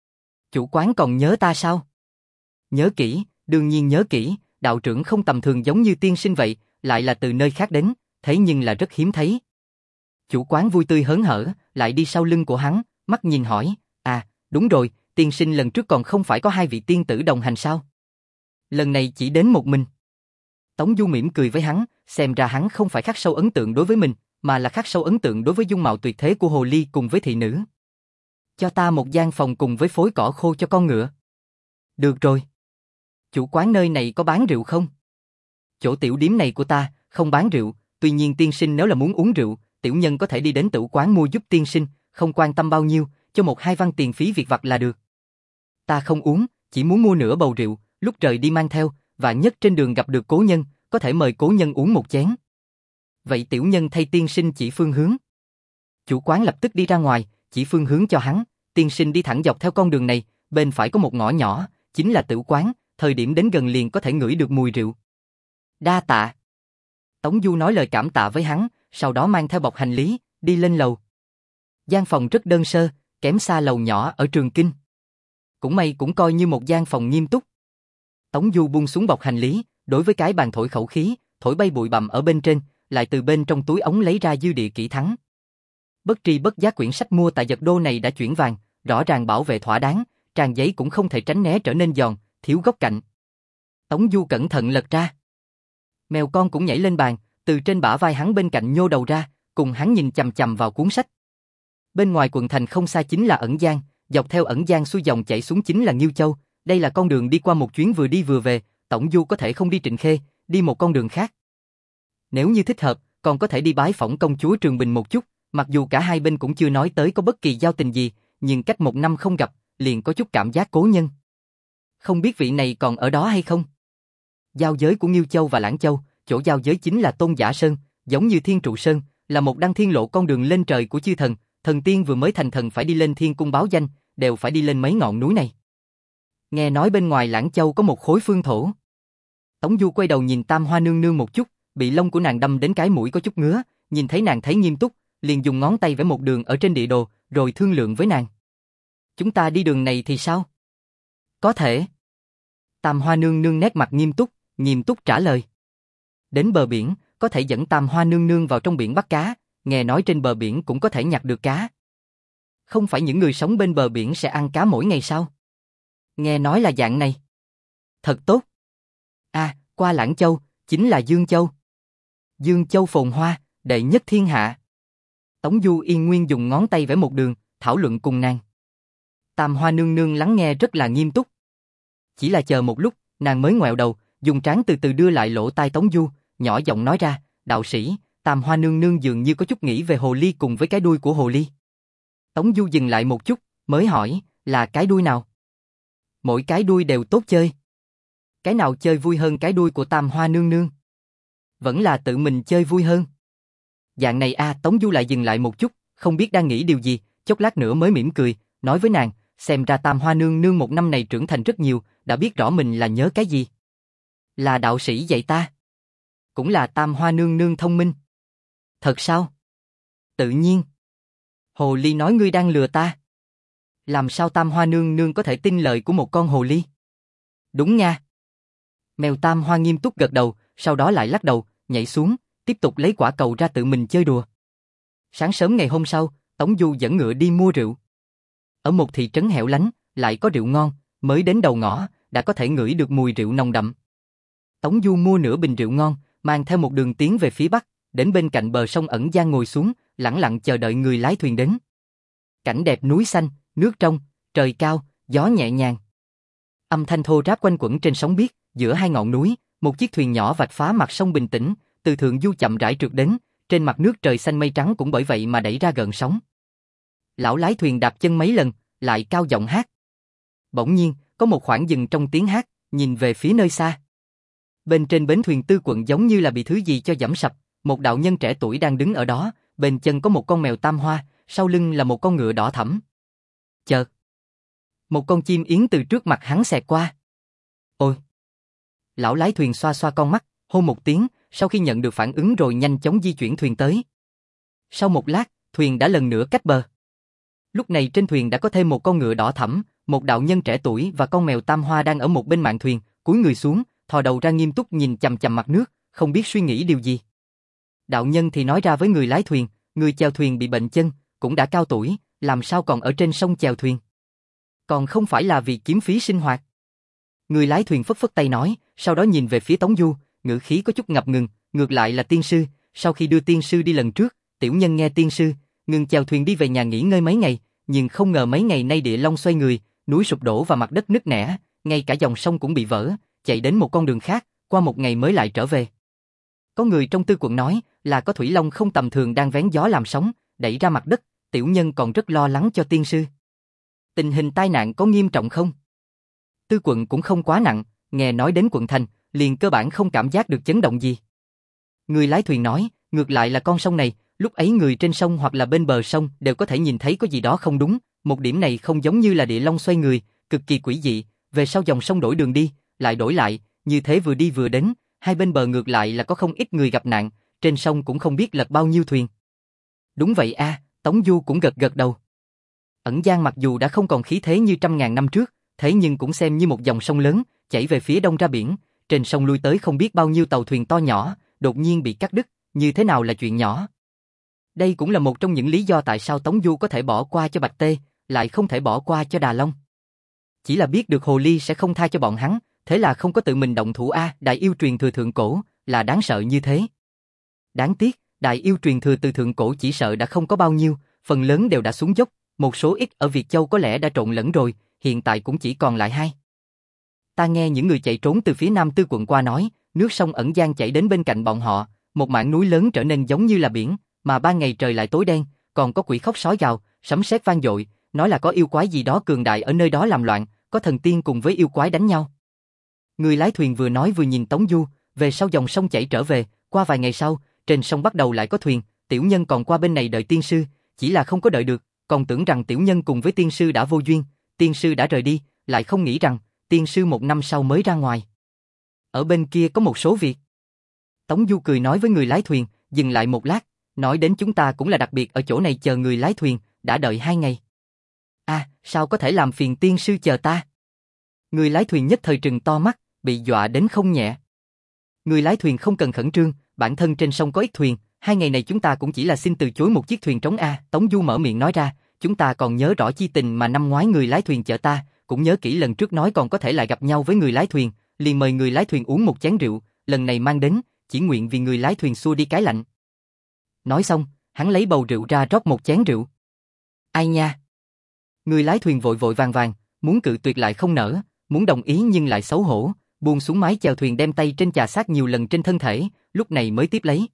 Chủ quán còn nhớ ta sao? Nhớ kỹ, đương nhiên nhớ kỹ, đạo trưởng không tầm thường giống như tiên sinh vậy, lại là từ nơi khác đến, thế nhưng là rất hiếm thấy. Chủ quán vui tươi hớn hở, lại đi sau lưng của hắn, mắt nhìn hỏi, à, đúng rồi, tiên sinh lần trước còn không phải có hai vị tiên tử đồng hành sao? Lần này chỉ đến một mình. Tống Du mỉm cười với hắn, xem ra hắn không phải khắc sâu ấn tượng đối với mình, mà là khắc sâu ấn tượng đối với dung mạo tuyệt thế của hồ ly cùng với thị nữ. Cho ta một gian phòng cùng với phối cỏ khô cho con ngựa. Được rồi. Chủ quán nơi này có bán rượu không? Chỗ tiểu điếm này của ta, không bán rượu, tuy nhiên tiên sinh nếu là muốn uống rượu, tiểu nhân có thể đi đến tửu quán mua giúp tiên sinh, không quan tâm bao nhiêu, cho một hai văn tiền phí việc vặt là được. Ta không uống, chỉ muốn mua nửa bầu rượu, lúc rời đi mang theo, và nhất trên đường gặp được cố nhân, có thể mời cố nhân uống một chén. Vậy tiểu nhân thay tiên sinh chỉ phương hướng. Chủ quán lập tức đi ra ngoài, chỉ phương hướng cho hắn, tiên sinh đi thẳng dọc theo con đường này, bên phải có một ngõ nhỏ, chính là tử quán, thời điểm đến gần liền có thể ngửi được mùi rượu. Đa tạ. Tống Du nói lời cảm tạ với hắn, sau đó mang theo bọc hành lý, đi lên lầu. Gian phòng rất đơn sơ, kém xa lầu nhỏ ở Trường Kinh. Cũng may cũng coi như một gian phòng nghiêm túc. Tống Du buông xuống bọc hành lý, đối với cái bàn thổi khẩu khí, thổi bay bụi bặm ở bên trên, lại từ bên trong túi ống lấy ra dư địa kỹ thắng. Bất tri bất giác quyển sách mua tại Giật Đô này đã chuyển vàng, rõ ràng bảo vệ thỏa đáng, trang giấy cũng không thể tránh né trở nên giòn, thiếu góc cạnh. Tống Du cẩn thận lật ra. Mèo con cũng nhảy lên bàn, từ trên bả vai hắn bên cạnh nhô đầu ra, cùng hắn nhìn chằm chằm vào cuốn sách. Bên ngoài quận thành không xa chính là Ẩn Giang, dọc theo Ẩn Giang xuôi dòng chảy xuống chính là Nghiêu Châu, đây là con đường đi qua một chuyến vừa đi vừa về, Tống Du có thể không đi Trịnh Khê, đi một con đường khác. Nếu như thích hợp, còn có thể đi bái phỏng công chúa Trường Bình một chút, mặc dù cả hai bên cũng chưa nói tới có bất kỳ giao tình gì, nhưng cách một năm không gặp, liền có chút cảm giác cố nhân. Không biết vị này còn ở đó hay không? Giao giới của Nghiêu Châu và Lãng Châu, chỗ giao giới chính là Tôn Giả Sơn, giống như Thiên Trụ Sơn, là một đăng thiên lộ con đường lên trời của chư thần, thần tiên vừa mới thành thần phải đi lên thiên cung báo danh, đều phải đi lên mấy ngọn núi này. Nghe nói bên ngoài Lãng Châu có một khối phương thổ. Tống Du quay đầu nhìn Tam Hoa nương nương một chút, bị lông của nàng đâm đến cái mũi có chút ngứa, nhìn thấy nàng thấy nghiêm túc, liền dùng ngón tay vẽ một đường ở trên địa đồ, rồi thương lượng với nàng. Chúng ta đi đường này thì sao? Có thể. Tam Hoa nương nương nét mặt nghiêm túc, nghiêm túc trả lời. Đến bờ biển, có thể dẫn Tam Hoa nương nương vào trong biển bắt cá, nghe nói trên bờ biển cũng có thể nhặt được cá. Không phải những người sống bên bờ biển sẽ ăn cá mỗi ngày sao? Nghe nói là dạng này. Thật tốt. À, qua Lãng Châu, chính là Dương Châu. Dương Châu phồn hoa, đệ nhất thiên hạ. Tống Du yên nguyên dùng ngón tay vẽ một đường, thảo luận cùng nàng. Tam Hoa nương nương lắng nghe rất là nghiêm túc. Chỉ là chờ một lúc, nàng mới ngoẹo đầu, dùng trán từ từ đưa lại lỗ tai Tống Du, nhỏ giọng nói ra, đạo sĩ, Tam Hoa nương nương dường như có chút nghĩ về hồ ly cùng với cái đuôi của hồ ly. Tống Du dừng lại một chút, mới hỏi, là cái đuôi nào? Mỗi cái đuôi đều tốt chơi. Cái nào chơi vui hơn cái đuôi của Tam Hoa nương nương? Vẫn là tự mình chơi vui hơn. Dạng này a, à, Tống Du lại dừng lại một chút, không biết đang nghĩ điều gì, chốc lát nữa mới mỉm cười, nói với nàng, xem ra Tam Hoa nương nương một năm này trưởng thành rất nhiều, đã biết rõ mình là nhớ cái gì. Là đạo sĩ dạy ta. Cũng là Tam Hoa nương nương thông minh. Thật sao? Tự nhiên. Hồ ly nói ngươi đang lừa ta. Làm sao Tam Hoa nương nương có thể tin lời của một con hồ ly? Đúng nha. Mèo Tam Hoa nghiêm túc gật đầu, sau đó lại lắc đầu, nhảy xuống, tiếp tục lấy quả cầu ra tự mình chơi đùa. Sáng sớm ngày hôm sau, Tống Du dẫn ngựa đi mua rượu. Ở một thị trấn hẻo lánh, lại có rượu ngon, mới đến đầu ngõ, đã có thể ngửi được mùi rượu nồng đậm. Tống Du mua nửa bình rượu ngon, mang theo một đường tiến về phía bắc, đến bên cạnh bờ sông Ẩn Giang ngồi xuống, lẳng lặng chờ đợi người lái thuyền đến. Cảnh đẹp núi xanh, nước trong, trời cao, gió nhẹ nhàng. Âm thanh thô ráp quanh quẩn trên sóng biếc, giữa hai ngọn núi, một chiếc thuyền nhỏ vạch phá mặt sông bình tĩnh, từ thượng du chậm rãi trượt đến, trên mặt nước trời xanh mây trắng cũng bởi vậy mà đẩy ra gợn sóng. Lão lái thuyền đạp chân mấy lần, lại cao giọng hát. Bỗng nhiên, có một khoảng dừng trong tiếng hát, nhìn về phía nơi xa. Bên trên bến thuyền Tư Quận giống như là bị thứ gì cho giẫm sập, một đạo nhân trẻ tuổi đang đứng ở đó, bên chân có một con mèo tam hoa, sau lưng là một con ngựa đỏ thẫm. Chợt, một con chim yến từ trước mặt hắn xẹt qua. Ôi! Lão lái thuyền xoa xoa con mắt, hô một tiếng, sau khi nhận được phản ứng rồi nhanh chóng di chuyển thuyền tới. Sau một lát, thuyền đã lần nữa cách bờ. Lúc này trên thuyền đã có thêm một con ngựa đỏ thẫm, một đạo nhân trẻ tuổi và con mèo tam hoa đang ở một bên mạn thuyền, cúi người xuống, thò đầu ra nghiêm túc nhìn chằm chằm mặt nước, không biết suy nghĩ điều gì. Đạo nhân thì nói ra với người lái thuyền, người chèo thuyền bị bệnh chân, cũng đã cao tuổi, làm sao còn ở trên sông chèo thuyền? Còn không phải là vì kiếm phí sinh hoạt. Người lái thuyền phất phất tay nói, sau đó nhìn về phía Tống Du, ngữ khí có chút ngập ngừng, ngược lại là tiên sư, sau khi đưa tiên sư đi lần trước, tiểu nhân nghe tiên sư, ngừng chèo thuyền đi về nhà nghỉ ngơi mấy ngày, nhưng không ngờ mấy ngày nay địa long xoay người, núi sụp đổ và mặt đất nứt nẻ, ngay cả dòng sông cũng bị vỡ, chạy đến một con đường khác, qua một ngày mới lại trở về. Có người trong Tư Quận nói là có thủy long không tầm thường đang vén gió làm sóng, đẩy ra mặt đất, tiểu nhân còn rất lo lắng cho tiên sư. Tình hình tai nạn có nghiêm trọng không? Tư Quận cũng không quá nặng, nghe nói đến quận thành, liền cơ bản không cảm giác được chấn động gì. Người lái thuyền nói, ngược lại là con sông này, lúc ấy người trên sông hoặc là bên bờ sông đều có thể nhìn thấy có gì đó không đúng, một điểm này không giống như là địa long xoay người, cực kỳ quỷ dị, về sau dòng sông đổi đường đi, lại đổi lại, như thế vừa đi vừa đến, hai bên bờ ngược lại là có không ít người gặp nạn, trên sông cũng không biết lật bao nhiêu thuyền. Đúng vậy a, à, Tống Du cũng gật gật đầu. Ẩn Giang mặc dù đã không còn khí thế như trăm ngàn năm trước, thế nhưng cũng xem như một dòng sông lớn, chảy về phía đông ra biển, trên sông lui tới không biết bao nhiêu tàu thuyền to nhỏ, đột nhiên bị cắt đứt, như thế nào là chuyện nhỏ. Đây cũng là một trong những lý do tại sao Tống Du có thể bỏ qua cho Bạch Tê, lại không thể bỏ qua cho Đà Long. Chỉ là biết được Hồ Ly sẽ không tha cho bọn hắn, thế là không có tự mình động thủ a, đại yêu truyền thừa thượng cổ, là đáng sợ như thế. Đáng tiếc, đại yêu truyền thừa từ thượng cổ chỉ sợ đã không có bao nhiêu, phần lớn đều đã xuống dốc, một số ít ở Việt Châu có lẽ đã trộn lẫn rồi, hiện tại cũng chỉ còn lại hai. Ta nghe những người chạy trốn từ phía Nam Tư quận qua nói, nước sông Ẩn Giang chảy đến bên cạnh bọn họ, một mảng núi lớn trở nên giống như là biển, mà ban ngày trời lại tối đen, còn có quỷ khóc sói gào, sấm sét vang dội, nói là có yêu quái gì đó cường đại ở nơi đó làm loạn, có thần tiên cùng với yêu quái đánh nhau. Người lái thuyền vừa nói vừa nhìn Tống Du, về sau dòng sông chảy trở về, qua vài ngày sau, trên sông bắt đầu lại có thuyền, tiểu nhân còn qua bên này đợi tiên sư, chỉ là không có đợi được, còn tưởng rằng tiểu nhân cùng với tiên sư đã vô duyên, tiên sư đã rời đi, lại không nghĩ rằng, tiên sư một năm sau mới ra ngoài. Ở bên kia có một số việc. Tống Du cười nói với người lái thuyền, dừng lại một lát, nói đến chúng ta cũng là đặc biệt ở chỗ này chờ người lái thuyền, đã đợi hai ngày. À, sao có thể làm phiền tiên sư chờ ta? Người lái thuyền nhất thời trừng to mắt, bị dọa đến không nhẹ. Người lái thuyền không cần khẩn trương, bản thân trên sông có ít thuyền, hai ngày này chúng ta cũng chỉ là xin từ chối một chiếc thuyền trống a. Tống Du mở miệng nói ra, chúng ta còn nhớ rõ chi tình mà năm ngoái người lái thuyền chở ta, cũng nhớ kỹ lần trước nói còn có thể lại gặp nhau với người lái thuyền, liền mời người lái thuyền uống một chén rượu, lần này mang đến, chỉ nguyện vì người lái thuyền xua đi cái lạnh. Nói xong, hắn lấy bầu rượu ra rót một chén rượu. Ai nha? Người lái thuyền vội vội vàng vàng, muốn cự tuyệt lại không nỡ, muốn đồng ý nhưng lại xấu hổ, buông xuống mái chèo thuyền đem tay trên chà sát nhiều lần trên thân thể, lúc này mới tiếp lấy.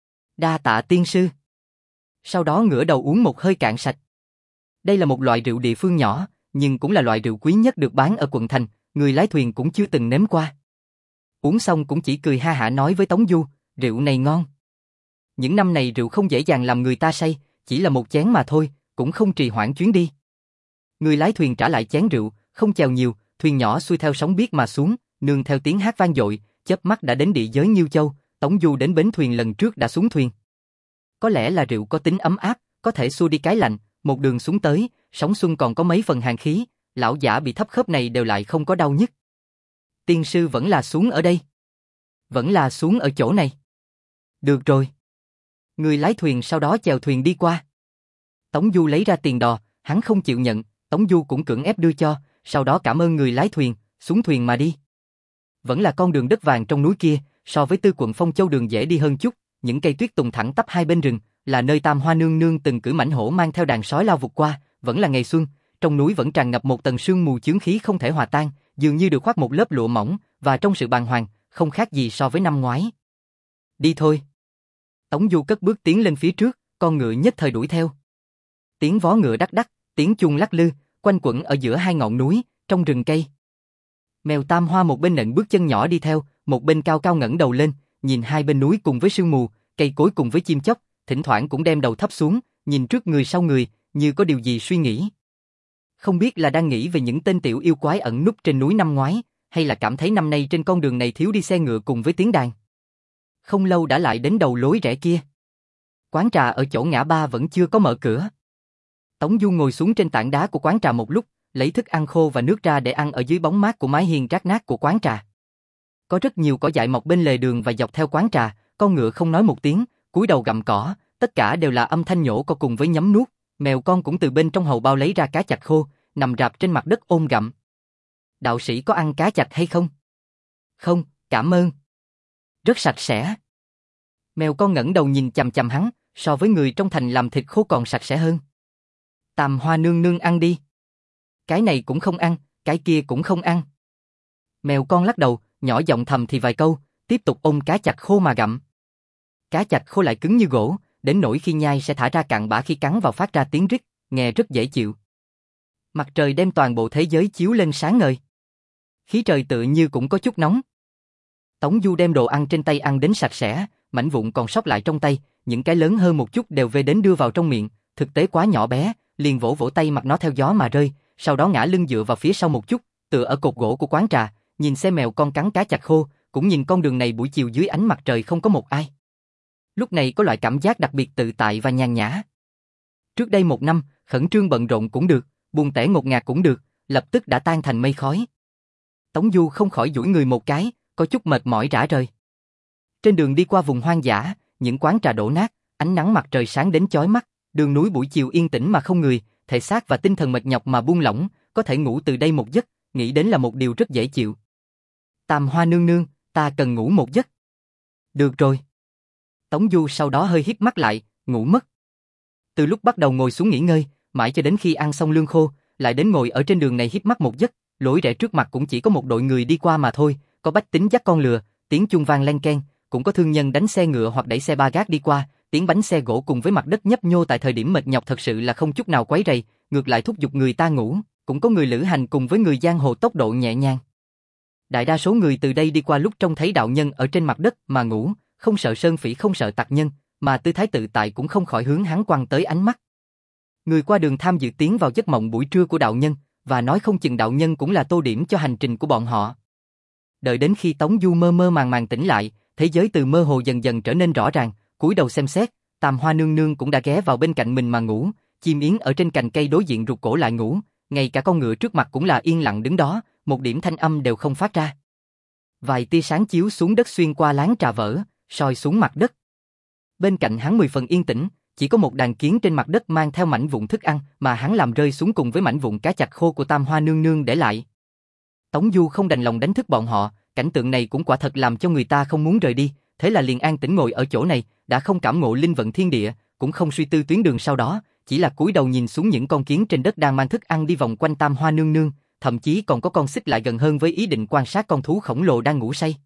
Đa tạ tiên sư. Sau đó ngửa đầu uống một hơi cạn sạch. Đây là một loại rượu địa phương nhỏ, nhưng cũng là loại rượu quý nhất được bán ở quận thành, người lái thuyền cũng chưa từng nếm qua. Uống xong cũng chỉ cười ha hả nói với Tống Du, rượu này ngon. Những năm này rượu không dễ dàng làm người ta say, chỉ là một chén mà thôi, cũng không trì hoãn chuyến đi. Người lái thuyền trả lại chén rượu, không chèo nhiều, thuyền nhỏ xuôi theo sóng biếc mà xuống, nương theo tiếng hát vang dội, chớp mắt đã đến địa giới Nhiêu Châu, Tống Du đến bến thuyền lần trước đã xuống thuyền. Có lẽ là rượu có tính ấm áp, có thể xua đi cái lạnh, một đường xuống tới, sóng xuân còn có mấy phần hàn khí, lão giả bị thấp khớp này đều lại không có đau nhức. Tiên sư vẫn là xuống ở đây. Vẫn là xuống ở chỗ này. Được rồi. Người lái thuyền sau đó chèo thuyền đi qua. Tống Du lấy ra tiền đò, hắn không chịu nhận, Tống Du cũng cưỡng ép đưa cho, sau đó cảm ơn người lái thuyền, xuống thuyền mà đi. Vẫn là con đường đất vàng trong núi kia, so với Tư quận Phong Châu đường dễ đi hơn chút, những cây tuyết tùng thẳng tắp hai bên rừng, là nơi Tam Hoa nương nương từng cử mãnh hổ mang theo đàn sói lao vụt qua, vẫn là ngày xuân, trong núi vẫn tràn ngập một tầng sương mù chướng khí không thể hòa tan, dường như được khoác một lớp lụa mỏng, và trong sự bàng hoàng, không khác gì so với năm ngoái. Đi thôi. Tống Du cất bước tiến lên phía trước, con ngựa nhất thời đuổi theo. Tiếng vó ngựa đắc đắc, tiếng chuông lắc lư, quanh quẩn ở giữa hai ngọn núi, trong rừng cây. Mèo Tam Hoa một bên nện bước chân nhỏ đi theo, một bên cao cao ngẩng đầu lên, nhìn hai bên núi cùng với sương mù, cây cối cùng với chim chóc, thỉnh thoảng cũng đem đầu thấp xuống, nhìn trước người sau người, như có điều gì suy nghĩ. Không biết là đang nghĩ về những tên tiểu yêu quái ẩn núp trên núi năm ngoái, hay là cảm thấy năm nay trên con đường này thiếu đi xe ngựa cùng với tiếng đàn. Không lâu đã lại đến đầu lối rẽ kia. Quán trà ở chỗ ngã ba vẫn chưa có mở cửa. Tống Du ngồi xuống trên tảng đá của quán trà một lúc, lấy thức ăn khô và nước ra để ăn ở dưới bóng mát của mái hiên rách nát của quán trà. Có rất nhiều cỏ dại mọc bên lề đường và dọc theo quán trà, con ngựa không nói một tiếng, cúi đầu gặm cỏ, tất cả đều là âm thanh nhổ co cùng với nhấm nuốt, mèo con cũng từ bên trong hầu bao lấy ra cá chạch khô, nằm rạp trên mặt đất ôm gặm. Đạo sĩ có ăn cá chạch hay không? Không, cảm ơn. Rất sạch sẽ. Mèo con ngẩng đầu nhìn chằm chằm hắn, so với người trong thành làm thịt khô còn sạch sẽ hơn. Tam Hoa nương nương ăn đi. Cái này cũng không ăn, cái kia cũng không ăn. Mèo con lắc đầu, nhỏ giọng thầm thì vài câu, tiếp tục ôm cá chạch khô mà gặm. Cá chạch khô lại cứng như gỗ, đến nỗi khi nhai sẽ thả ra cặn bã khi cắn vào phát ra tiếng rít, nghe rất dễ chịu. Mặt trời đem toàn bộ thế giới chiếu lên sáng ngời. Khí trời tự như cũng có chút nóng. Tống Du đem đồ ăn trên tay ăn đến sạch sẽ, mảnh vụn còn sót lại trong tay, những cái lớn hơn một chút đều về đến đưa vào trong miệng, thực tế quá nhỏ bé, liền vỗ vỗ tay mặc nó theo gió mà rơi, sau đó ngã lưng dựa vào phía sau một chút, tựa ở cột gỗ của quán trà, nhìn xem mèo con cắn cá chạch khô, cũng nhìn con đường này buổi chiều dưới ánh mặt trời không có một ai. Lúc này có loại cảm giác đặc biệt tự tại và nhàn nhã. Trước đây một năm, khẩn trương bận rộn cũng được, buồn tẻ ngột ngạt cũng được, lập tức đã tan thành mây khói. Tống Du không khỏi duỗi người một cái, có chút mệt mỏi rã rời. Trên đường đi qua vùng hoang dã, những quán trà đổ nát, ánh nắng mặt trời sáng đến chói mắt, đường núi buổi chiều yên tĩnh mà không người, thể xác và tinh thần mệt nhọc mà buông lỏng, có thể ngủ từ đây một giấc, nghĩ đến là một điều rất dễ chịu. Tam Hoa nương nương, ta cần ngủ một giấc. Được rồi. Tống Du sau đó hơi híp mắt lại, ngủ mất. Từ lúc bắt đầu ngồi xuống nghỉ ngơi, mãi cho đến khi ăn xong lương khô, lại đến ngồi ở trên đường này híp mắt một giấc, lối rẽ trước mặt cũng chỉ có một đội người đi qua mà thôi, có bách tính dắt con lừa, tiếng chuông vang len keng, cũng có thương nhân đánh xe ngựa hoặc đẩy xe ba gác đi qua, tiếng bánh xe gỗ cùng với mặt đất nhấp nhô tại thời điểm mệt nhọc thật sự là không chút nào quấy rầy, ngược lại thúc giục người ta ngủ, cũng có người lữ hành cùng với người giang hồ tốc độ nhẹ nhàng. Đại đa số người từ đây đi qua lúc trông thấy đạo nhân ở trên mặt đất mà ngủ, không sợ sơn phỉ không sợ tặc nhân, mà tư thái tự tại cũng không khỏi hướng hắn quăng tới ánh mắt. Người qua đường tham dự tiến vào giấc mộng buổi trưa của đạo nhân, và nói không chừng đạo nhân cũng là tô điểm cho hành trình của bọn họ. Đợi đến khi Tống Du mơ mơ màng màng tỉnh lại, thế giới từ mơ hồ dần dần trở nên rõ ràng, cúi đầu xem xét, Tam Hoa nương nương cũng đã ghé vào bên cạnh mình mà ngủ, chim yến ở trên cành cây đối diện rụt cổ lại ngủ, ngay cả con ngựa trước mặt cũng là yên lặng đứng đó, một điểm thanh âm đều không phát ra. Vài tia sáng chiếu xuống đất xuyên qua láng trà vỡ, soi xuống mặt đất. Bên cạnh hắn mười phần yên tĩnh, chỉ có một đàn kiến trên mặt đất mang theo mảnh vụn thức ăn mà hắn làm rơi xuống cùng với mảnh vụn cá chạch khô của Tam Hoa nương nương để lại. Tống Du không đành lòng đánh thức bọn họ, cảnh tượng này cũng quả thật làm cho người ta không muốn rời đi, thế là liền an tĩnh ngồi ở chỗ này, đã không cảm ngộ linh vận thiên địa, cũng không suy tư tuyến đường sau đó, chỉ là cúi đầu nhìn xuống những con kiến trên đất đang mang thức ăn đi vòng quanh Tam Hoa nương nương, thậm chí còn có con xích lại gần hơn với ý định quan sát con thú khổng lồ đang ngủ say.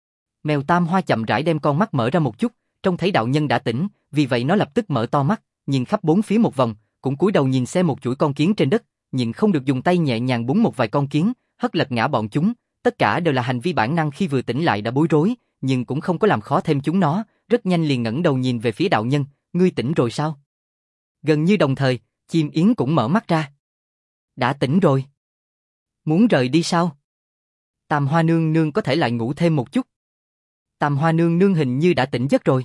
Mèo Tam Hoa chậm rãi đem con mắt mở ra một chút, trông thấy đạo nhân đã tỉnh, vì vậy nó lập tức mở to mắt, nhìn khắp bốn phía một vòng, cũng cúi đầu nhìn xem một chuỗi con kiến trên đất, nhìn không được dùng tay nhẹ nhàng búng một vài con kiến, hất lật ngã bọn chúng, tất cả đều là hành vi bản năng khi vừa tỉnh lại đã bối rối, nhưng cũng không có làm khó thêm chúng nó, rất nhanh liền ngẩng đầu nhìn về phía đạo nhân, ngươi tỉnh rồi sao? Gần như đồng thời, chim yến cũng mở mắt ra. Đã tỉnh rồi. Muốn rời đi sao? Tam Hoa nương nương có thể lại ngủ thêm một chút. Tam Hoa nương nương hình như đã tỉnh giấc rồi.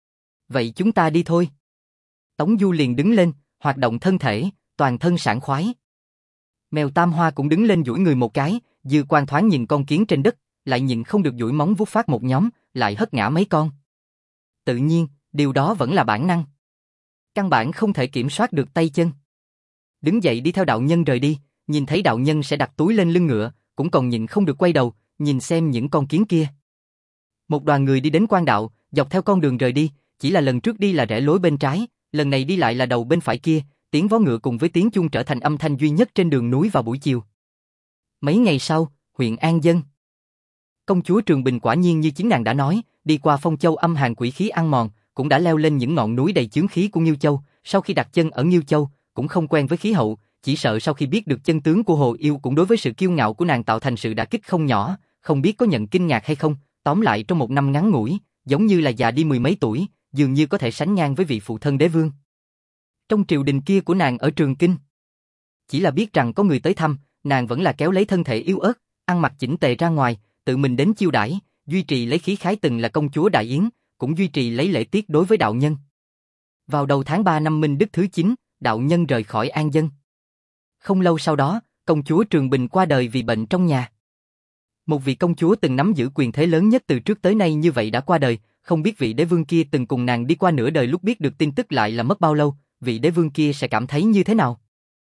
Vậy chúng ta đi thôi. Tống Du liền đứng lên, hoạt động thân thể, toàn thân sảng khoái. Mèo Tam Hoa cũng đứng lên duỗi người một cái, dư quan thoáng nhìn con kiến trên đất, lại nhìn không được duỗi móng vuốt phát một nhóm, lại hất ngã mấy con. Tự nhiên, điều đó vẫn là bản năng. Căn bản không thể kiểm soát được tay chân. Đứng dậy đi theo đạo nhân rời đi, nhìn thấy đạo nhân sẽ đặt túi lên lưng ngựa, cũng còn nhìn không được quay đầu, nhìn xem những con kiến kia. Một đoàn người đi đến quan đạo, dọc theo con đường rời đi, chỉ là lần trước đi là rẽ lối bên trái, lần này đi lại là đầu bên phải kia, tiếng vó ngựa cùng với tiếng chuông trở thành âm thanh duy nhất trên đường núi vào buổi chiều. Mấy ngày sau, huyện An Dân. Công chúa Trường Bình quả nhiên như chính nàng đã nói, đi qua Phong Châu âm hàn quỷ khí ăn mòn, cũng đã leo lên những ngọn núi đầy chướng khí của Nghiêu Châu, sau khi đặt chân ở Nghiêu Châu, cũng không quen với khí hậu, chỉ sợ sau khi biết được chân tướng của Hồ Yêu cũng đối với sự kiêu ngạo của nàng tạo thành sự đả kích không nhỏ, không biết có nhận kinh ngạc hay không, tóm lại trong một năm ngắn ngủi, giống như là già đi mười mấy tuổi, dường như có thể sánh ngang với vị phụ thân đế vương. Trong triều đình kia của nàng ở Trường Kinh, chỉ là biết rằng có người tới thăm, nàng vẫn là kéo lấy thân thể yếu ớt, ăn mặc chỉnh tề ra ngoài, tự mình đến chiêu đãi, duy trì lấy khí khái từng là công chúa Đại Yến, cũng duy trì lấy lễ tiết đối với đạo nhân. Vào đầu tháng ba năm Minh Đức thứ chín, đạo nhân rời khỏi An Dân. Không lâu sau đó, công chúa Trường Bình qua đời vì bệnh trong nhà. Một vị công chúa từng nắm giữ quyền thế lớn nhất từ trước tới nay như vậy đã qua đời, không biết vị đế vương kia từng cùng nàng đi qua nửa đời lúc biết được tin tức lại là mất bao lâu, vị đế vương kia sẽ cảm thấy như thế nào?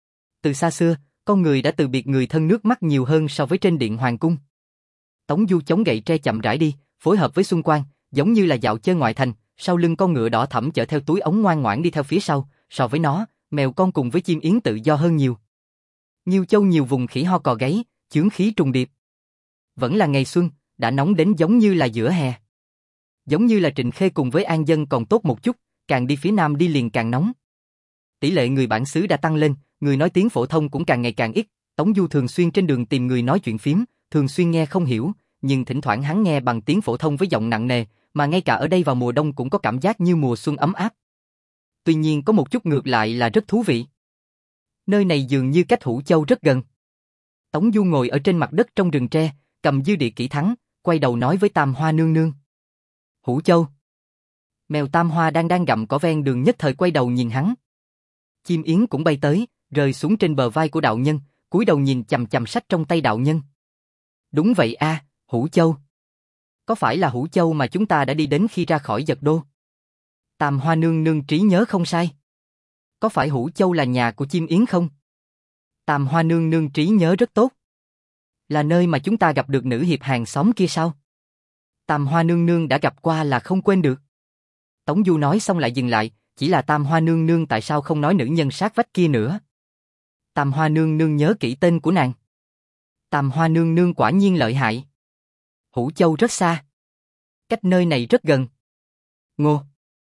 Từ xa xưa, con người đã từ biệt người thân nước mắt nhiều hơn so với trên điện hoàng cung. Tống Du chống gậy tre chậm rãi đi, phối hợp với Xuân Quan, giống như là dạo chơi ngoại thành, sau lưng con ngựa đỏ thẫm chở theo túi ống ngoan ngoãn đi theo phía sau, so với nó, mèo con cùng với chim yến tự do hơn nhiều. Nghiêu Châu nhiều vùng khỉ ho cò gáy, chướng khí trùng điệp. Vẫn là ngày xuân, đã nóng đến giống như là giữa hè. Giống như là Trịnh Khê cùng với An Dân còn tốt một chút, càng đi phía nam đi liền càng nóng. Tỷ lệ người bản xứ đã tăng lên, người nói tiếng phổ thông cũng càng ngày càng ít, Tống Du thường xuyên trên đường tìm người nói chuyện phím, thường xuyên nghe không hiểu, nhưng thỉnh thoảng hắn nghe bằng tiếng phổ thông với giọng nặng nề, mà ngay cả ở đây vào mùa đông cũng có cảm giác như mùa xuân ấm áp. Tuy nhiên có một chút ngược lại là rất thú vị. Nơi này dường như cách Hữu Châu rất gần. Tống Du ngồi ở trên mặt đất trong rừng tre, cầm dư địa kỹ thắng, quay đầu nói với Tam Hoa nương nương. Hữu Châu. Mèo Tam Hoa đang đang gặm cỏ ven đường nhất thời quay đầu nhìn hắn. Chim yến cũng bay tới, rơi xuống trên bờ vai của đạo nhân, cúi đầu nhìn chằm chằm sách trong tay đạo nhân. Đúng vậy a, à, Hữu Châu. Có phải là Hữu Châu mà chúng ta đã đi đến khi ra khỏi Dật Đô? Tam Hoa nương nương trí nhớ không sai. Có phải Hữu Châu là nhà của chim yến không? Tam Hoa nương nương trí nhớ rất tốt. Là nơi mà chúng ta gặp được nữ hiệp hàng xóm kia sao? Tam Hoa nương nương đã gặp qua là không quên được. Tống Du nói xong lại dừng lại, chỉ là Tam Hoa nương nương tại sao không nói nữ nhân sát vách kia nữa? Tam Hoa nương nương nhớ kỹ tên của nàng. Tam Hoa nương nương quả nhiên lợi hại. Hữu Châu rất xa. Cách nơi này rất gần. Ngô.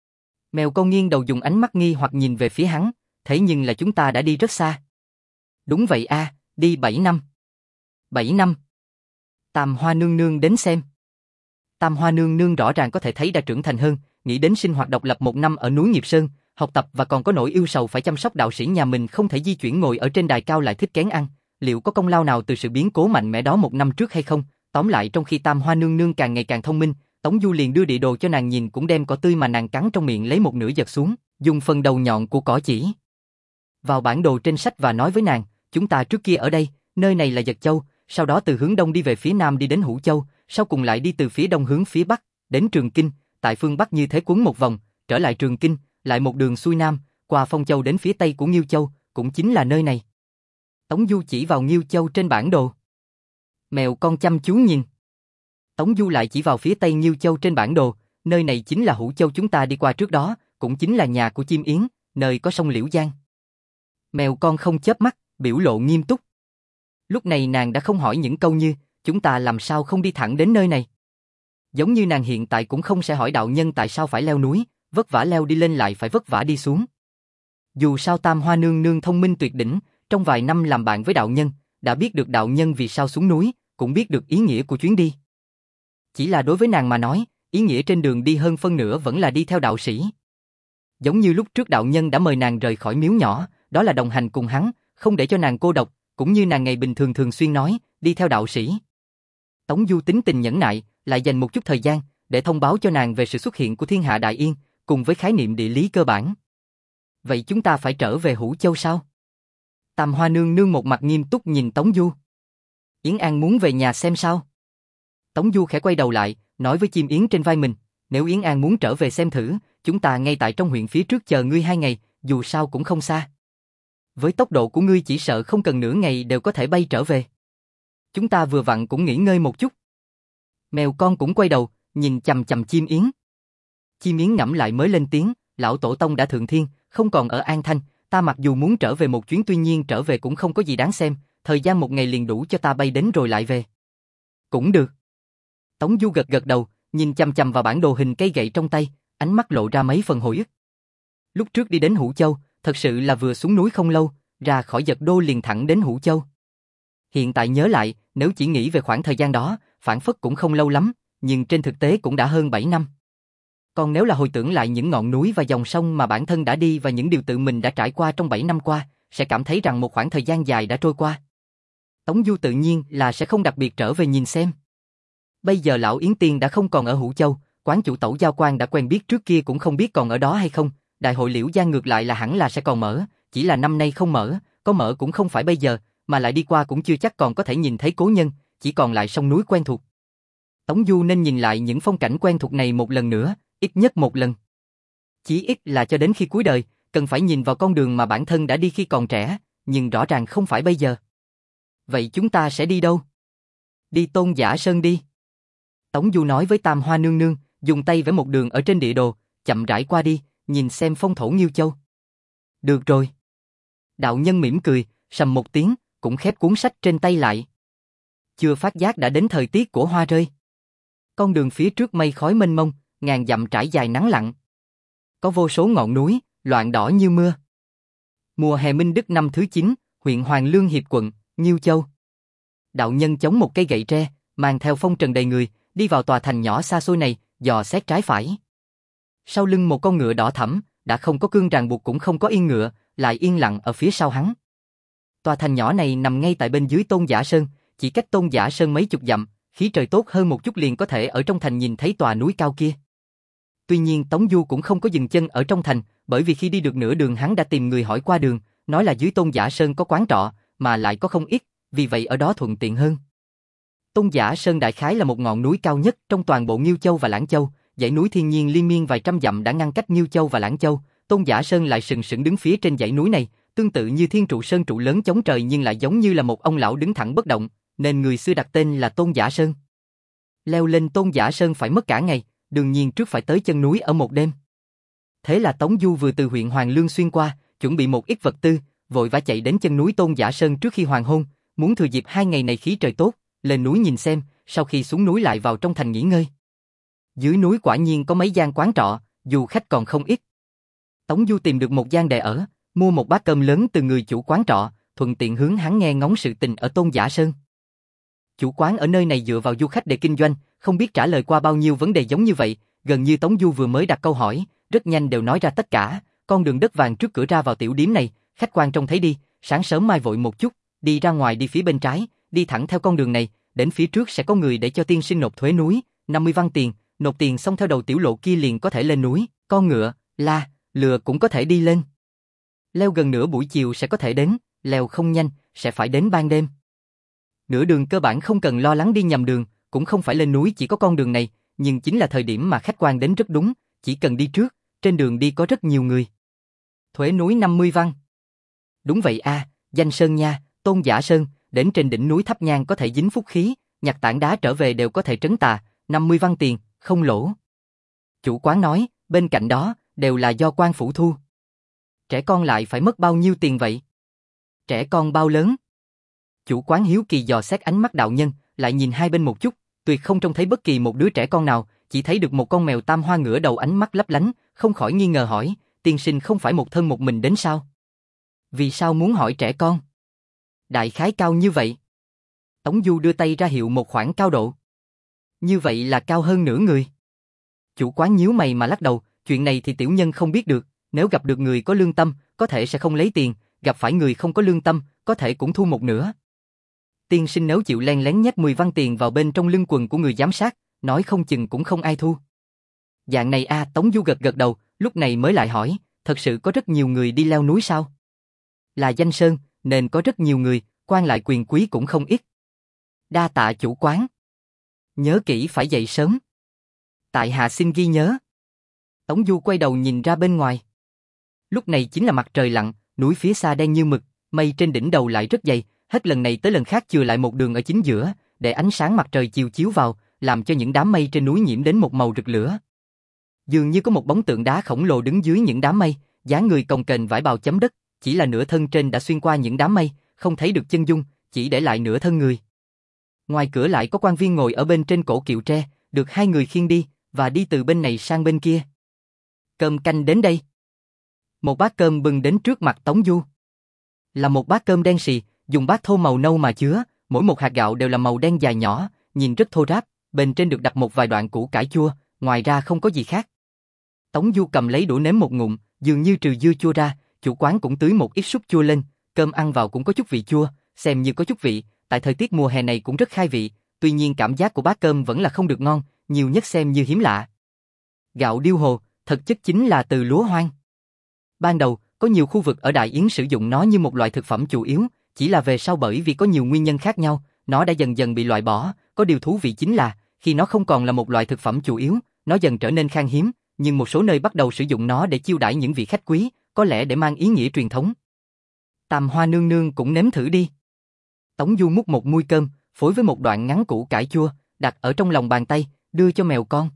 Mèo con nghiêng đầu dùng ánh mắt nghi hoặc nhìn về phía hắn, thế nhưng là chúng ta đã đi rất xa. Đúng vậy a, à, đi bảy năm. Bảy năm. Tam Hoa nương nương đến xem. Tam Hoa nương nương rõ ràng có thể thấy đã trưởng thành hơn, nghĩ đến sinh hoạt độc lập một năm ở núi Nghiệp Sơn, học tập và còn có nỗi yêu sầu phải chăm sóc đạo sĩ nhà mình không thể di chuyển ngồi ở trên đài cao lại thích kén ăn, liệu có công lao nào từ sự biến cố mạnh mẽ đó một năm trước hay không? Tóm lại trong khi Tam Hoa nương nương càng ngày càng thông minh, Tống Du liền đưa địa đồ cho nàng nhìn, cũng đem cỏ tươi mà nàng cắn trong miệng lấy một nửa giật xuống, dùng phần đầu nhọn của cỏ chỉ vào bản đồ trên sách và nói với nàng, chúng ta trước kia ở đây, nơi này là Dật Châu, sau đó từ hướng đông đi về phía nam đi đến Hữu Châu, sau cùng lại đi từ phía đông hướng phía bắc, đến Trường Kinh, tại phương bắc như thế quấn một vòng, trở lại Trường Kinh, lại một đường xuôi nam, qua Phong Châu đến phía tây của Nghiêu Châu, cũng chính là nơi này. Tống Du chỉ vào Nghiêu Châu trên bản đồ. Mèo con chăm chú nhìn. Tống Du lại chỉ vào phía tây Nghiêu Châu trên bản đồ, nơi này chính là Hữu Châu chúng ta đi qua trước đó, cũng chính là nhà của chim yến, nơi có sông Liễu Giang. Mèo con không chớp mắt, biểu lộ nghiêm túc. Lúc này nàng đã không hỏi những câu như, chúng ta làm sao không đi thẳng đến nơi này. Giống như nàng hiện tại cũng không sẽ hỏi đạo nhân tại sao phải leo núi, vất vả leo đi lên lại phải vất vả đi xuống. Dù sao Tam Hoa nương nương thông minh tuyệt đỉnh, trong vài năm làm bạn với đạo nhân, đã biết được đạo nhân vì sao xuống núi, cũng biết được ý nghĩa của chuyến đi. Chỉ là đối với nàng mà nói, ý nghĩa trên đường đi hơn phân nửa vẫn là đi theo đạo sĩ. Giống như lúc trước đạo nhân đã mời nàng rời khỏi miếu nhỏ, đó là đồng hành cùng hắn, không để cho nàng cô độc, cũng như nàng ngày bình thường thường xuyên nói, đi theo đạo sĩ. Tống Du tính tình nhẫn nại, lại dành một chút thời gian để thông báo cho nàng về sự xuất hiện của thiên hạ đại yên, cùng với khái niệm địa lý cơ bản. Vậy chúng ta phải trở về Hữu Châu sao? Tam Hoa nương nương một mặt nghiêm túc nhìn Tống Du. Yến An muốn về nhà xem sao? Tống Du khẽ quay đầu lại, nói với chim yến trên vai mình, nếu Yến An muốn trở về xem thử, chúng ta ngay tại trong huyện phía trước chờ ngươi hai ngày, dù sao cũng không xa. Với tốc độ của ngươi chỉ sợ không cần nửa ngày đều có thể bay trở về. Chúng ta vừa vặn cũng nghỉ ngơi một chút. Mèo con cũng quay đầu, nhìn chằm chằm chim yến. Chim yến ngẫm lại mới lên tiếng, lão tổ tông đã thượng thiên, không còn ở An Thanh, ta mặc dù muốn trở về một chuyến tuy nhiên trở về cũng không có gì đáng xem, thời gian một ngày liền đủ cho ta bay đến rồi lại về. Cũng được. Tống Du gật gật đầu, nhìn chằm chằm vào bản đồ hình cây gậy trong tay, ánh mắt lộ ra mấy phần hồi ức. Lúc trước đi đến Hữu Châu, thật sự là vừa xuống núi không lâu, ra khỏi Dật Đô liền thẳng đến Hữu Châu. Hiện tại nhớ lại, nếu chỉ nghĩ về khoảng thời gian đó, phản phất cũng không lâu lắm, nhưng trên thực tế cũng đã hơn bảy năm. Còn nếu là hồi tưởng lại những ngọn núi và dòng sông mà bản thân đã đi và những điều tự mình đã trải qua trong bảy năm qua, sẽ cảm thấy rằng một khoảng thời gian dài đã trôi qua. Tống Du tự nhiên là sẽ không đặc biệt trở về nhìn xem. Bây giờ lão Yến Tiên đã không còn ở Hữu Châu, quán chủ Tẩu Giao Quan đã quen biết trước kia cũng không biết còn ở đó hay không, đại hội Liễu Giang ngược lại là hẳn là sẽ còn mở, chỉ là năm nay không mở, có mở cũng không phải bây giờ, mà lại đi qua cũng chưa chắc còn có thể nhìn thấy cố nhân, chỉ còn lại sông núi quen thuộc. Tống Du nên nhìn lại những phong cảnh quen thuộc này một lần nữa, ít nhất một lần. Chỉ ít là cho đến khi cuối đời, cần phải nhìn vào con đường mà bản thân đã đi khi còn trẻ, nhưng rõ ràng không phải bây giờ. Vậy chúng ta sẽ đi đâu? Đi Tôn Giả Sơn đi. Tống Du nói với Tam Hoa nương nương, dùng tay vẽ một đường ở trên địa đồ, chậm rãi qua đi, nhìn xem phong thổ Nghiêu Châu. Được rồi. Đạo nhân mỉm cười, sầm một tiếng, cũng khép cuốn sách trên tay lại. Chưa phát giác đã đến thời tiết của hoa rơi. Con đường phía trước mây khói mênh mông, ngàn dặm trải dài nắng lặng. Có vô số ngọn núi, loạn đỏ như mưa. Mùa hè Minh Đức năm thứ chín, huyện Hoàng Lương Hiệp quận, Nghiêu Châu. Đạo nhân chống một cây gậy tre, mang theo phong trần đầy người, đi vào tòa thành nhỏ xa xôi này, dò xét trái phải. Sau lưng một con ngựa đỏ thẫm, đã không có cương ràng buộc cũng không có yên ngựa, lại yên lặng ở phía sau hắn. Tòa thành nhỏ này nằm ngay tại bên dưới Tôn Giả Sơn, chỉ cách Tôn Giả Sơn mấy chục dặm, khí trời tốt hơn một chút liền có thể ở trong thành nhìn thấy tòa núi cao kia. Tuy nhiên Tống Du cũng không có dừng chân ở trong thành, bởi vì khi đi được nửa đường hắn đã tìm người hỏi qua đường, nói là dưới Tôn Giả Sơn có quán trọ, mà lại có không ít, vì vậy ở đó thuận tiện hơn. Tôn Giả Sơn đại khái là một ngọn núi cao nhất trong toàn bộ Nghiêu Châu và Lãng Châu, dãy núi thiên nhiên liên miên vài trăm dặm đã ngăn cách Nghiêu Châu và Lãng Châu. Tôn Giả Sơn lại sừng sững đứng phía trên dãy núi này, tương tự như Thiên Trụ Sơn trụ lớn chống trời nhưng lại giống như là một ông lão đứng thẳng bất động, nên người xưa đặt tên là Tôn Giả Sơn. Leo lên Tôn Giả Sơn phải mất cả ngày, đương nhiên trước phải tới chân núi ở một đêm. Thế là Tống Du vừa từ huyện Hoàng Lương xuyên qua, chuẩn bị một ít vật tư, vội vã chạy đến chân núi Tôn Giả Sơn trước khi hoàng hôn, muốn thừa dịp hai ngày này khí trời tốt, lên núi nhìn xem, sau khi xuống núi lại vào trong thành nghỉ ngơi. Dưới núi quả nhiên có mấy gian quán trọ, dù khách còn không ít. Tống Du tìm được một gian để ở, mua một bát cơm lớn từ người chủ quán trọ, thuận tiện hướng hắn nghe ngóng sự tình ở Tôn Giả Sơn. Chủ quán ở nơi này dựa vào du khách để kinh doanh, không biết trả lời qua bao nhiêu vấn đề giống như vậy, gần như Tống Du vừa mới đặt câu hỏi, rất nhanh đều nói ra tất cả. Con đường đất vàng trước cửa ra vào tiểu điếm này, khách quan trông thấy đi, sáng sớm mai vội một chút, đi ra ngoài đi phía bên trái, đi thẳng theo con đường này, đến phía trước sẽ có người để cho tiên sinh nộp thuế núi, năm mươi văn tiền, nộp tiền xong theo đầu tiểu lộ kia liền có thể lên núi, con ngựa, la, lừa cũng có thể đi lên. Leo gần nửa buổi chiều sẽ có thể đến, leo không nhanh, sẽ phải đến ban đêm. Nửa đường cơ bản không cần lo lắng đi nhầm đường, cũng không phải lên núi chỉ có con đường này, nhưng chính là thời điểm mà khách quan đến rất đúng, chỉ cần đi trước, trên đường đi có rất nhiều người. Thuế núi năm mươi văn. Đúng vậy a, à, danh sơn nha, Tôn Giả Sơn, đến trên đỉnh núi thắp nhang có thể dính phúc khí, nhặt tảng đá trở về đều có thể trấn tà, năm mươi văn tiền, không lỗ. Chủ quán nói, bên cạnh đó, đều là do quan phủ thu. Trẻ con lại phải mất bao nhiêu tiền vậy? Trẻ con bao lớn? Chủ quán hiếu kỳ dò xét ánh mắt đạo nhân, lại nhìn hai bên một chút, tuyệt không trông thấy bất kỳ một đứa trẻ con nào, chỉ thấy được một con mèo tam hoa ngửa đầu ánh mắt lấp lánh, không khỏi nghi ngờ hỏi, tiên sinh không phải một thân một mình đến sao? Vì sao muốn hỏi trẻ con? Đại khái cao như vậy. Tống Du đưa tay ra hiệu một khoảng cao độ. Như vậy là cao hơn nửa người. Chủ quán nhíu mày mà lắc đầu, chuyện này thì tiểu nhân không biết được, nếu gặp được người có lương tâm, có thể sẽ không lấy tiền, gặp phải người không có lương tâm, có thể cũng thu một nửa. Tiên sinh nếu chịu len lén nhét mười văn tiền vào bên trong lưng quần của người giám sát, nói không chừng cũng không ai thu. Dạng này a, à, Tống Du gật gật đầu, lúc này mới lại hỏi, thật sự có rất nhiều người đi leo núi sao? Là danh sơn, nên có rất nhiều người, quan lại quyền quý cũng không ít. Đa tạ chủ quán. Nhớ kỹ phải dậy sớm. Tại hạ xin ghi nhớ. Tống Du quay đầu nhìn ra bên ngoài. Lúc này chính là mặt trời lặn, núi phía xa đen như mực, mây trên đỉnh đầu lại rất dày, hết lần này tới lần khác chừa lại một đường ở chính giữa, để ánh sáng mặt trời chiều chiếu vào, làm cho những đám mây trên núi nhiễm đến một màu rực lửa. Dường như có một bóng tượng đá khổng lồ đứng dưới những đám mây, dáng người cồng kềnh vải bào chấm đất, chỉ là nửa thân trên đã xuyên qua những đám mây, không thấy được chân dung, chỉ để lại nửa thân người. Ngoài cửa lại có quan viên ngồi ở bên trên cổ kiệu tre, được hai người khiêng đi, và đi từ bên này sang bên kia. Cơm canh đến đây. Một bát cơm bưng đến trước mặt Tống Du. Là một bát cơm đen xì, dùng bát thô màu nâu mà chứa, mỗi một hạt gạo đều là màu đen dài nhỏ, nhìn rất thô ráp, bên trên được đặt một vài đoạn củ cải chua, ngoài ra không có gì khác. Tống Du cầm lấy đũa nếm một ngụm, dường như trừ dưa chua ra, chủ quán cũng tưới một ít súp chua lên, cơm ăn vào cũng có chút vị chua, xem như có chút vị, tại thời tiết mùa hè này cũng rất khai vị, tuy nhiên cảm giác của bát cơm vẫn là không được ngon, nhiều nhất xem như hiếm lạ. Gạo điêu hồ, thực chất chính là từ lúa hoang. Ban đầu, có nhiều khu vực ở Đại Yến sử dụng nó như một loại thực phẩm chủ yếu, chỉ là về sau bởi vì có nhiều nguyên nhân khác nhau, nó đã dần dần bị loại bỏ, có điều thú vị chính là, khi nó không còn là một loại thực phẩm chủ yếu, nó dần trở nên khan hiếm, nhưng một số nơi bắt đầu sử dụng nó để chiêu đãi những vị khách quý, có lẽ để mang ý nghĩa truyền thống. Tam Hoa nương nương cũng nếm thử đi. Tống Du múc một muôi cơm, phối với một đoạn ngắn củ cải chua, đặt ở trong lòng bàn tay, đưa cho mèo con.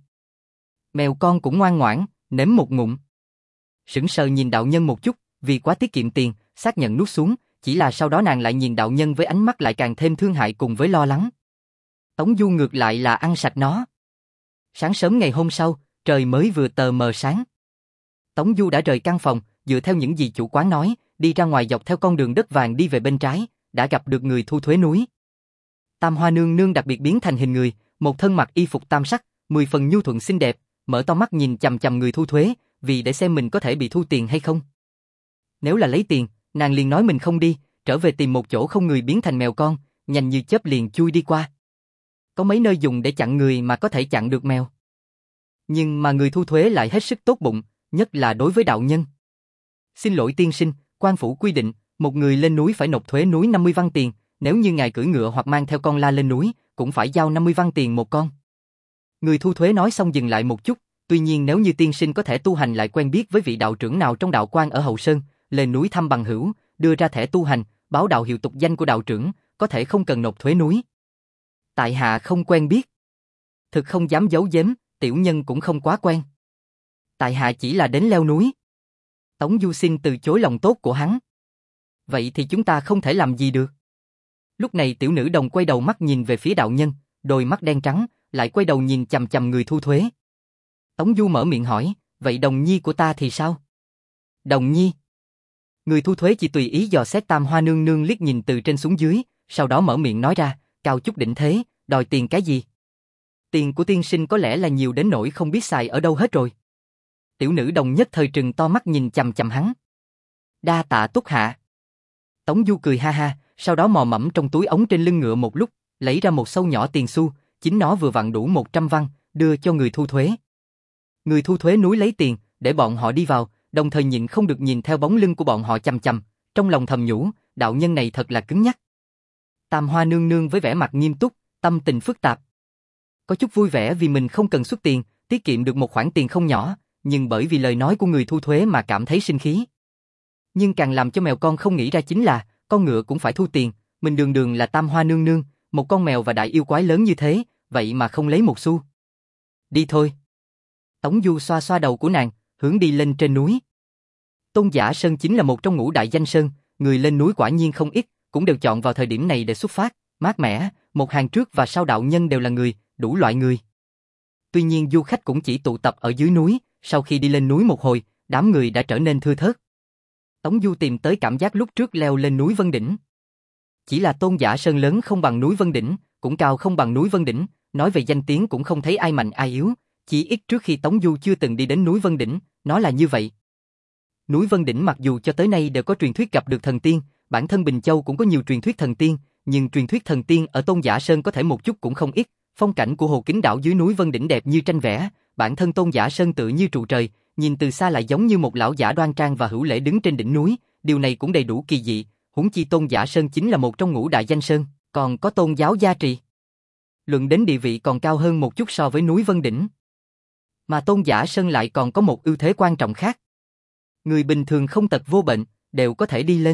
Mèo con cũng ngoan ngoãn, nếm một ngụm. Sững sờ nhìn đạo nhân một chút, vì quá tiết kiệm tiền, xác nhận nuốt xuống, chỉ là sau đó nàng lại nhìn đạo nhân với ánh mắt lại càng thêm thương hại cùng với lo lắng. Tống Du ngược lại là ăn sạch nó. Sáng sớm ngày hôm sau, trời mới vừa tờ mờ sáng. Tống Du đã rời căn phòng, dựa theo những gì chủ quán nói, đi ra ngoài dọc theo con đường đất vàng đi về bên trái, đã gặp được người thu thuế núi. Tam Hoa nương nương đặc biệt biến thành hình người, một thân mặc y phục tam sắc, mười phần nhu thuận xinh đẹp, mở to mắt nhìn chằm chằm người thu thuế, vì để xem mình có thể bị thu tiền hay không. Nếu là lấy tiền, nàng liền nói mình không đi, trở về tìm một chỗ không người biến thành mèo con, nhanh như chớp liền chui đi qua. Có mấy nơi dùng để chặn người mà có thể chặn được mèo. Nhưng mà người thu thuế lại hết sức tốt bụng, nhất là đối với đạo nhân. Xin lỗi tiên sinh, quan phủ quy định, một người lên núi phải nộp thuế núi năm mươi văn tiền, nếu như ngài cưỡi ngựa hoặc mang theo con la lên núi, cũng phải giao năm mươi văn tiền một con. Người thu thuế nói xong dừng lại một chút, tuy nhiên nếu như tiên sinh có thể tu hành lại quen biết với vị đạo trưởng nào trong đạo quan ở Hậu Sơn, lên núi thăm bằng hữu, đưa ra thẻ tu hành, báo đạo hiệu tục danh của đạo trưởng, có thể không cần nộp thuế núi. Tại hạ không quen biết. Thực không dám giấu giếm, tiểu nhân cũng không quá quen. Tại hạ chỉ là đến leo núi. Tống Du xin từ chối lòng tốt của hắn. Vậy thì chúng ta không thể làm gì được. Lúc này tiểu nữ đồng quay đầu mắt nhìn về phía đạo nhân, đôi mắt đen trắng, lại quay đầu nhìn chằm chằm người thu thuế. Tống Du mở miệng hỏi, vậy đồng nhi của ta thì sao? Đồng nhi. Người thu thuế chỉ tùy ý dò xét Tam Hoa nương nương liếc nhìn từ trên xuống dưới, sau đó mở miệng nói ra, cao chút đỉnh thế, đòi tiền cái gì? Tiền của tiên sinh có lẽ là nhiều đến nỗi không biết xài ở đâu hết rồi. Tiểu nữ đồng nhất thời trừng to mắt nhìn chằm chằm hắn. Đa tạ túc hạ. Tống Du cười ha ha, sau đó mò mẫm trong túi ống trên lưng ngựa một lúc, lấy ra một sâu nhỏ tiền xu, chính nó vừa vặn đủ một trăm văn, đưa cho người thu thuế. Người thu thuế núi lấy tiền, để bọn họ đi vào, đồng thời nhịn không được nhìn theo bóng lưng của bọn họ chằm chằm, trong lòng thầm nhủ, đạo nhân này thật là cứng nhắc. Tam Hoa nương nương với vẻ mặt nghiêm túc, tâm tình phức tạp. Có chút vui vẻ vì mình không cần xuất tiền, tiết kiệm được một khoản tiền không nhỏ, nhưng bởi vì lời nói của người thu thuế mà cảm thấy sinh khí. Nhưng càng làm cho mèo con không nghĩ ra chính là, con ngựa cũng phải thu tiền, mình đường đường là Tam Hoa nương nương, một con mèo và đại yêu quái lớn như thế, vậy mà không lấy một xu. Đi thôi. Tống Du xoa xoa đầu của nàng, hướng đi lên trên núi. Tôn Giả Sơn chính là một trong ngũ đại danh sơn, người lên núi quả nhiên không ít, cũng đều chọn vào thời điểm này để xuất phát, mát mẻ, một hàng trước và sau đạo nhân đều là người, đủ loại người. Tuy nhiên du khách cũng chỉ tụ tập ở dưới núi, sau khi đi lên núi một hồi, đám người đã trở nên thưa thớt. Tống Du tìm tới cảm giác lúc trước leo lên núi Vân Đỉnh. Chỉ là Tôn Giả Sơn lớn không bằng núi Vân Đỉnh, cũng cao không bằng núi Vân Đỉnh, nói về danh tiếng cũng không thấy ai mạnh ai yếu, chỉ ít trước khi Tống Du chưa từng đi đến núi Vân Đỉnh, nó là như vậy. Núi Vân Đỉnh mặc dù cho tới nay đều có truyền thuyết gặp được thần tiên, bản thân Bình Châu cũng có nhiều truyền thuyết thần tiên, nhưng truyền thuyết thần tiên ở Tôn Giả Sơn có thể một chút cũng không ít, phong cảnh của Hồ Kính đảo dưới núi Vân Đỉnh đẹp như tranh vẽ, bản thân Tôn Giả Sơn tự như trụ trời, nhìn từ xa lại giống như một lão giả đoan trang và hữu lễ đứng trên đỉnh núi, điều này cũng đầy đủ kỳ dị, huống chi Tôn Giả Sơn chính là một trong ngũ đại danh sơn, còn có tôn giáo gia trì. Luận đến địa vị còn cao hơn một chút so với núi Vân Đỉnh. Mà Tôn Giả Sơn lại còn có một ưu thế quan trọng khác. Người bình thường không tật vô bệnh, đều có thể đi lên.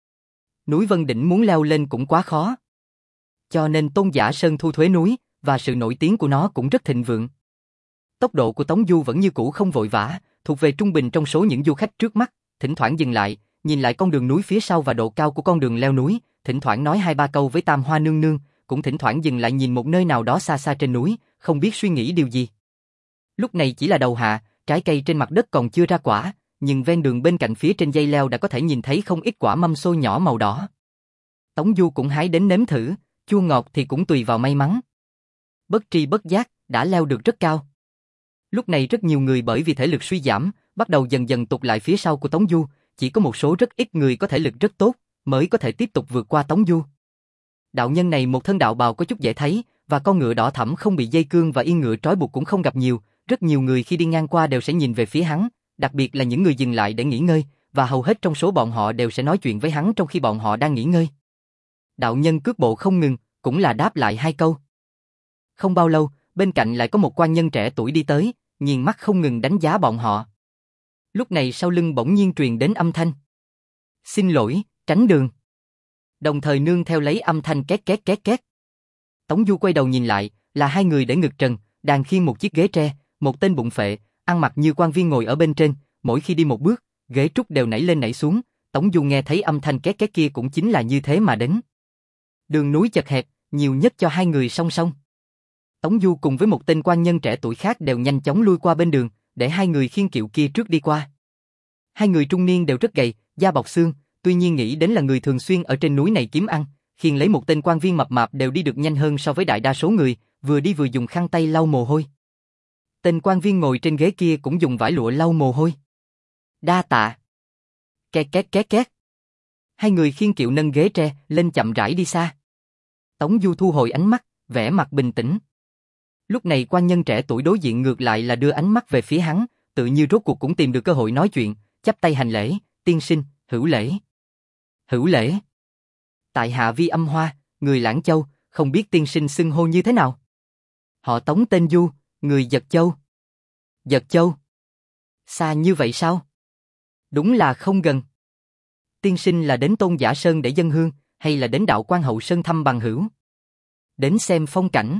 Núi Vân Đỉnh muốn leo lên cũng quá khó. Cho nên Tôn Giả Sơn thu thuế núi, và sự nổi tiếng của nó cũng rất thịnh vượng. Tốc độ của Tống Du vẫn như cũ không vội vã, thuộc về trung bình trong số những du khách trước mắt, thỉnh thoảng dừng lại, nhìn lại con đường núi phía sau và độ cao của con đường leo núi, thỉnh thoảng nói hai ba câu với Tam Hoa nương nương, cũng thỉnh thoảng dừng lại nhìn một nơi nào đó xa xa trên núi, không biết suy nghĩ điều gì. Lúc này chỉ là đầu hạ, trái cây trên mặt đất còn chưa ra quả, nhưng ven đường bên cạnh phía trên dây leo đã có thể nhìn thấy không ít quả mâm xôi nhỏ màu đỏ. Tống Du cũng hái đến nếm thử, chua ngọt thì cũng tùy vào may mắn. Bất tri bất giác, đã leo được rất cao. Lúc này rất nhiều người bởi vì thể lực suy giảm, bắt đầu dần dần tụt lại phía sau của Tống Du, chỉ có một số rất ít người có thể lực rất tốt, mới có thể tiếp tục vượt qua Tống Du. Đạo nhân này một thân đạo bào có chút dễ thấy, và con ngựa đỏ thẫm không bị dây cương và yên ngựa trói buộc cũng không gặp nhiều, rất nhiều người khi đi ngang qua đều sẽ nhìn về phía hắn, đặc biệt là những người dừng lại để nghỉ ngơi, và hầu hết trong số bọn họ đều sẽ nói chuyện với hắn trong khi bọn họ đang nghỉ ngơi. Đạo nhân cước bộ không ngừng, cũng là đáp lại hai câu. Không bao lâu, bên cạnh lại có một quan nhân trẻ tuổi đi tới, nhìn mắt không ngừng đánh giá bọn họ. Lúc này sau lưng bỗng nhiên truyền đến âm thanh. Xin lỗi, tránh đường. Đồng thời nương theo lấy âm thanh két két két két. Tống Du quay đầu nhìn lại, là hai người để ngực trần, đang khiêng một chiếc ghế tre, một tên bụng phệ, ăn mặc như quan viên ngồi ở bên trên, mỗi khi đi một bước, ghế trúc đều nảy lên nảy xuống, Tống Du nghe thấy âm thanh két két kia cũng chính là như thế mà đến. Đường núi chật hẹp, nhiều nhất cho hai người song song. Tống Du cùng với một tên quan nhân trẻ tuổi khác đều nhanh chóng lui qua bên đường, để hai người khiêng kiệu kia trước đi qua. Hai người trung niên đều rất gầy, da bọc xương, tuy nhiên nghĩ đến là người thường xuyên ở trên núi này kiếm ăn, khiêng lấy một tên quan viên mập mạp đều đi được nhanh hơn so với đại đa số người, vừa đi vừa dùng khăn tay lau mồ hôi. Tên quan viên ngồi trên ghế kia cũng dùng vải lụa lau mồ hôi. Đa tạ. Két két két két. Hai người khiêng kiệu nâng ghế tre lên chậm rãi đi xa. Tống Du thu hồi ánh mắt, vẻ mặt bình tĩnh. Lúc này quan nhân trẻ tuổi đối diện ngược lại là đưa ánh mắt về phía hắn, tự như rốt cuộc cũng tìm được cơ hội nói chuyện, chắp tay hành lễ, tiên sinh, hữu lễ. Hữu lễ. Tại hạ Vi Âm Hoa, người Lãng Châu, không biết tiên sinh xưng hô như thế nào? Họ Tống tên Du, người Giật Châu. Giật Châu? Xa như vậy sao? Đúng là không gần. Tiên sinh là đến Tôn Giả Sơn để dâng hương, hay là đến Đạo Quan Hậu Sơn thăm bằng hữu? Đến xem phong cảnh.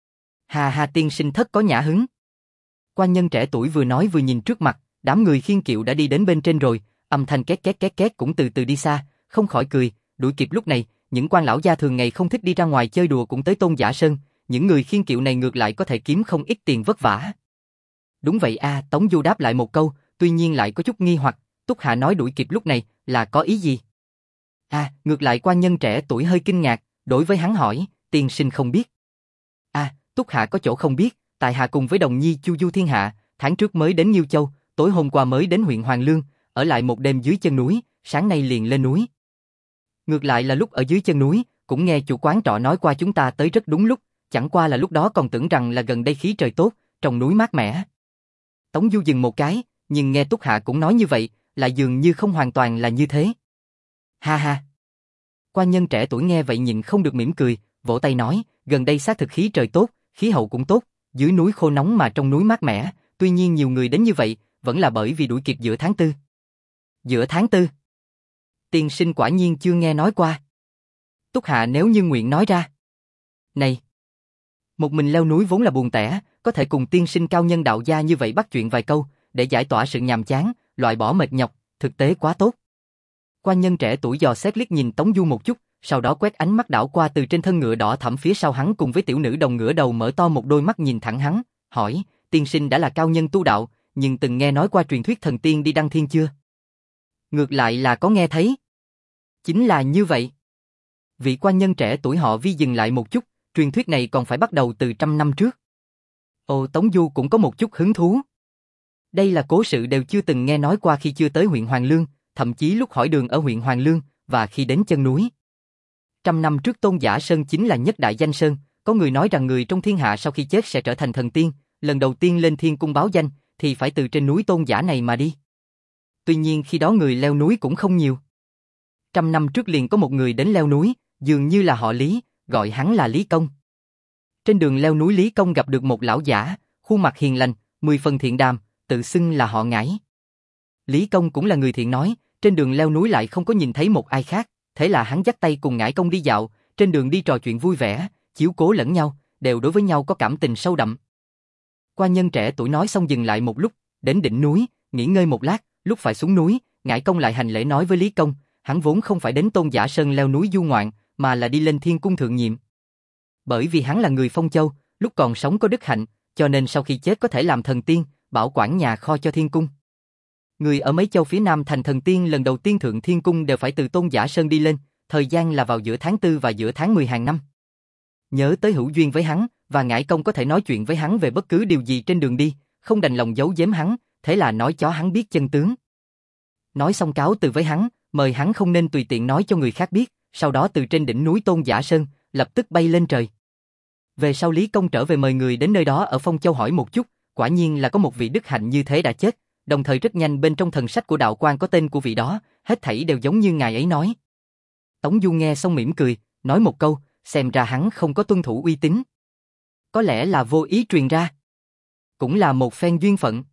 Hà hà, tiên sinh thất có nhã hứng. Quan nhân trẻ tuổi vừa nói vừa nhìn trước mặt, đám người khiêng kiệu đã đi đến bên trên rồi, âm thanh két két két két cũng từ từ đi xa, không khỏi cười, đuổi kịp lúc này, những quan lão gia thường ngày không thích đi ra ngoài chơi đùa cũng tới Tôn Giả Sơn, những người khiêng kiệu này ngược lại có thể kiếm không ít tiền vất vả. Đúng vậy a, à, Tống Du đáp lại một câu, tuy nhiên lại có chút nghi hoặc, Túc Hạ nói đuổi kịp lúc này là có ý gì? À, ngược lại quan nhân trẻ tuổi hơi kinh ngạc, đối với hắn hỏi, tiên sinh không biết. À, Túc Hạ có chỗ không biết, tại hạ cùng với đồng nhi Chu Du Thiên Hạ, tháng trước mới đến Nhiêu Châu, tối hôm qua mới đến huyện Hoàng Lương, ở lại một đêm dưới chân núi, sáng nay liền lên núi. Ngược lại là lúc ở dưới chân núi, cũng nghe chủ quán trọ nói qua chúng ta tới rất đúng lúc, chẳng qua là lúc đó còn tưởng rằng là gần đây khí trời tốt, trong núi mát mẻ. Tống Du dừng một cái, nhưng nghe Túc Hạ cũng nói như vậy, lại dường như không hoàn toàn là như thế. Ha ha. Quan nhân trẻ tuổi nghe vậy nhịn không được mỉm cười, vỗ tay nói, gần đây xác thực khí trời tốt, khí hậu cũng tốt, dưới núi khô nóng mà trong núi mát mẻ, tuy nhiên nhiều người đến như vậy, vẫn là bởi vì đuổi kịp giữa tháng tư. Giữa tháng tư? Tiên sinh quả nhiên chưa nghe nói qua. Túc Hạ nếu như nguyện nói ra. Này! Một mình leo núi vốn là buồn tẻ, có thể cùng tiên sinh cao nhân đạo gia như vậy bắt chuyện vài câu, để giải tỏa sự nhàm chán, loại bỏ mệt nhọc, thực tế quá tốt. Quan nhân trẻ tuổi dò xét liếc nhìn Tống Du một chút, sau đó quét ánh mắt đảo qua từ trên thân ngựa đỏ thẫm phía sau hắn cùng với tiểu nữ đồng ngửa đầu mở to một đôi mắt nhìn thẳng hắn, hỏi, tiên sinh đã là cao nhân tu đạo, nhưng từng nghe nói qua truyền thuyết thần tiên đi đăng thiên chưa? Ngược lại là có nghe thấy. Chính là như vậy. Vị quan nhân trẻ tuổi họ Vi dừng lại một chút, truyền thuyết này còn phải bắt đầu từ trăm năm trước. Ồ, Tống Du cũng có một chút hứng thú. Đây là cố sự đều chưa từng nghe nói qua khi chưa tới huyện Hoàng Lương, thậm chí lúc hỏi đường ở huyện Hoàng Lương, và khi đến chân núi. Trăm năm trước Tôn Giả Sơn chính là nhất đại danh sơn, có người nói rằng người trong thiên hạ sau khi chết sẽ trở thành thần tiên, lần đầu tiên lên thiên cung báo danh, thì phải từ trên núi Tôn Giả này mà đi. Tuy nhiên khi đó người leo núi cũng không nhiều. Trăm năm trước liền có một người đến leo núi, dường như là họ Lý, gọi hắn là Lý Công. Trên đường leo núi Lý Công gặp được một lão giả, khuôn mặt hiền lành, mười phần thiện đàm, tự xưng là họ Ngải. Lý Công cũng là người thiện nói, trên đường leo núi lại không có nhìn thấy một ai khác, thế là hắn dắt tay cùng Ngải Công đi dạo, trên đường đi trò chuyện vui vẻ, chiếu cố lẫn nhau, đều đối với nhau có cảm tình sâu đậm. Quan nhân trẻ tuổi nói xong dừng lại một lúc, đến đỉnh núi, nghỉ ngơi một lát, lúc phải xuống núi, Ngải Công lại hành lễ nói với Lý Công, hắn vốn không phải đến Tôn Giả Sơn leo núi du ngoạn, mà là đi lên thiên cung thượng nhiệm. Bởi vì hắn là người Phong Châu, lúc còn sống có đức hạnh, cho nên sau khi chết có thể làm thần tiên, bảo quản nhà kho cho thiên cung. Người ở mấy châu phía Nam thành thần tiên lần đầu tiên thượng thiên cung đều phải từ Tôn Giả Sơn đi lên, thời gian là vào giữa tháng tư và giữa tháng mười hàng năm. Nhớ tới hữu duyên với hắn, và Ngải Công có thể nói chuyện với hắn về bất cứ điều gì trên đường đi, không đành lòng giấu giếm hắn, thế là nói cho hắn biết chân tướng. Nói xong cáo từ với hắn, mời hắn không nên tùy tiện nói cho người khác biết, sau đó từ trên đỉnh núi Tôn Giả Sơn, lập tức bay lên trời. Về sau Lý Công trở về mời người đến nơi đó ở Phong Châu hỏi một chút, quả nhiên là có một vị đức hạnh như thế đã chết, đồng thời rất nhanh bên trong thần sách của đạo quan có tên của vị đó, hết thảy đều giống như ngài ấy nói. Tống Du nghe xong mỉm cười, nói một câu, xem ra hắn không có tuân thủ uy tín. Có lẽ là vô ý truyền ra. Cũng là một phen duyên phận.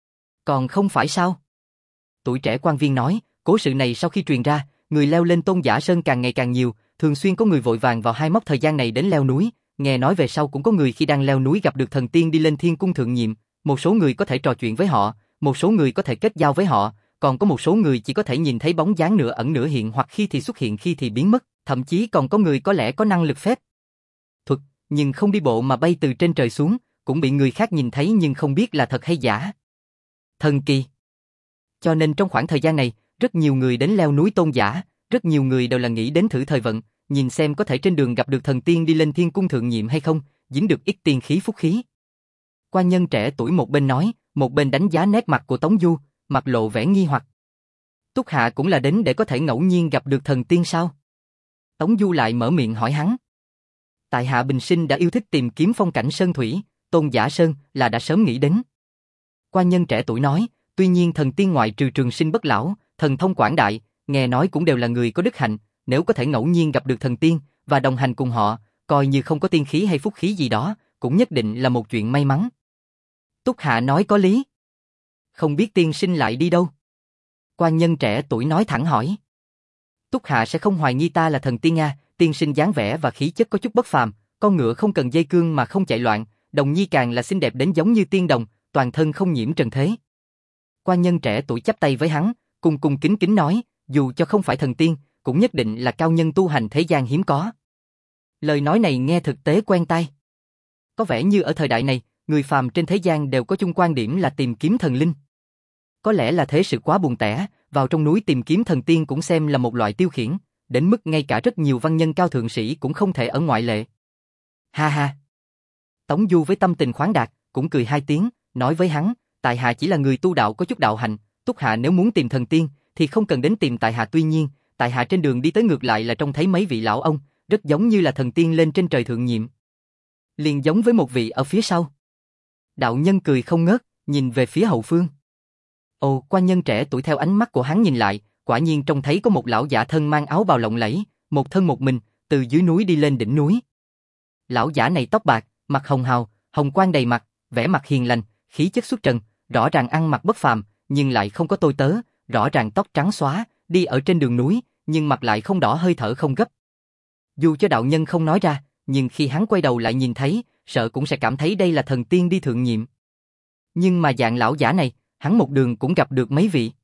Còn không phải sao? Tuổi trẻ quan viên nói, cố sự này sau khi truyền ra, người leo lên Tôn Giả Sơn càng ngày càng nhiều, thường xuyên có người vội vàng vào hai mốc thời gian này đến leo núi, nghe nói về sau cũng có người khi đang leo núi gặp được thần tiên đi lên thiên cung thượng nhiệm, một số người có thể trò chuyện với họ, một số người có thể kết giao với họ, còn có một số người chỉ có thể nhìn thấy bóng dáng nửa ẩn nửa hiện hoặc khi thì xuất hiện khi thì biến mất, thậm chí còn có người có lẽ có năng lực phép thuật, nhưng không đi bộ mà bay từ trên trời xuống, cũng bị người khác nhìn thấy nhưng không biết là thật hay giả. Thần kỳ. Cho nên trong khoảng thời gian này, rất nhiều người đến leo núi Tôn Giả, rất nhiều người đều là nghĩ đến thử thời vận, nhìn xem có thể trên đường gặp được thần tiên đi lên thiên cung thượng nhiệm hay không, dính được ít tiên khí phúc khí. Quan nhân trẻ tuổi một bên nói, một bên đánh giá nét mặt của Tống Du, mặt lộ vẻ nghi hoặc. Túc Hạ cũng là đến để có thể ngẫu nhiên gặp được thần tiên sao? Tống Du lại mở miệng hỏi hắn. Tại hạ bình sinh đã yêu thích tìm kiếm phong cảnh sơn thủy, Tôn Giả Sơn là đã sớm nghĩ đến. Quan nhân trẻ tuổi nói, tuy nhiên thần tiên ngoại trừ trường sinh bất lão, thần thông quảng đại, nghe nói cũng đều là người có đức hạnh, nếu có thể ngẫu nhiên gặp được thần tiên và đồng hành cùng họ, coi như không có tiên khí hay phúc khí gì đó, cũng nhất định là một chuyện may mắn. Túc Hạ nói có lý. Không biết tiên sinh lại đi đâu? Quan nhân trẻ tuổi nói thẳng hỏi. Túc Hạ sẽ không hoài nghi ta là thần tiên a, tiên sinh dáng vẻ và khí chất có chút bất phàm, con ngựa không cần dây cương mà không chạy loạn, đồng nhi càng là xinh đẹp đến giống như tiên đồng, toàn thân không nhiễm trần thế. Quan nhân trẻ tuổi chắp tay với hắn, cung cung kính kính nói, dù cho không phải thần tiên, cũng nhất định là cao nhân tu hành thế gian hiếm có. Lời nói này nghe thực tế quen tai. Có vẻ như ở thời đại này, người phàm trên thế gian đều có chung quan điểm là tìm kiếm thần linh. Có lẽ là thế sự quá buồn tẻ, vào trong núi tìm kiếm thần tiên cũng xem là một loại tiêu khiển, đến mức ngay cả rất nhiều văn nhân cao thượng sĩ cũng không thể ở ngoại lệ. Ha ha. Tống Du với tâm tình khoáng đạt, cũng cười hai tiếng, nói với hắn, tại hạ chỉ là người tu đạo có chút đạo hạnh, Túc Hạ nếu muốn tìm thần tiên, thì không cần đến tìm tại hạ, tuy nhiên, tại hạ trên đường đi tới ngược lại là trông thấy mấy vị lão ông, rất giống như là thần tiên lên trên trời thượng nhiệm. Liền giống với một vị ở phía sau. Đạo nhân cười không ngớt, nhìn về phía hậu phương. Ồ, quan nhân trẻ tuổi theo ánh mắt của hắn nhìn lại, quả nhiên trông thấy có một lão giả thân mang áo bào lộng lẫy, một thân một mình, từ dưới núi đi lên đỉnh núi. Lão giả này tóc bạc, mặt hồng hào, hồng quang đầy mặt, vẻ mặt hiền lành, khí chất xuất trần, rõ ràng ăn mặc bất phàm, nhưng lại không có tôi tớ, rõ ràng tóc trắng xóa, đi ở trên đường núi, nhưng mặt lại không đỏ, hơi thở không gấp. Dù cho đạo nhân không nói ra, nhưng khi hắn quay đầu lại nhìn thấy, sợ cũng sẽ cảm thấy đây là thần tiên đi thượng nhiệm. Nhưng mà dạng lão giả này, hắn một đường cũng gặp được mấy vị.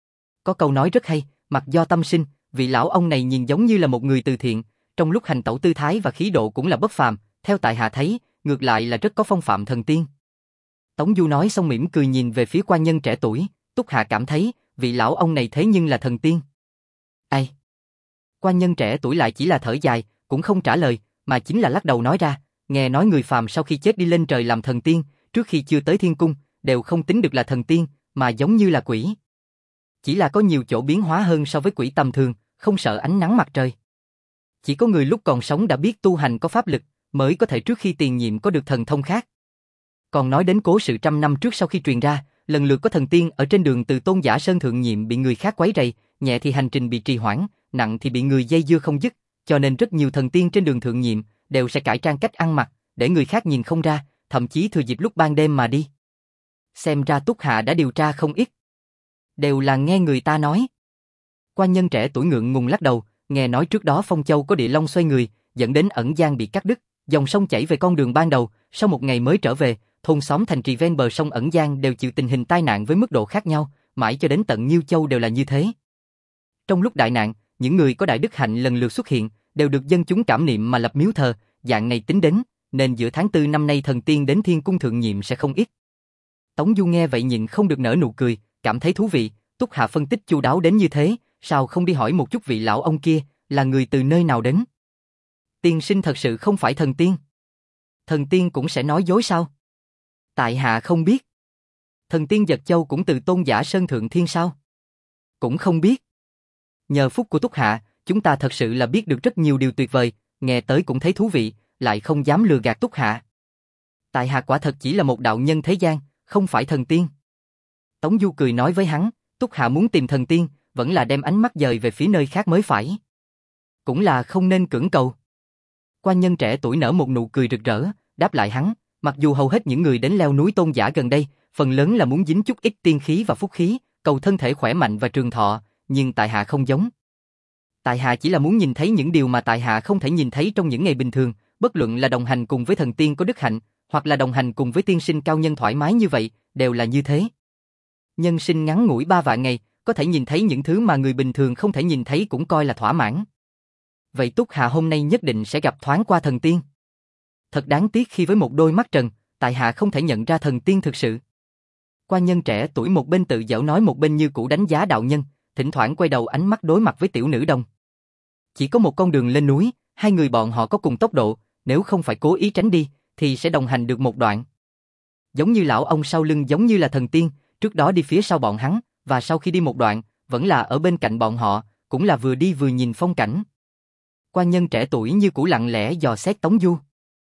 Có câu nói rất hay, mặc do tâm sinh, vị lão ông này nhìn giống như là một người từ thiện, trong lúc hành tẩu tư thái và khí độ cũng là bất phàm, theo tại hạ thấy, ngược lại là rất có phong phạm thần tiên. Tống Du nói xong mỉm cười nhìn về phía quan nhân trẻ tuổi, Túc Hạ cảm thấy, vị lão ông này thế nhưng là thần tiên. Ai? Quan nhân trẻ tuổi lại chỉ là thở dài, cũng không trả lời, mà chính là lắc đầu nói ra, nghe nói người phàm sau khi chết đi lên trời làm thần tiên, trước khi chưa tới thiên cung, đều không tính được là thần tiên, mà giống như là quỷ. Chỉ là có nhiều chỗ biến hóa hơn so với quỷ tầm thường, không sợ ánh nắng mặt trời. Chỉ có người lúc còn sống đã biết tu hành có pháp lực, mới có thể trước khi tiền nhiệm có được thần thông khác. Còn nói đến cố sự trăm năm trước sau khi truyền ra, lần lượt có thần tiên ở trên đường từ Tôn Giả Sơn thượng nhiệm bị người khác quấy rầy, nhẹ thì hành trình bị trì hoãn, nặng thì bị người dây dưa không dứt, cho nên rất nhiều thần tiên trên đường thượng nhiệm đều sẽ cải trang cách ăn mặc, để người khác nhìn không ra, thậm chí thừa dịp lúc ban đêm mà đi. Xem ra Túc Hạ đã điều tra không ít. Đều là nghe người ta nói. Quan nhân trẻ tuổi ngượng ngùng lắc đầu, nghe nói trước đó Phong Châu có địa long xoay người, dẫn đến Ẩn Giang bị cắt đứt, dòng sông chảy về con đường ban đầu, sau một ngày mới trở về, thôn xóm thành trì ven bờ sông Ẩn Giang đều chịu tình hình tai nạn với mức độ khác nhau, mãi cho đến tận Nhiêu Châu đều là như thế. Trong lúc đại nạn, những người có đại đức hạnh lần lượt xuất hiện, đều được dân chúng cảm niệm mà lập miếu thờ, dạng này tính đến, nên giữa tháng tư năm nay thần tiên đến thiên cung thượng nhiệm sẽ không ít. Tống Du nghe vậy nhịn không được nở nụ cười, cảm thấy thú vị, Túc Hạ phân tích chu đáo đến như thế, sao không đi hỏi một chút vị lão ông kia, là người từ nơi nào đến? Tiên sinh thật sự không phải thần tiên? Thần tiên cũng sẽ nói dối sao? Tại hạ không biết. Thần tiên Giật Châu cũng từ Tôn Giả Sơn thượng thiên sao? Cũng không biết. Nhờ phúc của Túc Hạ, chúng ta thật sự là biết được rất nhiều điều tuyệt vời, nghe tới cũng thấy thú vị, lại không dám lừa gạt Túc Hạ. Tại hạ quả thật chỉ là một đạo nhân thế gian, không phải thần tiên. Tống Du cười nói với hắn, Túc Hạ muốn tìm thần tiên, vẫn là đem ánh mắt dời về phía nơi khác mới phải. Cũng là không nên cưỡng cầu. Quan nhân trẻ tuổi nở một nụ cười rực rỡ, đáp lại hắn, mặc dù hầu hết những người đến leo núi Tôn Giả gần đây, phần lớn là muốn dính chút ít tiên khí và phúc khí, cầu thân thể khỏe mạnh và trường thọ, nhưng tại hạ không giống. Tại hạ chỉ là muốn nhìn thấy những điều mà tại hạ không thể nhìn thấy trong những ngày bình thường, bất luận là đồng hành cùng với thần tiên có đức hạnh, hoặc là đồng hành cùng với tiên sinh cao nhân thoải mái như vậy, đều là như thế. Nhân sinh ngắn ngủi ba vạn ngày, có thể nhìn thấy những thứ mà người bình thường không thể nhìn thấy cũng coi là thỏa mãn. Vậy Túc Hạ hôm nay nhất định sẽ gặp thoáng qua thần tiên. Thật đáng tiếc khi với một đôi mắt trần, tại hạ không thể nhận ra thần tiên thực sự. Quan nhân trẻ tuổi một bên tự giễu nói một bên như cũ đánh giá đạo nhân, thỉnh thoảng quay đầu ánh mắt đối mặt với tiểu nữ đồng. Chỉ có một con đường lên núi, hai người bọn họ có cùng tốc độ, nếu không phải cố ý tránh đi, thì sẽ đồng hành được một đoạn. Giống như lão ông sau lưng giống như là thần tiên, trước đó đi phía sau bọn hắn, và sau khi đi một đoạn, vẫn là ở bên cạnh bọn họ, cũng là vừa đi vừa nhìn phong cảnh. Quan nhân trẻ tuổi như cũ lặng lẽ dò xét Tống Du.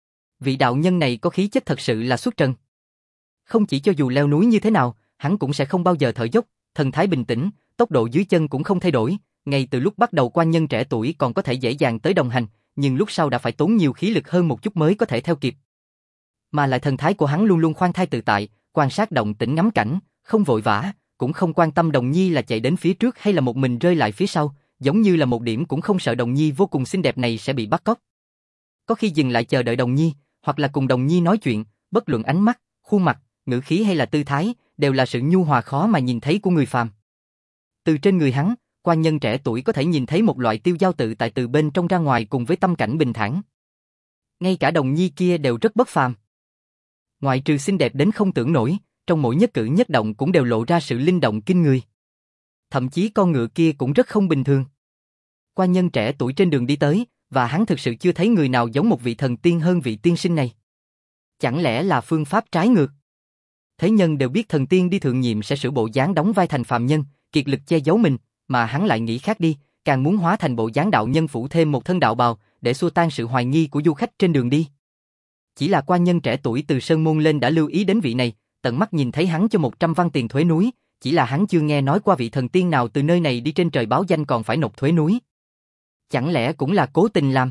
Vị đạo nhân này có khí chất thật sự là xuất trần. Không chỉ cho dù leo núi như thế nào, hắn cũng sẽ không bao giờ thở dốc, thần thái bình tĩnh, tốc độ dưới chân cũng không thay đổi. Ngay từ lúc bắt đầu quan nhân trẻ tuổi còn có thể dễ dàng tới đồng hành, nhưng lúc sau đã phải tốn nhiều khí lực hơn một chút mới có thể theo kịp. Mà lại thần thái của hắn luôn luôn khoan thai tự tại, quan sát động tĩnh ngắm cảnh, không vội vã, cũng không quan tâm Đồng Nhi là chạy đến phía trước hay là một mình rơi lại phía sau, giống như là một điểm cũng không sợ Đồng Nhi vô cùng xinh đẹp này sẽ bị bắt cóc. Có khi dừng lại chờ đợi Đồng Nhi, hoặc là cùng Đồng Nhi nói chuyện, bất luận ánh mắt, khuôn mặt, ngữ khí hay là tư thái, đều là sự nhu hòa khó mà nhìn thấy của người phàm. Từ trên người hắn, quan nhân trẻ tuổi có thể nhìn thấy một loại tiêu dao tự tại từ bên trong ra ngoài cùng với tâm cảnh bình thản. Ngay cả Đồng Nhi kia đều rất bất phàm. Ngoại trừ xinh đẹp đến không tưởng nổi, trong mỗi nhất cử nhất động cũng đều lộ ra sự linh động kinh người. Thậm chí con ngựa kia cũng rất không bình thường. Quan nhân trẻ tuổi trên đường đi tới, và hắn thực sự chưa thấy người nào giống một vị thần tiên hơn vị tiên sinh này. Chẳng lẽ là phương pháp trái ngược? Thế nhân đều biết thần tiên đi thượng nhiệm sẽ sửa bộ dáng đóng vai thành phàm nhân, kiệt lực che giấu mình, mà hắn lại nghĩ khác đi, càng muốn hóa thành bộ dáng đạo nhân phủ thêm một thân đạo bào, để xua tan sự hoài nghi của du khách trên đường đi. Chỉ là quan nhân trẻ tuổi từ Sơn Môn lên đã lưu ý đến vị này, tận mắt nhìn thấy hắn cho một trăm văn tiền thuế núi, chỉ là hắn chưa nghe nói qua vị thần tiên nào từ nơi này đi trên trời báo danh còn phải nộp thuế núi. Chẳng lẽ cũng là cố tình làm?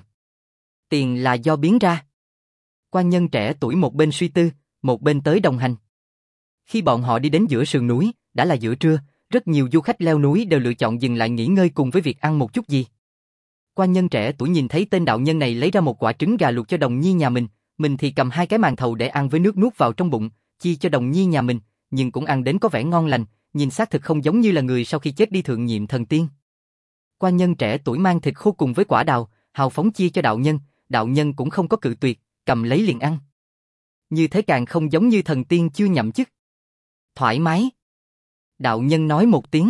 Tiền là do biến ra. Quan nhân trẻ tuổi một bên suy tư, một bên tới đồng hành. Khi bọn họ đi đến giữa sườn núi, đã là giữa trưa, rất nhiều du khách leo núi đều lựa chọn dừng lại nghỉ ngơi cùng với việc ăn một chút gì. Quan nhân trẻ tuổi nhìn thấy tên đạo nhân này lấy ra một quả trứng gà luộc cho Đồng Nhi nhà mình, mình thì cầm hai cái màn thầu để ăn với nước nuốt vào trong bụng, chia cho Đồng Nhi nhà mình, nhưng cũng ăn đến có vẻ ngon lành, nhìn xác thực không giống như là người sau khi chết đi thượng nhiệm thần tiên. Quan nhân trẻ tuổi mang thịt khô cùng với quả đào, hào phóng chia cho đạo nhân, đạo nhân cũng không có cự tuyệt, cầm lấy liền ăn. Như thế càng không giống như thần tiên chưa nhậm chức. Thoải mái. Đạo nhân nói một tiếng.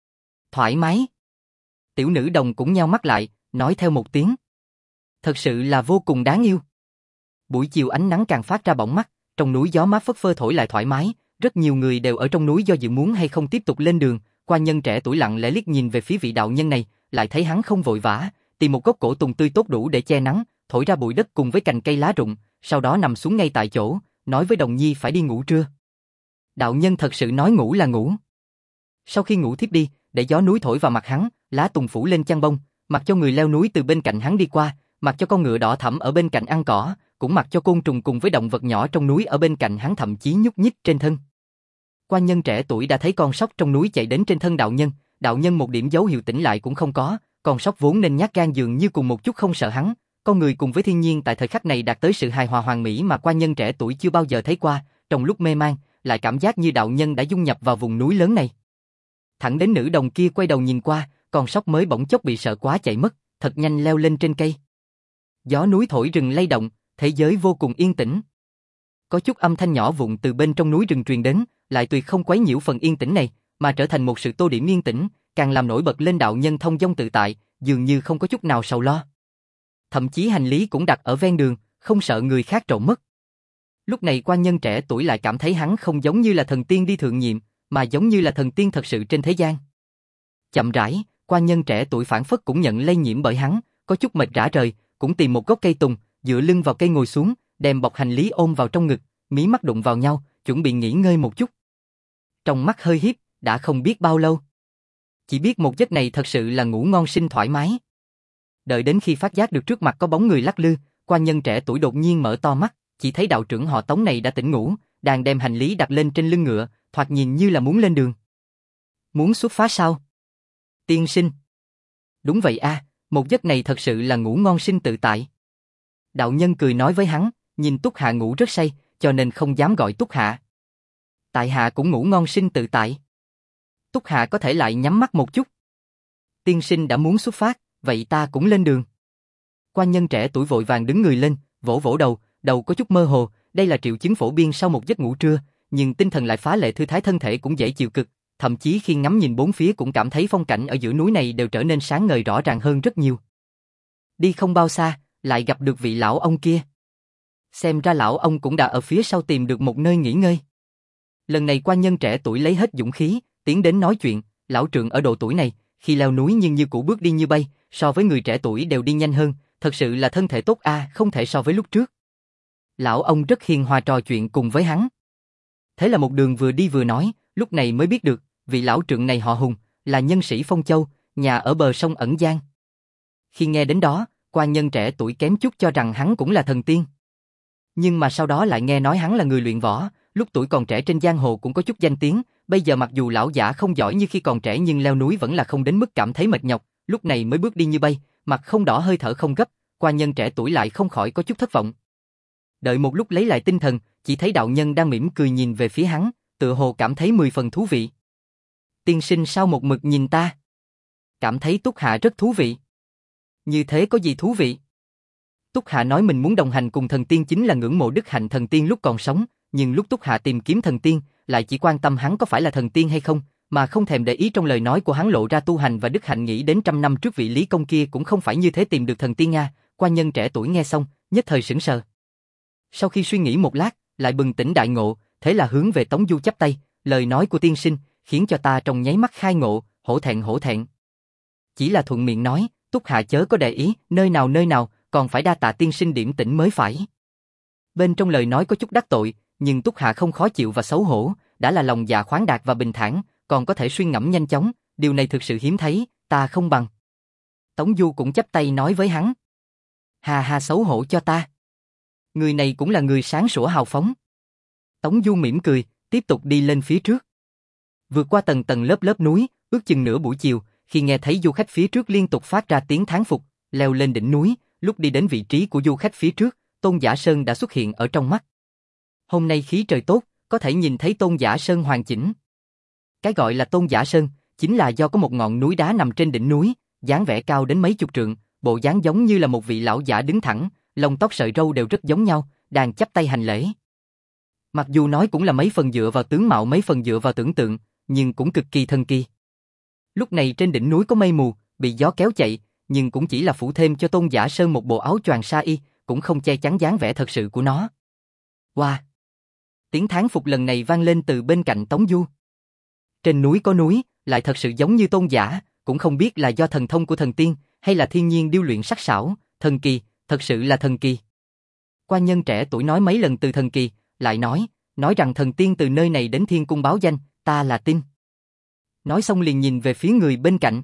Thoải mái. Tiểu nữ đồng cũng nheo mắt lại, nói theo một tiếng. Thật sự là vô cùng đáng yêu. Buổi chiều ánh nắng càng phát ra bỏng mắt, trong núi gió mát phất phơ thổi lại thoải mái, rất nhiều người đều ở trong núi do dự muốn hay không tiếp tục lên đường. Quan nhân trẻ tuổi lặng lẽ liếc nhìn về phía vị đạo nhân này, lại thấy hắn không vội vã, tìm một gốc cổ tùng tươi tốt đủ để che nắng, thổi ra bụi đất cùng với cành cây lá rụng, sau đó nằm xuống ngay tại chỗ, nói với Đồng Nhi phải đi ngủ trưa. Đạo nhân thật sự nói ngủ là ngủ. Sau khi ngủ thiếp đi, để gió núi thổi vào mặt hắn, lá tùng phủ lên chăn bông, mặc cho người leo núi từ bên cạnh hắn đi qua, mặc cho con ngựa đỏ thẫm ở bên cạnh ăn cỏ, cũng mặc cho côn trùng cùng với động vật nhỏ trong núi ở bên cạnh hắn thậm chí nhúc nhích trên thân. Quan nhân trẻ tuổi đã thấy con sóc trong núi chạy đến trên thân đạo nhân, đạo nhân một điểm dấu hiệu tỉnh lại cũng không có, con sóc vốn nên nhát gan dường như cùng một chút không sợ hắn, con người cùng với thiên nhiên tại thời khắc này đạt tới sự hài hòa hoàn mỹ mà quan nhân trẻ tuổi chưa bao giờ thấy qua, trong lúc mê man, lại cảm giác như đạo nhân đã dung nhập vào vùng núi lớn này. Thẳng đến nữ đồng kia quay đầu nhìn qua, con sóc mới bỗng chốc bị sợ quá chạy mất, thật nhanh leo lên trên cây. Gió núi thổi rừng lay động, thế giới vô cùng yên tĩnh. Có chút âm thanh nhỏ vụn từ bên trong núi rừng truyền đến, lại tuyệt không quấy nhiễu phần yên tĩnh này, mà trở thành một sự tô điểm yên tĩnh, càng làm nổi bật lên đạo nhân thông dong tự tại, dường như không có chút nào sầu lo. Thậm chí hành lý cũng đặt ở ven đường, không sợ người khác trộm mất. Lúc này quan nhân trẻ tuổi lại cảm thấy hắn không giống như là thần tiên đi thượng nhiệm, mà giống như là thần tiên thật sự trên thế gian. Chậm rãi, quan nhân trẻ tuổi phản phất cũng nhận lây nhiễm bởi hắn, có chút mệt rã rời, cũng tìm một gốc cây tùng, dựa lưng vào cây ngồi xuống, đem bọc hành lý ôm vào trong ngực, mí mắt đụng vào nhau, chuẩn bị nghỉ ngơi một chút. Trong mắt hơi híp, đã không biết bao lâu. Chỉ biết một giấc này thật sự là ngủ ngon sinh thoải mái. Đợi đến khi phát giác được trước mặt có bóng người lắc lư, quan nhân trẻ tuổi đột nhiên mở to mắt, chỉ thấy đạo trưởng họ Tống này đã tỉnh ngủ, đang đem hành lý đặt lên trên lưng ngựa, thoạt nhìn như là muốn lên đường. Muốn xuất phát sao? Tiên sinh. Đúng vậy a, một giấc này thật sự là ngủ ngon sinh tự tại. Đạo nhân cười nói với hắn, nhìn Túc Hạ ngủ rất say, cho nên không dám gọi Túc Hạ. Tại hạ cũng ngủ ngon sinh tự tại. Túc Hạ có thể lại nhắm mắt một chút. Tiên sinh đã muốn xuất phát, vậy ta cũng lên đường. Quan nhân trẻ tuổi vội vàng đứng người lên, vỗ vỗ đầu, đầu có chút mơ hồ, đây là triệu chứng phổ biến sau một giấc ngủ trưa, nhưng tinh thần lại phá lệ thư thái, thân thể cũng dễ chịu cực, thậm chí khi ngắm nhìn bốn phía cũng cảm thấy phong cảnh ở giữa núi này đều trở nên sáng ngời rõ ràng hơn rất nhiều. Đi không bao xa, lại gặp được vị lão ông kia. Xem ra lão ông cũng đã ở phía sau tìm được một nơi nghỉ ngơi. Lần này quan nhân trẻ tuổi lấy hết dũng khí, tiến đến nói chuyện, lão trượng ở độ tuổi này, khi leo núi nhưng như cũ bước đi như bay, so với người trẻ tuổi đều đi nhanh hơn, thật sự là thân thể tốt a, không thể so với lúc trước. Lão ông rất hiền hòa trò chuyện cùng với hắn. Thế là một đường vừa đi vừa nói, lúc này mới biết được, vị lão trượng này họ Hùng, là nhân sĩ Phong Châu, nhà ở bờ sông Ẩn Giang. Khi nghe đến đó, quan nhân trẻ tuổi kém chút cho rằng hắn cũng là thần tiên. Nhưng mà sau đó lại nghe nói hắn là người luyện võ, lúc tuổi còn trẻ trên giang hồ cũng có chút danh tiếng, bây giờ mặc dù lão giả không giỏi như khi còn trẻ nhưng leo núi vẫn là không đến mức cảm thấy mệt nhọc, lúc này mới bước đi như bay, mặt không đỏ hơi thở không gấp, quan nhân trẻ tuổi lại không khỏi có chút thất vọng. Đợi một lúc lấy lại tinh thần, chỉ thấy đạo nhân đang mỉm cười nhìn về phía hắn, tựa hồ cảm thấy mười phần thú vị. Tiên sinh sao một mực nhìn ta? Cảm thấy Túc Hạ rất thú vị. Như thế có gì thú vị? Túc Hạ nói mình muốn đồng hành cùng thần tiên chính là ngưỡng mộ đức hạnh thần tiên lúc còn sống, nhưng lúc Túc Hạ tìm kiếm thần tiên, lại chỉ quan tâm hắn có phải là thần tiên hay không, mà không thèm để ý trong lời nói của hắn lộ ra tu hành và đức hạnh, nghĩ đến trăm năm trước vị Lý Công kia cũng không phải như thế tìm được thần tiên nha. Quan nhân trẻ tuổi nghe xong, nhất thời sững sờ. Sau khi suy nghĩ một lát, lại bừng tỉnh đại ngộ, thế là hướng về Tống Du chắp tay, lời nói của tiên sinh, khiến cho ta trong nháy mắt khai ngộ, hổ thẹn hổ thẹn. Chỉ là thuận miệng nói, Túc Hạ chớ có để ý, nơi nào nơi nào, còn phải đa tạ tiên sinh điểm tỉnh mới phải. Bên trong lời nói có chút đắc tội, nhưng Túc Hạ không khó chịu và xấu hổ, đã là lòng dạ khoáng đạt và bình thản, còn có thể suy ngẫm nhanh chóng, điều này thực sự hiếm thấy, ta không bằng. Tống Du cũng chắp tay nói với hắn. Hà hà xấu hổ cho ta. Người này cũng là người sáng sủa hào phóng. Tống Du mỉm cười, tiếp tục đi lên phía trước. Vượt qua tầng tầng lớp lớp núi, ước chừng nửa buổi chiều, khi nghe thấy du khách phía trước liên tục phát ra tiếng thán phục, leo lên đỉnh núi, lúc đi đến vị trí của du khách phía trước, Tôn Giả Sơn đã xuất hiện ở trong mắt. Hôm nay khí trời tốt, có thể nhìn thấy Tôn Giả Sơn hoàn chỉnh. Cái gọi là Tôn Giả Sơn, chính là do có một ngọn núi đá nằm trên đỉnh núi, dáng vẻ cao đến mấy chục trượng, bộ dáng giống như là một vị lão giả đứng thẳng, lông tóc sợi râu đều rất giống nhau, đang chắp tay hành lễ. Mặc dù nói cũng là mấy phần dựa vào tướng mạo mấy phần dựa vào tưởng tượng, nhưng cũng cực kỳ thần kỳ. Lúc này trên đỉnh núi có mây mù, bị gió kéo chạy, nhưng cũng chỉ là phủ thêm cho Tôn Giả Sơn một bộ áo choàng sa y, cũng không che chắn dáng vẻ thật sự của nó. Wow! Tiếng thán phục lần này vang lên từ bên cạnh Tống Du. Trên núi có núi, lại thật sự giống như Tôn Giả, cũng không biết là do thần thông của thần tiên, hay là thiên nhiên điêu luyện sắc sảo, thần kỳ, thật sự là thần kỳ. Quan nhân trẻ tuổi nói mấy lần từ thần kỳ, lại nói, nói rằng thần tiên từ nơi này đến thiên cung báo danh, ta là tin. Nói xong liền nhìn về phía người bên cạnh.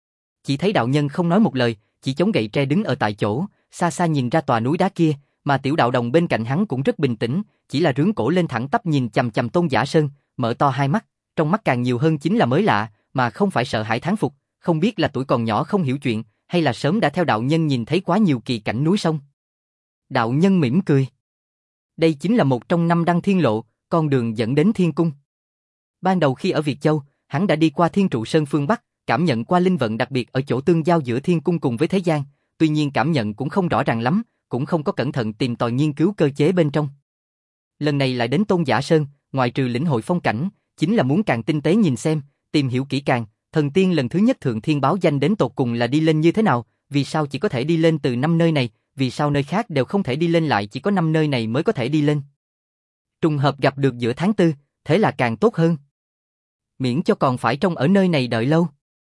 Chỉ thấy đạo nhân không nói một lời, chỉ chống gậy tre đứng ở tại chỗ, xa xa nhìn ra tòa núi đá kia, mà tiểu đạo đồng bên cạnh hắn cũng rất bình tĩnh, chỉ là rướn cổ lên thẳng tắp nhìn chằm chằm Tôn Giả Sơn, mở to hai mắt, trong mắt càng nhiều hơn chính là mới lạ, mà không phải sợ hãi thán phục, không biết là tuổi còn nhỏ không hiểu chuyện, hay là sớm đã theo đạo nhân nhìn thấy quá nhiều kỳ cảnh núi sông. Đạo nhân mỉm cười. Đây chính là một trong năm đăng thiên lộ, con đường dẫn đến thiên cung. Ban đầu khi ở Việt Châu, hắn đã đi qua Thiên Trụ Sơn phương Bắc, cảm nhận qua linh vận đặc biệt ở chỗ tương giao giữa thiên cung cùng với thế gian, tuy nhiên cảm nhận cũng không rõ ràng lắm, cũng không có cẩn thận tìm tòi nghiên cứu cơ chế bên trong. Lần này lại đến Tôn Giả Sơn, ngoài trừ lĩnh hội phong cảnh, chính là muốn càng tinh tế nhìn xem, tìm hiểu kỹ càng, thần tiên lần thứ nhất thượng thiên báo danh đến tột cùng là đi lên như thế nào, vì sao chỉ có thể đi lên từ năm nơi này, vì sao nơi khác đều không thể đi lên lại chỉ có năm nơi này mới có thể đi lên. Trùng hợp gặp được giữa tháng tư, thế là càng tốt hơn. Miễn cho còn phải trong ở nơi này đợi lâu.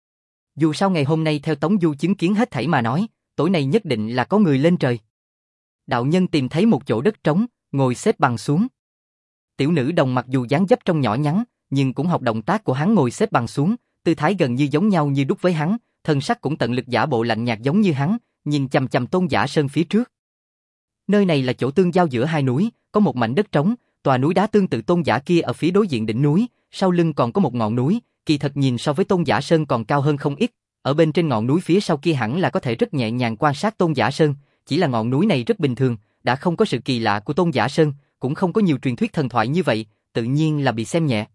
Dù sao ngày hôm nay theo Tống Du chứng kiến hết thảy mà nói, tối nay nhất định là có người lên trời. Đạo nhân tìm thấy một chỗ đất trống, ngồi xếp bằng xuống. Tiểu nữ đồng mặc dù dáng dấp trông nhỏ nhắn, nhưng cũng học động tác của hắn ngồi xếp bằng xuống, tư thái gần như giống nhau như đúc với hắn, thân sắc cũng tận lực giả bộ lạnh nhạt giống như hắn, nhìn chằm chằm Tôn Giả Sơn phía trước. Nơi này là chỗ tương giao giữa hai núi, có một mảnh đất trống, tòa núi đá tương tự Tôn Giả kia ở phía đối diện đỉnh núi, sau lưng còn có một ngọn núi, kỳ thật nhìn so với Tôn Giả Sơn còn cao hơn không ít, ở bên trên ngọn núi phía sau kia hẳn là có thể rất nhẹ nhàng quan sát Tôn Giả Sơn, chỉ là ngọn núi này rất bình thường, đã không có sự kỳ lạ của Tôn Giả Sơn, cũng không có nhiều truyền thuyết thần thoại như vậy, tự nhiên là bị xem nhẹ.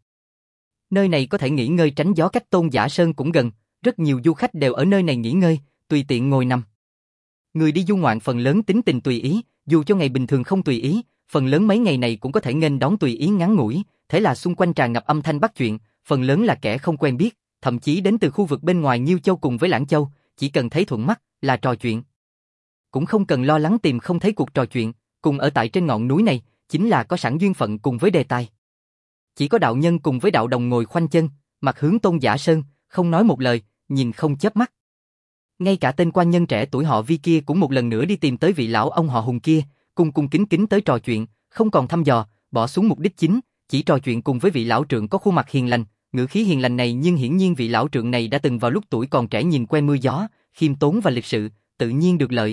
Nơi này có thể nghỉ ngơi tránh gió, cách Tôn Giả Sơn cũng gần, rất nhiều du khách đều ở nơi này nghỉ ngơi, tùy tiện ngồi nằm. Người đi du ngoạn phần lớn tính tình tùy ý, dù cho ngày bình thường không tùy ý, phần lớn mấy ngày này cũng có thể nghênh đón tùy ý ngắn ngủi, thế là xung quanh tràn ngập âm thanh bắt chuyện, phần lớn là kẻ không quen biết, thậm chí đến từ khu vực bên ngoài Nhiêu Châu cùng với Lãng Châu, chỉ cần thấy thuận mắt là trò chuyện. cũng không cần lo lắng tìm không thấy cuộc trò chuyện, cùng ở tại trên ngọn núi này, chính là có sẵn duyên phận cùng với đề tài. Chỉ có đạo nhân cùng với đạo đồng ngồi khoanh chân, mặt hướng Tôn Giả Sơn, không nói một lời, nhìn không chớp mắt. Ngay cả tên quan nhân trẻ tuổi họ Vi kia cũng một lần nữa đi tìm tới vị lão ông họ Hùng kia, cung cung kính kính tới trò chuyện, không còn thăm dò, bỏ xuống mục đích chính, chỉ trò chuyện cùng với vị lão trượng có khuôn mặt hiền lành, ngữ khí hiền lành này, nhưng hiển nhiên vị lão trượng này đã từng vào lúc tuổi còn trẻ nhìn quen mưa gió, khiêm tốn và lịch sự, tự nhiên được lợi.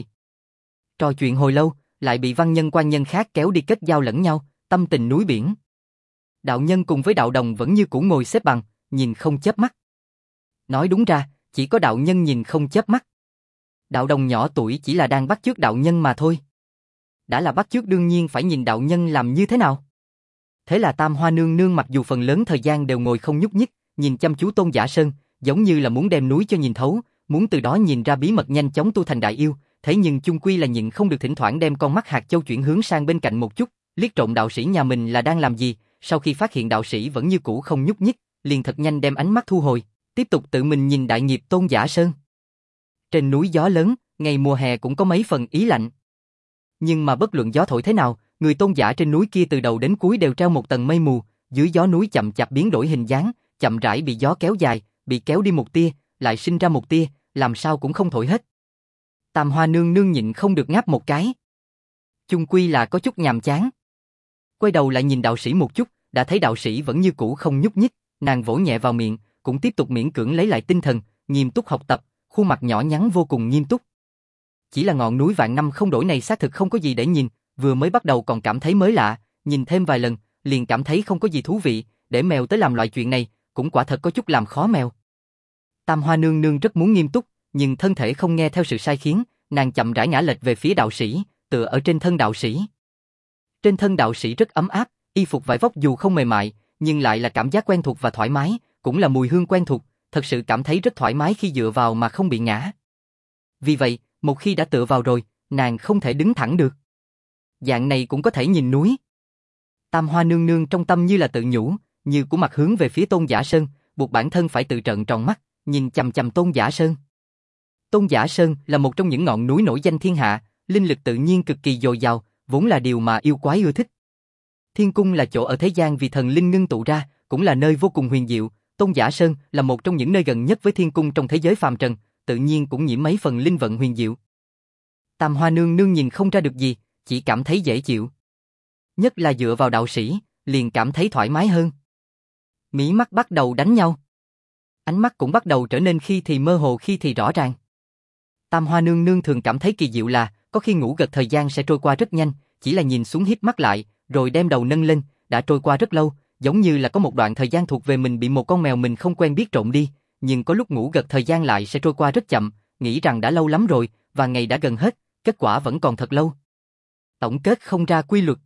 Trò chuyện hồi lâu, lại bị văn nhân quan nhân khác kéo đi kết giao lẫn nhau, tâm tình núi biển. Đạo nhân cùng với đạo đồng vẫn như cũ ngồi xếp bằng, nhìn không chớp mắt. Nói đúng ra, chỉ có đạo nhân nhìn không chớp mắt. Đạo đồng nhỏ tuổi chỉ là đang bắt chước đạo nhân mà thôi. Đã là bắt chước đương nhiên phải nhìn đạo nhân làm như thế nào. Thế là Tam Hoa Nương Nương mặc dù phần lớn thời gian đều ngồi không nhúc nhích, nhìn chăm chú Tôn Giả Sơn, giống như là muốn đem núi cho nhìn thấu, muốn từ đó nhìn ra bí mật nhanh chóng tu thành đại yêu, thế nhưng chung quy là nhịn không được thỉnh thoảng đem con mắt hạt châu chuyển hướng sang bên cạnh một chút, liếc trộm đạo sĩ nhà mình là đang làm gì, sau khi phát hiện đạo sĩ vẫn như cũ không nhúc nhích, liền thật nhanh đem ánh mắt thu hồi, tiếp tục tự mình nhìn đại nghiệp Tôn Giả Sơn. Trên núi gió lớn, ngày mùa hè cũng có mấy phần ý lạnh. Nhưng mà bất luận gió thổi thế nào, người Tôn giả trên núi kia từ đầu đến cuối đều treo một tầng mây mù, dưới gió núi chậm chạp biến đổi hình dáng, chậm rãi bị gió kéo dài, bị kéo đi một tia, lại sinh ra một tia, làm sao cũng không thổi hết. Tam Hoa Nương Nương nhịn không được ngáp một cái. Chung quy là có chút nhàm chán. Quay đầu lại nhìn đạo sĩ một chút, đã thấy đạo sĩ vẫn như cũ không nhúc nhích, nàng vỗ nhẹ vào miệng, cũng tiếp tục miễn cưỡng lấy lại tinh thần, nghiêm túc học tập, khuôn mặt nhỏ nhắn vô cùng nghiêm túc. Chỉ là ngọn núi vạn năm không đổi này xác thực không có gì để nhìn, vừa mới bắt đầu còn cảm thấy mới lạ, nhìn thêm vài lần, liền cảm thấy không có gì thú vị, để mèo tới làm loại chuyện này, cũng quả thật có chút làm khó mèo. Tam Hoa Nương Nương rất muốn nghiêm túc, nhưng thân thể không nghe theo sự sai khiến, nàng chậm rãi ngã lệch về phía đạo sĩ, tựa ở trên thân đạo sĩ. Trên thân đạo sĩ rất ấm áp, y phục vải vóc dù không mềm mại, nhưng lại là cảm giác quen thuộc và thoải mái, cũng là mùi hương quen thuộc, thật sự cảm thấy rất thoải mái khi dựa vào mà không bị ngã. Vì vậy, một khi đã tựa vào rồi, nàng không thể đứng thẳng được. Dạng này cũng có thể nhìn núi. Tam Hoa Nương Nương trong tâm như là tự nhủ, như của mặt hướng về phía Tôn Giả Sơn, buộc bản thân phải tự trợn tròn mắt, nhìn chằm chằm Tôn Giả Sơn. Tôn Giả Sơn là một trong những ngọn núi nổi danh thiên hạ, linh lực tự nhiên cực kỳ dồi dào, vốn là điều mà yêu quái ưa thích. Thiên cung là chỗ ở thế gian vì thần linh ngưng tụ ra, cũng là nơi vô cùng huyền diệu. Tôn Giả Sơn là một trong những nơi gần nhất với thiên cung trong thế giới phàm trần, tự nhiên cũng nhiễm mấy phần linh vận huyền diệu. Tam Hoa Nương Nương nhìn không ra được gì, chỉ cảm thấy dễ chịu. Nhất là dựa vào đạo sĩ, liền cảm thấy thoải mái hơn. Mí mắt bắt đầu đánh nhau. Ánh mắt cũng bắt đầu trở nên khi thì mơ hồ khi thì rõ ràng. Tam Hoa Nương Nương thường cảm thấy kỳ diệu là, có khi ngủ gật thời gian sẽ trôi qua rất nhanh, chỉ là nhìn xuống híp mắt lại, rồi đem đầu nâng lên, đã trôi qua rất lâu, giống như là có một đoạn thời gian thuộc về mình bị một con mèo mình không quen biết trộm đi, nhưng có lúc ngủ gật thời gian lại sẽ trôi qua rất chậm, nghĩ rằng đã lâu lắm rồi, và ngày đã gần hết, kết quả vẫn còn thật lâu. Tổng kết không ra quy luật.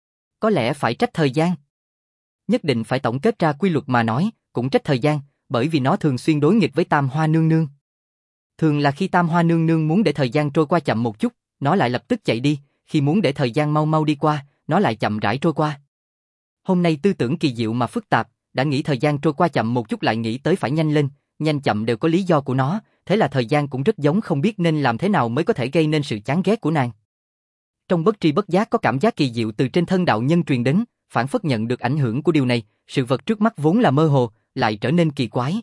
Có lẽ phải trách thời gian. Nhất định phải tổng kết ra quy luật mà nói, cũng trách thời gian, bởi vì nó thường xuyên đối nghịch với Tam Hoa Nương Nương. Thường là khi Tam Hoa Nương Nương muốn để thời gian trôi qua chậm một chút, nó lại lập tức chạy đi, khi muốn để thời gian mau mau đi qua, nó lại chậm rãi trôi qua. Hôm nay tư tưởng kỳ diệu mà phức tạp, đã nghĩ thời gian trôi qua chậm một chút lại nghĩ tới phải nhanh lên, nhanh chậm đều có lý do của nó, thế là thời gian cũng rất giống không biết nên làm thế nào mới có thể gây nên sự chán ghét của nàng. Trong bất tri bất giác có cảm giác kỳ diệu từ trên thân đạo nhân truyền đến, phản phất nhận được ảnh hưởng của điều này, sự vật trước mắt vốn là mơ hồ, lại trở nên kỳ quái.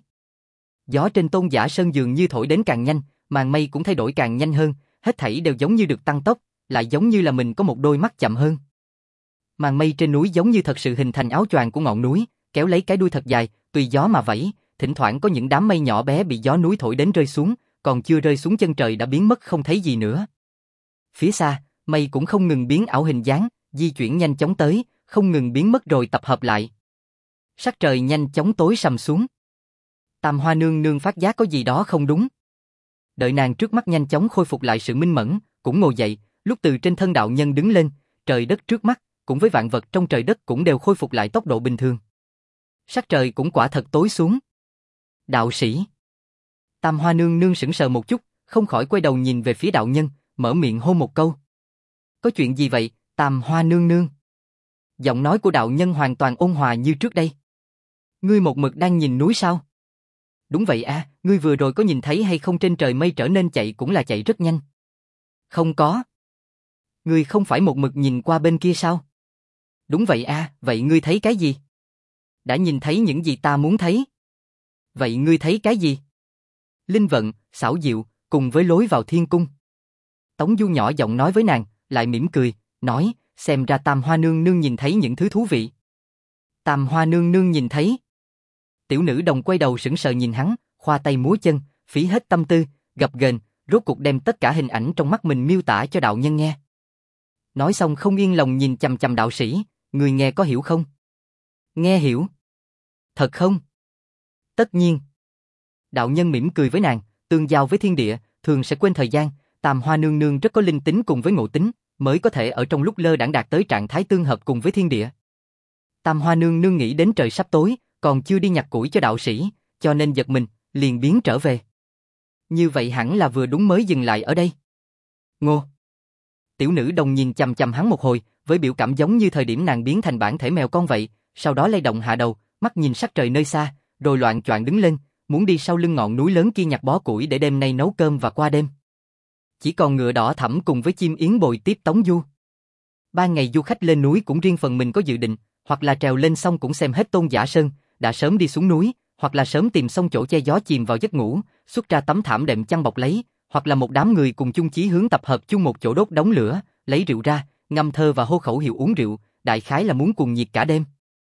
Gió trên Tôn Giả Sơn dường như thổi đến càng nhanh, màn mây cũng thay đổi càng nhanh hơn, hết thảy đều giống như được tăng tốc, lại giống như là mình có một đôi mắt chậm hơn. Màn mây trên núi giống như thật sự hình thành áo choàng của ngọn núi, kéo lấy cái đuôi thật dài, tùy gió mà vẫy, thỉnh thoảng có những đám mây nhỏ bé bị gió núi thổi đến rơi xuống, còn chưa rơi xuống chân trời đã biến mất không thấy gì nữa. Phía xa, mây cũng không ngừng biến ảo hình dáng, di chuyển nhanh chóng tới, không ngừng biến mất rồi tập hợp lại. Sắc trời nhanh chóng tối sầm xuống. Tam Hoa Nương Nương phát giác có gì đó không đúng. Đợi nàng trước mắt nhanh chóng khôi phục lại sự minh mẫn, cũng ngồi dậy, lúc từ trên thân đạo nhân đứng lên, trời đất trước mắt, cũng với vạn vật trong trời đất cũng đều khôi phục lại tốc độ bình thường. Sắc trời cũng quả thật tối xuống. Đạo sĩ. Tam Hoa Nương Nương sững sờ một chút, không khỏi quay đầu nhìn về phía đạo nhân, mở miệng hô một câu. Có chuyện gì vậy, Tam Hoa Nương Nương? Giọng nói của đạo nhân hoàn toàn ôn hòa như trước đây. Ngươi một mực đang nhìn núi sao? Đúng vậy à, ngươi vừa rồi có nhìn thấy hay không, trên trời mây trở nên chạy cũng là chạy rất nhanh. Không có. Ngươi không phải một mực nhìn qua bên kia sao? Đúng vậy a, vậy ngươi thấy cái gì? Đã nhìn thấy những gì ta muốn thấy. Vậy ngươi thấy cái gì? Linh vận, xảo diệu, cùng với lối vào thiên cung. Tống Du nhỏ giọng nói với nàng, lại mỉm cười, nói, xem ra Tam Hoa nương nương nhìn thấy những thứ thú vị. Tam Hoa nương nương nhìn thấy. Tiểu nữ đồng quay đầu sững sờ nhìn hắn, khoa tay múa chân, phí hết tâm tư, gập ghềnh, rốt cuộc đem tất cả hình ảnh trong mắt mình miêu tả cho đạo nhân nghe. Nói xong không yên lòng nhìn chằm chằm đạo sĩ, người nghe có hiểu không? Nghe hiểu. Thật không? Tất nhiên. Đạo nhân mỉm cười với nàng, tương giao với thiên địa, thường sẽ quên thời gian, Tam Hoa nương nương rất có linh tính cùng với ngộ tính, mới có thể ở trong lúc lơ đãng đạt tới trạng thái tương hợp cùng với thiên địa. Tam Hoa nương nương nghĩ đến trời sắp tối, còn chưa đi nhặt củi cho đạo sĩ, cho nên giật mình, liền biến trở về. Như vậy hẳn là vừa đúng mới dừng lại ở đây. Ngô. Tiểu nữ đồng nhìn chằm chằm hắn một hồi, với biểu cảm giống như thời điểm nàng biến thành bản thể mèo con vậy, sau đó lay động hạ đầu, mắt nhìn sắc trời nơi xa, rồi loạng choạng đứng lên, muốn đi sau lưng ngọn núi lớn kia nhặt bó củi để đêm nay nấu cơm và qua đêm. Chỉ còn ngựa đỏ thẫm cùng với chim yến bồi tiếp Tống Du. Ban ngày du khách lên núi cũng riêng phần mình có dự định, hoặc là trèo lên xong cũng xem hết Tôn Giả Sơn, đã sớm đi xuống núi, hoặc là sớm tìm xong chỗ che gió chìm vào giấc ngủ, xuất ra tấm thảm đệm chăn bọc lấy, hoặc là một đám người cùng chung chí hướng tập hợp chung một chỗ đốt đống lửa, lấy rượu ra, ngâm thơ và hô khẩu hiệu uống rượu, đại khái là muốn cuồng nhiệt cả đêm.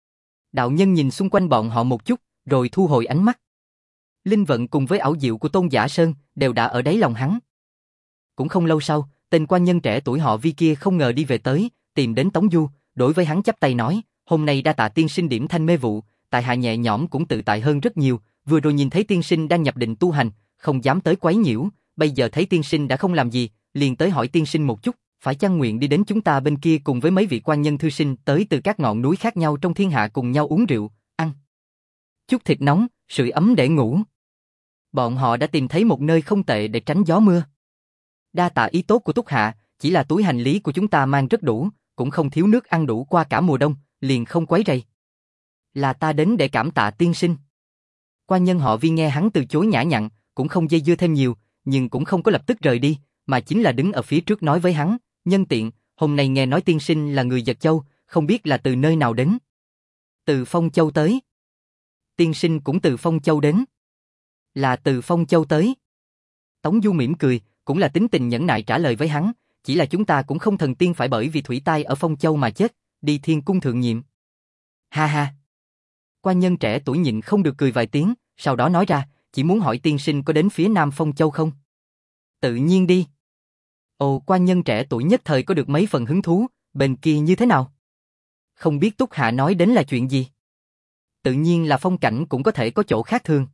Đạo nhân nhìn xung quanh bọn họ một chút, rồi thu hồi ánh mắt. Linh vận cùng với ảo diệu của Tôn Giả Sơn đều đã ở đáy lòng hắn. Cũng không lâu sau, tên quan nhân trẻ tuổi họ Vi kia không ngờ đi về tới, tìm đến Tống Du, đối với hắn chắp tay nói, hôm nay đa tạ tiên sinh điểm thanh mê vụ, tại hạ nhẹ nhõm cũng tự tại hơn rất nhiều, vừa rồi nhìn thấy tiên sinh đang nhập định tu hành, không dám tới quấy nhiễu, bây giờ thấy tiên sinh đã không làm gì, liền tới hỏi tiên sinh một chút, phải chăng nguyện đi đến chúng ta bên kia cùng với mấy vị quan nhân thư sinh tới từ các ngọn núi khác nhau trong thiên hạ cùng nhau uống rượu, ăn chút thịt nóng, sưởi ấm để ngủ. Bọn họ đã tìm thấy một nơi không tệ để tránh gió mưa. Đa tạ ý tốt của Túc Hạ, chỉ là túi hành lý của chúng ta mang rất đủ, cũng không thiếu nước ăn đủ qua cả mùa đông, liền không quấy rầy. Là ta đến để cảm tạ tiên sinh. Quan nhân họ Vi nghe hắn từ chối nhã nhặn, cũng không dây dưa thêm nhiều, nhưng cũng không có lập tức rời đi, mà chính là đứng ở phía trước nói với hắn, nhân tiện, hôm nay nghe nói tiên sinh là người Giật Châu, không biết là từ nơi nào đến. Từ Phong Châu tới. Tiên sinh cũng từ Phong Châu đến. Là từ Phong Châu tới. Tống Du mỉm cười, cũng là tính tình nhẫn nại trả lời với hắn, chỉ là chúng ta cũng không thần tiên phải bởi vì thủy tai ở Phong Châu mà chết, đi thiên cung thượng nhiệm. Ha ha. Quan nhân trẻ tuổi nhịn không được cười vài tiếng, sau đó nói ra, chỉ muốn hỏi tiên sinh có đến phía Nam Phong Châu không? Tự nhiên đi. Ồ, quan nhân trẻ tuổi nhất thời có được mấy phần hứng thú, bên kia như thế nào? Không biết Túc Hạ nói đến là chuyện gì? Tự nhiên là phong cảnh cũng có thể có chỗ khác thường.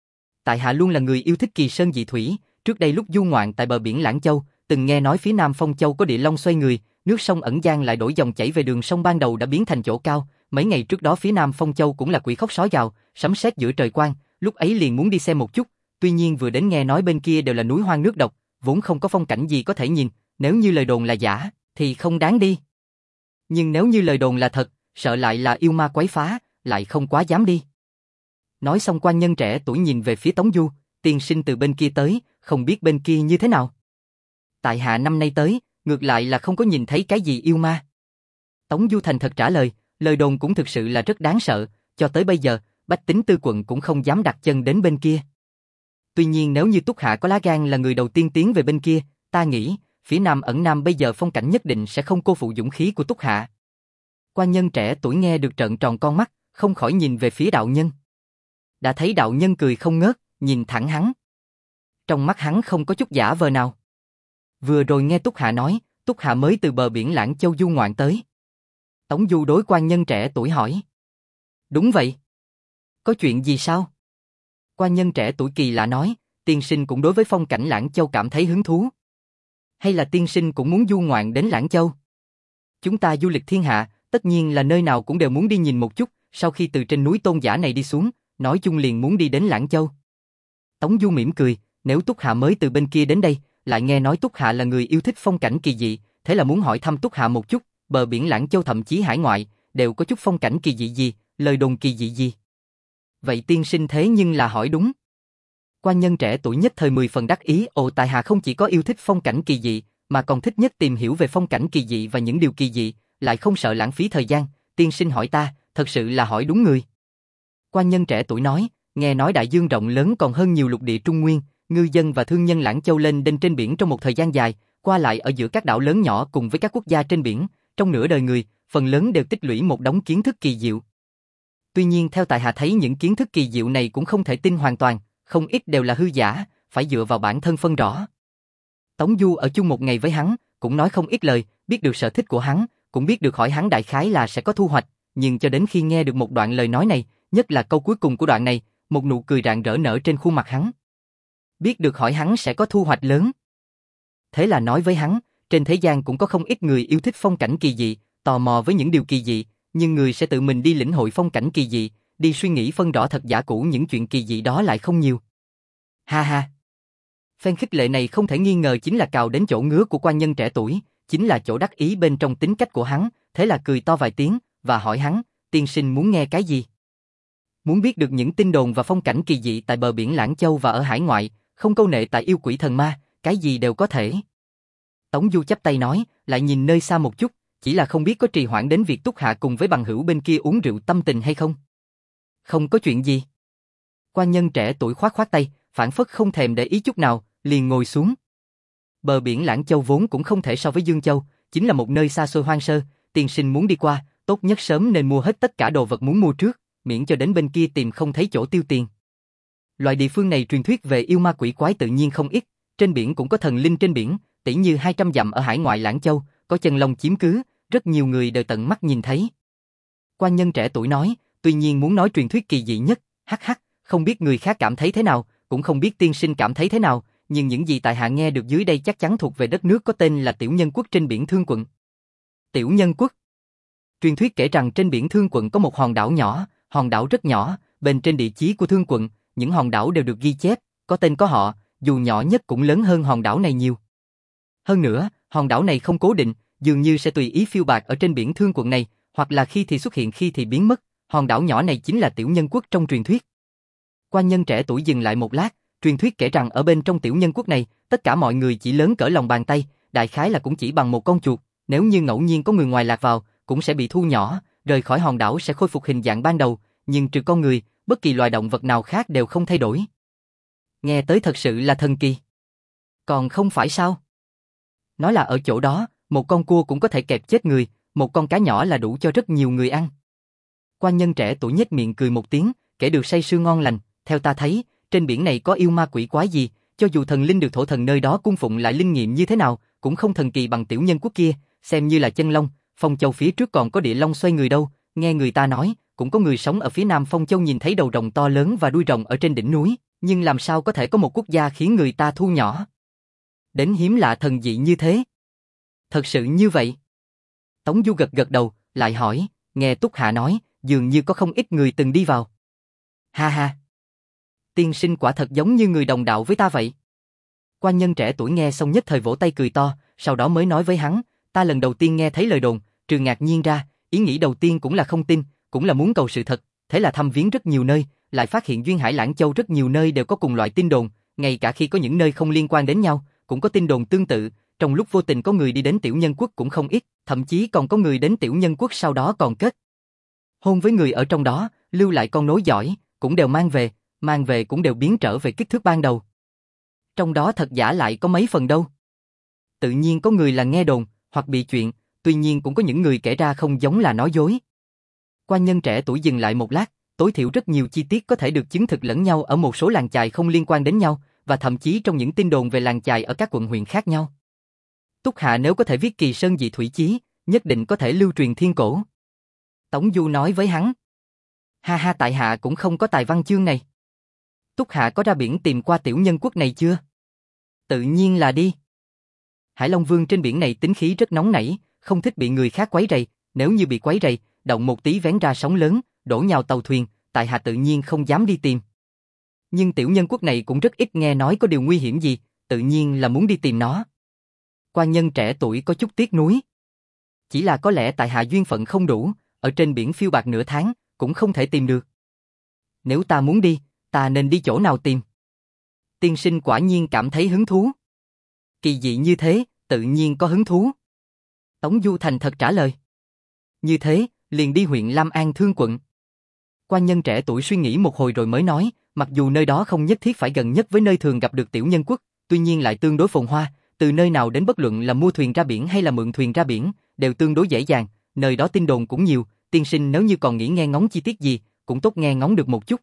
Tại hạ luôn là người yêu thích kỳ sơn dị thủy, trước đây lúc du ngoạn tại bờ biển Lãng Châu, từng nghe nói phía Nam Phong Châu có địa long xoay người, nước sông ẩn giang lại đổi dòng chảy về đường sông ban đầu đã biến thành chỗ cao, mấy ngày trước đó phía Nam Phong Châu cũng là quỷ khóc sói gào, sấm sét giữa trời quang, lúc ấy liền muốn đi xem một chút, tuy nhiên vừa đến nghe nói bên kia đều là núi hoang nước độc, vốn không có phong cảnh gì có thể nhìn, nếu như lời đồn là giả, thì không đáng đi. Nhưng nếu như lời đồn là thật, sợ lại là yêu ma quấy phá, lại không quá dám đi. Nói xong quan nhân trẻ tuổi nhìn về phía Tống Du, tiên sinh từ bên kia tới, không biết bên kia như thế nào. Tại hạ năm nay tới, ngược lại là không có nhìn thấy cái gì yêu ma. Tống Du thành thật trả lời, lời đồn cũng thực sự là rất đáng sợ, cho tới bây giờ, bách tính tư quận cũng không dám đặt chân đến bên kia. Tuy nhiên nếu như Túc Hạ có lá gan là người đầu tiên tiến về bên kia, ta nghĩ, phía Nam ẩn Nam bây giờ phong cảnh nhất định sẽ không cô phụ dũng khí của Túc Hạ. Quan nhân trẻ tuổi nghe được trợn tròn con mắt, không khỏi nhìn về phía đạo nhân. Đã thấy đạo nhân cười không ngớt, nhìn thẳng hắn. Trong mắt hắn không có chút giả vờ nào. Vừa rồi nghe Túc Hạ nói, Túc Hạ mới từ bờ biển Lãng Châu du ngoạn tới. Tống Du đối quan nhân trẻ tuổi hỏi. Đúng vậy. Có chuyện gì sao? Quan nhân trẻ tuổi kỳ lạ nói, tiên sinh cũng đối với phong cảnh Lãng Châu cảm thấy hứng thú. Hay là tiên sinh cũng muốn du ngoạn đến Lãng Châu? Chúng ta du lịch thiên hạ, tất nhiên là nơi nào cũng đều muốn đi nhìn một chút, sau khi từ trên núi Tôn Giả này đi xuống, nói chung liền muốn đi đến Lãng Châu. Tống Du mỉm cười, nếu Túc Hạ mới từ bên kia đến đây, lại nghe nói Túc Hạ là người yêu thích phong cảnh kỳ dị, thế là muốn hỏi thăm Túc Hạ một chút, bờ biển Lãng Châu thậm chí hải ngoại, đều có chút phong cảnh kỳ dị gì, lời đồn kỳ dị gì. Vậy tiên sinh thế nhưng là hỏi đúng. Quan nhân trẻ tuổi nhất thời mười phần đắc ý, ồ tại hạ không chỉ có yêu thích phong cảnh kỳ dị, mà còn thích nhất tìm hiểu về phong cảnh kỳ dị và những điều kỳ dị, lại không sợ lãng phí thời gian, tiên sinh hỏi ta, thật sự là hỏi đúng người. Quan nhân trẻ tuổi nói, nghe nói đại dương rộng lớn còn hơn nhiều lục địa Trung Nguyên, ngư dân và thương nhân Lãng Châu lên đên trên biển trong một thời gian dài, qua lại ở giữa các đảo lớn nhỏ cùng với các quốc gia trên biển, trong nửa đời người, phần lớn đều tích lũy một đống kiến thức kỳ diệu. Tuy nhiên theo tại hạ thấy những kiến thức kỳ diệu này cũng không thể tin hoàn toàn, không ít đều là hư giả, phải dựa vào bản thân phân rõ. Tống Du ở chung một ngày với hắn, cũng nói không ít lời, biết được sở thích của hắn, cũng biết được hỏi hắn đại khái là sẽ có thu hoạch, nhưng cho đến khi nghe được một đoạn lời nói này, nhất là câu cuối cùng của đoạn này, một nụ cười rạng rỡ nở trên khuôn mặt hắn. Biết được hỏi hắn sẽ có thu hoạch lớn. Thế là nói với hắn, trên thế gian cũng có không ít người yêu thích phong cảnh kỳ dị, tò mò với những điều kỳ dị, nhưng người sẽ tự mình đi lĩnh hội phong cảnh kỳ dị, đi suy nghĩ phân rõ thật giả cũ những chuyện kỳ dị đó lại không nhiều. Ha ha. Phen khích lệ này không thể nghi ngờ chính là cào đến chỗ ngứa của quan nhân trẻ tuổi, chính là chỗ đắc ý bên trong tính cách của hắn, thế là cười to vài tiếng, và hỏi hắn, tiên sinh muốn nghe cái gì? Muốn biết được những tin đồn và phong cảnh kỳ dị tại bờ biển Lãng Châu và ở hải ngoại, không câu nệ tại yêu quỷ thần ma, cái gì đều có thể. Tống Du chắp tay nói, lại nhìn nơi xa một chút, chỉ là không biết có trì hoãn đến việc Túc Hạ cùng với bằng hữu bên kia uống rượu tâm tình hay không? Không có chuyện gì. Quan nhân trẻ tuổi khoát khoát tay, phản phất không thèm để ý chút nào, liền ngồi xuống. Bờ biển Lãng Châu vốn cũng không thể so với Dương Châu, chính là một nơi xa xôi hoang sơ, tiên sinh muốn đi qua, tốt nhất sớm nên mua hết tất cả đồ vật muốn mua trước, miễn cho đến bên kia tìm không thấy chỗ tiêu tiền. Loại địa phương này truyền thuyết về yêu ma quỷ quái tự nhiên không ít, trên biển cũng có thần linh trên biển, tỉ như hai trăm dặm ở hải ngoại Lãng Châu, có chân long chiếm cứ, rất nhiều người đều tận mắt nhìn thấy. Quan nhân trẻ tuổi nói, tuy nhiên muốn nói truyền thuyết kỳ dị nhất, hắc hắc, không biết người khác cảm thấy thế nào, cũng không biết tiên sinh cảm thấy thế nào, nhưng những gì tại hạ nghe được dưới đây chắc chắn thuộc về đất nước có tên là Tiểu Nhân Quốc trên biển Thương Quận. Tiểu Nhân Quốc. Truyền thuyết kể rằng trên biển Thương Quận có một hòn đảo nhỏ, hòn đảo rất nhỏ, bên trên địa chí của Thương Quận, những hòn đảo đều được ghi chép, có tên có họ, dù nhỏ nhất cũng lớn hơn hòn đảo này nhiều. Hơn nữa, hòn đảo này không cố định, dường như sẽ tùy ý phiêu bạt ở trên biển Thương Quận này, hoặc là khi thì xuất hiện khi thì biến mất, hòn đảo nhỏ này chính là Tiểu Nhân Quốc trong truyền thuyết. Quan nhân trẻ tuổi dừng lại một lát, truyền thuyết kể rằng ở bên trong Tiểu Nhân Quốc này, tất cả mọi người chỉ lớn cỡ lòng bàn tay, đại khái là cũng chỉ bằng một con chuột, nếu như ngẫu nhiên có người ngoài lạc vào, cũng sẽ bị thu nhỏ, rời khỏi hòn đảo sẽ khôi phục hình dạng ban đầu, nhưng trừ con người, bất kỳ loài động vật nào khác đều không thay đổi. Nghe tới thật sự là thần kỳ. Còn không phải sao? Nói là ở chỗ đó, một con cua cũng có thể kẹp chết người, một con cá nhỏ là đủ cho rất nhiều người ăn. Quan nhân trẻ tuổi nhếch miệng cười một tiếng, kể được say sưa ngon lành, theo ta thấy, trên biển này có yêu ma quỷ quái gì, cho dù thần linh được thổ thần nơi đó cung phụng lại linh nghiệm như thế nào, cũng không thần kỳ bằng Tiểu Nhân Quốc kia, xem như là chân long, Phong Châu phía trước còn có địa long xoay người đâu, nghe người ta nói, cũng có người sống ở phía nam Phong Châu nhìn thấy đầu rồng to lớn và đuôi rồng ở trên đỉnh núi, nhưng làm sao có thể có một quốc gia khiến người ta thu nhỏ đến hiếm lạ thần dị như thế? Thật sự như vậy? Tống Du gật gật đầu, lại hỏi, nghe Túc Hạ nói, dường như có không ít người từng đi vào. Ha ha. Tiên sinh quả thật giống như người đồng đạo với ta vậy. Quan nhân trẻ tuổi nghe xong nhất thời vỗ tay cười to, sau đó mới nói với hắn, ta lần đầu tiên nghe thấy lời đồn, trừ ngạc nhiên ra, ý nghĩ đầu tiên cũng là không tin, cũng là muốn cầu sự thật, thế là thăm viếng rất nhiều nơi, lại phát hiện duyên hải Lãng Châu rất nhiều nơi đều có cùng loại tin đồn, ngay cả khi có những nơi không liên quan đến nhau, cũng có tin đồn tương tự, trong lúc vô tình có người đi đến Tiểu Nhân Quốc cũng không ít, thậm chí còn có người đến Tiểu Nhân Quốc sau đó còn kết hôn với người ở trong đó, lưu lại con nối dõi, cũng đều mang về, mang về cũng đều biến trở về kích thước ban đầu. Trong đó thật giả lại có mấy phần đâu. Tự nhiên có người là nghe đồn, hoặc bị chuyện, tuy nhiên cũng có những người kể ra không giống là nói dối. Quan nhân trẻ tuổi dừng lại một lát, tối thiểu rất nhiều chi tiết có thể được chứng thực lẫn nhau ở một số làng chài không liên quan đến nhau, và thậm chí trong những tin đồn về làng chài ở các quận huyện khác nhau. Túc Hạ nếu có thể viết Kỳ Sơn Dị Thủy Chí, nhất định có thể lưu truyền thiên cổ. Tống Du nói với hắn. Ha ha, tại hạ cũng không có tài văn chương này. Túc Hạ có ra biển tìm qua Tiểu Nhân Quốc này chưa? Tự nhiên là đi. Hải Long Vương trên biển này tính khí rất nóng nảy, không thích bị người khác quấy rầy, nếu như bị quấy rầy, động một tí vén ra sóng lớn, đổ nhào tàu thuyền, tại hạ tự nhiên không dám đi tìm. Nhưng Tiểu Nhân Quốc này cũng rất ít nghe nói có điều nguy hiểm gì, tự nhiên là muốn đi tìm nó. Quan nhân trẻ tuổi có chút tiếc nuối. Chỉ là có lẽ tại hạ duyên phận không đủ, ở trên biển phiêu bạt nửa tháng, cũng không thể tìm được. Nếu ta muốn đi, ta nên đi chỗ nào tìm? Tiên sinh quả nhiên cảm thấy hứng thú. Kỳ dị như thế, tự nhiên có hứng thú. Tống Du thành thật trả lời. Như thế, liền đi huyện Lam An Thương quận. Quan nhân trẻ tuổi suy nghĩ một hồi rồi mới nói, mặc dù nơi đó không nhất thiết phải gần nhất với nơi thường gặp được tiểu nhân quốc, tuy nhiên lại tương đối phồn hoa, từ nơi nào đến bất luận là mua thuyền ra biển hay là mượn thuyền ra biển, đều tương đối dễ dàng, nơi đó tin đồn cũng nhiều, tiên sinh nếu như còn nghĩ nghe ngóng chi tiết gì, cũng tốt nghe ngóng được một chút.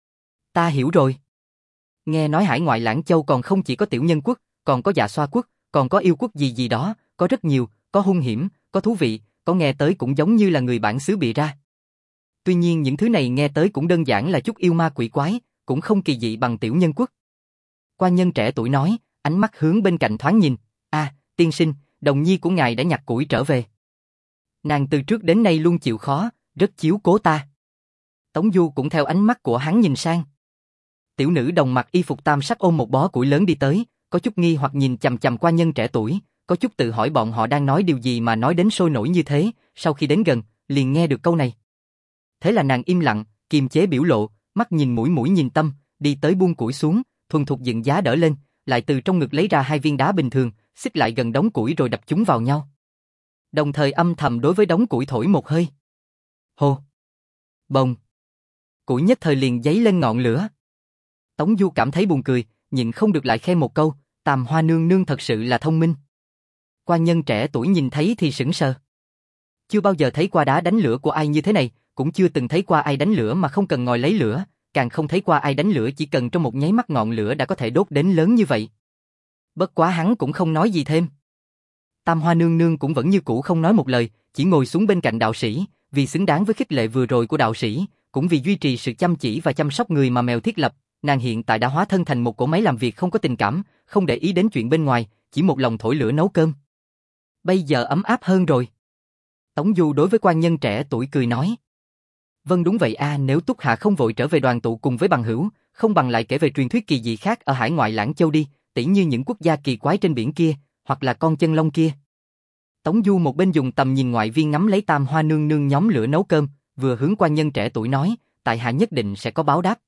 Ta hiểu rồi. Nghe nói hải ngoại Lãng Châu còn không chỉ có tiểu nhân quốc, còn có dạ xoa quốc, còn có yêu quốc gì gì đó, có rất nhiều, có hung hiểm, có thú vị, có nghe tới cũng giống như là người bản xứ bịa ra. Tuy nhiên những thứ này nghe tới cũng đơn giản là chút yêu ma quỷ quái, cũng không kỳ dị bằng tiểu nhân quốc. Quan nhân trẻ tuổi nói, ánh mắt hướng bên cạnh thoáng nhìn, a, à, tiên sinh, đồng nhi của ngài đã nhặt củi trở về. Nàng từ trước đến nay luôn chịu khó, rất chiếu cố ta. Tống Du cũng theo ánh mắt của hắn nhìn sang. Tiểu nữ đồng mặc y phục tam sắc ôm một bó củi lớn đi tới, có chút nghi hoặc nhìn chằm chằm quan nhân trẻ tuổi, có chút tự hỏi bọn họ đang nói điều gì mà nói đến sôi nổi như thế, sau khi đến gần, liền nghe được câu này. Thế là nàng im lặng, kiềm chế biểu lộ, mắt nhìn mũi mũi nhìn tâm, đi tới buông củi xuống, thuần thục dựng giá đỡ lên, lại từ trong ngực lấy ra hai viên đá bình thường, xích lại gần đống củi rồi đập chúng vào nhau. Đồng thời âm thầm đối với đống củi thổi một hơi. Hô! Bồng! Củi nhất thời liền giấy lên ngọn lửa. Tống Du cảm thấy buồn cười, nhịn không được lại khen một câu, Tam Hoa nương nương thật sự là thông minh. Quan nhân trẻ tuổi nhìn thấy thì sững sờ. Chưa bao giờ thấy qua đá đánh lửa của ai như thế này, cũng chưa từng thấy qua ai đánh lửa mà không cần ngồi lấy lửa, càng không thấy qua ai đánh lửa chỉ cần trong một nháy mắt ngọn lửa đã có thể đốt đến lớn như vậy. Bất quá hắn cũng không nói gì thêm. Tam Hoa nương nương cũng vẫn như cũ không nói một lời, chỉ ngồi xuống bên cạnh đạo sĩ, vì xứng đáng với khích lệ vừa rồi của đạo sĩ, cũng vì duy trì sự chăm chỉ và chăm sóc người mà mèo thiết lập, nàng hiện tại đã hóa thân thành một cỗ máy làm việc không có tình cảm, không để ý đến chuyện bên ngoài, chỉ một lòng thổi lửa nấu cơm. Bây giờ ấm áp hơn rồi. Tống Du đối với quan nhân trẻ tuổi cười nói. Vâng đúng vậy a, à, nếu Túc Hạ không vội trở về đoàn tụ cùng với bằng hữu, không bằng lại kể về truyền thuyết kỳ dị khác ở hải ngoại Lãng Châu đi, tỉ như những quốc gia kỳ quái trên biển kia, hoặc là con chân long kia. Tống Du một bên dùng tầm nhìn ngoại viên ngắm lấy Tam Hoa nương nương nhóm lửa nấu cơm, vừa hướng quan nhân trẻ tuổi nói, tại hạ nhất định sẽ có báo đáp.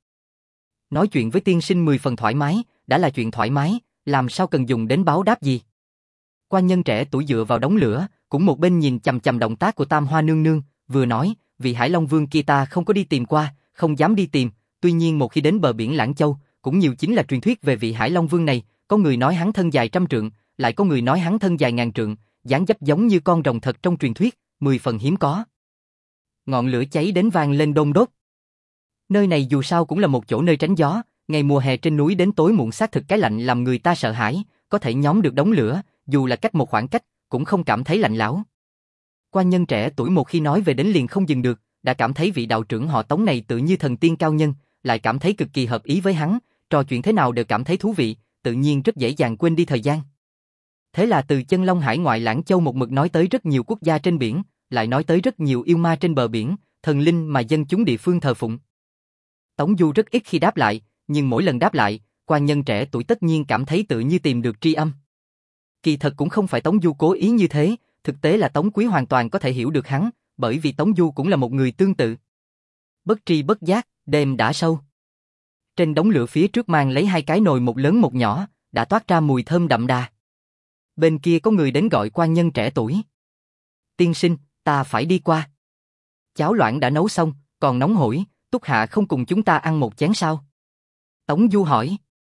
Nói chuyện với tiên sinh mười phần thoải mái, đã là chuyện thoải mái, làm sao cần dùng đến báo đáp gì. Quan nhân trẻ tuổi dựa vào đống lửa, cũng một bên nhìn chằm chằm động tác của Tam Hoa nương nương, vừa nói, vị Hải Long Vương kia ta không có đi tìm qua, không dám đi tìm, tuy nhiên một khi đến bờ biển Lãng Châu, cũng nhiều chính là truyền thuyết về vị Hải Long Vương này, có người nói hắn thân dài trăm trượng, lại có người nói hắn thân dài ngàn trượng, dáng dấp giống như con rồng thật trong truyền thuyết, mười phần hiếm có. Ngọn lửa cháy đến vang lên đôn đốt. Nơi này dù sao cũng là một chỗ nơi tránh gió, ngày mùa hè trên núi đến tối muộn xác thực cái lạnh làm người ta sợ hãi, có thể nhóm được đống lửa, dù là cách một khoảng cách, cũng không cảm thấy lạnh lẽo. Quan nhân trẻ tuổi một khi nói về đến liền không dừng được, đã cảm thấy vị đạo trưởng họ Tống này tự như thần tiên cao nhân, lại cảm thấy cực kỳ hợp ý với hắn, trò chuyện thế nào đều cảm thấy thú vị, tự nhiên rất dễ dàng quên đi thời gian. Thế là từ chân Long hải ngoại Lãng Châu một mực nói tới rất nhiều quốc gia trên biển, lại nói tới rất nhiều yêu ma trên bờ biển, thần linh mà dân chúng địa phương thờ phụng. Tống Du rất ít khi đáp lại, nhưng mỗi lần đáp lại, quan nhân trẻ tuổi tất nhiên cảm thấy tự như tìm được tri âm. Kỳ thật cũng không phải Tống Du cố ý như thế, thực tế là Tống Quý hoàn toàn có thể hiểu được hắn, bởi vì Tống Du cũng là một người tương tự. Bất tri bất giác, đêm đã sâu. Trên đống lửa phía trước mang lấy hai cái nồi một lớn một nhỏ, đã toát ra mùi thơm đậm đà. Bên kia có người đến gọi quan nhân trẻ tuổi. Tiên sinh, ta phải đi qua. Cháo loãng đã nấu xong, còn nóng hổi, Túc Hạ không cùng chúng ta ăn một chén sao? Tống Du hỏi.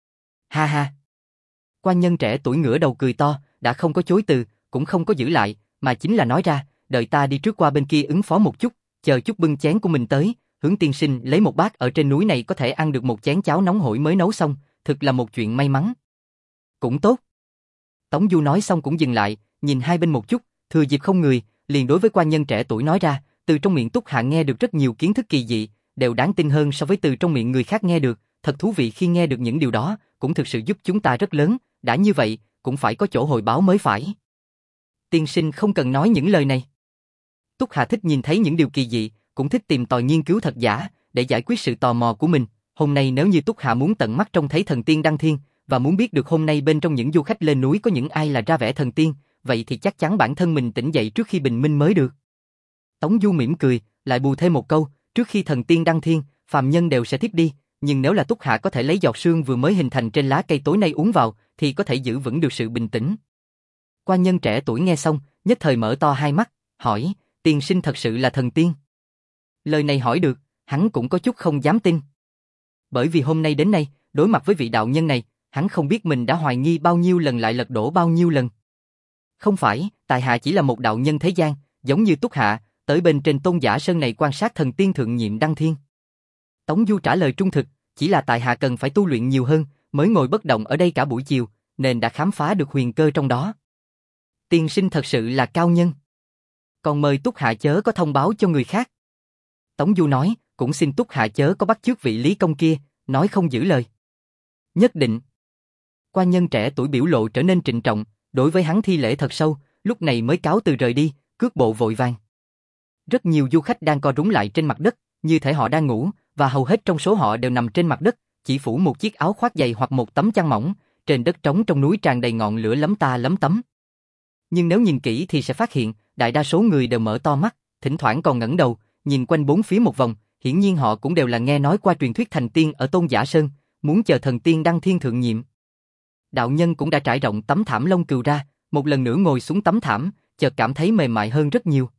Ha ha. Quan nhân trẻ tuổi ngửa đầu cười to, đã không có chối từ, cũng không có giữ lại, mà chính là nói ra, đợi ta đi trước qua bên kia ứng phó một chút, chờ chút bưng chén của mình tới, hướng tiên sinh lấy một bát ở trên núi này có thể ăn được một chén cháo nóng hổi mới nấu xong, thực là một chuyện may mắn. Cũng tốt. Tống Du nói xong cũng dừng lại, nhìn hai bên một chút, thừa dịp không người, liền đối với quan nhân trẻ tuổi nói ra, từ trong miệng Túc Hạ nghe được rất nhiều kiến thức kỳ dị, đều đáng tin hơn so với từ trong miệng người khác nghe được, thật thú vị khi nghe được những điều đó, cũng thực sự giúp chúng ta rất lớn, đã như vậy, cũng phải có chỗ hồi báo mới phải. Tiên sinh không cần nói những lời này. Túc Hạ thích nhìn thấy những điều kỳ dị, cũng thích tìm tòi nghiên cứu thật giả, để giải quyết sự tò mò của mình. Hôm nay nếu như Túc Hạ muốn tận mắt trông thấy thần tiên đăng thiên, và muốn biết được hôm nay bên trong những du khách lên núi có những ai là ra vẻ thần tiên, vậy thì chắc chắn bản thân mình tỉnh dậy trước khi bình minh mới được. Tống Du mỉm cười, lại bù thêm một câu, trước khi thần tiên đăng thiên, phàm nhân đều sẽ thiếp đi, nhưng nếu là Túc Hạ có thể lấy giọt sương vừa mới hình thành trên lá cây tối nay uống vào, thì có thể giữ vững được sự bình tĩnh. Quan nhân trẻ tuổi nghe xong, nhất thời mở to hai mắt, hỏi, tiên sinh thật sự là thần tiên? Lời này hỏi được, hắn cũng có chút không dám tin. Bởi vì hôm nay đến nay, đối mặt với vị đạo nhân này, hắn không biết mình đã hoài nghi bao nhiêu lần lại lật đổ bao nhiêu lần. Không phải, tại hạ chỉ là một đạo nhân thế gian, giống như Túc Hạ, tới bên trên Tôn Giả Sơn này quan sát thần tiên thượng nhiệm đăng thiên. Tống Du trả lời trung thực, chỉ là tại hạ cần phải tu luyện nhiều hơn, mới ngồi bất động ở đây cả buổi chiều, nên đã khám phá được huyền cơ trong đó. Tiên sinh thật sự là cao nhân. Còn mời Túc Hạ chớ có thông báo cho người khác. Tống Du nói, cũng xin Túc Hạ chớ có bắt chước vị Lý Công kia, nói không giữ lời. Nhất định. Quan nhân trẻ tuổi biểu lộ trở nên trịnh trọng, đối với hắn thi lễ thật sâu, lúc này mới cáo từ rời đi, cước bộ vội vàng. Rất nhiều du khách đang co rúm lại trên mặt đất, như thể họ đang ngủ, và hầu hết trong số họ đều nằm trên mặt đất, chỉ phủ một chiếc áo khoác dày hoặc một tấm chăn mỏng, trên đất trống trong núi tràn đầy ngọn lửa lấm ta lấm tấm. Nhưng nếu nhìn kỹ thì sẽ phát hiện, đại đa số người đều mở to mắt, thỉnh thoảng còn ngẩng đầu, nhìn quanh bốn phía một vòng, hiển nhiên họ cũng đều là nghe nói qua truyền thuyết thành tiên ở Tôn Giả Sơn, muốn chờ thần tiên đăng thiên thượng nhiệm. Đạo nhân cũng đã trải rộng tấm thảm lông cừu ra, một lần nữa ngồi xuống tấm thảm, chợt cảm thấy mềm mại hơn rất nhiều.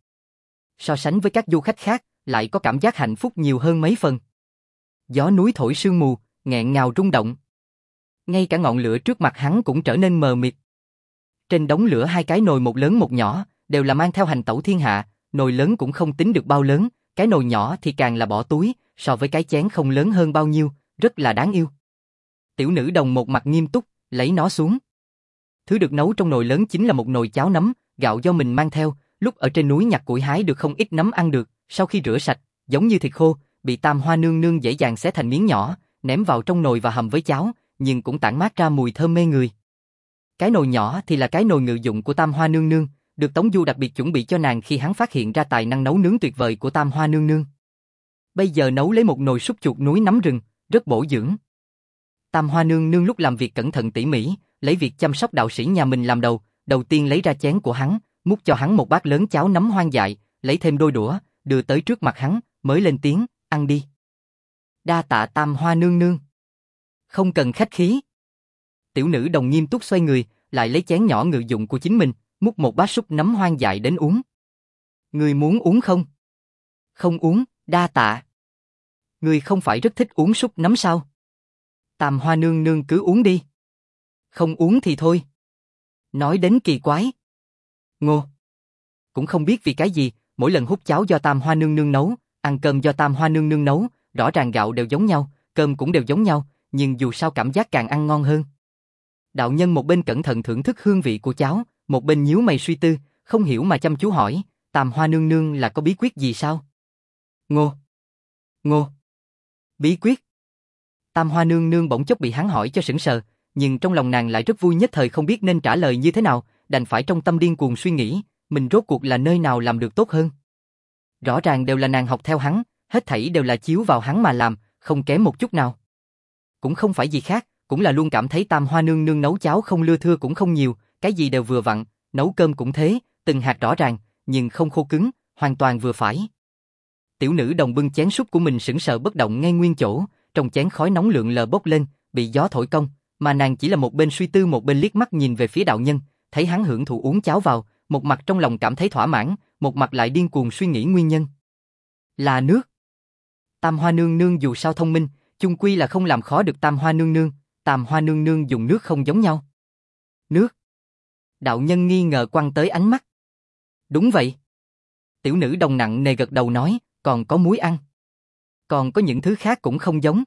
So sánh với các du khách khác, lại có cảm giác hạnh phúc nhiều hơn mấy phần. Gió núi thổi sương mù, nghẹn ngào rung động. Ngay cả ngọn lửa trước mặt hắn cũng trở nên mờ mịt. Trên đống lửa hai cái nồi một lớn một nhỏ, đều là mang theo hành tẩu thiên hạ, nồi lớn cũng không tính được bao lớn, cái nồi nhỏ thì càng là bỏ túi, so với cái chén không lớn hơn bao nhiêu, rất là đáng yêu. Tiểu nữ đồng một mặt nghiêm túc, lấy nó xuống. Thứ được nấu trong nồi lớn chính là một nồi cháo nấm, gạo do mình mang theo, lúc ở trên núi nhặt củi hái được không ít nấm ăn được, sau khi rửa sạch, giống như thịt khô, bị Tam Hoa nương nương dễ dàng xé thành miếng nhỏ, ném vào trong nồi và hầm với cháo, nhưng cũng tản mát ra mùi thơm mê người. Cái nồi nhỏ thì là cái nồi ngự dụng của Tam Hoa nương nương, được Tống Du đặc biệt chuẩn bị cho nàng khi hắn phát hiện ra tài năng nấu nướng tuyệt vời của Tam Hoa nương nương. Bây giờ nấu lấy một nồi súp chuột núi nấm rừng, rất bổ dưỡng. Tam Hoa nương nương lúc làm việc cẩn thận tỉ mỉ, lấy việc chăm sóc đạo sĩ nhà mình làm đầu, đầu tiên lấy ra chén của hắn, múc cho hắn một bát lớn cháo nấm hoang dại, lấy thêm đôi đũa, đưa tới trước mặt hắn, mới lên tiếng, ăn đi. Đa tạ Tam Hoa nương nương. Không cần khách khí. Tiểu nữ đồng nghiêm túc xoay người, lại lấy chén nhỏ ngự dụng của chính mình, múc một bát súp nấm hoang dại đến uống. Người muốn uống không? Không uống, đa tạ. Người không phải rất thích uống súp nấm sao? Tam Hoa nương nương cứ uống đi. Không uống thì thôi. Nói đến kỳ quái. Ngô. Cũng không biết vì cái gì, mỗi lần hút cháo do Tam Hoa nương nương nấu, ăn cơm do Tam Hoa nương nương nấu, rõ ràng gạo đều giống nhau, cơm cũng đều giống nhau, nhưng dù sao cảm giác càng ăn ngon hơn. Đạo nhân một bên cẩn thận thưởng thức hương vị của cháo, một bên nhíu mày suy tư, không hiểu mà chăm chú hỏi, Tam Hoa nương nương là có bí quyết gì sao? Ngô. Ngô. Bí quyết. Tam Hoa nương nương bỗng chốc bị hắn hỏi cho sững sờ, nhưng trong lòng nàng lại rất vui, nhất thời không biết nên trả lời như thế nào, đành phải trong tâm điên cuồng suy nghĩ, mình rốt cuộc là nơi nào làm được tốt hơn. Rõ ràng đều là nàng học theo hắn, hết thảy đều là chiếu vào hắn mà làm, không kém một chút nào. Cũng không phải gì khác, cũng là luôn cảm thấy Tam Hoa nương nương nấu cháo không lưa thưa cũng không nhiều, cái gì đều vừa vặn, nấu cơm cũng thế, từng hạt rõ ràng, nhưng không khô cứng, hoàn toàn vừa phải. Tiểu nữ đồng bưng chén súp của mình sững sờ bất động ngay nguyên chỗ, trong chén khói nóng lượn lờ bốc lên, bị gió thổi cong, mà nàng chỉ là một bên suy tư một bên liếc mắt nhìn về phía đạo nhân, thấy hắn hưởng thụ uống cháo vào, một mặt trong lòng cảm thấy thỏa mãn, một mặt lại điên cuồng suy nghĩ nguyên nhân. Là nước. Tam Hoa nương nương dù sao thông minh, chung quy là không làm khó được Tam Hoa nương nương, Tam Hoa nương nương dùng nước không giống nhau. Nước. Đạo nhân nghi ngờ quăng tới ánh mắt. Đúng vậy. Tiểu nữ đồng nặng nề gật đầu nói, còn có muối ăn. Còn có những thứ khác cũng không giống.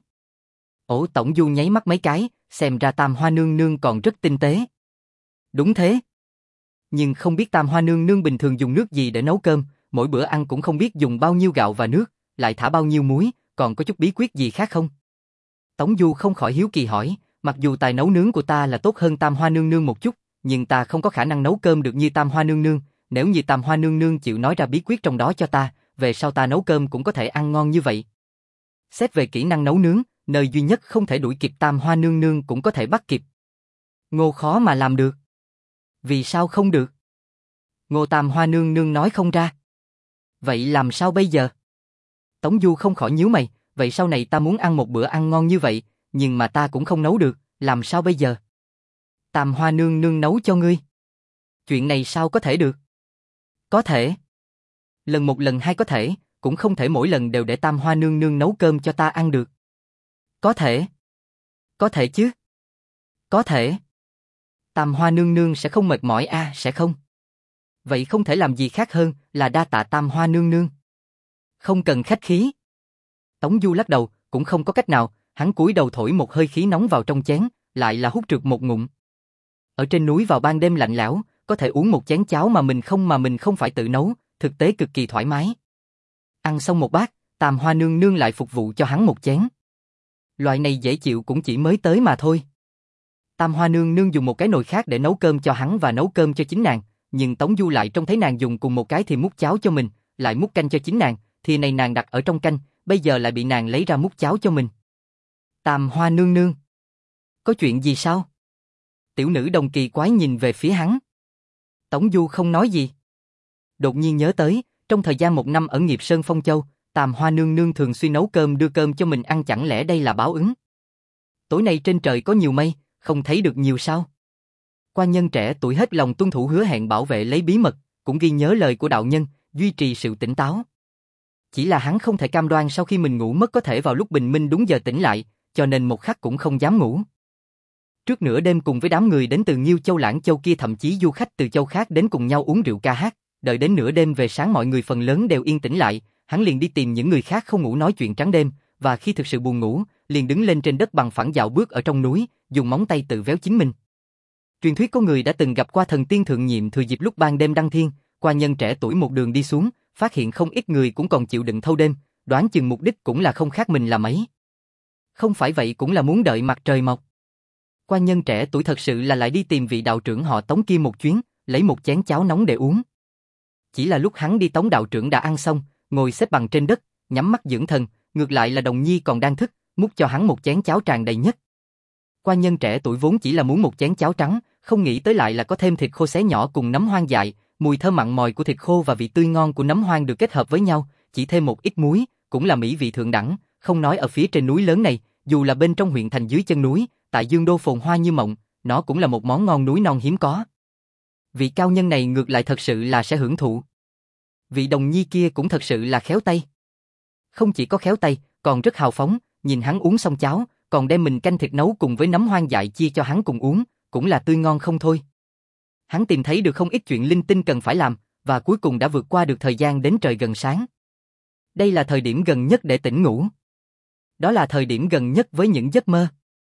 Ổ Tổng Du nháy mắt mấy cái, xem ra Tam Hoa nương nương còn rất tinh tế. Đúng thế. Nhưng không biết Tam Hoa nương nương bình thường dùng nước gì để nấu cơm, mỗi bữa ăn cũng không biết dùng bao nhiêu gạo và nước, lại thả bao nhiêu muối, còn có chút bí quyết gì khác không? Tống Du không khỏi hiếu kỳ hỏi, mặc dù tài nấu nướng của ta là tốt hơn Tam Hoa nương nương một chút, nhưng ta không có khả năng nấu cơm được như Tam Hoa nương nương, nếu như Tam Hoa nương nương chịu nói ra bí quyết trong đó cho ta, về sau ta nấu cơm cũng có thể ăn ngon như vậy. Xét về kỹ năng nấu nướng, nơi duy nhất không thể đuổi kịp Tam Hoa nương nương cũng có thể bắt kịp. Ngô khó mà làm được. Vì sao không được? Ngô Tam Hoa nương nương nói không ra. Vậy làm sao bây giờ? Tống Du không khỏi nhíu mày, vậy sau này ta muốn ăn một bữa ăn ngon như vậy, nhưng mà ta cũng không nấu được, làm sao bây giờ? Tam Hoa nương nương nấu cho ngươi. Chuyện này sao có thể được? Có thể. Lần một lần hai có thể, cũng không thể mỗi lần đều để Tam Hoa nương nương nấu cơm cho ta ăn được. Có thể. Có thể chứ. Có thể. Tam Hoa nương nương sẽ không mệt mỏi a, à, sẽ không? Vậy không thể làm gì khác hơn là đa tạ Tam Hoa nương nương. Không cần khách khí. Tống Du lắc đầu, cũng không có cách nào, hắn cúi đầu thổi một hơi khí nóng vào trong chén, lại là hút trượt một ngụm. Ở trên núi vào ban đêm lạnh lẽo, có thể uống một chén cháo mà mình không mà mình không phải tự nấu, thực tế cực kỳ thoải mái. Ăn xong một bát, Tam Hoa nương nương lại phục vụ cho hắn một chén. Loại này dễ chịu cũng chỉ mới tới mà thôi. Tam Hoa nương nương dùng một cái nồi khác để nấu cơm cho hắn và nấu cơm cho chính nàng, nhưng Tống Du lại trông thấy nàng dùng cùng một cái thì múc cháo cho mình, lại múc canh cho chính nàng, thì này nàng đặt ở trong canh, bây giờ lại bị nàng lấy ra múc cháo cho mình. Tam Hoa nương nương, có chuyện gì sao? Tiểu nữ đồng kỳ quái nhìn về phía hắn. Tống Du không nói gì. Đột nhiên nhớ tới, trong thời gian một năm ở Nghiệp Sơn Phong Châu, Tam Hoa nương nương thường xuyên nấu cơm đưa cơm cho mình ăn, chẳng lẽ đây là báo ứng? Tối nay trên trời có nhiều mây, không thấy được nhiều sao? Quan nhân trẻ tuổi hết lòng tuân thủ hứa hẹn bảo vệ lấy bí mật, cũng ghi nhớ lời của đạo nhân, duy trì sự tỉnh táo. Chỉ là hắn không thể cam đoan sau khi mình ngủ mất có thể vào lúc bình minh đúng giờ tỉnh lại, cho nên một khắc cũng không dám ngủ. Trước nửa đêm cùng với đám người đến từ Nghiêu Châu Lãng Châu kia, thậm chí du khách từ châu khác đến cùng nhau uống rượu ca hát, đợi đến nửa đêm về sáng mọi người phần lớn đều yên tĩnh lại, hắn liền đi tìm những người khác không ngủ nói chuyện trắng đêm, và khi thực sự buồn ngủ, liền đứng lên trên đất bằng phẳng dạo bước ở trong núi, dùng móng tay tự véo chính mình. Truyền thuyết có người đã từng gặp qua thần tiên thượng nhiệm thừa dịp lúc ban đêm đăng thiên, quan nhân trẻ tuổi một đường đi xuống, phát hiện không ít người cũng còn chịu đựng thâu đêm, đoán chừng mục đích cũng là không khác mình là mấy. Không phải vậy cũng là muốn đợi mặt trời mọc. Quan nhân trẻ tuổi thật sự là lại đi tìm vị đạo trưởng họ Tống kia một chuyến, lấy một chén cháo nóng để uống. Chỉ là lúc hắn đi, Tống đạo trưởng đã ăn xong, ngồi xếp bằng trên đất, nhắm mắt dưỡng thần, ngược lại là Đồng Nhi còn đang thức, múc cho hắn một chén cháo tràn đầy nhất. Quan nhân trẻ tuổi vốn chỉ là muốn một chén cháo trắng, không nghĩ tới lại là có thêm thịt khô xé nhỏ cùng nấm hoang dại, mùi thơm mặn mòi của thịt khô và vị tươi ngon của nấm hoang được kết hợp với nhau, chỉ thêm một ít muối, cũng là mỹ vị thượng đẳng, không nói ở phía trên núi lớn này, dù là bên trong huyện thành dưới chân núi, tại Dương Đô phồn hoa như mộng, nó cũng là một món ngon núi non hiếm có. Vị cao nhân này ngược lại thật sự là sẽ hưởng thụ. Vị Đồng Nhi kia cũng thật sự là khéo tay. Không chỉ có khéo tay, còn rất hào phóng, nhìn hắn uống xong cháo, còn đem mình canh thịt nấu cùng với nấm hoang dại chia cho hắn cùng uống, cũng là tươi ngon không thôi. Hắn tìm thấy được không ít chuyện linh tinh cần phải làm, và cuối cùng đã vượt qua được thời gian đến trời gần sáng. Đây là thời điểm gần nhất để tỉnh ngủ. Đó là thời điểm gần nhất với những giấc mơ.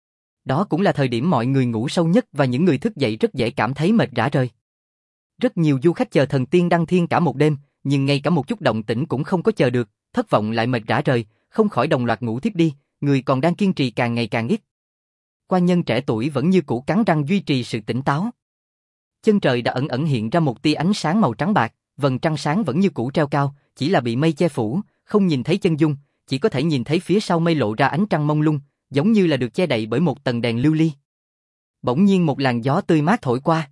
Đó cũng là thời điểm mọi người ngủ sâu nhất và những người thức dậy rất dễ cảm thấy mệt rã rời. Rất nhiều du khách chờ thần tiên đăng thiên cả một đêm, nhưng ngay cả một chút động tĩnh cũng không có chờ được, thất vọng lại mệt rã rời, không khỏi đồng loạt ngủ thiếp đi, người còn đang kiên trì càng ngày càng ít. Quan nhân trẻ tuổi vẫn như cũ cắn răng duy trì sự tỉnh táo. Chân trời đã ẩn ẩn hiện ra một tia ánh sáng màu trắng bạc, vầng trăng sáng vẫn như cũ treo cao, chỉ là bị mây che phủ, không nhìn thấy chân dung, chỉ có thể nhìn thấy phía sau mây lộ ra ánh trăng mông lung, giống như là được che đậy bởi một tầng đèn lưu ly. Bỗng nhiên một làn gió tươi mát thổi qua.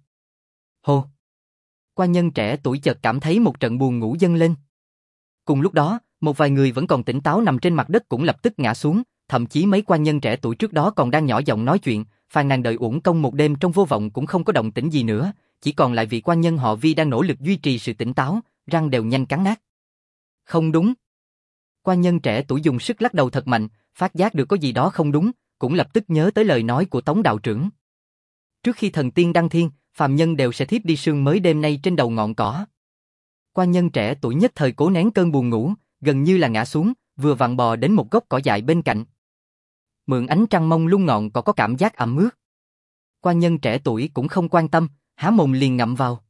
Hồ! Quan nhân trẻ tuổi chợt cảm thấy một trận buồn ngủ dâng lên. Cùng lúc đó, một vài người vẫn còn tỉnh táo nằm trên mặt đất cũng lập tức ngã xuống, thậm chí mấy quan nhân trẻ tuổi trước đó còn đang nhỏ giọng nói chuyện, phàn nàn đợi uổng công một đêm trong vô vọng cũng không có động tĩnh gì nữa, chỉ còn lại vị quan nhân họ Vi đang nỗ lực duy trì sự tỉnh táo, răng đều nhanh cắn nát. Không đúng. Quan nhân trẻ tuổi dùng sức lắc đầu thật mạnh, phát giác được có gì đó không đúng, cũng lập tức nhớ tới lời nói của Tống đạo trưởng. Trước khi thần tiên đăng thiên, phàm nhân đều sẽ thiếp đi sương mới đêm nay trên đầu ngọn cỏ. Quan nhân trẻ tuổi nhất thời cố nén cơn buồn ngủ, gần như là ngã xuống, vừa vặn bò đến một gốc cỏ dại bên cạnh. Mượn ánh trăng mông lung ngọn cỏ có cảm giác ẩm ướt. Quan nhân trẻ tuổi cũng không quan tâm, há mồm liền ngậm vào.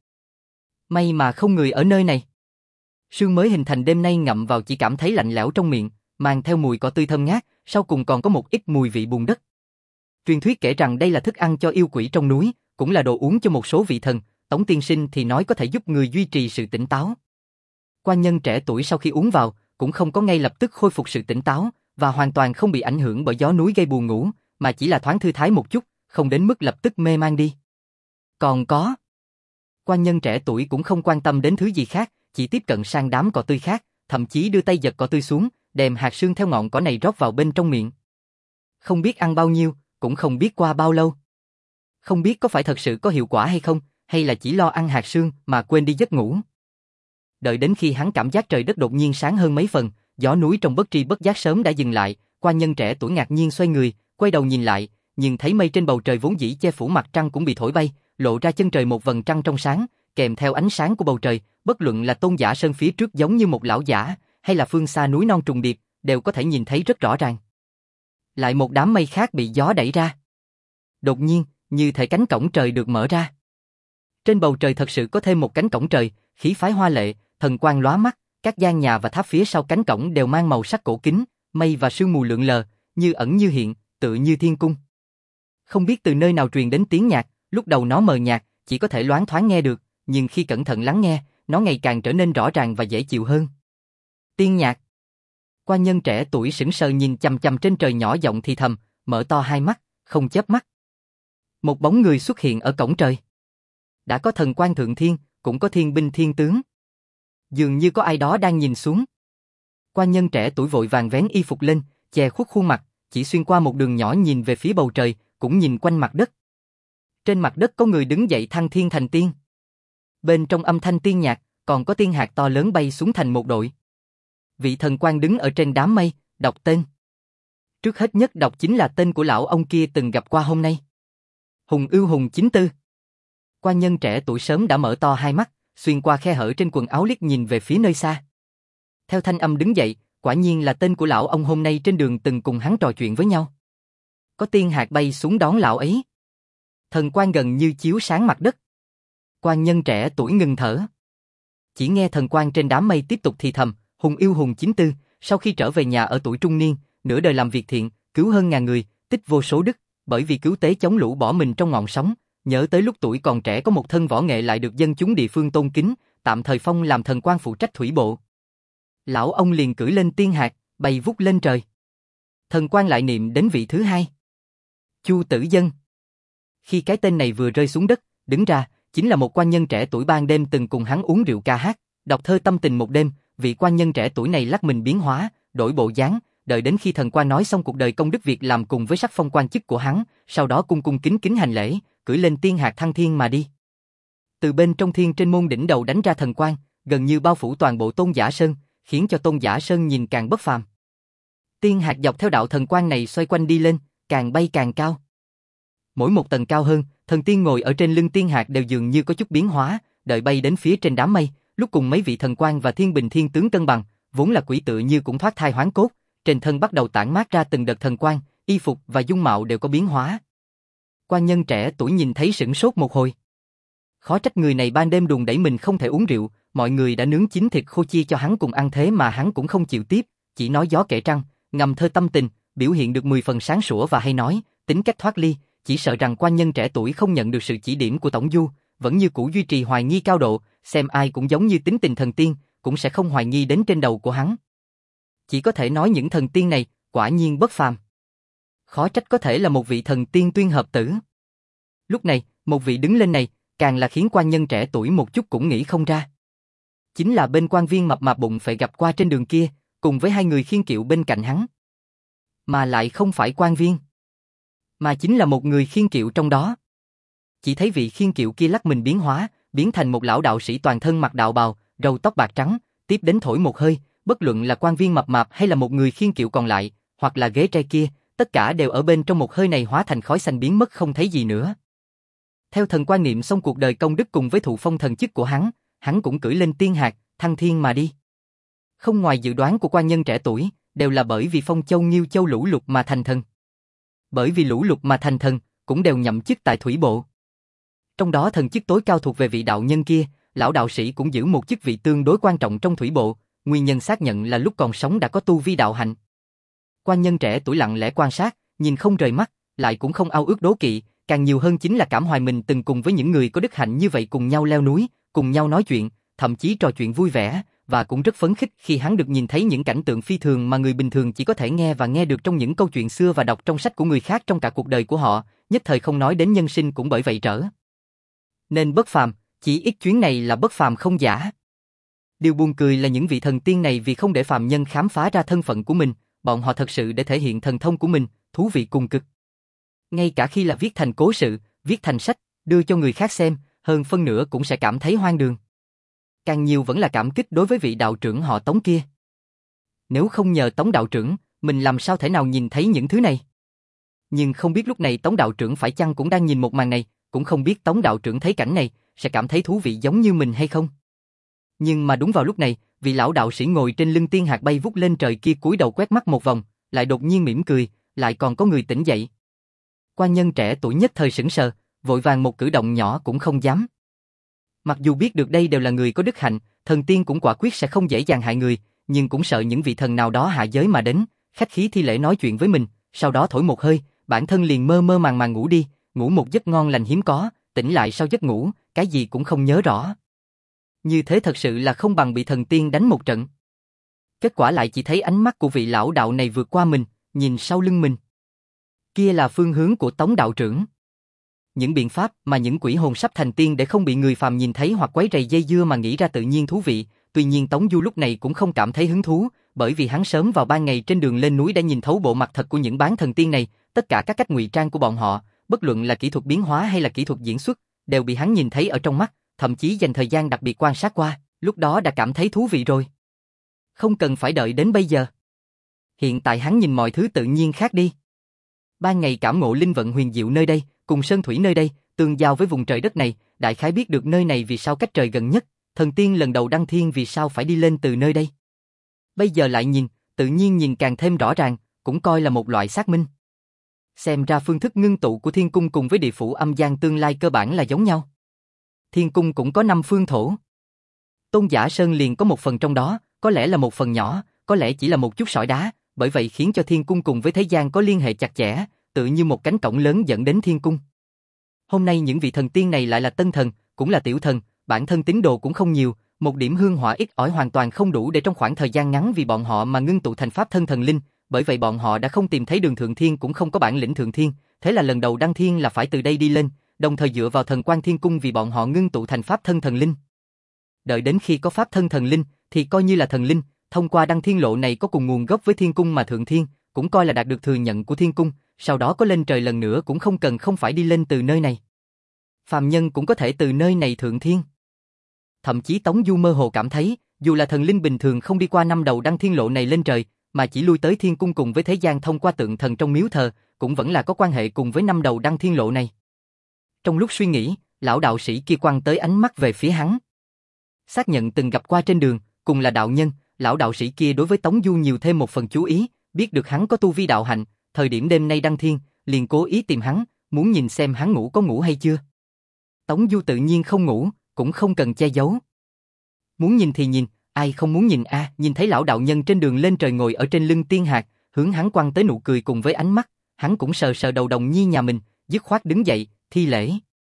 May mà không người ở nơi này. Sương mới hình thành đêm nay ngậm vào chỉ cảm thấy lạnh lẽo trong miệng, mang theo mùi cỏ tươi thơm ngát, sau cùng còn có một ít mùi vị bùn đất. Truyền thuyết kể rằng đây là thức ăn cho yêu quỷ trong núi, cũng là đồ uống cho một số vị thần, Tống tiên sinh thì nói có thể giúp người duy trì sự tỉnh táo. Quan nhân trẻ tuổi sau khi uống vào, cũng không có ngay lập tức khôi phục sự tỉnh táo, và hoàn toàn không bị ảnh hưởng bởi gió núi gây buồn ngủ, mà chỉ là thoáng thư thái một chút, không đến mức lập tức mê man đi. Còn có. Quan nhân trẻ tuổi cũng không quan tâm đến thứ gì khác, chỉ tiếp cận sang đám cỏ tươi khác, thậm chí đưa tay giật cỏ tươi xuống, đem hạt sương theo ngọn cỏ này rót vào bên trong miệng. Không biết ăn bao nhiêu, cũng không biết qua bao lâu. Không biết có phải thật sự có hiệu quả hay không, hay là chỉ lo ăn hạt sương mà quên đi giấc ngủ. Đợi đến khi hắn cảm giác trời đất đột nhiên sáng hơn mấy phần, gió núi trong bất tri bất giác sớm đã dừng lại, quan nhân trẻ tuổi ngạc nhiên xoay người, quay đầu nhìn lại, nhưng thấy mây trên bầu trời vốn dĩ che phủ mặt trăng cũng bị thổi bay, lộ ra chân trời một vầng trăng trong sáng, kèm theo ánh sáng của bầu trời, bất luận là Tôn Giả Sơn phía trước giống như một lão giả, hay là phương xa núi non trùng điệp, đều có thể nhìn thấy rất rõ ràng. Lại một đám mây khác bị gió đẩy ra. Đột nhiên, như thể cánh cổng trời được mở ra. Trên bầu trời thật sự có thêm một cánh cổng trời, khí phái hoa lệ, thần quang lóa mắt, các gian nhà và tháp phía sau cánh cổng đều mang màu sắc cổ kính, mây và sương mù lượn lờ, như ẩn như hiện, tựa như thiên cung. Không biết từ nơi nào truyền đến tiếng nhạc, lúc đầu nó mờ nhạt, chỉ có thể loáng thoáng nghe được, nhưng khi cẩn thận lắng nghe, nó ngày càng trở nên rõ ràng và dễ chịu hơn. Tiên nhạc. Quan nhân trẻ tuổi sững sờ nhìn chằm chằm trên trời nhỏ giọng thì thầm, mở to hai mắt, không chớp mắt. Một bóng người xuất hiện ở cổng trời. Đã có thần quan thượng thiên, cũng có thiên binh thiên tướng. Dường như có ai đó đang nhìn xuống. Quan nhân trẻ tuổi vội vàng vén y phục lên, che khuất khuôn mặt, chỉ xuyên qua một đường nhỏ nhìn về phía bầu trời, cũng nhìn quanh mặt đất. Trên mặt đất có người đứng dậy thăng thiên thành tiên. Bên trong âm thanh tiên nhạc, còn có tiên hạt to lớn bay xuống thành một đội. Vị thần quan đứng ở trên đám mây, đọc tên. Trước hết nhất đọc chính là tên của lão ông kia từng gặp qua hôm nay. Hùng Ưu Hùng Chính Tư. Quan nhân trẻ tuổi sớm đã mở to hai mắt, xuyên qua khe hở trên quần áo liếc nhìn về phía nơi xa. Theo thanh âm đứng dậy, quả nhiên là tên của lão ông hôm nay trên đường từng cùng hắn trò chuyện với nhau. Có tiên hạt bay xuống đón lão ấy. Thần quan gần như chiếu sáng mặt đất. Quan nhân trẻ tuổi ngừng thở. Chỉ nghe thần quan trên đám mây tiếp tục thì thầm, Hùng Ưu Hùng Chính Tư, sau khi trở về nhà ở tuổi trung niên, nửa đời làm việc thiện, cứu hơn ngàn người, tích vô số đức, bởi vì cứu tế chống lũ bỏ mình trong ngọn sóng, nhớ tới lúc tuổi còn trẻ có một thân võ nghệ lại được dân chúng địa phương tôn kính, tạm thời phong làm thần quan phụ trách thủy bộ. Lão ông liền cưỡi lên tiên hạt, bay vút lên trời. Thần quan lại niệm đến vị thứ hai. Chu Tử Dân. Khi cái tên này vừa rơi xuống đất, đứng ra, chính là một quan nhân trẻ tuổi ban đêm từng cùng hắn uống rượu ca hát, đọc thơ tâm tình một đêm. Vị quan nhân trẻ tuổi này lắc mình biến hóa, đổi bộ dáng, đợi đến khi thần quan nói xong cuộc đời công đức việc làm cùng với sắc phong quan chức của hắn, sau đó cung cung kính kính hành lễ, cưỡi lên tiên hạt thăng thiên mà đi. Từ bên trong thiên trên môn đỉnh đầu đánh ra thần quang, gần như bao phủ toàn bộ Tôn Giả Sơn, khiến cho Tôn Giả Sơn nhìn càng bất phàm. Tiên hạt dọc theo đạo thần quang này xoay quanh đi lên, càng bay càng cao. Mỗi một tầng cao hơn, thần tiên ngồi ở trên lưng tiên hạt đều dường như có chút biến hóa, đợi bay đến phía trên đám mây, lúc cùng mấy vị thần quan và thiên bình thiên tướng cân bằng, vốn là quỷ tự như cũng thoát thai hoán cốt, trên thân bắt đầu tản mát ra từng đợt thần quang, y phục và dung mạo đều có biến hóa. Quan nhân trẻ tuổi nhìn thấy sửng sốt một hồi. Khó trách người này ban đêm đùn đẩy mình không thể uống rượu, mọi người đã nướng chín thịt khô chia cho hắn cùng ăn thế mà hắn cũng không chịu tiếp, chỉ nói gió kể trăng, ngầm thơ tâm tình, biểu hiện được mười phần sáng sủa và hay nói, tính cách thoát ly, chỉ sợ rằng quan nhân trẻ tuổi không nhận được sự chỉ điểm của tổng du, vẫn như cũ duy trì hoài nghi cao độ, xem ai cũng giống như tính tình thần tiên, cũng sẽ không hoài nghi đến trên đầu của hắn. Chỉ có thể nói những thần tiên này, quả nhiên bất phàm. Khó trách có thể là một vị thần tiên tuyên hợp tử. Lúc này, một vị đứng lên này, càng là khiến quan nhân trẻ tuổi một chút cũng nghĩ không ra. Chính là bên quan viên mập mạp bụng phải gặp qua trên đường kia, cùng với hai người khiên kiệu bên cạnh hắn. Mà lại không phải quan viên, mà chính là một người khiên kiệu trong đó. Chỉ thấy vị khiên kiệu kia lắc mình biến hóa, biến thành một lão đạo sĩ toàn thân mặc đạo bào, râu tóc bạc trắng, tiếp đến thổi một hơi, bất luận là quan viên mập mạp hay là một người khiên kiệu còn lại, hoặc là ghế tre kia, tất cả đều ở bên trong một hơi này hóa thành khói xanh biến mất không thấy gì nữa. Theo thần quan niệm xong cuộc đời công đức cùng với thụ phong thần chức của hắn, hắn cũng cưỡi lên tiên hạt, thăng thiên mà đi. Không ngoài dự đoán của quan nhân trẻ tuổi, đều là bởi vì phong châu Nghiêu Châu lũ lụt mà thành thần. Bởi vì lũ lụt mà thành thần, cũng đều nhậm chức tại thủy bộ. Trong đó thần chức tối cao thuộc về vị đạo nhân kia, lão đạo sĩ cũng giữ một chức vị tương đối quan trọng trong thủy bộ, nguyên nhân xác nhận là lúc còn sống đã có tu vi đạo hạnh. Quan nhân trẻ tuổi lặng lẽ quan sát, nhìn không rời mắt, lại cũng không ao ước đố kỵ, càng nhiều hơn chính là cảm hoài mình từng cùng với những người có đức hạnh như vậy cùng nhau leo núi, cùng nhau nói chuyện, thậm chí trò chuyện vui vẻ, và cũng rất phấn khích khi hắn được nhìn thấy những cảnh tượng phi thường mà người bình thường chỉ có thể nghe và nghe được trong những câu chuyện xưa và đọc trong sách của người khác trong cả cuộc đời của họ, nhất thời không nói đến nhân sinh cũng bởi vậy trở nên bất phàm, chỉ ít chuyến này là bất phàm không giả. Điều buồn cười là những vị thần tiên này vì không để phàm nhân khám phá ra thân phận của mình, bọn họ thật sự để thể hiện thần thông của mình, thú vị cùng cực. Ngay cả khi là viết thành cố sự, viết thành sách, đưa cho người khác xem, hơn phân nửa cũng sẽ cảm thấy hoang đường. Càng nhiều vẫn là cảm kích đối với vị đạo trưởng họ Tống kia. Nếu không nhờ Tống đạo trưởng, mình làm sao thể nào nhìn thấy những thứ này? Nhưng không biết lúc này Tống đạo trưởng phải chăng cũng đang nhìn một màn này, cũng không biết Tống đạo trưởng thấy cảnh này, sẽ cảm thấy thú vị giống như mình hay không? Nhưng mà đúng vào lúc này, vị lão đạo sĩ ngồi trên lưng tiên hạt bay vút lên trời kia cúi đầu quét mắt một vòng, lại đột nhiên mỉm cười, lại còn có người tỉnh dậy. Quan nhân trẻ tuổi nhất thời sững sờ, vội vàng một cử động nhỏ cũng không dám. Mặc dù biết được đây đều là người có đức hạnh, thần tiên cũng quả quyết sẽ không dễ dàng hại người, nhưng cũng sợ những vị thần nào đó hạ giới mà đến, khách khí thi lễ nói chuyện với mình, sau đó thổi một hơi, bản thân liền mơ mơ màng màng ngủ đi, ngủ một giấc ngon lành hiếm có, tỉnh lại sau giấc ngủ, cái gì cũng không nhớ rõ. Như thế thật sự là không bằng bị thần tiên đánh một trận. Kết quả lại chỉ thấy ánh mắt của vị lão đạo này vượt qua mình, nhìn sau lưng mình. Kia là phương hướng của Tống đạo trưởng. Những biện pháp mà những quỷ hồn sắp thành tiên để không bị người phàm nhìn thấy hoặc quấy rầy dây dưa mà nghĩ ra tự nhiên thú vị, tuy nhiên Tống Du lúc này cũng không cảm thấy hứng thú, bởi vì hắn sớm vào ban ngày trên đường lên núi đã nhìn thấu bộ mặt thật của những bán thần tiên này, tất cả các cách ngụy trang của bọn họ, bất luận là kỹ thuật biến hóa hay là kỹ thuật diễn xuất, đều bị hắn nhìn thấy ở trong mắt, thậm chí dành thời gian đặc biệt quan sát qua, lúc đó đã cảm thấy thú vị rồi. Không cần phải đợi đến bây giờ. Hiện tại hắn nhìn mọi thứ tự nhiên khác đi. Ban ngày cảm ngộ linh vận huyền diệu nơi đây, cùng sơn thủy nơi đây, tương giao với vùng trời đất này, đại khái biết được nơi này vì sao cách trời gần nhất, thần tiên lần đầu đăng thiên vì sao phải đi lên từ nơi đây. Bây giờ lại nhìn, tự nhiên nhìn càng thêm rõ ràng, cũng coi là một loại xác minh. Xem ra phương thức ngưng tụ của thiên cung cùng với địa phủ âm gian tương lai cơ bản là giống nhau. Thiên cung cũng có năm phương thổ. Tôn Giả Sơn liền có một phần trong đó, có lẽ là một phần nhỏ, có lẽ chỉ là một chút sỏi đá, bởi vậy khiến cho thiên cung cùng với thế gian có liên hệ chặt chẽ, tự như một cánh cổng lớn dẫn đến thiên cung. Hôm nay những vị thần tiên này lại là tân thần, cũng là tiểu thần, bản thân tín đồ cũng không nhiều, một điểm hương hỏa ít ỏi hoàn toàn không đủ để trong khoảng thời gian ngắn vì bọn họ mà ngưng tụ thành pháp thân thần linh, bởi vậy bọn họ đã không tìm thấy đường thượng thiên cũng không có bản lĩnh thượng thiên, thế là lần đầu đăng thiên là phải từ đây đi lên, đồng thời dựa vào thần quan thiên cung vì bọn họ ngưng tụ thành pháp thân thần linh. Đợi đến khi có pháp thân thần linh thì coi như là thần linh, thông qua đăng thiên lộ này có cùng nguồn gốc với thiên cung mà thượng thiên, cũng coi là đạt được thừa nhận của thiên cung, sau đó có lên trời lần nữa cũng không cần không phải đi lên từ nơi này. Phàm nhân cũng có thể từ nơi này thượng thiên. Thậm chí Tống Du mơ hồ cảm thấy, dù là thần linh bình thường không đi qua năm đầu đăng thiên lộ này lên trời, mà chỉ lui tới thiên cung cùng với thế gian thông qua tượng thần trong miếu thờ, cũng vẫn là có quan hệ cùng với năm đầu đăng thiên lộ này. Trong lúc suy nghĩ, lão đạo sĩ kia quăng tới ánh mắt về phía hắn. Xác nhận từng gặp qua trên đường, cùng là đạo nhân, lão đạo sĩ kia đối với Tống Du nhiều thêm một phần chú ý, biết được hắn có tu vi đạo hạnh, thời điểm đêm nay đăng thiên, liền cố ý tìm hắn, muốn nhìn xem hắn ngủ có ngủ hay chưa. Tống Du tự nhiên không ngủ, cũng không cần che giấu. Muốn nhìn thì nhìn, ai không muốn nhìn a? À, nhìn thấy lão đạo nhân trên đường lên trời ngồi ở trên lưng tiên hạt, hướng hắn quăng tới nụ cười cùng với ánh mắt, hắn cũng sờ sờ đầu đồng nhi nhà mình, dứt khoát đứng dậy, thi lễ.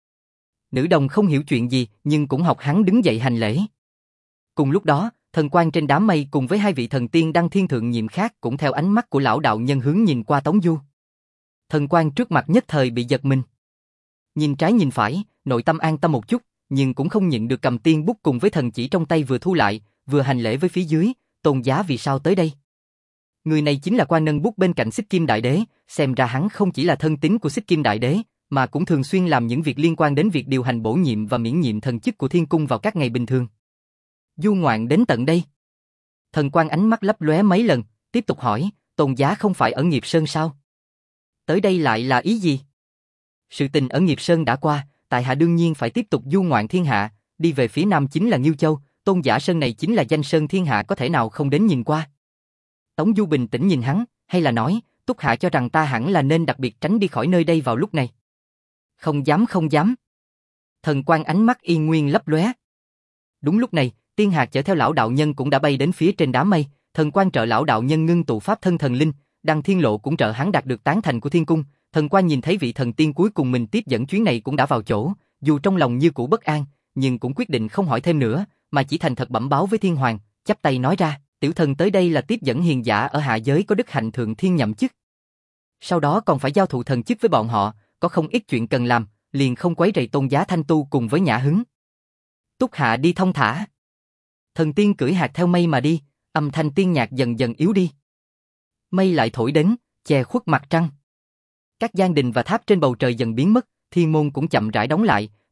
Nữ đồng không hiểu chuyện gì, nhưng cũng học hắn đứng dậy hành lễ. Cùng lúc đó, thần quan trên đám mây cùng với hai vị thần tiên đăng thiên thượng nhiệm khác cũng theo ánh mắt của lão đạo nhân hướng nhìn qua Tống Du. Thần quan trước mặt nhất thời bị giật mình. Nhìn trái nhìn phải, nội tâm an tâm một chút, nhưng cũng không nhịn được cầm tiên bút cùng với thần chỉ trong tay vừa thu lại, vừa hành lễ với phía dưới, Tôn giá vì sao tới đây? Người này chính là Quan Nân Bút bên cạnh Xích Kim Đại Đế, xem ra hắn không chỉ là thân tín của Xích Kim Đại Đế, mà cũng thường xuyên làm những việc liên quan đến việc điều hành bổ nhiệm và miễn nhiệm thần chức của thiên cung vào các ngày bình thường. Du ngoạn đến tận đây. Thần quan ánh mắt lấp lóe mấy lần, tiếp tục hỏi, Tôn giá không phải ở Nghiệp Sơn sao? Tới đây lại là ý gì? Sự tình ở Nghiệp Sơn đã qua, tại hạ đương nhiên phải tiếp tục du ngoạn thiên hạ, đi về phía nam chính là Nghiêu Châu, Tôn giả Sơn này chính là danh sơn thiên hạ có thể nào không đến nhìn qua. Tống Du bình tĩnh nhìn hắn, hay là nói, Túc hạ cho rằng ta hẳn là nên đặc biệt tránh đi khỏi nơi đây vào lúc này. Không dám không dám. Thần quan ánh mắt yên nguyên lấp lóe. Đúng lúc này, tiên hạt chở theo lão đạo nhân cũng đã bay đến phía trên đám mây, thần quan trợ lão đạo nhân ngưng tụ pháp thân thần linh, đăng thiên lộ cũng trợ hắn đạt được tán thành của thiên cung. Thần quan nhìn thấy vị thần tiên cuối cùng mình tiếp dẫn chuyến này cũng đã vào chỗ, dù trong lòng như cũ bất an, nhưng cũng quyết định không hỏi thêm nữa, mà chỉ thành thật bẩm báo với thiên hoàng, chắp tay nói ra, tiểu thần tới đây là tiếp dẫn hiền giả ở hạ giới có đức hạnh thượng thiên nhậm chức. Sau đó còn phải giao thụ thần chức với bọn họ, có không ít chuyện cần làm, liền không quấy rầy Tôn giá thanh tu cùng với nhã hứng. Túc hạ đi thông thả. Thần tiên cưỡi hạt theo mây mà đi, âm thanh tiên nhạc dần dần yếu đi. Mây lại thổi đến, che khuất mặt trăng. Các gian đình và tháp trên bầu trời dần biến mất, thiên môn cũng chậm rãi đóng lại,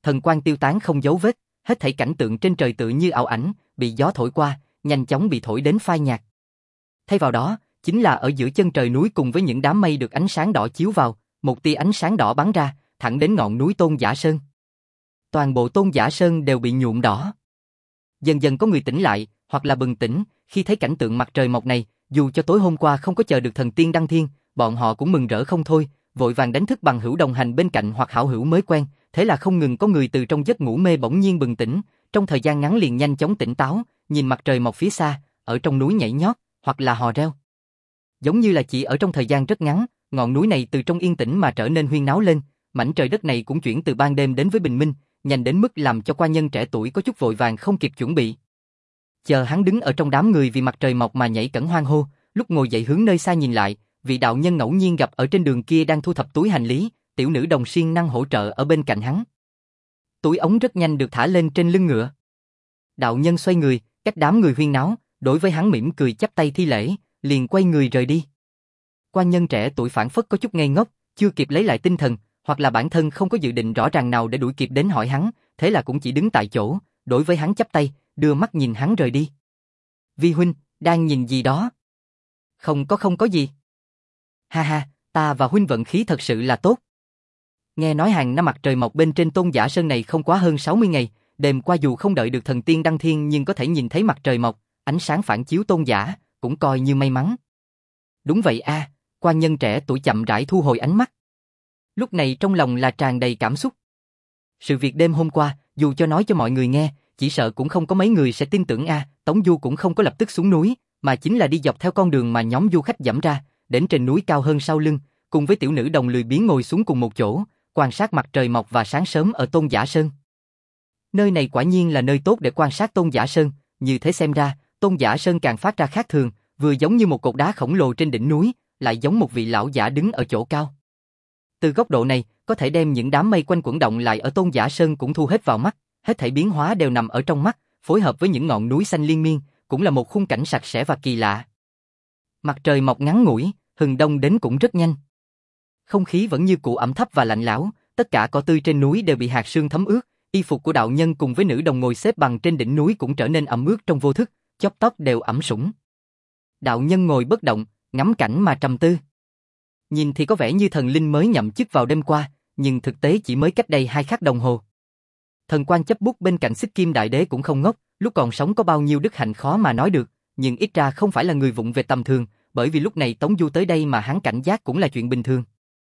thần quang tiêu tán không dấu vết, hết thảy cảnh tượng trên trời tự như ảo ảnh, bị gió thổi qua, nhanh chóng bị thổi đến phai nhạt. Thay vào đó, chính là ở giữa chân trời núi cùng với những đám mây được ánh sáng đỏ chiếu vào, một tia ánh sáng đỏ bắn ra, thẳng đến ngọn núi Tôn Giả Sơn. Toàn bộ Tôn Giả Sơn đều bị nhuộm đỏ. Dần dần có người tỉnh lại, hoặc là bừng tỉnh, khi thấy cảnh tượng mặt trời mọc này, dù cho tối hôm qua không có chờ được thần tiên đăng thiên, bọn họ cũng mừng rỡ không thôi, vội vàng đánh thức bằng hữu đồng hành bên cạnh hoặc hảo hữu mới quen, thế là không ngừng có người từ trong giấc ngủ mê bỗng nhiên bừng tỉnh, trong thời gian ngắn liền nhanh chóng tỉnh táo, nhìn mặt trời mọc phía xa, ở trong núi nhảy nhót, hoặc là hò reo. Giống như là chỉ ở trong thời gian rất ngắn, ngọn núi này từ trong yên tĩnh mà trở nên huyên náo lên, mảnh trời đất này cũng chuyển từ ban đêm đến với bình minh, nhanh đến mức làm cho quan nhân trẻ tuổi có chút vội vàng không kịp chuẩn bị. Chờ hắn đứng ở trong đám người vì mặt trời mọc mà nhảy cẫng hoan hô, lúc ngồi dậy hướng nơi xa nhìn lại, vị đạo nhân ngẫu nhiên gặp ở trên đường kia đang thu thập túi hành lý, tiểu nữ đồng siêng năng hỗ trợ ở bên cạnh hắn. Túi ống rất nhanh được thả lên trên lưng ngựa. Đạo nhân xoay người, cách đám người huyên náo, đối với hắn mỉm cười chắp tay thi lễ, liền quay người rời đi. Quan nhân trẻ tuổi phảng phất có chút ngây ngốc, chưa kịp lấy lại tinh thần, hoặc là bản thân không có dự định rõ ràng nào để đuổi kịp đến hỏi hắn, thế là cũng chỉ đứng tại chỗ, đối với hắn chắp tay, đưa mắt nhìn hắn rời đi. Vi huynh, đang nhìn gì đó? Không có không có gì. Ha ha, ta và huynh vận khí thật sự là tốt. Nghe nói hàng năm mặt trời mọc bên trên Tôn Giả Sơn này không quá hơn sáu mươi ngày, đêm qua dù không đợi được thần tiên đăng thiên nhưng có thể nhìn thấy mặt trời mọc, ánh sáng phản chiếu Tôn Giả, cũng coi như may mắn. Đúng vậy a, à, quan nhân trẻ tuổi chậm rãi thu hồi ánh mắt. Lúc này trong lòng là tràn đầy cảm xúc. Sự việc đêm hôm qua, dù cho nói cho mọi người nghe, chỉ sợ cũng không có mấy người sẽ tin tưởng a, à, Tống Du cũng không có lập tức xuống núi, mà chính là đi dọc theo con đường mà nhóm du khách dẫm ra, đến trên núi cao hơn sau lưng, cùng với tiểu nữ đồng lười biếng ngồi xuống cùng một chỗ, quan sát mặt trời mọc và sáng sớm ở Tôn Giả Sơn. Nơi này quả nhiên là nơi tốt để quan sát Tôn Giả Sơn, như thế xem ra, Tôn Giả Sơn càng phát ra khác thường, vừa giống như một cột đá khổng lồ trên đỉnh núi, lại giống một vị lão giả đứng ở chỗ cao. Từ góc độ này, có thể đem những đám mây quanh quẩn động lại ở Tôn Giả Sơn cũng thu hết vào mắt, hết thảy biến hóa đều nằm ở trong mắt, phối hợp với những ngọn núi xanh liên miên, cũng là một khung cảnh sạch sẽ và kỳ lạ. Mặt trời mọc ngắn ngủi, hừng đông đến cũng rất nhanh. Không khí vẫn như cũ ẩm thấp và lạnh lẽo, tất cả cỏ tươi trên núi đều bị hạt sương thấm ướt, y phục của đạo nhân cùng với nữ đồng ngồi xếp bằng trên đỉnh núi cũng trở nên ẩm ướt trong vô thức, chóp tóc đều ẩm sũng. Đạo nhân ngồi bất động, ngắm cảnh mà trầm tư. Nhìn thì có vẻ như thần linh mới nhậm chức vào đêm qua, nhưng thực tế chỉ mới cách đây hai khắc đồng hồ. Thần quan chấp bút bên cạnh Xích Kim Đại Đế cũng không ngốc, lúc còn sống có bao nhiêu đức hạnh khó mà nói được, nhưng ít ra không phải là người vụng về tầm thường, bởi vì lúc này Tống Du tới đây mà hắn cảnh giác cũng là chuyện bình thường.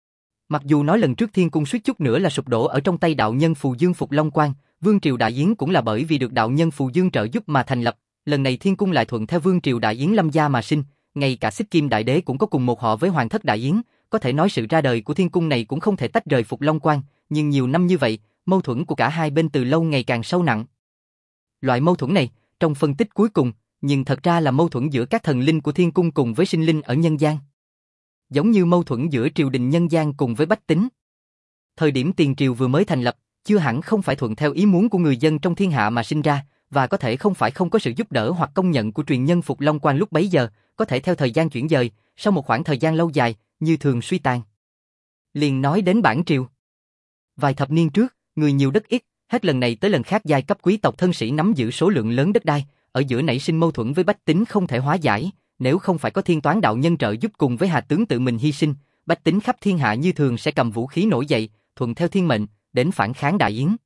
Mặc dù nói lần trước Thiên Cung suýt chút nữa là sụp đổ ở trong tay đạo nhân Phù Dương Phục Long Quan, Vương Triều Đại Yến cũng là bởi vì được đạo nhân Phù Dương trợ giúp mà thành lập, lần này Thiên Cung lại thuận theo Vương Triều Đại Yến Lâm gia mà sinh, ngay cả Xích Kim Đại Đế cũng có cùng một họ với Hoàng thất Đại Yến, có thể nói sự ra đời của Thiên Cung này cũng không thể tách rời Phục Long Quan, nhưng nhiều năm như vậy, mâu thuẫn của cả hai bên từ lâu ngày càng sâu nặng. Loại mâu thuẫn này, trong phân tích cuối cùng, nhưng thật ra là mâu thuẫn giữa các thần linh của Thiên Cung cùng với sinh linh ở nhân gian. Giống như mâu thuẫn giữa triều đình nhân gian cùng với bách tính. Thời điểm tiền triều vừa mới thành lập, chưa hẳn không phải thuận theo ý muốn của người dân trong thiên hạ mà sinh ra, và có thể không phải không có sự giúp đỡ hoặc công nhận của truyền nhân Phục Long Quan lúc bấy giờ, có thể theo thời gian chuyển dời, sau một khoảng thời gian lâu dài, như thường suy tàn. Liền nói đến bản triều. Vài thập niên trước, người nhiều đất ít, hết lần này tới lần khác giai cấp quý tộc thân sĩ nắm giữ số lượng lớn đất đai, ở giữa nảy sinh mâu thuẫn với bách tính không thể hóa giải, nếu không phải có Thiên Toán đạo nhân trợ giúp cùng với Hà tướng tự mình hy sinh, bách tính khắp thiên hạ như thường sẽ cầm vũ khí nổi dậy, thuận theo thiên mệnh, đến phản kháng Đại Yến.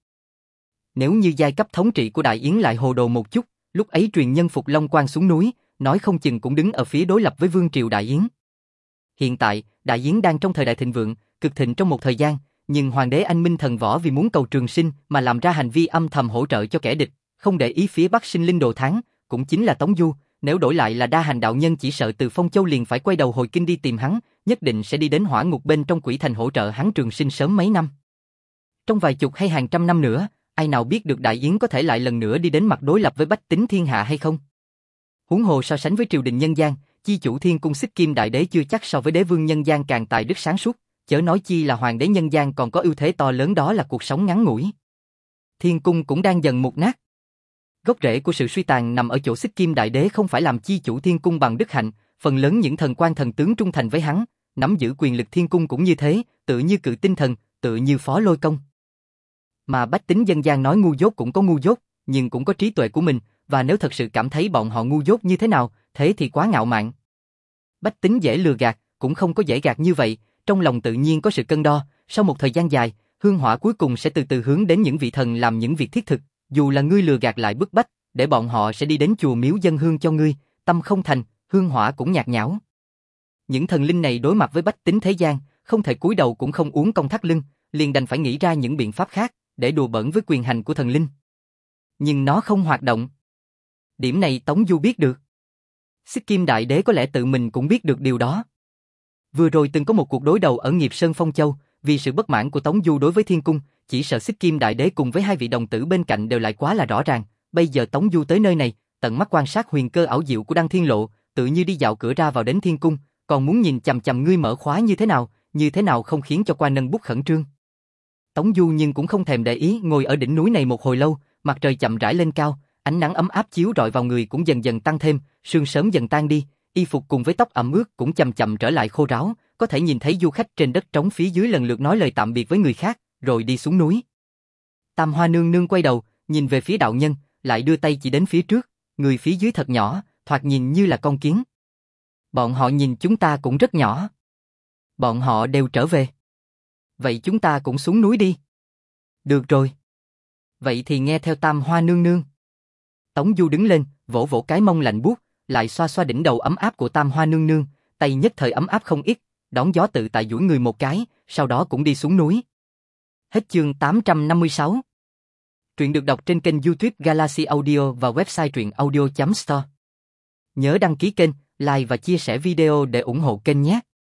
Nếu như giai cấp thống trị của Đại Yến lại hồ đồ một chút, lúc ấy truyền nhân Phục Long Quan xuống núi, nói không chừng cũng đứng ở phía đối lập với Vương Triều Đại Yến. Hiện tại, Đại Yến đang trong thời đại thịnh vượng, cực thịnh trong một thời gian, nhưng Hoàng đế Anh Minh Thần Võ vì muốn cầu trường sinh mà làm ra hành vi âm thầm hỗ trợ cho kẻ địch, không để ý phía Bắc sinh linh đồ thán, cũng chính là Tống Du, nếu đổi lại là Đa Hành đạo nhân chỉ sợ từ Phong Châu liền phải quay đầu hồi kinh đi tìm hắn, nhất định sẽ đi đến hỏa ngục bên trong quỷ thành hỗ trợ hắn trường sinh sớm mấy năm. Trong vài chục hay hàng trăm năm nữa, ai nào biết được Đại Yến có thể lại lần nữa đi đến mặt đối lập với bách tính thiên hạ hay không? Huống hồ so sánh với triều đình nhân gian, chi chủ Thiên Cung Xích Kim Đại Đế chưa chắc so với đế vương nhân gian càng tài đức sáng suốt, chớ nói chi là hoàng đế nhân gian còn có ưu thế to lớn đó là cuộc sống ngắn ngủi. Thiên Cung cũng đang dần mục nát. Gốc rễ của sự suy tàn nằm ở chỗ Xích Kim Đại Đế không phải làm chi chủ Thiên Cung bằng đức hạnh, phần lớn những thần quan thần tướng trung thành với hắn, nắm giữ quyền lực Thiên Cung cũng như thế, tự như Cự Tinh Thần, tự như Phó Lôi Công. Mà bách tính dân gian nói ngu dốt cũng có ngu dốt, nhưng cũng có trí tuệ của mình, và nếu thật sự cảm thấy bọn họ ngu dốt như thế nào, thế thì quá ngạo mạn. Bách tính dễ lừa gạt, cũng không có dễ gạt như vậy, trong lòng tự nhiên có sự cân đo, sau một thời gian dài, hương hỏa cuối cùng sẽ từ từ hướng đến những vị thần làm những việc thiết thực, dù là ngươi lừa gạt lại bức bách, để bọn họ sẽ đi đến chùa miếu dâng hương cho ngươi, tâm không thành, hương hỏa cũng nhạt nhẽo. Những thần linh này đối mặt với bách tính thế gian, không thể cúi đầu cũng không uốn cong thắt lưng, liền đành phải nghĩ ra những biện pháp khác, để đùa bỡn với quyền hành của thần linh. Nhưng nó không hoạt động. Điểm này Tống Du biết được. Xích Kim Đại Đế có lẽ tự mình cũng biết được điều đó. Vừa rồi từng có một cuộc đối đầu ở Nghiệp Sơn Phong Châu, vì sự bất mãn của Tống Du đối với Thiên Cung, chỉ sợ Xích Kim Đại Đế cùng với hai vị đồng tử bên cạnh đều lại quá là rõ ràng. Bây giờ Tống Du tới nơi này, tận mắt quan sát huyền cơ ảo diệu của Đăng Thiên Lộ, tự như đi dạo cửa ra vào đến Thiên Cung, còn muốn nhìn chằm chằm ngươi mở khóa như thế nào, như thế nào không khiến cho quan nâng bút khẩn trương. Tống Du nhưng cũng không thèm để ý, ngồi ở đỉnh núi này một hồi lâu, mặt trời chậm rãi lên cao, ánh nắng ấm áp chiếu rọi vào người cũng dần dần tăng thêm, sương sớm dần tan đi, y phục cùng với tóc ẩm ướt cũng chậm chậm trở lại khô ráo, có thể nhìn thấy du khách trên đất trống phía dưới lần lượt nói lời tạm biệt với người khác, rồi đi xuống núi. Tam Hoa nương nương quay đầu, nhìn về phía đạo nhân, lại đưa tay chỉ đến phía trước, người phía dưới thật nhỏ, thoạt nhìn như là con kiến. Bọn họ nhìn chúng ta cũng rất nhỏ. Bọn họ đều trở về. Vậy chúng ta cũng xuống núi đi. Được rồi. Vậy thì nghe theo Tam Hoa nương nương. Tống Du đứng lên, vỗ vỗ cái mông lạnh buốt, lại xoa xoa đỉnh đầu ấm áp của Tam Hoa nương nương, tay nhất thời ấm áp không ít, đón gió tự tại duỗi người một cái, sau đó cũng đi xuống núi. Hết chương tám trăm năm mươi sáu. Truyện được đọc trên kênh YouTube Galaxy Audio và website truyện audio chấm store. Nhớ đăng ký kênh, like và chia sẻ video để ủng hộ kênh nhé.